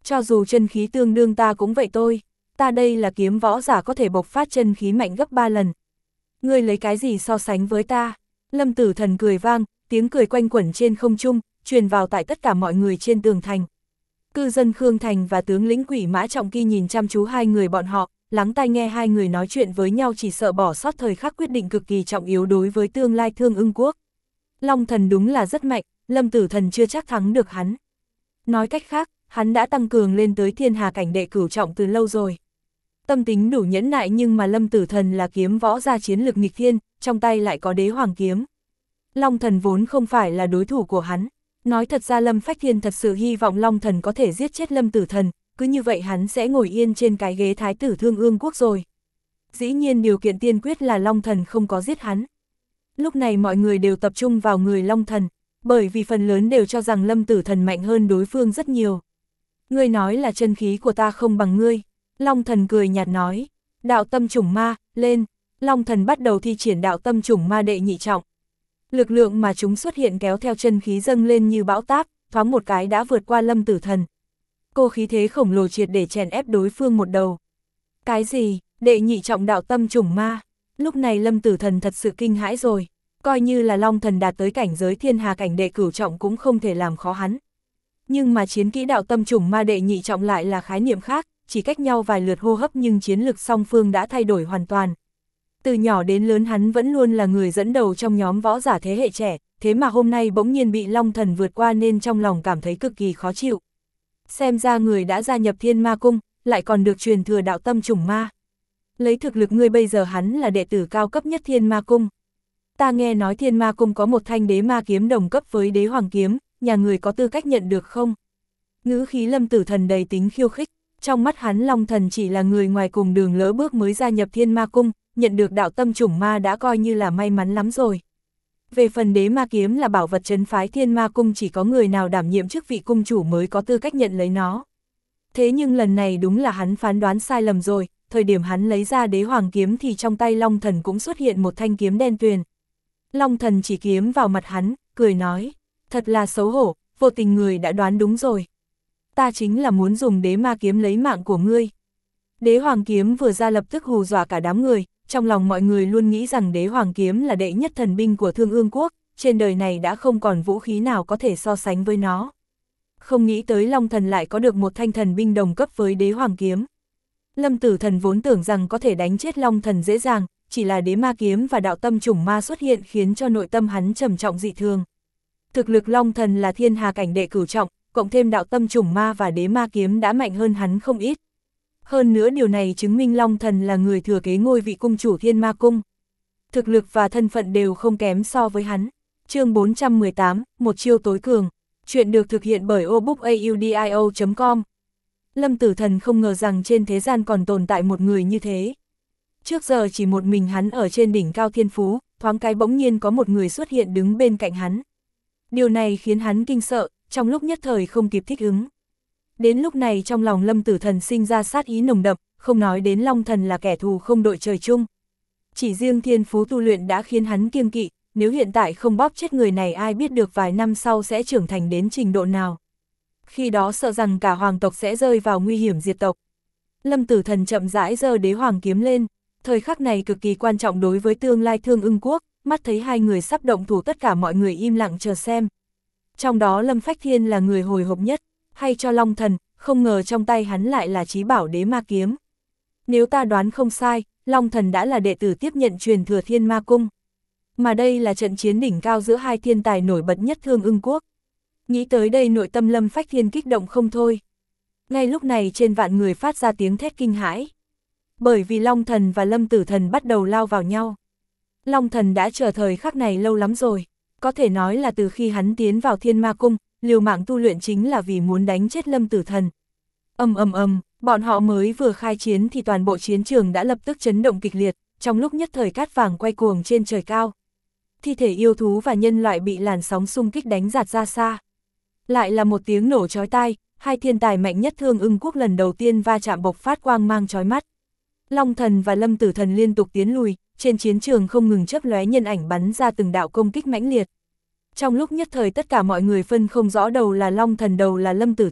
Cho dù chân khí tương đương ta cũng vậy tôi, ta đây là kiếm võ giả có thể bộc phát chân khí mạnh gấp ba lần. Ngươi lấy cái gì so sánh với ta? Lâm Tử Thần cười vang, tiếng cười quanh quẩn trên không trung, truyền vào tại tất cả mọi người trên tường thành. Cư dân Khương Thành và tướng lĩnh Quỷ Mã Trọng Kỳ nhìn chăm chú hai người bọn họ, lắng tai nghe hai người nói chuyện với nhau, chỉ sợ bỏ sót thời khắc quyết định cực kỳ trọng yếu đối với tương lai Thương Ưng Quốc. Long Thần đúng là rất mạnh, Lâm Tử Thần chưa chắc thắng được hắn. Nói cách khác, hắn đã tăng cường lên tới thiên hà cảnh đệ cửu trọng từ lâu rồi. Tâm tính đủ nhẫn nại, nhưng mà Lâm Tử Thần là kiếm võ gia chiến lực nghịch thiên, trong tay lại có đế hoàng kiếm. Long Thần vốn không phải là đối thủ của hắn. Nói thật ra Lâm Phách Thiên thật sự hy vọng Long Thần có thể giết chết Lâm Tử Thần, cứ như vậy hắn sẽ ngồi yên trên cái ghế thái tử Thương Ương Quốc rồi. Dĩ nhiên điều kiện tiên quyết là Long Thần không có giết hắn. Lúc này mọi người đều tập trung vào người Long Thần, bởi vì phần lớn đều cho rằng Lâm Tử Thần mạnh hơn đối phương rất nhiều. Ngươi nói là chân khí của ta không bằng ngươi. Long Thần cười nhạt nói, đạo tâm chủng ma, lên. Long Thần bắt đầu thi triển đạo tâm chủng ma đệ nhị trọng. Lực lượng mà chúng xuất hiện kéo theo chân khí dâng lên như bão táp, thoáng một cái đã vượt qua Lâm Tử Thần. Cô khí thế khổng lồ triệt để chèn ép đối phương một đầu. Cái gì, đệ nhị trọng đạo tâm chủng ma? Lúc này Lâm Tử Thần thật sự kinh hãi rồi. Coi như là Long Thần đạt tới cảnh giới thiên hà cảnh đệ cửu trọng cũng không thể làm khó hắn. Nhưng mà chiến kỹ đạo tâm chủng ma đệ nhị trọng lại là khái niệm khác, chỉ cách nhau vài lượt hô hấp nhưng chiến lực song phương đã thay đổi hoàn toàn. Từ nhỏ đến lớn hắn vẫn luôn là người dẫn đầu trong nhóm võ giả thế hệ trẻ, thế mà hôm nay bỗng nhiên bị Long Thần vượt qua nên trong lòng cảm thấy cực kỳ khó chịu. Xem ra người đã gia nhập Thiên Ma Cung, lại còn được truyền thừa đạo tâm chủng ma. Lấy thực lực ngươi bây giờ hắn là đệ tử cao cấp nhất Thiên Ma Cung. Ta nghe nói Thiên Ma Cung có một thanh đế ma kiếm đồng cấp với đế hoàng kiếm, nhà người có tư cách nhận được không? Ngữ khí Lâm Tử Thần đầy tính khiêu khích, trong mắt hắn Long Thần chỉ là người ngoài cùng đường lỡ bước mới gia nhập Thiên Ma Cung, nhận được đạo tâm chủng ma đã coi như là may mắn lắm rồi. Về phần đế ma kiếm là bảo vật trấn phái Thiên Ma Cung, chỉ có người nào đảm nhiệm chức vị cung chủ mới có tư cách nhận lấy nó. Thế nhưng lần này đúng là hắn phán đoán sai lầm rồi, thời điểm hắn lấy ra đế hoàng kiếm thì trong tay Long Thần cũng xuất hiện một thanh kiếm đen tuyền. Long Thần chỉ kiếm vào mặt hắn, cười nói, thật là xấu hổ, vô tình người đã đoán đúng rồi. Ta chính là muốn dùng đế ma kiếm lấy mạng của ngươi. Đế hoàng kiếm vừa ra lập tức hù dọa cả đám người, trong lòng mọi người luôn nghĩ rằng đế hoàng kiếm là đệ nhất thần binh của Thương Ương Quốc, trên đời này đã không còn vũ khí nào có thể so sánh với nó. Không nghĩ tới Long Thần lại có được một thanh thần binh đồng cấp với đế hoàng kiếm. Lâm Tử Thần vốn tưởng rằng có thể đánh chết Long Thần dễ dàng, chỉ là đế ma kiếm và đạo tâm chủng ma xuất hiện khiến cho nội tâm hắn trầm trọng dị thường. Thực lực Long Thần là thiên hà cảnh đệ cửu trọng, cộng thêm đạo tâm chủng ma và đế ma kiếm đã mạnh hơn hắn không ít. Hơn nữa điều này chứng minh Long Thần là người thừa kế ngôi vị cung chủ Thiên Ma Cung. Thực lực và thân phận đều không kém so với hắn. Chương bốn trăm mười tám, một chiêu tối cường. Chuyện được thực hiện bởi obookaudio chấm com. Lâm Tử Thần không ngờ rằng trên thế gian còn tồn tại một người như thế. Trước giờ chỉ một mình hắn ở trên đỉnh cao thiên phú, thoáng cái bỗng nhiên có một người xuất hiện đứng bên cạnh hắn. Điều này khiến hắn kinh sợ, trong lúc nhất thời không kịp thích ứng. Đến lúc này trong lòng Lâm Tử Thần sinh ra sát ý nồng đậm, không nói đến Long Thần là kẻ thù không đội trời chung. Chỉ riêng thiên phú tu luyện đã khiến hắn kiêng kỵ, nếu hiện tại không bóp chết người này ai biết được vài năm sau sẽ trưởng thành đến trình độ nào. Khi đó sợ rằng cả hoàng tộc sẽ rơi vào nguy hiểm diệt tộc. Lâm Tử Thần chậm rãi giơ đế hoàng kiếm lên, thời khắc này cực kỳ quan trọng đối với tương lai Thương Ưng Quốc, mắt thấy hai người sắp động thủ tất cả mọi người im lặng chờ xem. Trong đó Lâm Phách Thiên là người hồi hộp nhất, hay cho Long Thần, không ngờ trong tay hắn lại là chí bảo đế ma kiếm. Nếu ta đoán không sai, Long Thần đã là đệ tử tiếp nhận truyền thừa Thiên Ma Cung. Mà đây là trận chiến đỉnh cao giữa hai thiên tài nổi bật nhất Thương Ưng Quốc. Nghĩ tới đây nội tâm Lâm Phách Thiên kích động không thôi. Ngay lúc này trên vạn người phát ra tiếng thét kinh hãi. Bởi vì Long Thần và Lâm Tử Thần bắt đầu lao vào nhau. Long Thần đã chờ thời khắc này lâu lắm rồi. Có thể nói là từ khi hắn tiến vào Thiên Ma Cung, liều mạng tu luyện chính là vì muốn đánh chết Lâm Tử Thần. Ầm ầm ầm, bọn họ mới vừa khai chiến thì toàn bộ chiến trường đã lập tức chấn động kịch liệt, trong lúc nhất thời cát vàng quay cuồng trên trời cao. Thi thể yêu thú và nhân loại bị làn sóng xung kích đánh giạt ra xa. Lại là một tiếng nổ chói tai, hai thiên tài mạnh nhất Thương Ưng Quốc lần đầu tiên va chạm bộc phát quang mang chói mắt. Long Thần và Lâm Tử Thần liên tục tiến lùi, trên chiến trường không ngừng chớp lóe nhân ảnh bắn ra từng đạo công kích mãnh liệt. Trong lúc nhất thời tất cả mọi người phân không rõ đầu là Long Thần đầu là Lâm Tử Thần,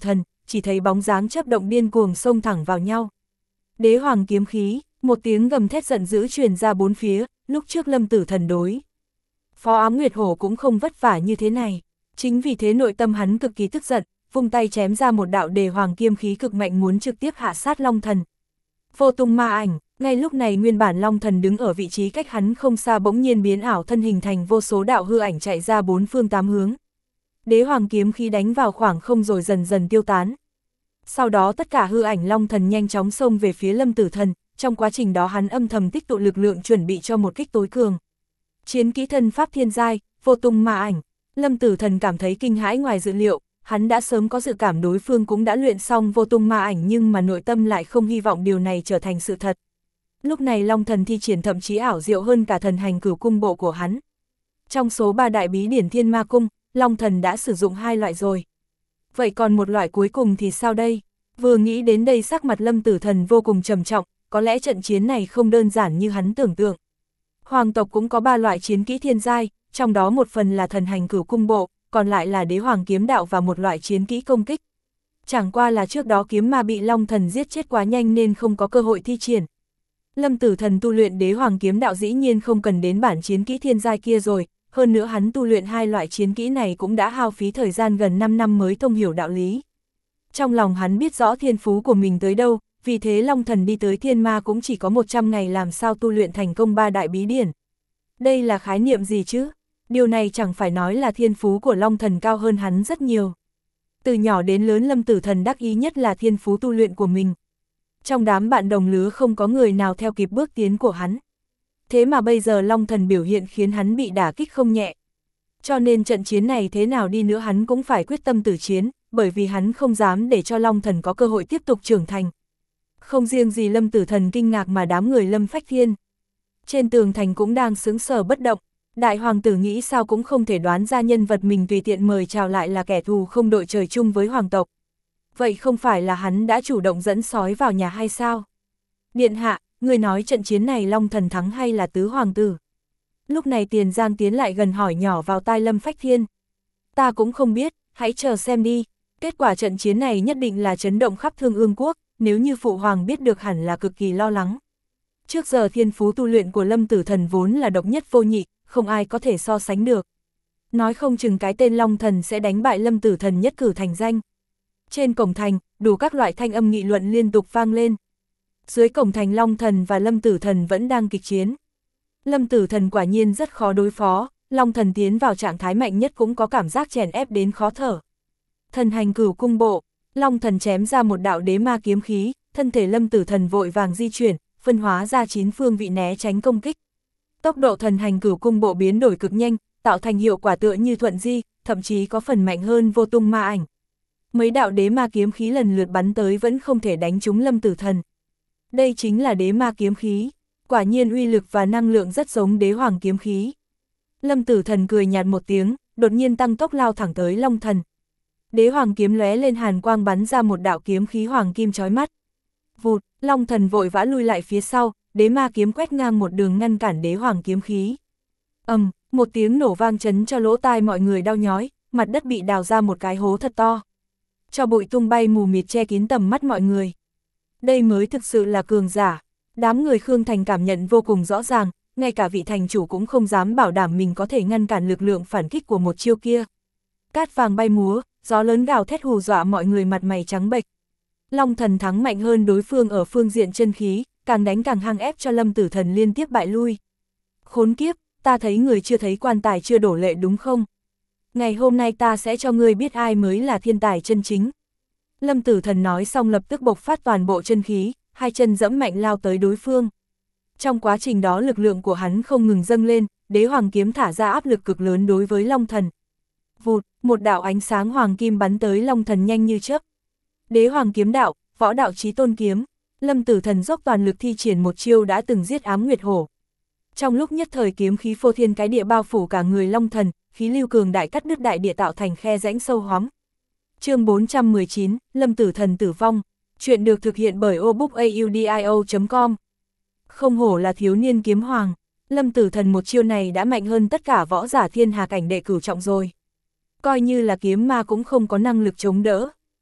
chỉ thấy bóng dáng chớp động điên cuồng xông thẳng vào nhau. Đế hoàng kiếm khí, một tiếng gầm thét giận dữ truyền ra bốn phía, lúc trước Lâm Tử Thần đối Phó Ám Nguyệt Hổ cũng không vất vả như thế này, chính vì thế nội tâm hắn cực kỳ tức giận, vung tay chém ra một đạo đề hoàng kiếm khí cực mạnh muốn trực tiếp hạ sát Long Thần. Vô tung ma ảnh, ngay lúc này nguyên bản Long Thần đứng ở vị trí cách hắn không xa bỗng nhiên biến ảo thân hình thành vô số đạo hư ảnh chạy ra bốn phương tám hướng. Đế hoàng kiếm khí đánh vào khoảng không rồi dần dần tiêu tán. Sau đó tất cả hư ảnh Long Thần nhanh chóng xông về phía Lâm Tử Thần, trong quá trình đó hắn âm thầm tích tụ lực lượng chuẩn bị cho một kích tối cường. Chiến kỹ thân pháp thiên giai, vô tung ma ảnh. Lâm Tử Thần cảm thấy kinh hãi ngoài dự liệu, hắn đã sớm có dự cảm đối phương cũng đã luyện xong vô tung ma ảnh nhưng mà nội tâm lại không hy vọng điều này trở thành sự thật. Lúc này Long Thần thi triển thậm chí ảo diệu hơn cả thần hành cửu cung bộ của hắn. Trong số ba đại bí điển thiên ma cung, Long Thần đã sử dụng hai loại rồi. Vậy còn một loại cuối cùng thì sao đây? Vừa nghĩ đến đây sắc mặt Lâm Tử Thần vô cùng trầm trọng, có lẽ trận chiến này không đơn giản như hắn tưởng tượng. Hoàng tộc cũng có ba loại chiến kỹ thiên giai, trong đó một phần là thần hành cửu cung bộ, còn lại là đế hoàng kiếm đạo và một loại chiến kỹ công kích. Chẳng qua là trước đó kiếm ma bị Long Thần giết chết quá nhanh nên không có cơ hội thi triển. Lâm Tử Thần tu luyện đế hoàng kiếm đạo dĩ nhiên không cần đến bản chiến kỹ thiên giai kia rồi, hơn nữa hắn tu luyện hai loại chiến kỹ này cũng đã hao phí thời gian gần năm năm mới thông hiểu đạo lý. Trong lòng hắn biết rõ thiên phú của mình tới đâu, vì thế Long Thần đi tới thiên ma cũng chỉ có một trăm ngày làm sao tu luyện thành công ba đại bí điển. Đây là khái niệm gì chứ? Điều này chẳng phải nói là thiên phú của Long Thần cao hơn hắn rất nhiều. Từ nhỏ đến lớn Lâm Tử Thần đắc ý nhất là thiên phú tu luyện của mình. Trong đám bạn đồng lứa không có người nào theo kịp bước tiến của hắn. Thế mà bây giờ Long Thần biểu hiện khiến hắn bị đả kích không nhẹ. Cho nên trận chiến này thế nào đi nữa hắn cũng phải quyết tâm tử chiến, bởi vì hắn không dám để cho Long Thần có cơ hội tiếp tục trưởng thành. Không riêng gì Lâm Tử Thần kinh ngạc mà đám người Lâm Phách Thiên trên tường thành cũng đang sững sờ bất động. Đại hoàng tử nghĩ sao cũng không thể đoán ra nhân vật mình tùy tiện mời chào lại là kẻ thù không đội trời chung với hoàng tộc. Vậy không phải là hắn đã chủ động dẫn sói vào nhà hay sao? Điện hạ, người nói trận chiến này Long Thần thắng hay là tứ hoàng tử? Lúc này Tiền Giang tiến lại gần hỏi nhỏ vào tai Lâm Phách Thiên. Ta cũng không biết, hãy chờ xem đi. Kết quả trận chiến này nhất định là chấn động khắp Thương Ương quốc, nếu như phụ hoàng biết được hẳn là cực kỳ lo lắng. Trước giờ thiên phú tu luyện của Lâm Tử Thần vốn là độc nhất vô nhị, không ai có thể so sánh được. Nói không chừng cái tên Long Thần sẽ đánh bại Lâm Tử Thần nhất cử thành danh. Trên cổng thành, đủ các loại thanh âm nghị luận liên tục vang lên. Dưới cổng thành Long Thần và Lâm Tử Thần vẫn đang kịch chiến. Lâm Tử Thần quả nhiên rất khó đối phó, Long Thần tiến vào trạng thái mạnh nhất cũng có cảm giác chèn ép đến khó thở. Thần hành cửu cung bộ, Long Thần chém ra một đạo đế ma kiếm khí, thân thể Lâm Tử Thần vội vàng di chuyển, phân hóa ra chín phương vị né tránh công kích. Tốc độ thần hành cửu cung bộ biến đổi cực nhanh, tạo thành hiệu quả tựa như thuận di, thậm chí có phần mạnh hơn vô tung ma ảnh. Mấy đạo đế ma kiếm khí lần lượt bắn tới vẫn không thể đánh trúng Lâm Tử Thần. Đây chính là đế ma kiếm khí, quả nhiên uy lực và năng lượng rất giống đế hoàng kiếm khí. Lâm Tử Thần cười nhạt một tiếng, đột nhiên tăng tốc lao thẳng tới Long Thần. Đế hoàng kiếm lóe lên hàn quang bắn ra một đạo kiếm khí hoàng kim chói mắt. Vụt, Long Thần vội vã lui lại phía sau, đế ma kiếm quét ngang một đường ngăn cản đế hoàng kiếm khí. Ầm, um, một tiếng nổ vang chấn cho lỗ tai mọi người đau nhói, mặt đất bị đào ra một cái hố thật to. Cho bụi tung bay mù mịt che kín tầm mắt mọi người. Đây mới thực sự là cường giả. Đám người Khương Thành cảm nhận vô cùng rõ ràng, ngay cả vị thành chủ cũng không dám bảo đảm mình có thể ngăn cản lực lượng phản kích của một chiêu kia. Cát vàng bay múa, gió lớn gào thét hù dọa mọi người mặt mày trắng bệch. Long Thần thắng mạnh hơn đối phương ở phương diện chân khí, càng đánh càng hăng ép cho Lâm Tử Thần liên tiếp bại lui. Khốn kiếp, ta thấy người chưa thấy quan tài chưa đổ lệ đúng không? Ngày hôm nay ta sẽ cho ngươi biết ai mới là thiên tài chân chính. Lâm Tử Thần nói xong lập tức bộc phát toàn bộ chân khí, hai chân dẫm mạnh lao tới đối phương. Trong quá trình đó lực lượng của hắn không ngừng dâng lên, đế hoàng kiếm thả ra áp lực cực lớn đối với Long Thần. Vụt, một đạo ánh sáng hoàng kim bắn tới Long Thần nhanh như chớp. Đế hoàng kiếm đạo, võ đạo chí tôn kiếm. Lâm Tử Thần dốc toàn lực thi triển một chiêu đã từng giết Ám Nguyệt Hổ. Trong lúc nhất thời kiếm khí phô thiên cái địa bao phủ cả người Long Thần, khí lưu cường đại cắt đứt đại địa tạo thành khe rãnh sâu hoắm. Chương bốn trăm mười chín, Lâm Tử Thần tử vong. Chuyện được thực hiện bởi obookaudio chấm com. Không hổ là thiếu niên kiếm hoàng, Lâm Tử Thần một chiêu này đã mạnh hơn tất cả võ giả thiên hà cảnh đệ cửu trọng rồi. Coi như là kiếm ma cũng không có năng lực chống đỡ.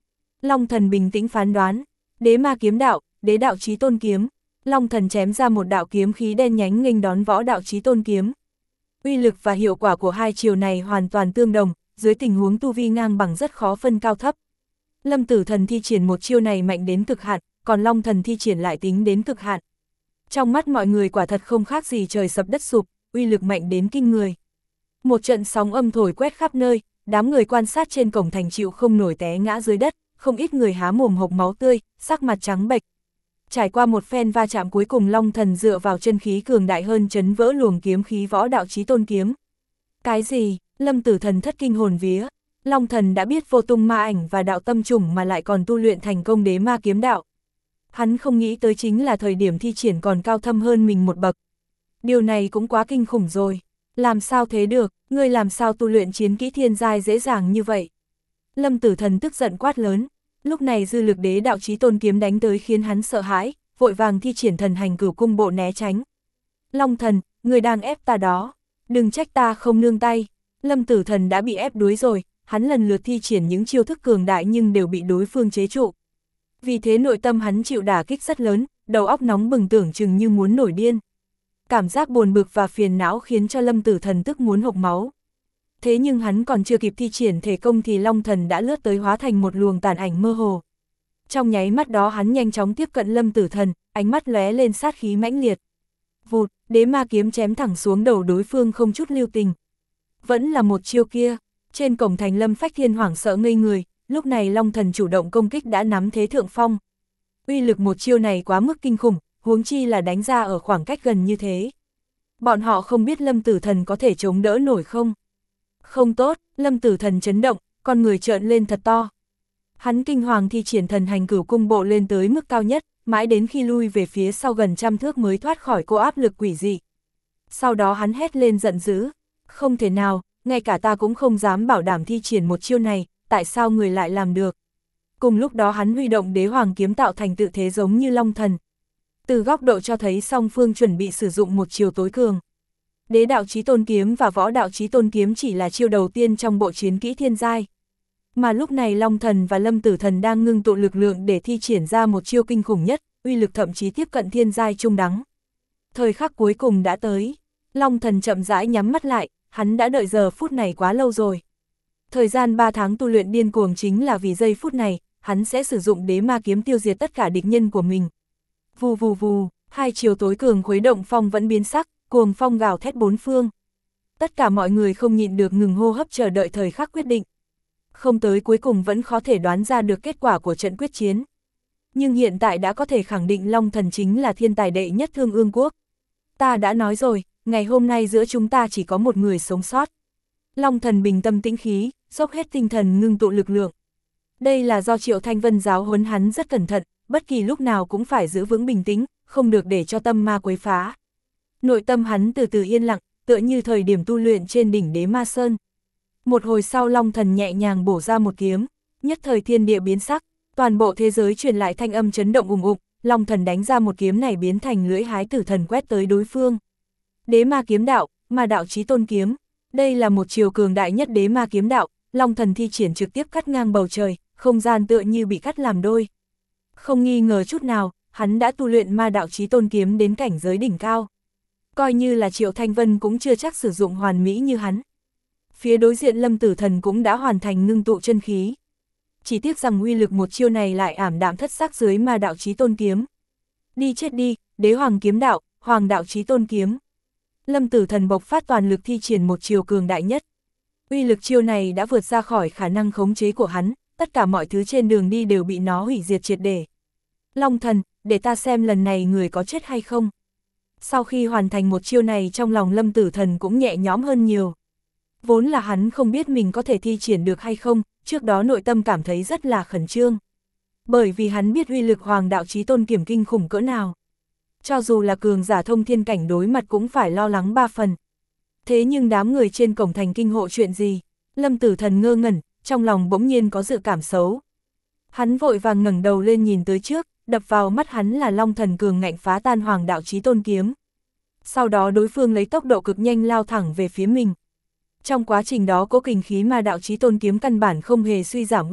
Long Thần bình tĩnh phán đoán, đế ma kiếm đạo, đế đạo chí tôn kiếm. Long Thần chém ra một đạo kiếm khí đen nhánh nghênh đón võ đạo chí tôn kiếm. Uy lực và hiệu quả của hai chiều này hoàn toàn tương đồng, dưới tình huống tu vi ngang bằng rất khó phân cao thấp. Lâm Tử Thần thi triển một chiêu này mạnh đến cực hạn, còn Long Thần thi triển lại tính đến cực hạn. Trong mắt mọi người quả thật không khác gì trời sập đất sụp, uy lực mạnh đến kinh người. Một trận sóng âm thổi quét khắp nơi, đám người quan sát trên cổng thành chịu không nổi té ngã dưới đất, không ít người há mồm hộc máu tươi, sắc mặt trắng bệch. Trải qua một phen va chạm cuối cùng Long Thần dựa vào chân khí cường đại hơn chấn vỡ luồng kiếm khí võ đạo chí tôn kiếm. Cái gì? Lâm Tử Thần thất kinh hồn vía. Long Thần đã biết vô tung ma ảnh và đạo tâm trùng mà lại còn tu luyện thành công đế ma kiếm đạo. Hắn không nghĩ tới chính là thời điểm thi triển còn cao thâm hơn mình một bậc. Điều này cũng quá kinh khủng rồi. Làm sao thế được, ngươi làm sao tu luyện chiến kỹ thiên giai dễ dàng như vậy? Lâm Tử Thần tức giận quát lớn. Lúc này dư lực đế đạo chí tôn kiếm đánh tới khiến hắn sợ hãi, vội vàng thi triển thần hành cửu cung bộ né tránh. Long Thần, ngươi đang ép ta đó. Đừng trách ta không nương tay. Lâm Tử Thần đã bị ép đuối rồi, hắn lần lượt thi triển những chiêu thức cường đại nhưng đều bị đối phương chế trụ. Vì thế nội tâm hắn chịu đả kích rất lớn, đầu óc nóng bừng tưởng chừng như muốn nổi điên. Cảm giác buồn bực và phiền não khiến cho Lâm Tử Thần tức muốn hộc máu. Thế nhưng hắn còn chưa kịp thi triển thể công thì Long Thần đã lướt tới hóa thành một luồng tàn ảnh mơ hồ. Trong nháy mắt đó hắn nhanh chóng tiếp cận Lâm Tử Thần, ánh mắt lóe lên sát khí mãnh liệt. Vụt, đế ma kiếm chém thẳng xuống đầu đối phương không chút lưu tình. Vẫn là một chiêu kia, trên cổng thành Lâm Phách Thiên hoảng sợ ngây người, lúc này Long Thần chủ động công kích đã nắm thế thượng phong. Uy lực một chiêu này quá mức kinh khủng, huống chi là đánh ra ở khoảng cách gần như thế. Bọn họ không biết Lâm Tử Thần có thể chống đỡ nổi không? Không tốt, Lâm Tử Thần chấn động, con người trợn lên thật to. Hắn kinh hoàng thi triển thần hành cửu cung bộ lên tới mức cao nhất, mãi đến khi lui về phía sau gần trăm thước mới thoát khỏi cô áp lực quỷ dị. Sau đó hắn hét lên giận dữ, không thể nào, ngay cả ta cũng không dám bảo đảm thi triển một chiêu này, tại sao người lại làm được? Cùng lúc đó hắn huy động đế hoàng kiếm tạo thành tự thế giống như Long Thần. Từ góc độ cho thấy song phương chuẩn bị sử dụng một chiều tối cường. Đế đạo chí tôn kiếm và võ đạo chí tôn kiếm chỉ là chiêu đầu tiên trong bộ chiến kỹ thiên giai. Mà lúc này Long Thần và Lâm Tử Thần đang ngưng tụ lực lượng để thi triển ra một chiêu kinh khủng nhất, uy lực thậm chí tiếp cận thiên giai trung đẳng. Thời khắc cuối cùng đã tới. Long Thần chậm rãi nhắm mắt lại, hắn đã đợi giờ phút này quá lâu rồi. Thời gian ba tháng tu luyện điên cuồng chính là vì giây phút này, hắn sẽ sử dụng đế ma kiếm tiêu diệt tất cả địch nhân của mình. Vù vù vù, hai chiều tối cường khuấy động phong vẫn biến sắc, cuồng phong gào thét bốn phương. Tất cả mọi người không nhịn được ngừng hô hấp chờ đợi thời khắc quyết định. Không tới cuối cùng vẫn khó thể đoán ra được kết quả của trận quyết chiến. Nhưng hiện tại đã có thể khẳng định Long Thần chính là thiên tài đệ nhất Thương Ương Quốc. Ta đã nói rồi, ngày hôm nay giữa chúng ta chỉ có một người sống sót. Long Thần bình tâm tĩnh khí, dốc hết tinh thần ngưng tụ lực lượng. Đây là do Triệu Thanh Vân giáo huấn hắn rất cẩn thận, bất kỳ lúc nào cũng phải giữ vững bình tĩnh, không được để cho tâm ma quấy phá. Nội tâm hắn từ từ yên lặng, tựa như thời điểm tu luyện trên đỉnh Đế Ma Sơn. Một hồi sau Long Thần nhẹ nhàng bổ ra một kiếm, nhất thời thiên địa biến sắc, toàn bộ thế giới truyền lại thanh âm chấn động ùng ục, Long Thần đánh ra một kiếm này biến thành lưỡi hái tử thần quét tới đối phương. Đế ma kiếm đạo, ma đạo chí tôn kiếm, đây là một chiều cường đại nhất đế ma kiếm đạo, Long Thần thi triển trực tiếp cắt ngang bầu trời, không gian tựa như bị cắt làm đôi. Không nghi ngờ chút nào, hắn đã tu luyện ma đạo chí tôn kiếm đến cảnh giới đỉnh cao. Coi như là Triệu Thanh Vân cũng chưa chắc sử dụng hoàn mỹ như hắn. Phía đối diện Lâm Tử Thần cũng đã hoàn thành ngưng tụ chân khí. Chỉ tiếc rằng uy lực một chiêu này lại ảm đạm thất sắc dưới ma đạo chí tôn kiếm. Đi chết đi, đế hoàng kiếm đạo, hoàng đạo chí tôn kiếm. Lâm Tử Thần bộc phát toàn lực thi triển một chiều cường đại nhất. Uy lực chiêu này đã vượt ra khỏi khả năng khống chế của hắn, tất cả mọi thứ trên đường đi đều bị nó hủy diệt triệt để. Long Thần, để ta xem lần này người có chết hay không. Sau khi hoàn thành một chiêu này trong lòng Lâm Tử Thần cũng nhẹ nhõm hơn nhiều. Vốn là hắn không biết mình có thể thi triển được hay không, trước đó nội tâm cảm thấy rất là khẩn trương. Bởi vì hắn biết uy lực hoàng đạo chí tôn kiếm kinh khủng cỡ nào. Cho dù là cường giả thông thiên cảnh đối mặt cũng phải lo lắng ba phần. Thế nhưng đám người trên cổng thành kinh hộ chuyện gì? Lâm Tử Thần ngơ ngẩn, trong lòng bỗng nhiên có dự cảm xấu. Hắn vội vàng ngẩng đầu lên nhìn tới trước, đập vào mắt hắn là Long Thần cường ngạnh phá tan hoàng đạo chí tôn kiếm. Sau đó đối phương lấy tốc độ cực nhanh lao thẳng về phía mình. Trong quá trình đó cố kình khí ma đạo chí tôn kiếm căn bản không hề suy giảm uy lực,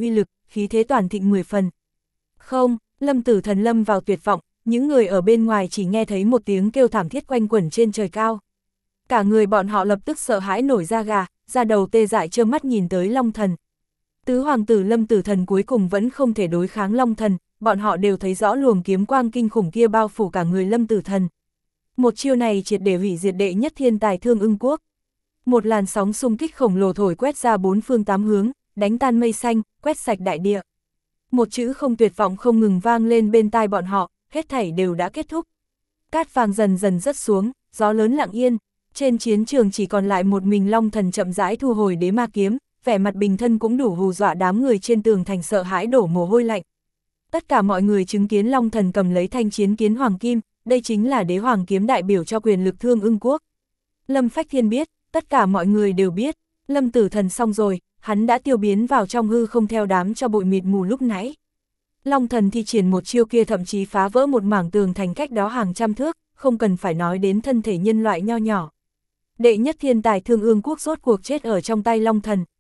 khí thế toàn thịnh mười phần. Không, Lâm Tử Thần lâm vào tuyệt vọng, những người ở bên ngoài chỉ nghe thấy một tiếng kêu thảm thiết quanh quẩn trên trời cao. Cả người bọn họ lập tức sợ hãi nổi da gà, da đầu tê dại trơ mắt nhìn tới Long Thần. Tứ hoàng tử Lâm Tử Thần cuối cùng vẫn không thể đối kháng Long Thần, bọn họ đều thấy rõ luồng kiếm quang kinh khủng kia bao phủ cả người Lâm Tử Thần. Một chiêu này triệt để hủy diệt đệ nhất thiên tài Thương Ưng Quốc. Một làn sóng xung kích khổng lồ thổi quét ra bốn phương tám hướng, đánh tan mây xanh, quét sạch đại địa. Một chữ không tuyệt vọng không ngừng vang lên bên tai bọn họ, hết thảy đều đã kết thúc. Cát vàng dần dần rớt xuống, gió lớn lặng yên, trên chiến trường chỉ còn lại một mình Long Thần chậm rãi thu hồi đế ma kiếm, vẻ mặt bình thân cũng đủ hù dọa đám người trên tường thành sợ hãi đổ mồ hôi lạnh. Tất cả mọi người chứng kiến Long Thần cầm lấy thanh chiến kiến hoàng kim, đây chính là đế hoàng kiếm đại biểu cho quyền lực Thương Ưng Quốc. Lâm Phách Thiên biết, tất cả mọi người đều biết, Lâm Tử Thần xong rồi, hắn đã tiêu biến vào trong hư không theo đám cho bụi mịt mù lúc nãy. Long Thần thi triển một chiêu kia thậm chí phá vỡ một mảng tường thành cách đó hàng trăm thước, không cần phải nói đến thân thể nhân loại nho nhỏ. Đệ nhất thiên tài Thương Ưng Quốc rốt cuộc chết ở trong tay Long Thần,